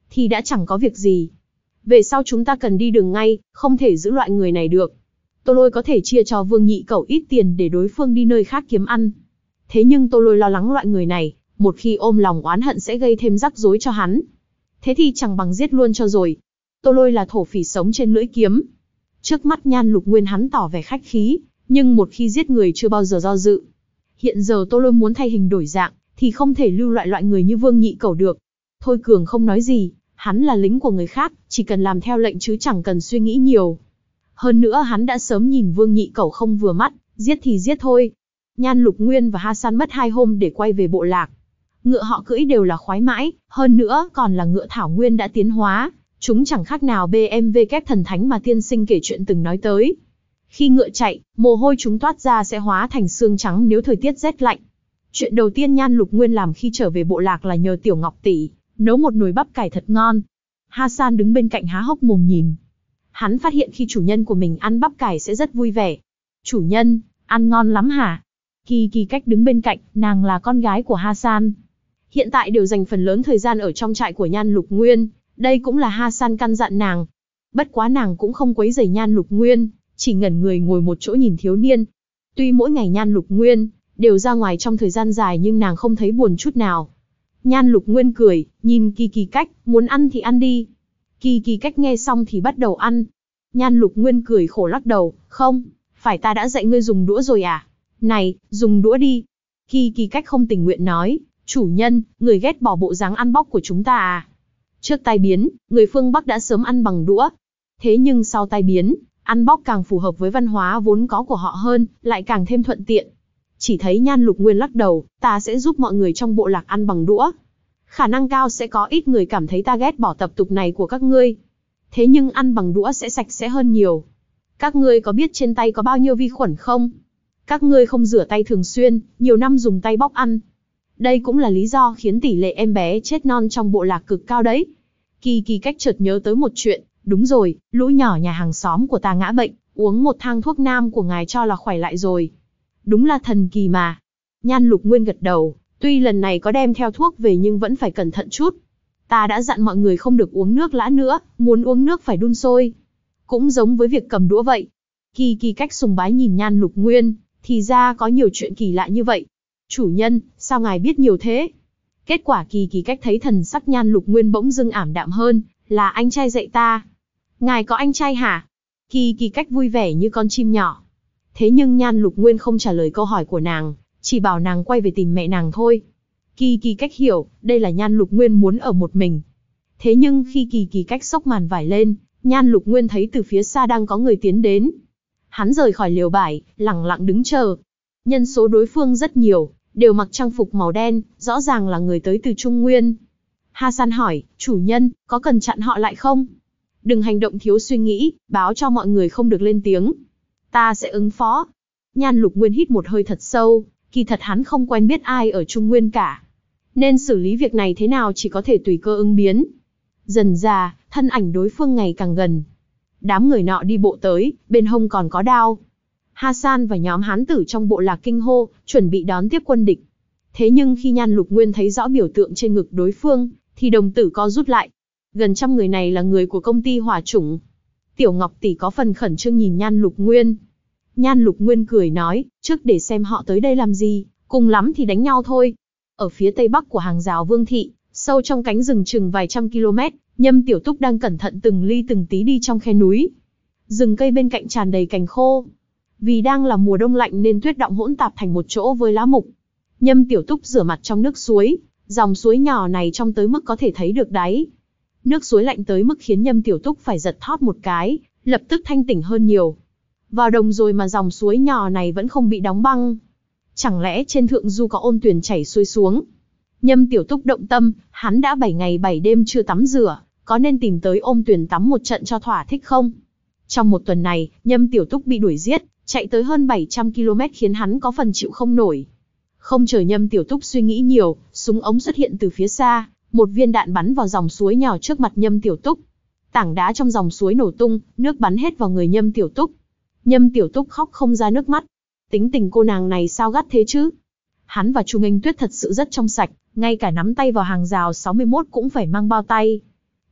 thì đã chẳng có việc gì. Về sau chúng ta cần đi đường ngay, không thể giữ loại người này được. Tô Lôi có thể chia cho Vương Nhị Cẩu ít tiền để đối phương đi nơi khác kiếm ăn. Thế nhưng Tô Lôi lo lắng loại người này, một khi ôm lòng oán hận sẽ gây thêm rắc rối cho hắn. Thế thì chẳng bằng giết luôn cho rồi. Tô Lôi là thổ phỉ sống trên lưỡi kiếm. Trước mắt Nhan Lục Nguyên hắn tỏ vẻ khách khí, nhưng một khi giết người chưa bao giờ do dự. Hiện giờ Tô Lôi muốn thay hình đổi dạng, thì không thể lưu loại loại người như Vương Nhị Cẩu được. Thôi Cường không nói gì, hắn là lính của người khác, chỉ cần làm theo lệnh chứ chẳng cần suy nghĩ nhiều. Hơn nữa hắn đã sớm nhìn Vương Nhị Cẩu không vừa mắt, giết thì giết thôi. Nhan Lục Nguyên và Hasan mất hai hôm để quay về bộ lạc. Ngựa họ cưỡi đều là khoái mãi, hơn nữa còn là ngựa thảo nguyên đã tiến hóa, chúng chẳng khác nào bê em vê kép thần thánh mà tiên sinh kể chuyện từng nói tới. Khi ngựa chạy, mồ hôi chúng toát ra sẽ hóa thành xương trắng nếu thời tiết rét lạnh. Chuyện đầu tiên Nhan Lục Nguyên làm khi trở về bộ lạc là nhờ Tiểu Ngọc tỷ nấu một nồi bắp cải thật ngon. Hasan đứng bên cạnh há hốc mồm nhìn. Hắn phát hiện khi chủ nhân của mình ăn bắp cải sẽ rất vui vẻ. Chủ nhân, ăn ngon lắm hả? Kỳ Kỳ Cách đứng bên cạnh, nàng là con gái của Hasan. Hiện tại đều dành phần lớn thời gian ở trong trại của Nhan Lục Nguyên, đây cũng là Hasan căn dặn nàng. Bất quá nàng cũng không quấy rầy Nhan Lục Nguyên, chỉ ngẩn người ngồi một chỗ nhìn thiếu niên. Tuy mỗi ngày Nhan Lục Nguyên đều ra ngoài trong thời gian dài nhưng nàng không thấy buồn chút nào. Nhan Lục Nguyên cười, nhìn Kỳ Kỳ Cách, muốn ăn thì ăn đi. Kỳ Kỳ Cách nghe xong thì bắt đầu ăn. Nhan Lục Nguyên cười khổ lắc đầu, không, phải ta đã dạy ngươi dùng đũa rồi à? Này, dùng đũa đi. Kỳ Kỳ Cách không tình nguyện nói, chủ nhân, người ghét bỏ bộ dáng ăn bóc của chúng ta à? Trước tai biến, người phương Bắc đã sớm ăn bằng đũa. Thế nhưng sau tai biến, ăn bóc càng phù hợp với văn hóa vốn có của họ hơn, lại càng thêm thuận tiện. Chỉ thấy Nhan Lục Nguyên lắc đầu, ta sẽ giúp mọi người trong bộ lạc ăn bằng đũa. Khả năng cao sẽ có ít người cảm thấy ta ghét bỏ tập tục này của các ngươi. Thế nhưng ăn bằng đũa sẽ sạch sẽ hơn nhiều. Các ngươi có biết trên tay có bao nhiêu vi khuẩn không? Các ngươi không rửa tay thường xuyên, nhiều năm dùng tay bóc ăn. Đây cũng là lý do khiến tỷ lệ em bé chết non trong bộ lạc cực cao đấy. Kỳ Kỳ Cách chợt nhớ tới một chuyện, đúng rồi, lũ nhỏ nhà hàng xóm của ta ngã bệnh, uống một thang thuốc nam của ngài cho là khỏe lại rồi. Đúng là thần kỳ mà. Nhan Lục Nguyên gật đầu, tuy lần này có đem theo thuốc về nhưng vẫn phải cẩn thận chút. Ta đã dặn mọi người không được uống nước lã nữa, muốn uống nước phải đun sôi. Cũng giống với việc cầm đũa vậy. Kỳ Kỳ Cách sùng bái nhìn Nhan Lục Nguyên, thì ra có nhiều chuyện kỳ lạ như vậy. Chủ nhân, sao ngài biết nhiều thế? Kết quả Kỳ Kỳ Cách thấy thần sắc Nhan Lục Nguyên bỗng dưng ảm đạm hơn, là anh trai dạy ta. Ngài có anh trai hả? Kỳ Kỳ Cách vui vẻ như con chim nhỏ. Thế nhưng Nhan Lục Nguyên không trả lời câu hỏi của nàng, chỉ bảo nàng quay về tìm mẹ nàng thôi. Kỳ Kỳ Cách hiểu, đây là Nhan Lục Nguyên muốn ở một mình. Thế nhưng khi Kỳ Kỳ Cách xốc màn vải lên, Nhan Lục Nguyên thấy từ phía xa đang có người tiến đến. Hắn rời khỏi liều bải, lẳng lặng đứng chờ. Nhân số đối phương rất nhiều, đều mặc trang phục màu đen, rõ ràng là người tới từ Trung Nguyên. Hasan hỏi, chủ nhân, có cần chặn họ lại không? Đừng hành động thiếu suy nghĩ, báo cho mọi người không được lên tiếng. Ta sẽ ứng phó. Nhan Lục Nguyên hít một hơi thật sâu, kỳ thật hắn không quen biết ai ở Trung Nguyên cả. Nên xử lý việc này thế nào chỉ có thể tùy cơ ứng biến. Dần dà, thân ảnh đối phương ngày càng gần. Đám người nọ đi bộ tới, bên hông còn có đao. Hasan và nhóm hán tử trong bộ lạc kinh hô, chuẩn bị đón tiếp quân địch. Thế nhưng khi Nhan Lục Nguyên thấy rõ biểu tượng trên ngực đối phương, thì đồng tử co rút lại. Gần trăm người này là người của công ty Hỏa Chủng. Tiểu Ngọc tỷ có phần khẩn trương nhìn Nhan Lục Nguyên. Nhan Lục Nguyên cười nói, trước để xem họ tới đây làm gì, cùng lắm thì đánh nhau thôi. Ở phía tây bắc của hàng rào Vương thị, sâu trong cánh rừng chừng vài trăm km, Nhâm Tiểu Túc đang cẩn thận từng ly từng tí đi trong khe núi. Rừng cây bên cạnh tràn đầy cành khô. Vì đang là mùa đông lạnh nên tuyết đọng hỗn tạp thành một chỗ với lá mục. Nhâm Tiểu Túc rửa mặt trong nước suối, dòng suối nhỏ này trong tới mức có thể thấy được đáy. Nước suối lạnh tới mức khiến Nhâm Tiểu Túc phải giật thót một cái, lập tức thanh tỉnh hơn nhiều. Vào đồng rồi mà dòng suối nhỏ này vẫn không bị đóng băng. Chẳng lẽ trên thượng du có ôn tuyền chảy xuôi xuống? Nhâm Tiểu Túc động tâm, hắn đã bảy ngày bảy đêm chưa tắm rửa, có nên tìm tới ôn tuyền tắm một trận cho thỏa thích không? Trong một tuần này, Nhâm Tiểu Túc bị đuổi giết, chạy tới hơn bảy trăm ki lô mét khiến hắn có phần chịu không nổi. Không chờ Nhâm Tiểu Túc suy nghĩ nhiều, súng ống xuất hiện từ phía xa, một viên đạn bắn vào dòng suối nhỏ trước mặt Nhâm Tiểu Túc. Tảng đá trong dòng suối nổ tung, nước bắn hết vào người Nhâm Tiểu Túc. Nhâm Tiểu Túc khóc không ra nước mắt. Tính tình cô nàng này sao gắt thế chứ? Hắn và Chu Nghênh Tuyết thật sự rất trong sạch, ngay cả nắm tay vào hàng rào sáu mươi mốt cũng phải mang bao tay.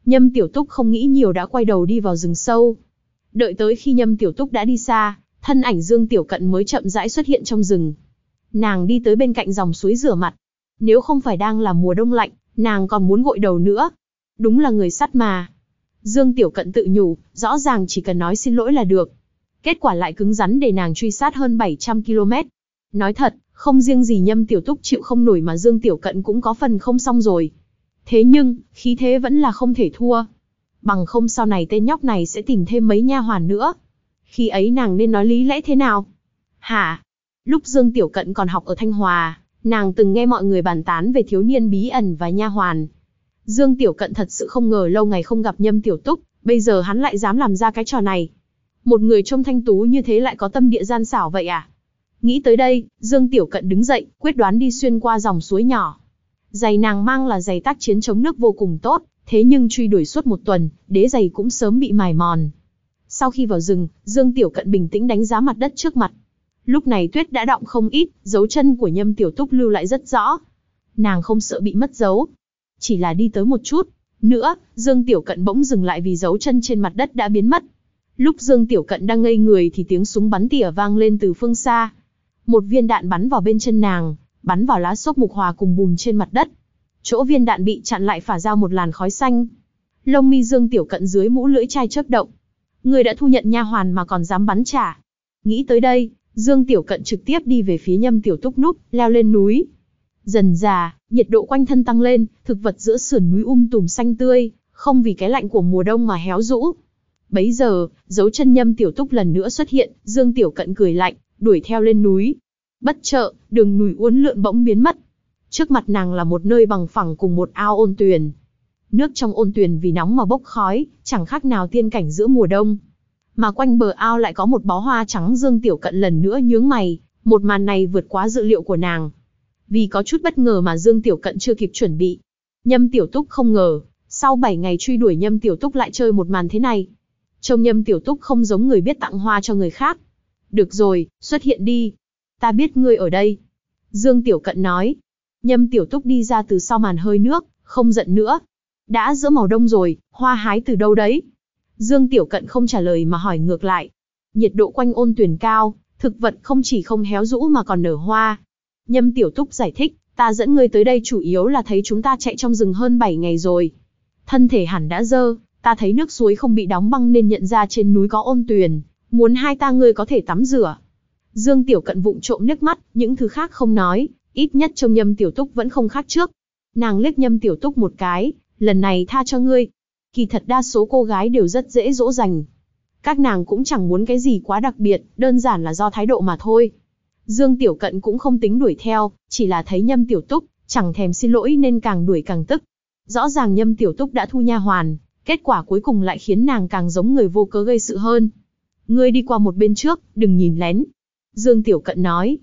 Nhâm Tiểu Túc không nghĩ nhiều đã quay đầu đi vào rừng sâu. Đợi tới khi Nhâm Tiểu Túc đã đi xa, thân ảnh Dương Tiểu Cận mới chậm rãi xuất hiện trong rừng. Nàng đi tới bên cạnh dòng suối rửa mặt. Nếu không phải đang là mùa đông lạnh, nàng còn muốn gội đầu nữa. Đúng là người sắt mà. Dương Tiểu Cận tự nhủ, rõ ràng chỉ cần nói xin lỗi là được. Kết quả lại cứng rắn để nàng truy sát hơn bảy trăm ki lô mét. Nói thật, không riêng gì Nhâm Tiểu Túc chịu không nổi mà Dương Tiểu Cận cũng có phần không xong rồi. Thế nhưng, khí thế vẫn là không thể thua. Bằng không sau này tên nhóc này sẽ tìm thêm mấy nha hoàn nữa. Khi ấy nàng nên nói lý lẽ thế nào? Hả? Lúc Dương Tiểu Cận còn học ở Thanh Hòa, nàng từng nghe mọi người bàn tán về thiếu niên bí ẩn và nha hoàn. Dương Tiểu Cận thật sự không ngờ lâu ngày không gặp Nhâm Tiểu Túc, bây giờ hắn lại dám làm ra cái trò này. Một người trông thanh tú như thế lại có tâm địa gian xảo vậy à? Nghĩ tới đây, Dương Tiểu Cận đứng dậy, quyết đoán đi xuyên qua dòng suối nhỏ. Giày nàng mang là giày tác chiến chống nước vô cùng tốt, thế nhưng truy đuổi suốt một tuần, đế giày cũng sớm bị mài mòn. Sau khi vào rừng, Dương Tiểu Cận bình tĩnh đánh giá mặt đất trước mặt. Lúc này tuyết đã đọng không ít, dấu chân của Nhâm Tiểu Túc lưu lại rất rõ. Nàng không sợ bị mất dấu. Chỉ là đi tới một chút. Nữa, Dương Tiểu Cận bỗng dừng lại vì dấu chân trên mặt đất đã biến mất. Lúc Dương Tiểu Cận đang ngây người thì tiếng súng bắn tỉa vang lên từ phương xa. Một viên đạn bắn vào bên chân nàng, bắn vào lá xốp mục hòa cùng bùn trên mặt đất. Chỗ viên đạn bị chặn lại phả ra một làn khói xanh. Lông mi Dương Tiểu Cận dưới mũ lưỡi chai chớp động. Người đã thu nhận nha hoàn mà còn dám bắn trả. Nghĩ tới đây, Dương Tiểu Cận trực tiếp đi về phía Nhâm Tiểu Túc núp, leo lên núi. Dần dà, nhiệt độ quanh thân tăng lên, thực vật giữa sườn núi um tùm xanh tươi, không vì cái lạnh của mùa đông mà héo rũ. Bấy giờ, dấu chân Nhâm Tiểu Túc lần nữa xuất hiện, Dương Tiểu Cận cười lạnh, đuổi theo lên núi. Bất chợt, đường núi uốn lượn bỗng biến mất. Trước mặt nàng là một nơi bằng phẳng cùng một ao ôn tuyền. Nước trong ôn tuyền vì nóng mà bốc khói, chẳng khác nào tiên cảnh giữa mùa đông. Mà quanh bờ ao lại có một bó hoa trắng. Dương Tiểu Cận lần nữa nhướng mày, một màn này vượt quá dự liệu của nàng. Vì có chút bất ngờ mà Dương Tiểu Cận chưa kịp chuẩn bị. Nhâm Tiểu Túc không ngờ, sau bảy ngày truy đuổi Nhâm Tiểu Túc lại chơi một màn thế này. Trông Nhâm Tiểu Túc không giống người biết tặng hoa cho người khác. Được rồi, xuất hiện đi. Ta biết ngươi ở đây. Dương Tiểu Cận nói. Nhâm Tiểu Túc đi ra từ sau màn hơi nước, không giận nữa. Đã giữa màu đông rồi, hoa hái từ đâu đấy? Dương Tiểu Cận không trả lời mà hỏi ngược lại. Nhiệt độ quanh ôn tuyền cao, thực vật không chỉ không héo rũ mà còn nở hoa. Nhâm Tiểu Túc giải thích, ta dẫn ngươi tới đây chủ yếu là thấy chúng ta chạy trong rừng hơn bảy ngày rồi. Thân thể hẳn đã dơ, ta thấy nước suối không bị đóng băng nên nhận ra trên núi có ôn tuyền, muốn hai ta ngươi có thể tắm rửa. Dương Tiểu Cận vụng trộm nước mắt, những thứ khác không nói, ít nhất trông Nhâm Tiểu Túc vẫn không khác trước. Nàng liếc Nhâm Tiểu Túc một cái, lần này tha cho ngươi. Kỳ thật đa số cô gái đều rất dễ dỗ dành. Các nàng cũng chẳng muốn cái gì quá đặc biệt, đơn giản là do thái độ mà thôi. Dương Tiểu Cận cũng không tính đuổi theo, chỉ là thấy Nhâm Tiểu Túc chẳng thèm xin lỗi nên càng đuổi càng tức. Rõ ràng Nhâm Tiểu Túc đã thu nha hoàn, kết quả cuối cùng lại khiến nàng càng giống người vô cớ gây sự hơn. Ngươi đi qua một bên trước, đừng nhìn lén. Dương Tiểu Cận nói.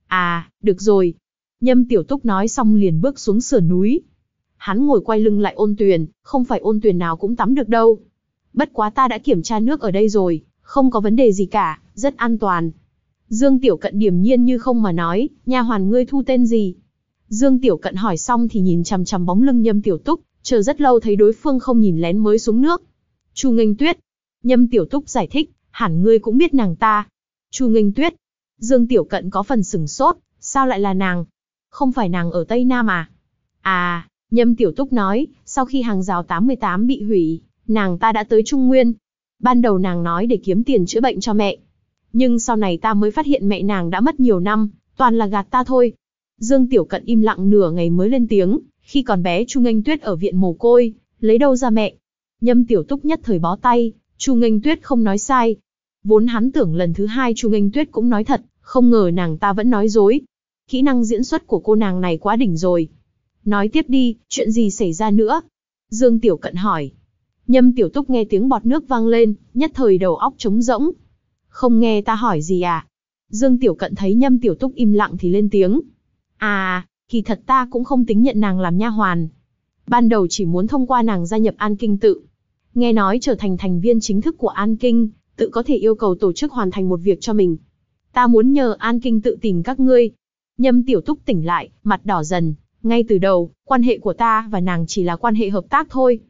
À, được rồi. Nhâm Tiểu Túc nói xong liền bước xuống sườn núi. Hắn ngồi quay lưng lại ôn tuyền, không phải ôn tuyền nào cũng tắm được đâu. Bất quá ta đã kiểm tra nước ở đây rồi, không có vấn đề gì cả, rất an toàn. Dương Tiểu Cận điềm nhiên như không mà nói, nha hoàn ngươi thu tên gì? Dương Tiểu Cận hỏi xong thì nhìn chằm chằm bóng lưng Nhâm Tiểu Túc, chờ rất lâu thấy đối phương không nhìn lén mới xuống nước. Chu Nghênh Tuyết. Nhâm Tiểu Túc giải thích, hẳn ngươi cũng biết nàng ta. Chu Nghênh Tuyết. Dương Tiểu Cận có phần sửng sốt, sao lại là nàng? Không phải nàng ở Tây Nam à? À, Nhâm Tiểu Túc nói, sau khi hàng rào tám mươi tám bị hủy, nàng ta đã tới Trung Nguyên. Ban đầu nàng nói để kiếm tiền chữa bệnh cho mẹ. Nhưng sau này ta mới phát hiện mẹ nàng đã mất nhiều năm, toàn là gạt ta thôi. Dương Tiểu Cận im lặng nửa ngày mới lên tiếng, khi còn bé Chu Nghênh Tuyết ở viện mồ côi, lấy đâu ra mẹ? Nhâm Tiểu Túc nhất thời bó tay, Chu Nghênh Tuyết không nói sai. Vốn hắn tưởng lần thứ hai Chu Nghênh Tuyết cũng nói thật, không ngờ nàng ta vẫn nói dối. Kỹ năng diễn xuất của cô nàng này quá đỉnh rồi. Nói tiếp đi, chuyện gì xảy ra nữa? Dương Tiểu Cận hỏi. Nhâm Tiểu Túc nghe tiếng bọt nước vang lên, nhất thời đầu óc trống rỗng. Không nghe ta hỏi gì à? Dương Tiểu Cận thấy Nhâm Tiểu Túc im lặng thì lên tiếng. À, kỳ thật ta cũng không tính nhận nàng làm nha hoàn. Ban đầu chỉ muốn thông qua nàng gia nhập An Kinh tự. Nghe nói trở thành thành viên chính thức của An Kinh, tự có thể yêu cầu tổ chức hoàn thành một việc cho mình. Ta muốn nhờ An Kinh tự tìm các ngươi. Nhâm Tiểu Túc tỉnh lại, mặt đỏ dần. Ngay từ đầu, quan hệ của ta và nàng chỉ là quan hệ hợp tác thôi.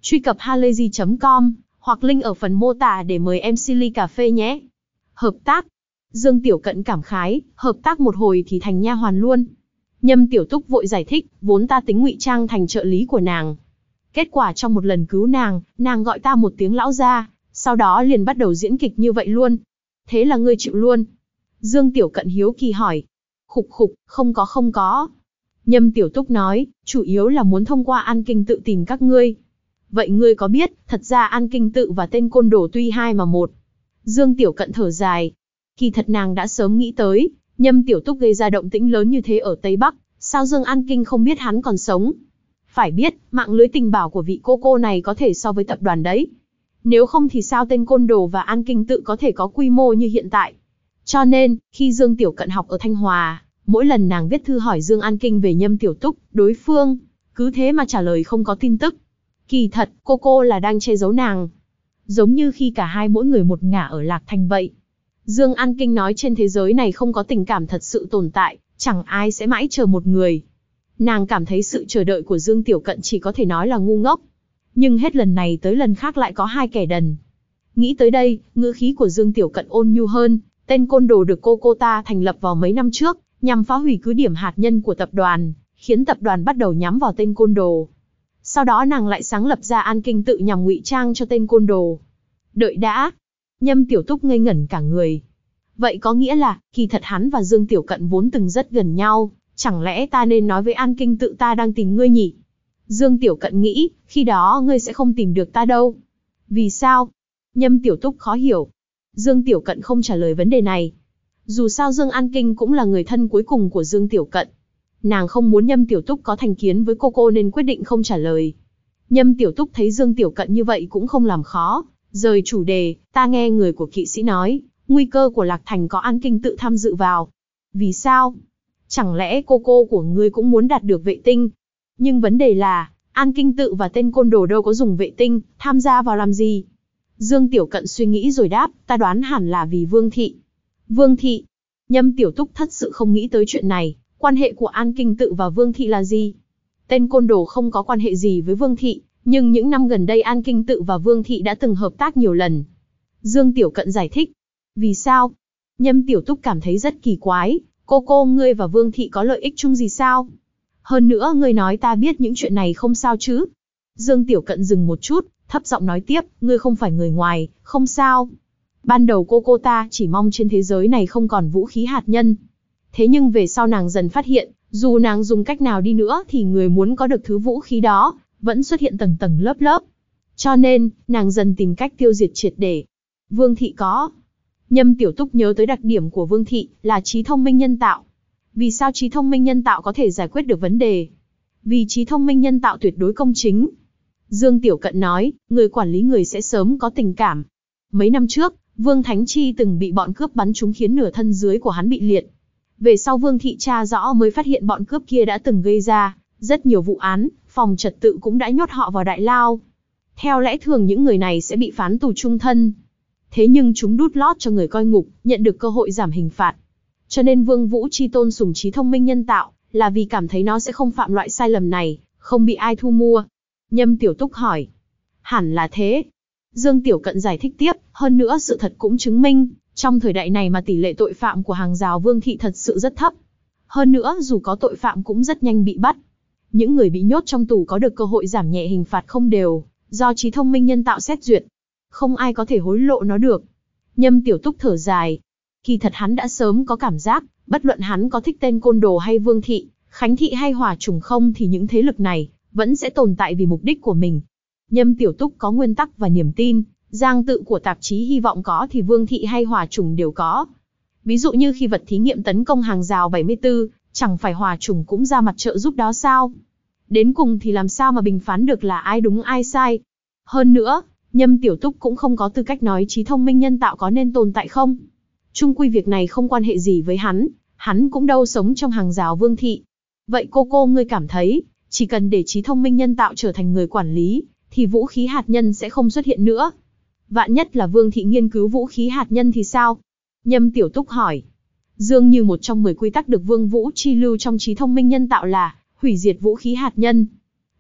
Truy cập halayzi chấm com hoặc link ở phần mô tả để mời em xê ly cà phê nhé. Hợp tác. Dương Tiểu Cận cảm khái, hợp tác một hồi thì thành nha hoàn luôn. Nhâm Tiểu Túc vội giải thích, vốn ta tính ngụy trang thành trợ lý của nàng. Kết quả trong một lần cứu nàng, nàng gọi ta một tiếng lão gia, sau đó liền bắt đầu diễn kịch như vậy luôn. Thế là ngươi chịu luôn? Dương Tiểu Cận hiếu kỳ hỏi. Khục khục, không có không có. Nhâm Tiểu Túc nói, chủ yếu là muốn thông qua An Kinh Tự tìm các ngươi. Vậy ngươi có biết, thật ra An Kinh Tự và tên côn đồ tuy hai mà một. Dương Tiểu Cận thở dài. Kỳ thật nàng đã sớm nghĩ tới, Nhâm Tiểu Túc gây ra động tĩnh lớn như thế ở Tây Bắc, sao Dương An Kinh không biết hắn còn sống? Phải biết, mạng lưới tình bảo của vị cô cô này có thể so với tập đoàn đấy. Nếu không thì sao tên côn đồ và An Kinh Tự có thể có quy mô như hiện tại? Cho nên, khi Dương Tiểu Cận học ở Thanh Hòa, mỗi lần nàng viết thư hỏi Dương An Kinh về Nhâm Tiểu Túc, đối phương cứ thế mà trả lời không có tin tức. Kỳ thật, cô cô là đang che giấu nàng. Giống như khi cả hai mỗi người một ngả ở Lạc Thành vậy. Dương An Kinh nói trên thế giới này không có tình cảm thật sự tồn tại, chẳng ai sẽ mãi chờ một người. Nàng cảm thấy sự chờ đợi của Dương Tiểu Cận chỉ có thể nói là ngu ngốc. Nhưng hết lần này tới lần khác lại có hai kẻ đần. Nghĩ tới đây, ngữ khí của Dương Tiểu Cận ôn nhu hơn, tên côn đồ được cô cô ta thành lập vào mấy năm trước, nhằm phá hủy cứ điểm hạt nhân của tập đoàn, khiến tập đoàn bắt đầu nhắm vào tên côn đồ. Sau đó nàng lại sáng lập ra An Kinh Tự nhằm ngụy trang cho tên côn đồ. Đợi đã. Nhâm Tiểu Túc ngây ngẩn cả người. Vậy có nghĩa là, kỳ thật hắn và Dương Tiểu Cận vốn từng rất gần nhau, chẳng lẽ ta nên nói với An Kinh Tự ta đang tìm ngươi nhỉ? Dương Tiểu Cận nghĩ, khi đó ngươi sẽ không tìm được ta đâu. Vì sao? Nhâm Tiểu Túc khó hiểu. Dương Tiểu Cận không trả lời vấn đề này. Dù sao Dương An Kinh cũng là người thân cuối cùng của Dương Tiểu Cận. Nàng không muốn Nhâm Tiểu Túc có thành kiến với cô cô nên quyết định không trả lời. Nhâm Tiểu Túc thấy Dương Tiểu Cận như vậy cũng không làm khó, rời chủ đề, ta nghe người của kỵ sĩ nói, nguy cơ của Lạc Thành có An Kinh Tự tham dự vào. Vì sao? Chẳng lẽ cô cô của ngươi cũng muốn đạt được vệ tinh? Nhưng vấn đề là, An Kinh Tự và tên côn đồ đâu có dùng vệ tinh, tham gia vào làm gì? Dương Tiểu Cận suy nghĩ rồi đáp, ta đoán hẳn là vì Vương Thị. Vương Thị? Nhâm Tiểu Túc thật sự không nghĩ tới chuyện này, quan hệ của An Kinh Tự và Vương Thị là gì? Tên côn đồ không có quan hệ gì với Vương Thị, nhưng những năm gần đây An Kinh Tự và Vương Thị đã từng hợp tác nhiều lần. Dương Tiểu Cận giải thích. Vì sao? Nhâm Tiểu Túc cảm thấy rất kỳ quái, cô cô ngươi và Vương Thị có lợi ích chung gì sao? Hơn nữa ngươi nói ta biết những chuyện này không sao chứ? Dương Tiểu Cận dừng một chút, thấp giọng nói tiếp, ngươi không phải người ngoài, không sao. Ban đầu cô cô ta chỉ mong trên thế giới này không còn vũ khí hạt nhân. Thế nhưng về sau nàng dần phát hiện, dù nàng dùng cách nào đi nữa thì người muốn có được thứ vũ khí đó, vẫn xuất hiện tầng tầng lớp lớp. Cho nên, nàng dần tìm cách tiêu diệt triệt để. Vương Thị có. Nhâm Tiểu Túc nhớ tới đặc điểm của Vương Thị là trí thông minh nhân tạo. Vì sao trí thông minh nhân tạo có thể giải quyết được vấn đề? Vì trí thông minh nhân tạo tuyệt đối công chính. Dương Tiểu Cận nói, người quản lý người sẽ sớm có tình cảm. Mấy năm trước, Vương Thánh Chi từng bị bọn cướp bắn trúng khiến nửa thân dưới của hắn bị liệt. Về sau Vương Thị tra rõ mới phát hiện bọn cướp kia đã từng gây ra rất nhiều vụ án, phòng trật tự cũng đã nhốt họ vào đại lao. Theo lẽ thường những người này sẽ bị phán tù chung thân. Thế nhưng chúng đút lót cho người coi ngục, nhận được cơ hội giảm hình phạt. Cho nên Vương Vũ Chi tôn sùng trí thông minh nhân tạo, là vì cảm thấy nó sẽ không phạm loại sai lầm này, không bị ai thu mua. Nhâm Tiểu Túc hỏi. Hẳn là thế. Dương Tiểu Cận giải thích tiếp, hơn nữa sự thật cũng chứng minh, trong thời đại này mà tỷ lệ tội phạm của hàng rào Vương Thị thật sự rất thấp. Hơn nữa dù có tội phạm cũng rất nhanh bị bắt. Những người bị nhốt trong tù có được cơ hội giảm nhẹ hình phạt không đều, do trí thông minh nhân tạo xét duyệt. Không ai có thể hối lộ nó được. Nhâm Tiểu Túc thở dài. Kỳ thật hắn đã sớm có cảm giác, bất luận hắn có thích tên côn đồ hay Vương Thị, Khánh Thị hay Hỏa Trùng không thì những thế lực này vẫn sẽ tồn tại vì mục đích của mình. Nhâm Tiểu Túc có nguyên tắc và niềm tin, Giang Tự của tạp chí hy vọng có thì Vương Thị hay Hỏa Trùng đều có. Ví dụ như khi vật thí nghiệm tấn công hàng rào bảy mươi tư, chẳng phải Hỏa Trùng cũng ra mặt trợ giúp đó sao? Đến cùng thì làm sao mà bình phán được là ai đúng ai sai? Hơn nữa, Nhâm Tiểu Túc cũng không có tư cách nói trí thông minh nhân tạo có nên tồn tại không. Chung quy việc này không quan hệ gì với hắn, hắn cũng đâu sống trong hàng rào Vương Thị. Vậy cô cô ngươi cảm thấy, chỉ cần để trí thông minh nhân tạo trở thành người quản lý, thì vũ khí hạt nhân sẽ không xuất hiện nữa. Vạn nhất là Vương Thị nghiên cứu vũ khí hạt nhân thì sao? Nhâm Tiểu Túc hỏi. Dường như một trong mười quy tắc được Vương Vũ Chi lưu trong trí thông minh nhân tạo là hủy diệt vũ khí hạt nhân.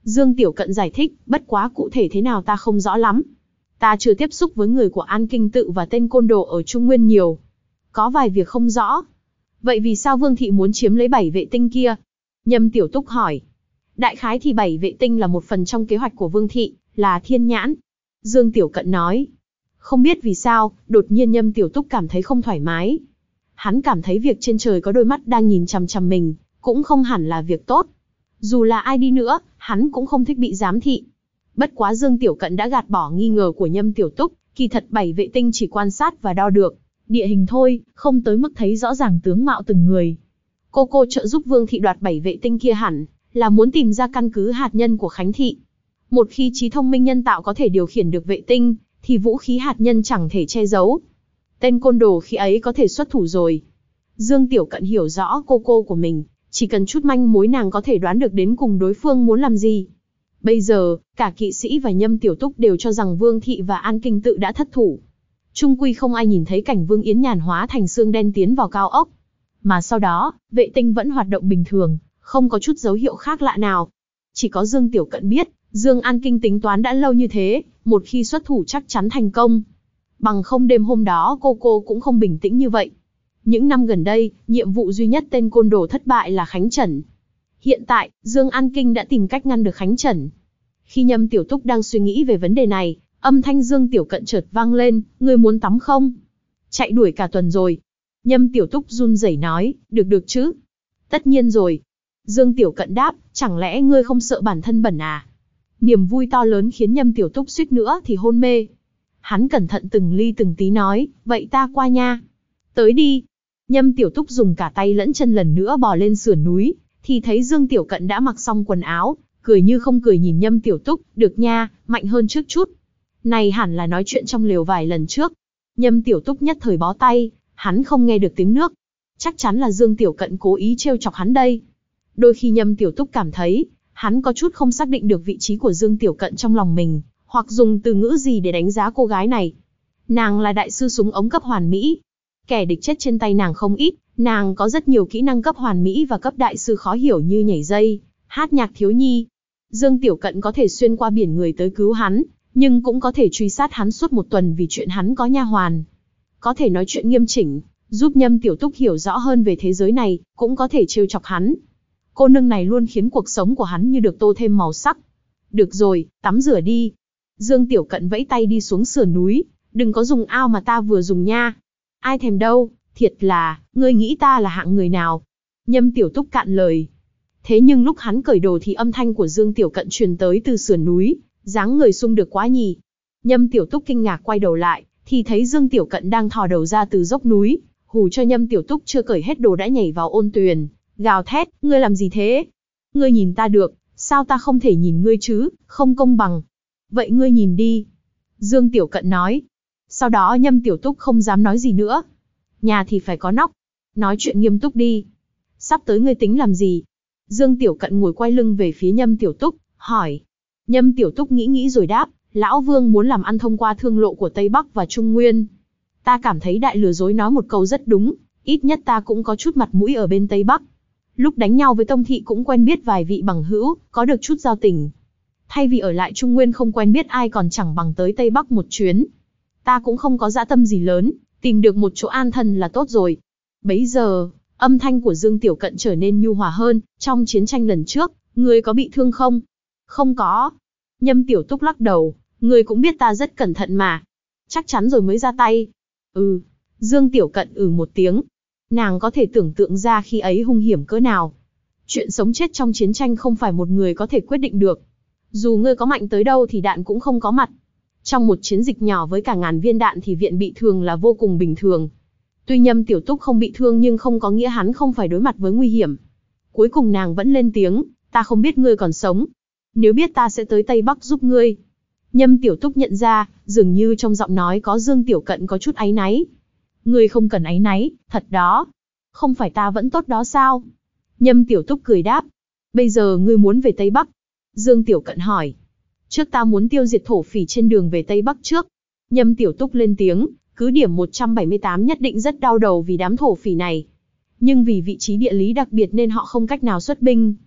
Dương Tiểu Cận giải thích, bất quá cụ thể thế nào ta không rõ lắm. Ta chưa tiếp xúc với người của An Kinh Tự và tên côn đồ ở Trung Nguyên nhiều. Có vài việc không rõ. Vậy vì sao Vương Thị muốn chiếm lấy bảy vệ tinh kia? Nhâm Tiểu Túc hỏi. Đại khái thì bảy vệ tinh là một phần trong kế hoạch của Vương Thị, là thiên nhãn. Dương Tiểu Cận nói. Không biết vì sao, đột nhiên Nhâm Tiểu Túc cảm thấy không thoải mái. Hắn cảm thấy việc trên trời có đôi mắt đang nhìn chằm chằm mình, cũng không hẳn là việc tốt. Dù là ai đi nữa, hắn cũng không thích bị giám thị. Bất quá Dương Tiểu Cận đã gạt bỏ nghi ngờ của Nhâm Tiểu Túc, kỳ thật bảy vệ tinh chỉ quan sát và đo được địa hình thôi, không tới mức thấy rõ ràng tướng mạo từng người. Cô cô trợ giúp Vương Thị đoạt bảy vệ tinh kia hẳn là muốn tìm ra căn cứ hạt nhân của Khánh Thị. Một khi trí thông minh nhân tạo có thể điều khiển được vệ tinh, thì vũ khí hạt nhân chẳng thể che giấu. Tên côn đồ khi ấy có thể xuất thủ rồi. Dương Tiểu Cận hiểu rõ cô cô của mình, chỉ cần chút manh mối nàng có thể đoán được đến cùng đối phương muốn làm gì. Bây giờ, cả kỵ sĩ và Nhâm Tiểu Túc đều cho rằng Vương Thị và An Kinh Tự đã thất thủ. Trung quy không ai nhìn thấy cảnh Vương Yến Nhàn hóa thành xương đen tiến vào cao ốc. Mà sau đó, vệ tinh vẫn hoạt động bình thường, không có chút dấu hiệu khác lạ nào. Chỉ có Dương Tiểu Cận biết, Dương An Kinh tính toán đã lâu như thế, một khi xuất thủ chắc chắn thành công. Bằng không đêm hôm đó cô cô cũng không bình tĩnh như vậy. Những năm gần đây, nhiệm vụ duy nhất tên côn đồ thất bại là Khánh Trần. Hiện tại, Dương An Kinh đã tìm cách ngăn được Khánh Trần. Khi Nhâm Tiểu Túc đang suy nghĩ về vấn đề này, âm thanh Dương Tiểu Cận chợt vang lên, ngươi muốn tắm không? Chạy đuổi cả tuần rồi. Nhâm Tiểu Túc run rẩy nói, được được chứ? Tất nhiên rồi. Dương Tiểu Cận đáp, chẳng lẽ ngươi không sợ bản thân bẩn à? Niềm vui to lớn khiến Nhâm Tiểu Túc suýt nữa thì hôn mê. Hắn cẩn thận từng ly từng tí nói, vậy ta qua nha. Tới đi. Nhâm Tiểu Túc dùng cả tay lẫn chân lần nữa bò lên sườn núi, thì thấy Dương Tiểu Cận đã mặc xong quần áo, cười như không cười nhìn Nhâm Tiểu Túc, được nha, mạnh hơn trước chút. Này hẳn là nói chuyện trong lều vài lần trước. Nhâm Tiểu Túc nhất thời bó tay, hắn không nghe được tiếng nước. Chắc chắn là Dương Tiểu Cận cố ý trêu chọc hắn đây. Đôi khi Nhâm Tiểu Túc cảm thấy, hắn có chút không xác định được vị trí của Dương Tiểu Cận trong lòng mình, hoặc dùng từ ngữ gì để đánh giá cô gái này. Nàng là đại sư súng ống cấp hoàn mỹ. Kẻ địch chết trên tay nàng không ít, nàng có rất nhiều kỹ năng cấp hoàn mỹ và cấp đại sư khó hiểu như nhảy dây, hát nhạc thiếu nhi. Dương Tiểu Cận có thể xuyên qua biển người tới cứu hắn, nhưng cũng có thể truy sát hắn suốt một tuần vì chuyện hắn có nha hoàn. Có thể nói chuyện nghiêm chỉnh, giúp Nhâm Tiểu Túc hiểu rõ hơn về thế giới này, cũng có thể trêu chọc hắn. Cô nương này luôn khiến cuộc sống của hắn như được tô thêm màu sắc. Được rồi, tắm rửa đi. Dương Tiểu Cận vẫy tay đi xuống sườn núi, đừng có dùng ao mà ta vừa dùng nha. Ai thèm đâu, thiệt là, ngươi nghĩ ta là hạng người nào? Nhâm Tiểu Túc cạn lời. Thế nhưng lúc hắn cởi đồ thì âm thanh của Dương Tiểu Cận truyền tới từ sườn núi, dáng người sung được quá nhỉ. Nhâm Tiểu Túc kinh ngạc quay đầu lại, thì thấy Dương Tiểu Cận đang thò đầu ra từ dốc núi, hù cho Nhâm Tiểu Túc chưa cởi hết đồ đã nhảy vào ôn tuyền, gào thét, ngươi làm gì thế? Ngươi nhìn ta được, sao ta không thể nhìn ngươi chứ, không công bằng. Vậy ngươi nhìn đi. Dương Tiểu Cận nói. Sau đó Nhâm Tiểu Túc không dám nói gì nữa. Nhà thì phải có nóc. Nói chuyện nghiêm túc đi. Sắp tới ngươi tính làm gì? Dương Tiểu Cận ngồi quay lưng về phía Nhâm Tiểu Túc, hỏi. Nhâm Tiểu Túc nghĩ nghĩ rồi đáp, Lão Vương muốn làm ăn thông qua thương lộ của Tây Bắc và Trung Nguyên. Ta cảm thấy đại lừa dối nói một câu rất đúng, ít nhất ta cũng có chút mặt mũi ở bên Tây Bắc. Lúc đánh nhau với Tông Thị cũng quen biết vài vị bằng hữu, có được chút giao tình. Thay vì ở lại Trung Nguyên không quen biết ai còn chẳng bằng tới Tây Bắc một chuyến. Ta cũng không có dã tâm gì lớn, tìm được một chỗ an thân là tốt rồi. Bấy giờ, âm thanh của Dương Tiểu Cận trở nên nhu hòa hơn, trong chiến tranh lần trước, ngươi có bị thương không? Không có. Nhâm Tiểu Túc lắc đầu, ngươi cũng biết ta rất cẩn thận mà. Chắc chắn rồi mới ra tay. Ừ. Dương Tiểu Cận ừ một tiếng. Nàng có thể tưởng tượng ra khi ấy hung hiểm cỡ nào. Chuyện sống chết trong chiến tranh không phải một người có thể quyết định được. Dù ngươi có mạnh tới đâu thì đạn cũng không có mặt. Trong một chiến dịch nhỏ với cả ngàn viên đạn thì viện bị thương là vô cùng bình thường. Tuy Nhâm Tiểu Túc không bị thương nhưng không có nghĩa hắn không phải đối mặt với nguy hiểm. Cuối cùng nàng vẫn lên tiếng, ta không biết ngươi còn sống. Nếu biết ta sẽ tới Tây Bắc giúp ngươi. Nhâm Tiểu Túc nhận ra, dường như trong giọng nói có Dương Tiểu Cận có chút áy náy. Ngươi không cần áy náy, thật đó. Không phải ta vẫn tốt đó sao? Nhâm Tiểu Túc cười đáp. Bây giờ ngươi muốn về Tây Bắc? Dương Tiểu Cận hỏi. Trước ta muốn tiêu diệt thổ phỉ trên đường về Tây Bắc trước. Nhâm Tiểu Túc lên tiếng, cứ điểm một trăm bảy mươi tám nhất định rất đau đầu vì đám thổ phỉ này. Nhưng vì vị trí địa lý đặc biệt nên họ không cách nào xuất binh.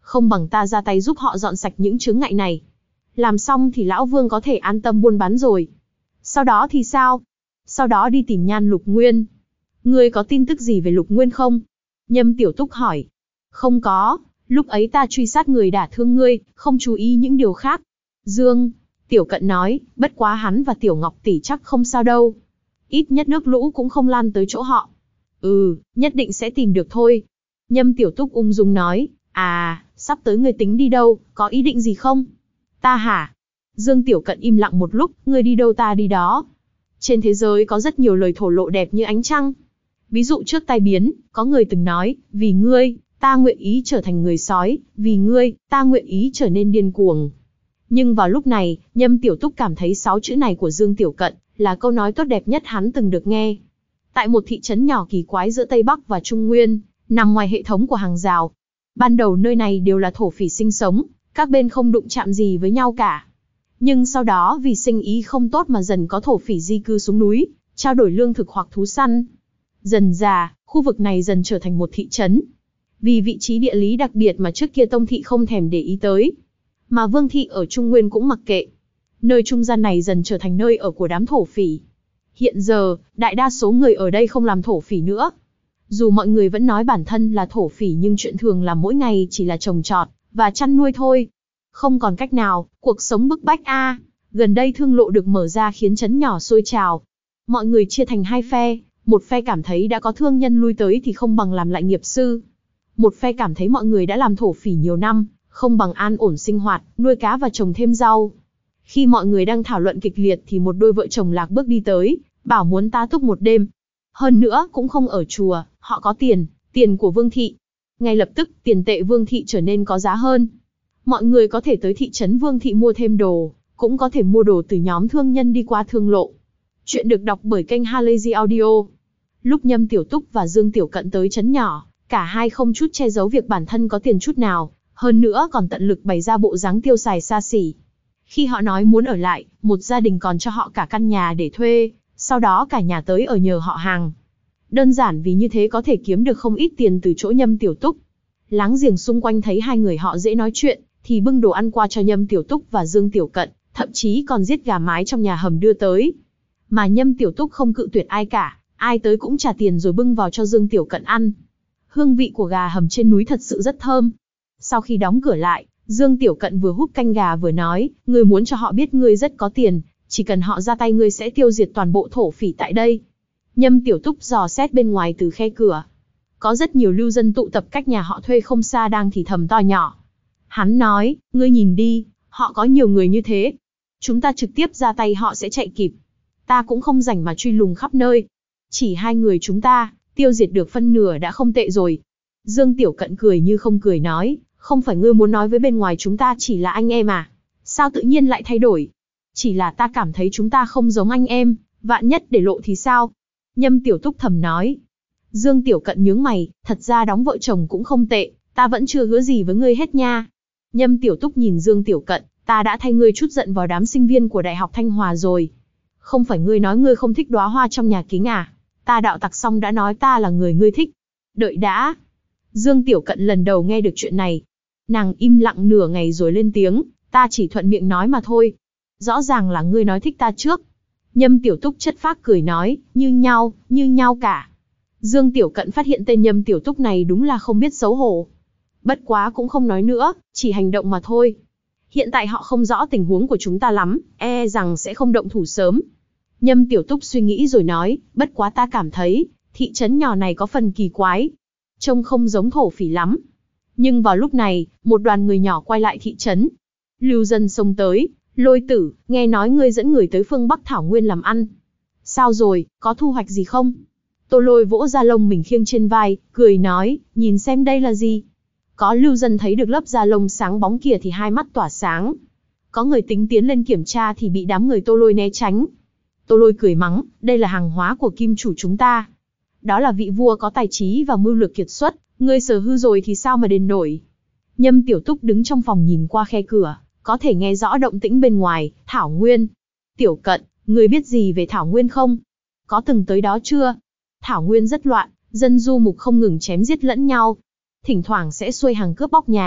Không bằng ta ra tay giúp họ dọn sạch những chướng ngại này. Làm xong thì lão Vương có thể an tâm buôn bán rồi. Sau đó thì sao? Sau đó đi tìm Nhan Lục Nguyên. Ngươi có tin tức gì về Lục Nguyên không? Nhâm Tiểu Túc hỏi. Không có, lúc ấy ta truy sát người đả thương ngươi, không chú ý những điều khác. Dương Tiểu Cận nói, bất quá hắn và Tiểu Ngọc tỷ chắc không sao đâu. Ít nhất nước lũ cũng không lan tới chỗ họ. Ừ, nhất định sẽ tìm được thôi. Nhâm Tiểu Túc ung dung nói, à, sắp tới ngươi tính đi đâu, có ý định gì không? Ta hả? Dương Tiểu Cận im lặng một lúc, ngươi đi đâu ta đi đó. Trên thế giới có rất nhiều lời thổ lộ đẹp như ánh trăng. Ví dụ trước tai biến, có người từng nói, vì ngươi, ta nguyện ý trở thành người sói, vì ngươi, ta nguyện ý trở nên điên cuồng. Nhưng vào lúc này, Nhâm Tiểu Túc cảm thấy sáu chữ này của Dương Tiểu Cận là câu nói tốt đẹp nhất hắn từng được nghe. Tại một thị trấn nhỏ kỳ quái giữa Tây Bắc và Trung Nguyên, nằm ngoài hệ thống của hàng rào. Ban đầu nơi này đều là thổ phỉ sinh sống, các bên không đụng chạm gì với nhau cả. Nhưng sau đó vì sinh ý không tốt mà dần có thổ phỉ di cư xuống núi, trao đổi lương thực hoặc thú săn. Dần dà, khu vực này dần trở thành một thị trấn. Vì vị trí địa lý đặc biệt mà trước kia Tông thị không thèm để ý tới. Mà Vương thị ở Trung Nguyên cũng mặc kệ. Nơi trung gian này dần trở thành nơi ở của đám thổ phỉ. Hiện giờ, đại đa số người ở đây không làm thổ phỉ nữa. Dù mọi người vẫn nói bản thân là thổ phỉ nhưng chuyện thường làm mỗi ngày chỉ là trồng trọt và chăn nuôi thôi. Không còn cách nào, cuộc sống bức bách a. Gần đây thương lộ được mở ra khiến trấn nhỏ sôi trào. Mọi người chia thành hai phe, một phe cảm thấy đã có thương nhân lui tới thì không bằng làm lại nghiệp sư. Một phe cảm thấy mọi người đã làm thổ phỉ nhiều năm, không bằng an ổn sinh hoạt, nuôi cá và trồng thêm rau. Khi mọi người đang thảo luận kịch liệt thì một đôi vợ chồng lạc bước đi tới, bảo muốn tá túc một đêm. Hơn nữa cũng không ở chùa, họ có tiền, tiền của Vương thị. Ngay lập tức, tiền tệ Vương thị trở nên có giá hơn. Mọi người có thể tới thị trấn Vương thị mua thêm đồ, cũng có thể mua đồ từ nhóm thương nhân đi qua thương lộ. Chuyện được đọc bởi kênh Halazy Audio. Lúc Nhâm Tiểu Túc và Dương Tiểu Cận tới trấn nhỏ, cả hai không chút che giấu việc bản thân có tiền chút nào, hơn nữa còn tận lực bày ra bộ dáng tiêu xài xa xỉ. Khi họ nói muốn ở lại, một gia đình còn cho họ cả căn nhà để thuê, sau đó cả nhà tới ở nhờ họ hàng. Đơn giản vì như thế có thể kiếm được không ít tiền từ chỗ Nhâm Tiểu Túc. Láng giềng xung quanh thấy hai người họ dễ nói chuyện, thì bưng đồ ăn qua cho Nhâm Tiểu Túc và Dương Tiểu Cận, thậm chí còn giết gà mái trong nhà hầm đưa tới. Mà Nhâm Tiểu Túc không cự tuyệt ai cả, ai tới cũng trả tiền rồi bưng vào cho Dương Tiểu Cận ăn. Hương vị của gà hầm trên núi thật sự rất thơm. Sau khi đóng cửa lại, Dương Tiểu Cận vừa húp canh gà vừa nói, ngươi muốn cho họ biết ngươi rất có tiền, chỉ cần họ ra tay ngươi sẽ tiêu diệt toàn bộ thổ phỉ tại đây. Nhâm Tiểu Túc dò xét bên ngoài từ khe cửa. Có rất nhiều lưu dân tụ tập cách nhà họ thuê không xa đang thì thầm to nhỏ. Hắn nói, ngươi nhìn đi, họ có nhiều người như thế. Chúng ta trực tiếp ra tay họ sẽ chạy kịp. Ta cũng không rảnh mà truy lùng khắp nơi. Chỉ hai người chúng ta, tiêu diệt được phân nửa đã không tệ rồi. Dương Tiểu Cận cười như không cười nói, không phải ngươi muốn nói với bên ngoài chúng ta chỉ là anh em à? Sao tự nhiên lại thay đổi? Chỉ là ta cảm thấy chúng ta không giống anh em, vạn nhất để lộ thì sao? Nhâm Tiểu Túc thầm nói. Dương Tiểu Cận nhướng mày, thật ra đóng vợ chồng cũng không tệ, ta vẫn chưa hứa gì với ngươi hết nha. Nhâm Tiểu Túc nhìn Dương Tiểu Cận, ta đã thay ngươi chút giận vào đám sinh viên của Đại học Thanh Hòa rồi. Không phải ngươi nói ngươi không thích đóa hoa trong nhà kính à? Ta đạo tặc xong đã nói ta là người ngươi thích. Đợi đã. Dương Tiểu Cận lần đầu nghe được chuyện này. Nàng im lặng nửa ngày rồi lên tiếng, ta chỉ thuận miệng nói mà thôi. Rõ ràng là ngươi nói thích ta trước. Nhâm Tiểu Túc chất phác cười nói, như nhau, như nhau cả. Dương Tiểu Cận phát hiện tên Nhâm Tiểu Túc này đúng là không biết xấu hổ. Bất quá cũng không nói nữa, chỉ hành động mà thôi. Hiện tại họ không rõ tình huống của chúng ta lắm, e rằng sẽ không động thủ sớm. Nhâm Tiểu Túc suy nghĩ rồi nói, bất quá ta cảm thấy, thị trấn nhỏ này có phần kỳ quái. Trông không giống thổ phỉ lắm. Nhưng vào lúc này, một đoàn người nhỏ quay lại thị trấn. Lưu dân xông tới, Lôi Tử, nghe nói ngươi dẫn người tới phương Bắc Thảo Nguyên làm ăn. Sao rồi, có thu hoạch gì không? Tô Lôi vỗ da lông mình khiêng trên vai, cười nói, nhìn xem đây là gì? Có lưu dân thấy được lớp da lông sáng bóng kia thì hai mắt tỏa sáng. Có người tính tiến lên kiểm tra thì bị đám người Tô Lôi né tránh. Tô Lôi cười mắng, đây là hàng hóa của kim chủ chúng ta. Đó là vị vua có tài trí và mưu lược kiệt xuất, ngươi sở hư rồi thì sao mà đền nổi. Nhâm Tiểu Túc đứng trong phòng nhìn qua khe cửa, có thể nghe rõ động tĩnh bên ngoài. Thảo Nguyên. Tiểu Cận, ngươi biết gì về Thảo Nguyên không? Có từng tới đó chưa? Thảo Nguyên rất loạn, dân du mục không ngừng chém giết lẫn nhau. Thỉnh thoảng sẽ xuôi hàng cướp bóc nhà.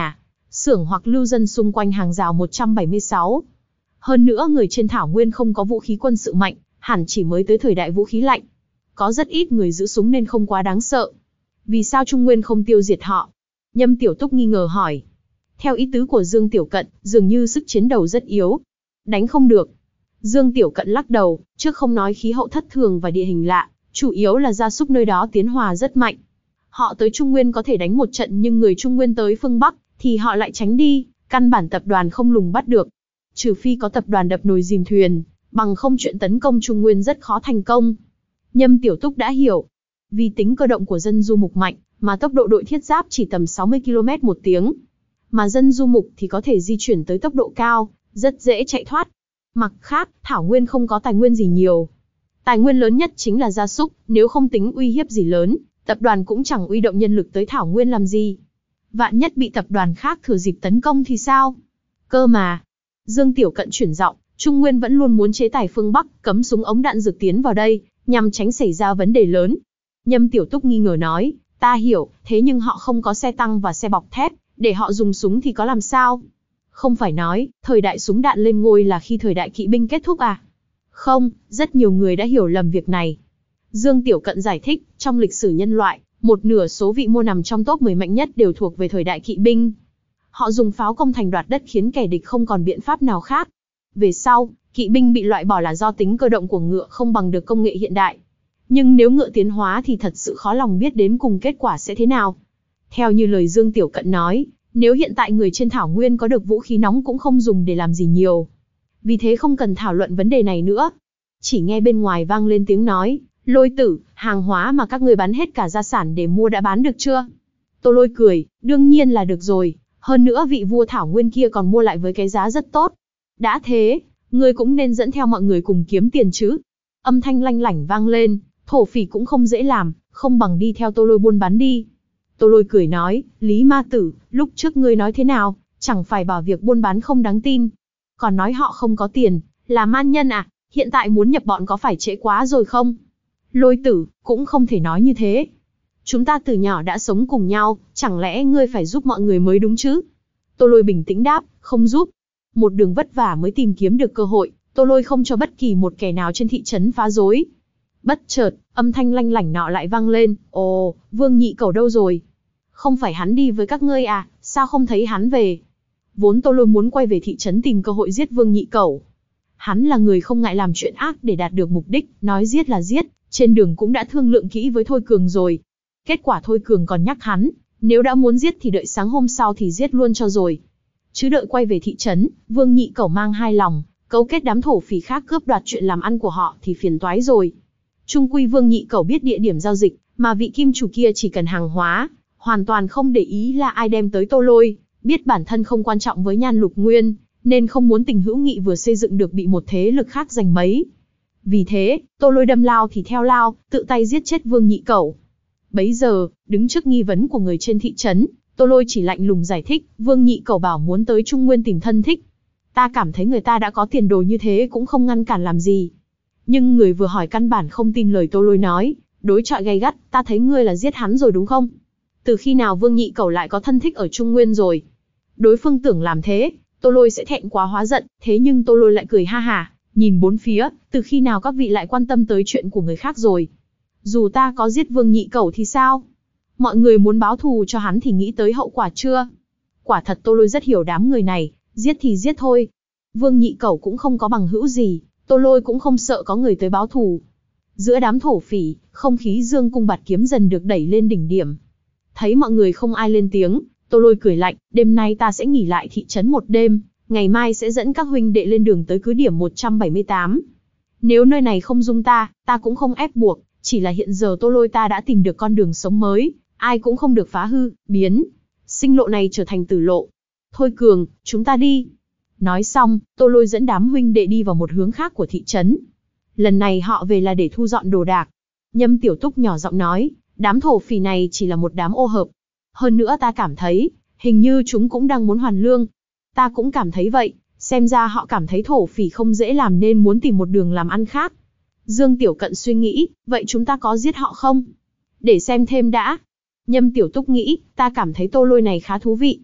xưởng hoặc lưu dân xung quanh hàng rào một trăm bảy mươi sáu. Hơn nữa người trên thảo nguyên không có vũ khí quân sự mạnh, hẳn chỉ mới tới thời đại vũ khí lạnh. Có rất ít người giữ súng nên không quá đáng sợ. Vì sao Trung Nguyên không tiêu diệt họ? Nhâm Tiểu Túc nghi ngờ hỏi. Theo ý tứ của Dương Tiểu Cận, dường như sức chiến đấu rất yếu. Đánh không được. Dương Tiểu Cận lắc đầu, trước không nói khí hậu thất thường và địa hình lạ, chủ yếu là gia súc nơi đó tiến hóa rất mạnh. Họ tới Trung Nguyên có thể đánh một trận nhưng người Trung Nguyên tới phương Bắc, thì họ lại tránh đi, căn bản tập đoàn không lùng bắt được. Trừ phi có tập đoàn đập nồi dìm thuyền, bằng không chuyện tấn công Trung Nguyên rất khó thành công. Nhâm Tiểu Túc đã hiểu. Vì tính cơ động của dân du mục mạnh, mà tốc độ đội thiết giáp chỉ tầm sáu mươi ki lô mét một tiếng. Mà dân du mục thì có thể di chuyển tới tốc độ cao, rất dễ chạy thoát. Mặt khác, Thảo Nguyên không có tài nguyên gì nhiều. Tài nguyên lớn nhất chính là gia súc, nếu không tính uy hiếp gì lớn, tập đoàn cũng chẳng uy động nhân lực tới Thảo Nguyên làm gì. Vạn nhất bị tập đoàn khác thừa dịp tấn công thì sao? Cơ mà. Dương Tiểu Cận chuyển giọng, Trung Nguyên vẫn luôn muốn chế tài phương Bắc, cấm súng ống đạn dược tiến vào đây, nhằm tránh xảy ra vấn đề lớn. Nhâm Tiểu Túc nghi ngờ nói, ta hiểu, thế nhưng họ không có xe tăng và xe bọc thép, để họ dùng súng thì có làm sao? Không phải nói, thời đại súng đạn lên ngôi là khi thời đại kỵ binh kết thúc à? Không, rất nhiều người đã hiểu lầm việc này. Dương Tiểu Cận giải thích, trong lịch sử nhân loại, một nửa số vị mô nằm trong top mười mạnh nhất đều thuộc về thời đại kỵ binh. Họ dùng pháo công thành đoạt đất khiến kẻ địch không còn biện pháp nào khác. Về sau, kỵ binh bị loại bỏ là do tính cơ động của ngựa không bằng được công nghệ hiện đại. Nhưng nếu ngựa tiến hóa thì thật sự khó lòng biết đến cùng kết quả sẽ thế nào. Theo như lời Dương Tiểu Cận nói, nếu hiện tại người trên Thảo Nguyên có được vũ khí nóng cũng không dùng để làm gì nhiều. Vì thế không cần thảo luận vấn đề này nữa. Chỉ nghe bên ngoài vang lên tiếng nói, Lôi Tử, hàng hóa mà các ngươi bán hết cả gia sản để mua đã bán được chưa? Tô Lôi cười, đương nhiên là được rồi, hơn nữa vị vua Thảo Nguyên kia còn mua lại với cái giá rất tốt. Đã thế, ngươi cũng nên dẫn theo mọi người cùng kiếm tiền chứ. Âm thanh lanh lảnh vang lên, thổ phỉ cũng không dễ làm, không bằng đi theo Tô Lôi buôn bán đi. Tô Lôi cười nói, Lý Ma Tử, lúc trước ngươi nói thế nào, chẳng phải bảo việc buôn bán không đáng tin. Còn nói họ không có tiền, là man nhân à, hiện tại muốn nhập bọn có phải trễ quá rồi không? Lôi Tử, cũng không thể nói như thế. Chúng ta từ nhỏ đã sống cùng nhau, chẳng lẽ ngươi phải giúp mọi người mới đúng chứ? Tô Lôi bình tĩnh đáp, không giúp. Một đường vất vả mới tìm kiếm được cơ hội, Tô Lôi không cho bất kỳ một kẻ nào trên thị trấn phá rối. Bất chợt, âm thanh lanh lảnh nọ lại vang lên, ồ, Vương Nhị Cẩu đâu rồi? Không phải hắn đi với các ngươi à, sao không thấy hắn về? Vốn Tô Lôi muốn quay về thị trấn tìm cơ hội giết Vương Nhị Cẩu. Hắn là người không ngại làm chuyện ác để đạt được mục đích, nói giết là giết, trên đường cũng đã thương lượng kỹ với Thôi Cường rồi. Kết quả Thôi Cường còn nhắc hắn, nếu đã muốn giết thì đợi sáng hôm sau thì giết luôn cho rồi. Chứ đợi quay về thị trấn, Vương Nhị Cẩu mang hai lòng, cấu kết đám thổ phỉ khác cướp đoạt chuyện làm ăn của họ thì phiền toái rồi. Trung quy Vương Nhị Cẩu biết địa điểm giao dịch, mà vị kim chủ kia chỉ cần hàng hóa, hoàn toàn không để ý là ai đem tới Tô Lôi, biết bản thân không quan trọng với Nhan Lục Nguyên, nên không muốn tình hữu nghị vừa xây dựng được bị một thế lực khác giành mấy. Vì thế, Tô Lôi đâm lao thì theo lao, tự tay giết chết Vương Nhị Cẩu. Bấy giờ, đứng trước nghi vấn của người trên thị trấn, Tô Lôi chỉ lạnh lùng giải thích, Vương Nhị Cẩu bảo muốn tới Trung Nguyên tìm thân thích. Ta cảm thấy người ta đã có tiền đồ như thế cũng không ngăn cản làm gì. Nhưng người vừa hỏi căn bản không tin lời Tô Lôi nói, đối chọi gay gắt, ta thấy ngươi là giết hắn rồi đúng không? Từ khi nào Vương Nhị Cẩu lại có thân thích ở Trung Nguyên rồi? Đối phương tưởng làm thế, Tô Lôi sẽ thẹn quá hóa giận, thế nhưng Tô Lôi lại cười ha hả, nhìn bốn phía, từ khi nào các vị lại quan tâm tới chuyện của người khác rồi? Dù ta có giết Vương Nhị Cẩu thì sao? Mọi người muốn báo thù cho hắn thì nghĩ tới hậu quả chưa? Quả thật Tô Lôi rất hiểu đám người này, giết thì giết thôi. Vương Nhị Cẩu cũng không có bằng hữu gì, Tô Lôi cũng không sợ có người tới báo thù. Giữa đám thổ phỉ, không khí dương cung bạt kiếm dần được đẩy lên đỉnh điểm. Thấy mọi người không ai lên tiếng, Tô Lôi cười lạnh, đêm nay ta sẽ nghỉ lại thị trấn một đêm, ngày mai sẽ dẫn các huynh đệ lên đường tới cứ điểm một trăm bảy mươi tám. Nếu nơi này không dung ta, ta cũng không ép buộc, chỉ là hiện giờ Tô Lôi ta đã tìm được con đường sống mới, ai cũng không được phá hư, biến. Sinh lộ này trở thành tử lộ. Thôi Cường, chúng ta đi. Nói xong, Tô Lôi dẫn đám huynh đệ đi vào một hướng khác của thị trấn. Lần này họ về là để thu dọn đồ đạc. Nhâm Tiểu Túc nhỏ giọng nói, đám thổ phỉ này chỉ là một đám ô hợp. Hơn nữa ta cảm thấy, hình như chúng cũng đang muốn hoàn lương. Ta cũng cảm thấy vậy, xem ra họ cảm thấy thổ phỉ không dễ làm nên muốn tìm một đường làm ăn khác. Dương Tiểu Cận suy nghĩ, vậy chúng ta có giết họ không? Để xem thêm đã. Nhâm Tiểu Túc nghĩ, ta cảm thấy Tô Lôi này khá thú vị.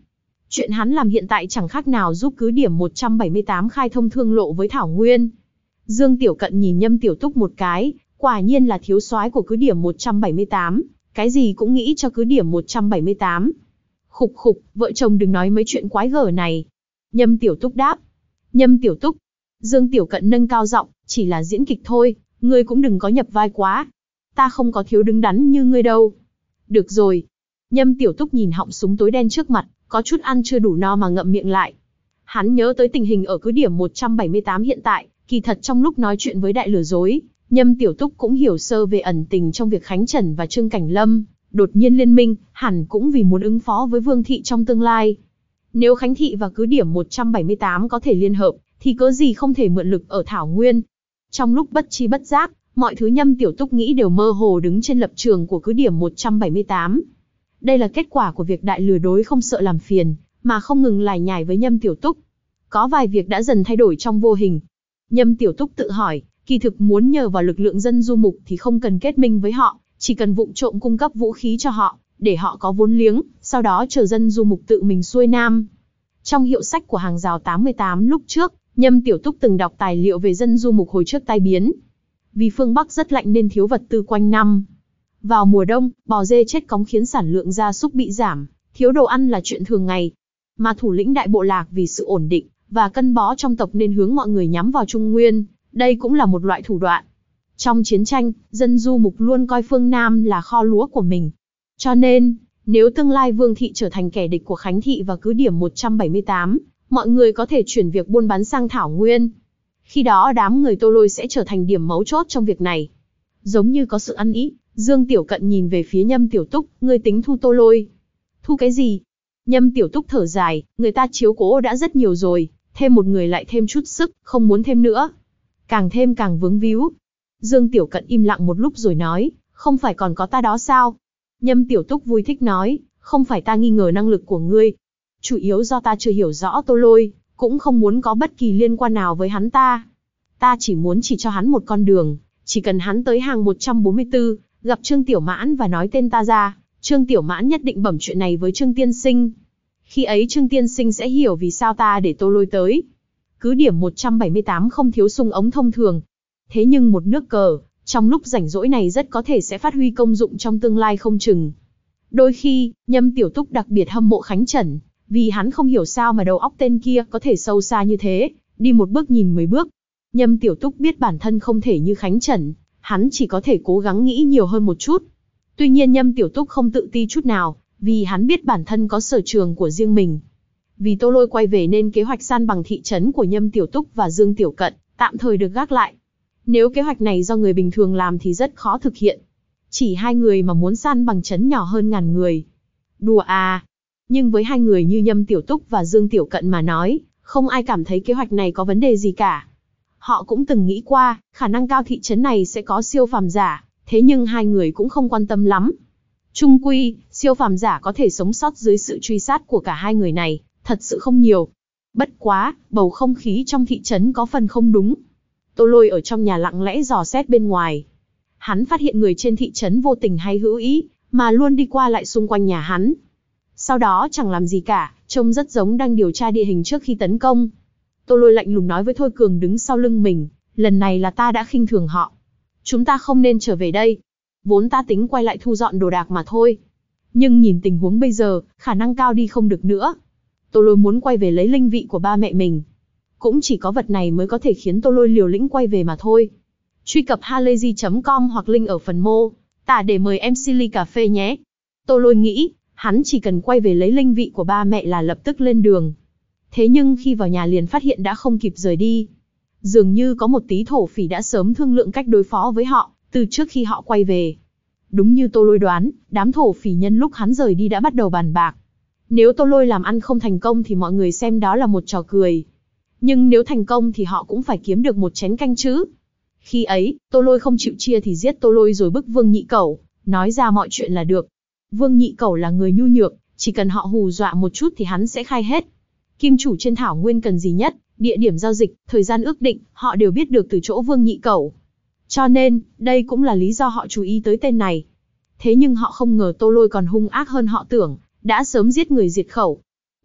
Chuyện hắn làm hiện tại chẳng khác nào giúp cứ điểm một trăm bảy mươi tám khai thông thương lộ với Thảo Nguyên. Dương Tiểu Cận nhìn Nhâm Tiểu Túc một cái, quả nhiên là thiếu soái của cứ điểm một trăm bảy mươi tám, cái gì cũng nghĩ cho cứ điểm một trăm bảy mươi tám. Khục khục, vợ chồng đừng nói mấy chuyện quái gở này. Nhâm Tiểu Túc đáp. Nhâm Tiểu Túc. Dương Tiểu Cận nâng cao giọng, chỉ là diễn kịch thôi, ngươi cũng đừng có nhập vai quá. Ta không có thiếu đứng đắn như ngươi đâu. Được rồi. Nhâm Tiểu Túc nhìn họng súng tối đen trước mặt, có chút ăn chưa đủ no mà ngậm miệng lại. Hắn nhớ tới tình hình ở cứ điểm một trăm bảy mươi tám hiện tại, kỳ thật trong lúc nói chuyện với đại lừa dối, Nhâm Tiểu Túc cũng hiểu sơ về ẩn tình trong việc Khánh Trần và Trương Cảnh Lâm đột nhiên liên minh, hẳn cũng vì muốn ứng phó với Vương thị trong tương lai. Nếu Khánh thị và cứ điểm một trăm bảy mươi tám có thể liên hợp, thì cớ gì không thể mượn lực ở Thảo Nguyên. Trong lúc bất chi bất giác, mọi thứ Nhâm Tiểu Túc nghĩ đều mơ hồ đứng trên lập trường của cứ điểm một trăm bảy mươi tám. Đây là kết quả của việc đại lừa đối không sợ làm phiền, mà không ngừng lải nhải với Nhâm Tiểu Túc. Có vài việc đã dần thay đổi trong vô hình. Nhâm Tiểu Túc tự hỏi, kỳ thực muốn nhờ vào lực lượng dân du mục thì không cần kết minh với họ, chỉ cần vụng trộm cung cấp vũ khí cho họ, để họ có vốn liếng, sau đó chờ dân du mục tự mình xuôi nam. Trong hiệu sách của hàng rào tám mươi tám lúc trước, Nhâm Tiểu Túc từng đọc tài liệu về dân du mục hồi trước tai biến. Vì phương Bắc rất lạnh nên thiếu vật tư quanh năm. Vào mùa đông, bò dê chết cóng khiến sản lượng gia súc bị giảm, thiếu đồ ăn là chuyện thường ngày. Mà thủ lĩnh đại bộ lạc vì sự ổn định và cân bó trong tộc nên hướng mọi người nhắm vào Trung Nguyên, đây cũng là một loại thủ đoạn. Trong chiến tranh, dân du mục luôn coi phương Nam là kho lúa của mình. Cho nên, nếu tương lai Vương thị trở thành kẻ địch của Khánh thị và cứ điểm một trăm bảy mươi tám, mọi người có thể chuyển việc buôn bán sang Thảo Nguyên. Khi đó đám người Tô Lôi sẽ trở thành điểm mấu chốt trong việc này. Giống như có sự ăn ý, Dương Tiểu Cận nhìn về phía Nhâm Tiểu Túc, ngươi tính thu Tô Lôi. Thu cái gì? Nhâm Tiểu Túc thở dài, người ta chiếu cố đã rất nhiều rồi, thêm một người lại thêm chút sức, không muốn thêm nữa. Càng thêm càng vướng víu. Dương Tiểu Cận im lặng một lúc rồi nói, không phải còn có ta đó sao? Nhâm Tiểu Túc vui thích nói, không phải ta nghi ngờ năng lực của ngươi. Chủ yếu do ta chưa hiểu rõ Tô Lôi, cũng không muốn có bất kỳ liên quan nào với hắn ta. Ta chỉ muốn chỉ cho hắn một con đường, chỉ cần hắn tới hàng một trăm bốn mươi tư, gặp Trương Tiểu Mãn và nói tên ta ra, Trương Tiểu Mãn nhất định bẩm chuyện này với Trương Tiên Sinh. Khi ấy Trương Tiên Sinh sẽ hiểu vì sao ta để Tô Lôi tới. Cứ điểm một trăm bảy mươi tám không thiếu sung ống thông thường. Thế nhưng một nước cờ, trong lúc rảnh rỗi này rất có thể sẽ phát huy công dụng trong tương lai không chừng. Đôi khi, Nhâm Tiểu Túc đặc biệt hâm mộ Khánh Trần, vì hắn không hiểu sao mà đầu óc tên kia có thể sâu xa như thế, đi một bước nhìn mười bước. Nhâm Tiểu Túc biết bản thân không thể như Khánh Trần, hắn chỉ có thể cố gắng nghĩ nhiều hơn một chút. Tuy nhiên Nhâm Tiểu Túc không tự ti chút nào, vì hắn biết bản thân có sở trường của riêng mình. Vì Tô Lôi quay về nên kế hoạch san bằng thị trấn của Nhâm Tiểu Túc và Dương Tiểu Cận tạm thời được gác lại. Nếu kế hoạch này do người bình thường làm thì rất khó thực hiện. Chỉ hai người mà muốn san bằng trấn nhỏ hơn ngàn người. Đùa à! Nhưng với hai người như Nhâm Tiểu Túc và Dương Tiểu Cận mà nói, không ai cảm thấy kế hoạch này có vấn đề gì cả. Họ cũng từng nghĩ qua, khả năng cao thị trấn này sẽ có siêu phàm giả, thế nhưng hai người cũng không quan tâm lắm. Chung quy, siêu phàm giả có thể sống sót dưới sự truy sát của cả hai người này, thật sự không nhiều. Bất quá, bầu không khí trong thị trấn có phần không đúng. Tô Lôi ở trong nhà lặng lẽ dò xét bên ngoài. Hắn phát hiện người trên thị trấn vô tình hay hữu ý, mà luôn đi qua lại xung quanh nhà hắn. Sau đó chẳng làm gì cả, trông rất giống đang điều tra địa hình trước khi tấn công. Tô Lôi lạnh lùng nói với Thôi Cường đứng sau lưng mình, lần này là ta đã khinh thường họ. Chúng ta không nên trở về đây. Vốn ta tính quay lại thu dọn đồ đạc mà thôi. Nhưng nhìn tình huống bây giờ, khả năng cao đi không được nữa. Tô Lôi muốn quay về lấy linh vị của ba mẹ mình. Cũng chỉ có vật này mới có thể khiến Tô Lôi liều lĩnh quay về mà thôi. Truy cập halayzi chấm com hoặc link ở phần mô tả để mời em xê ly cà phê nhé. Tô Lôi nghĩ, hắn chỉ cần quay về lấy linh vị của ba mẹ là lập tức lên đường. Thế nhưng khi vào nhà liền phát hiện đã không kịp rời đi. Dường như có một tí thổ phỉ đã sớm thương lượng cách đối phó với họ, từ trước khi họ quay về. Đúng như Tô Lôi đoán, đám thổ phỉ nhân lúc hắn rời đi đã bắt đầu bàn bạc. Nếu Tô Lôi làm ăn không thành công thì mọi người xem đó là một trò cười. Nhưng nếu thành công thì họ cũng phải kiếm được một chén canh chứ. Khi ấy, Tô Lôi không chịu chia thì giết Tô Lôi rồi bức Vương Nhị Cẩu, nói ra mọi chuyện là được. Vương Nhị Cẩu là người nhu nhược, chỉ cần họ hù dọa một chút thì hắn sẽ khai hết. Kim chủ trên Thảo Nguyên cần gì nhất, địa điểm giao dịch, thời gian ước định, họ đều biết được từ chỗ Vương Nhị Cẩu. Cho nên, đây cũng là lý do họ chú ý tới tên này. Thế nhưng họ không ngờ Tô Lôi còn hung ác hơn họ tưởng, đã sớm giết người diệt khẩu.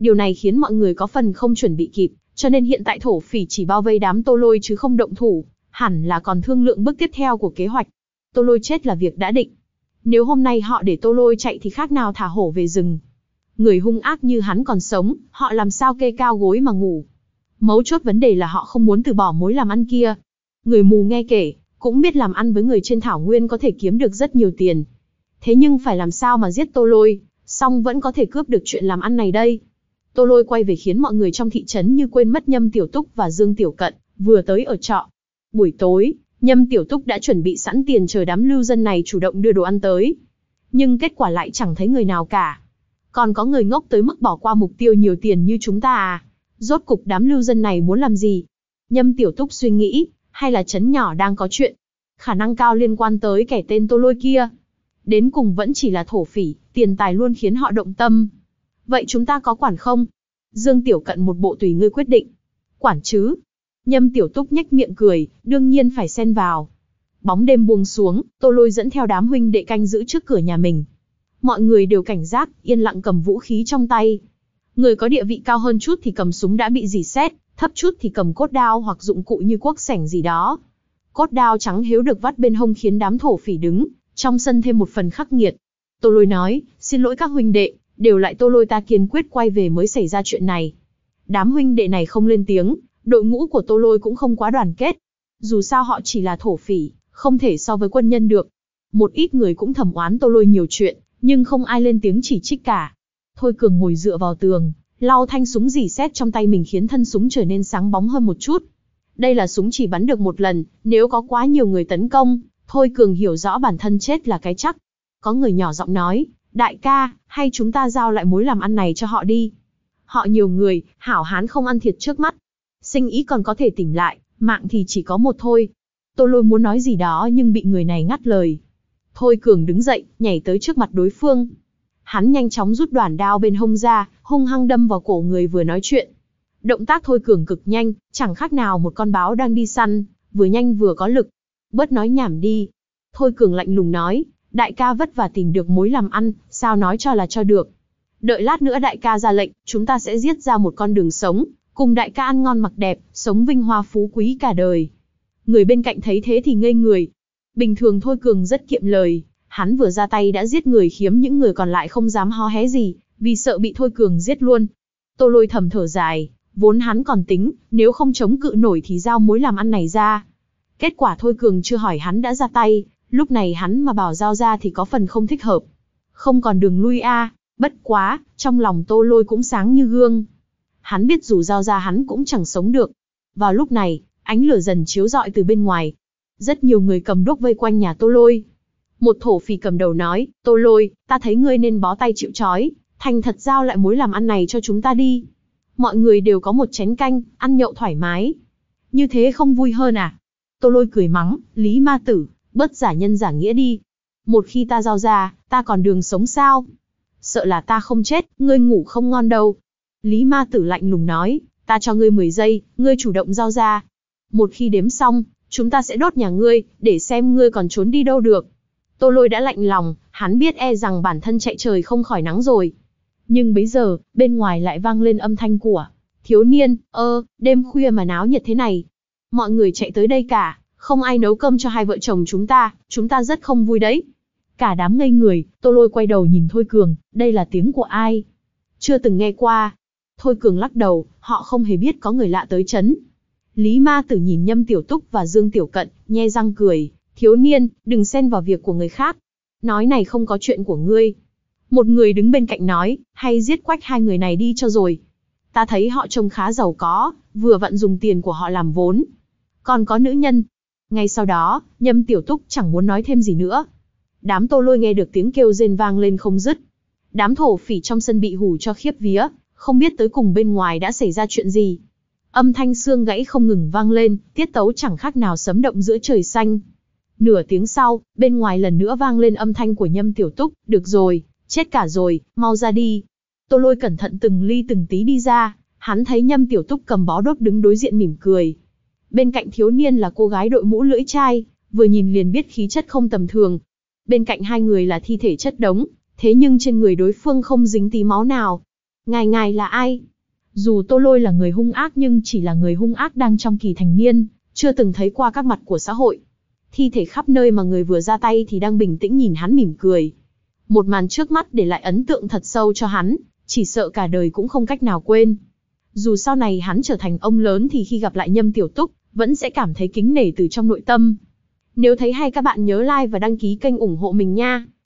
Điều này khiến mọi người có phần không chuẩn bị kịp, cho nên hiện tại thổ phỉ chỉ bao vây đám Tô Lôi chứ không động thủ, hẳn là còn thương lượng bước tiếp theo của kế hoạch. Tô Lôi chết là việc đã định. Nếu hôm nay họ để Tô Lôi chạy thì khác nào thả hổ về rừng. Người hung ác như hắn còn sống, họ làm sao kê cao gối mà ngủ. Mấu chốt vấn đề là họ không muốn từ bỏ mối làm ăn kia. Người mù nghe kể, cũng biết làm ăn với người trên thảo nguyên có thể kiếm được rất nhiều tiền. Thế nhưng phải làm sao mà giết Tô Lôi, xong vẫn có thể cướp được chuyện làm ăn này đây. Tô Lôi quay về khiến mọi người trong thị trấn như quên mất Nhâm Tiểu Túc và Dương Tiểu Cận, vừa tới ở trọ. Buổi tối, Nhâm Tiểu Túc đã chuẩn bị sẵn tiền chờ đám lưu dân này chủ động đưa đồ ăn tới. Nhưng kết quả lại chẳng thấy người nào cả. Còn có người ngốc tới mức bỏ qua mục tiêu nhiều tiền như chúng ta à? Rốt cục đám lưu dân này muốn làm gì? Nhâm Tiểu Túc suy nghĩ, hay là trấn nhỏ đang có chuyện? Khả năng cao liên quan tới kẻ tên Tô Lôi kia. Đến cùng vẫn chỉ là thổ phỉ, tiền tài luôn khiến họ động tâm. Vậy chúng ta có quản không? Dương Tiểu Cận một bộ tùy ngươi quyết định. Quản chứ? Nhâm Tiểu Túc nhếch miệng cười, đương nhiên phải xen vào. Bóng đêm buông xuống, Tô Lôi dẫn theo đám huynh đệ canh giữ trước cửa nhà mình. Mọi người đều cảnh giác, yên lặng cầm vũ khí trong tay. Người có địa vị cao hơn chút thì cầm súng đã bị rỉ sét, thấp chút thì cầm cốt đao hoặc dụng cụ như cuốc sẻng gì đó. Cốt đao trắng hiếu được vắt bên hông khiến đám thổ phỉ đứng trong sân thêm một phần khắc nghiệt. Tô Lôi nói, xin lỗi các huynh đệ, đều lại Tô Lôi ta kiên quyết quay về mới xảy ra chuyện này. Đám huynh đệ này không lên tiếng, đội ngũ của Tô Lôi cũng không quá đoàn kết. Dù sao họ chỉ là thổ phỉ, không thể so với quân nhân được. Một ít người cũng thầm oán Tô Lôi nhiều chuyện, nhưng không ai lên tiếng chỉ trích cả. Thôi Cường ngồi dựa vào tường, lau thanh súng rỉ sét trong tay mình khiến thân súng trở nên sáng bóng hơn một chút. Đây là súng chỉ bắn được một lần, nếu có quá nhiều người tấn công, Thôi Cường hiểu rõ bản thân chết là cái chắc. Có người nhỏ giọng nói, đại ca, hay chúng ta giao lại mối làm ăn này cho họ đi. Họ nhiều người, hảo hán không ăn thiệt trước mắt. Sinh ý còn có thể tỉnh lại, mạng thì chỉ có một thôi. Tô Lôi muốn nói gì đó nhưng bị người này ngắt lời. Thôi Cường đứng dậy, nhảy tới trước mặt đối phương. Hắn nhanh chóng rút đoản đao bên hông ra, hung hăng đâm vào cổ người vừa nói chuyện. Động tác Thôi Cường cực nhanh, chẳng khác nào một con báo đang đi săn, vừa nhanh vừa có lực. Bớt nói nhảm đi. Thôi Cường lạnh lùng nói, đại ca vất vả tìm được mối làm ăn, sao nói cho là cho được. Đợi lát nữa đại ca ra lệnh, chúng ta sẽ giết ra một con đường sống, cùng đại ca ăn ngon mặc đẹp, sống vinh hoa phú quý cả đời. Người bên cạnh thấy thế thì ngây người. Bình thường Thôi Cường rất kiệm lời, hắn vừa ra tay đã giết người khiếm những người còn lại không dám hó hé gì, vì sợ bị Thôi Cường giết luôn. Tô Lôi thầm thở dài, vốn hắn còn tính, nếu không chống cự nổi thì giao mối làm ăn này ra. Kết quả Thôi Cường chưa hỏi hắn đã ra tay, lúc này hắn mà bảo giao ra thì có phần không thích hợp. Không còn đường lui a, à, bất quá, trong lòng Tô Lôi cũng sáng như gương. Hắn biết dù giao ra hắn cũng chẳng sống được. Vào lúc này, ánh lửa dần chiếu rọi từ bên ngoài. Rất nhiều người cầm đuốc vây quanh nhà Tô Lôi. Một thổ phỉ cầm đầu nói, Tô Lôi, ta thấy ngươi nên bó tay chịu trói, thành thật giao lại mối làm ăn này cho chúng ta đi. Mọi người đều có một chén canh, ăn nhậu thoải mái. Như thế không vui hơn à? Tô Lôi cười mắng, Lý Ma Tử, bớt giả nhân giả nghĩa đi. Một khi ta giao ra, ta còn đường sống sao? Sợ là ta không chết, ngươi ngủ không ngon đâu. Lý Ma Tử lạnh lùng nói, ta cho ngươi mười giây, ngươi chủ động giao ra. Một khi đếm xong, chúng ta sẽ đốt nhà ngươi, để xem ngươi còn trốn đi đâu được. Tô Lôi đã lạnh lòng, hắn biết e rằng bản thân chạy trời không khỏi nắng rồi. Nhưng bấy giờ, bên ngoài lại vang lên âm thanh của thiếu niên, ơ, đêm khuya mà náo nhiệt thế này. Mọi người chạy tới đây cả, không ai nấu cơm cho hai vợ chồng chúng ta, chúng ta rất không vui đấy. Cả đám ngây người, Tô Lôi quay đầu nhìn Thôi Cường, đây là tiếng của ai? Chưa từng nghe qua. Thôi Cường lắc đầu, họ không hề biết có người lạ tới trấn. Lý Ma Tử nhìn Nhâm Tiểu Túc và Dương Tiểu Cận, nhe răng cười, thiếu niên, đừng xen vào việc của người khác. Nói này không có chuyện của ngươi. Một người đứng bên cạnh nói, hay giết quách hai người này đi cho rồi. Ta thấy họ trông khá giàu có, vừa vặn dùng tiền của họ làm vốn. Còn có nữ nhân. Ngay sau đó, Nhâm Tiểu Túc chẳng muốn nói thêm gì nữa. Đám Tô Lôi nghe được tiếng kêu rên vang lên không dứt. Đám thổ phỉ trong sân bị hù cho khiếp vía, không biết tới cùng bên ngoài đã xảy ra chuyện gì. Âm thanh xương gãy không ngừng vang lên, tiết tấu chẳng khác nào sấm động giữa trời xanh. Nửa tiếng sau, bên ngoài lần nữa vang lên âm thanh của Nhâm Tiểu Túc, được rồi, chết cả rồi, mau ra đi. Tô Lôi cẩn thận từng ly từng tí đi ra, hắn thấy Nhâm Tiểu Túc cầm bó đuốc đứng đối diện mỉm cười. Bên cạnh thiếu niên là cô gái đội mũ lưỡi chai, vừa nhìn liền biết khí chất không tầm thường. Bên cạnh hai người là thi thể chất đống, thế nhưng trên người đối phương không dính tí máu nào. Ngài ngài là ai? Dù Tô Lôi là người hung ác nhưng chỉ là người hung ác đang trong kỳ thành niên, chưa từng thấy qua các mặt của xã hội. Thi thể khắp nơi mà người vừa ra tay thì đang bình tĩnh nhìn hắn mỉm cười. Một màn trước mắt để lại ấn tượng thật sâu cho hắn, chỉ sợ cả đời cũng không cách nào quên. Dù sau này hắn trở thành ông lớn thì khi gặp lại Nhâm Tiểu Túc, vẫn sẽ cảm thấy kính nể từ trong nội tâm. Nếu thấy hay các bạn nhớ like và đăng ký kênh ủng hộ mình nha.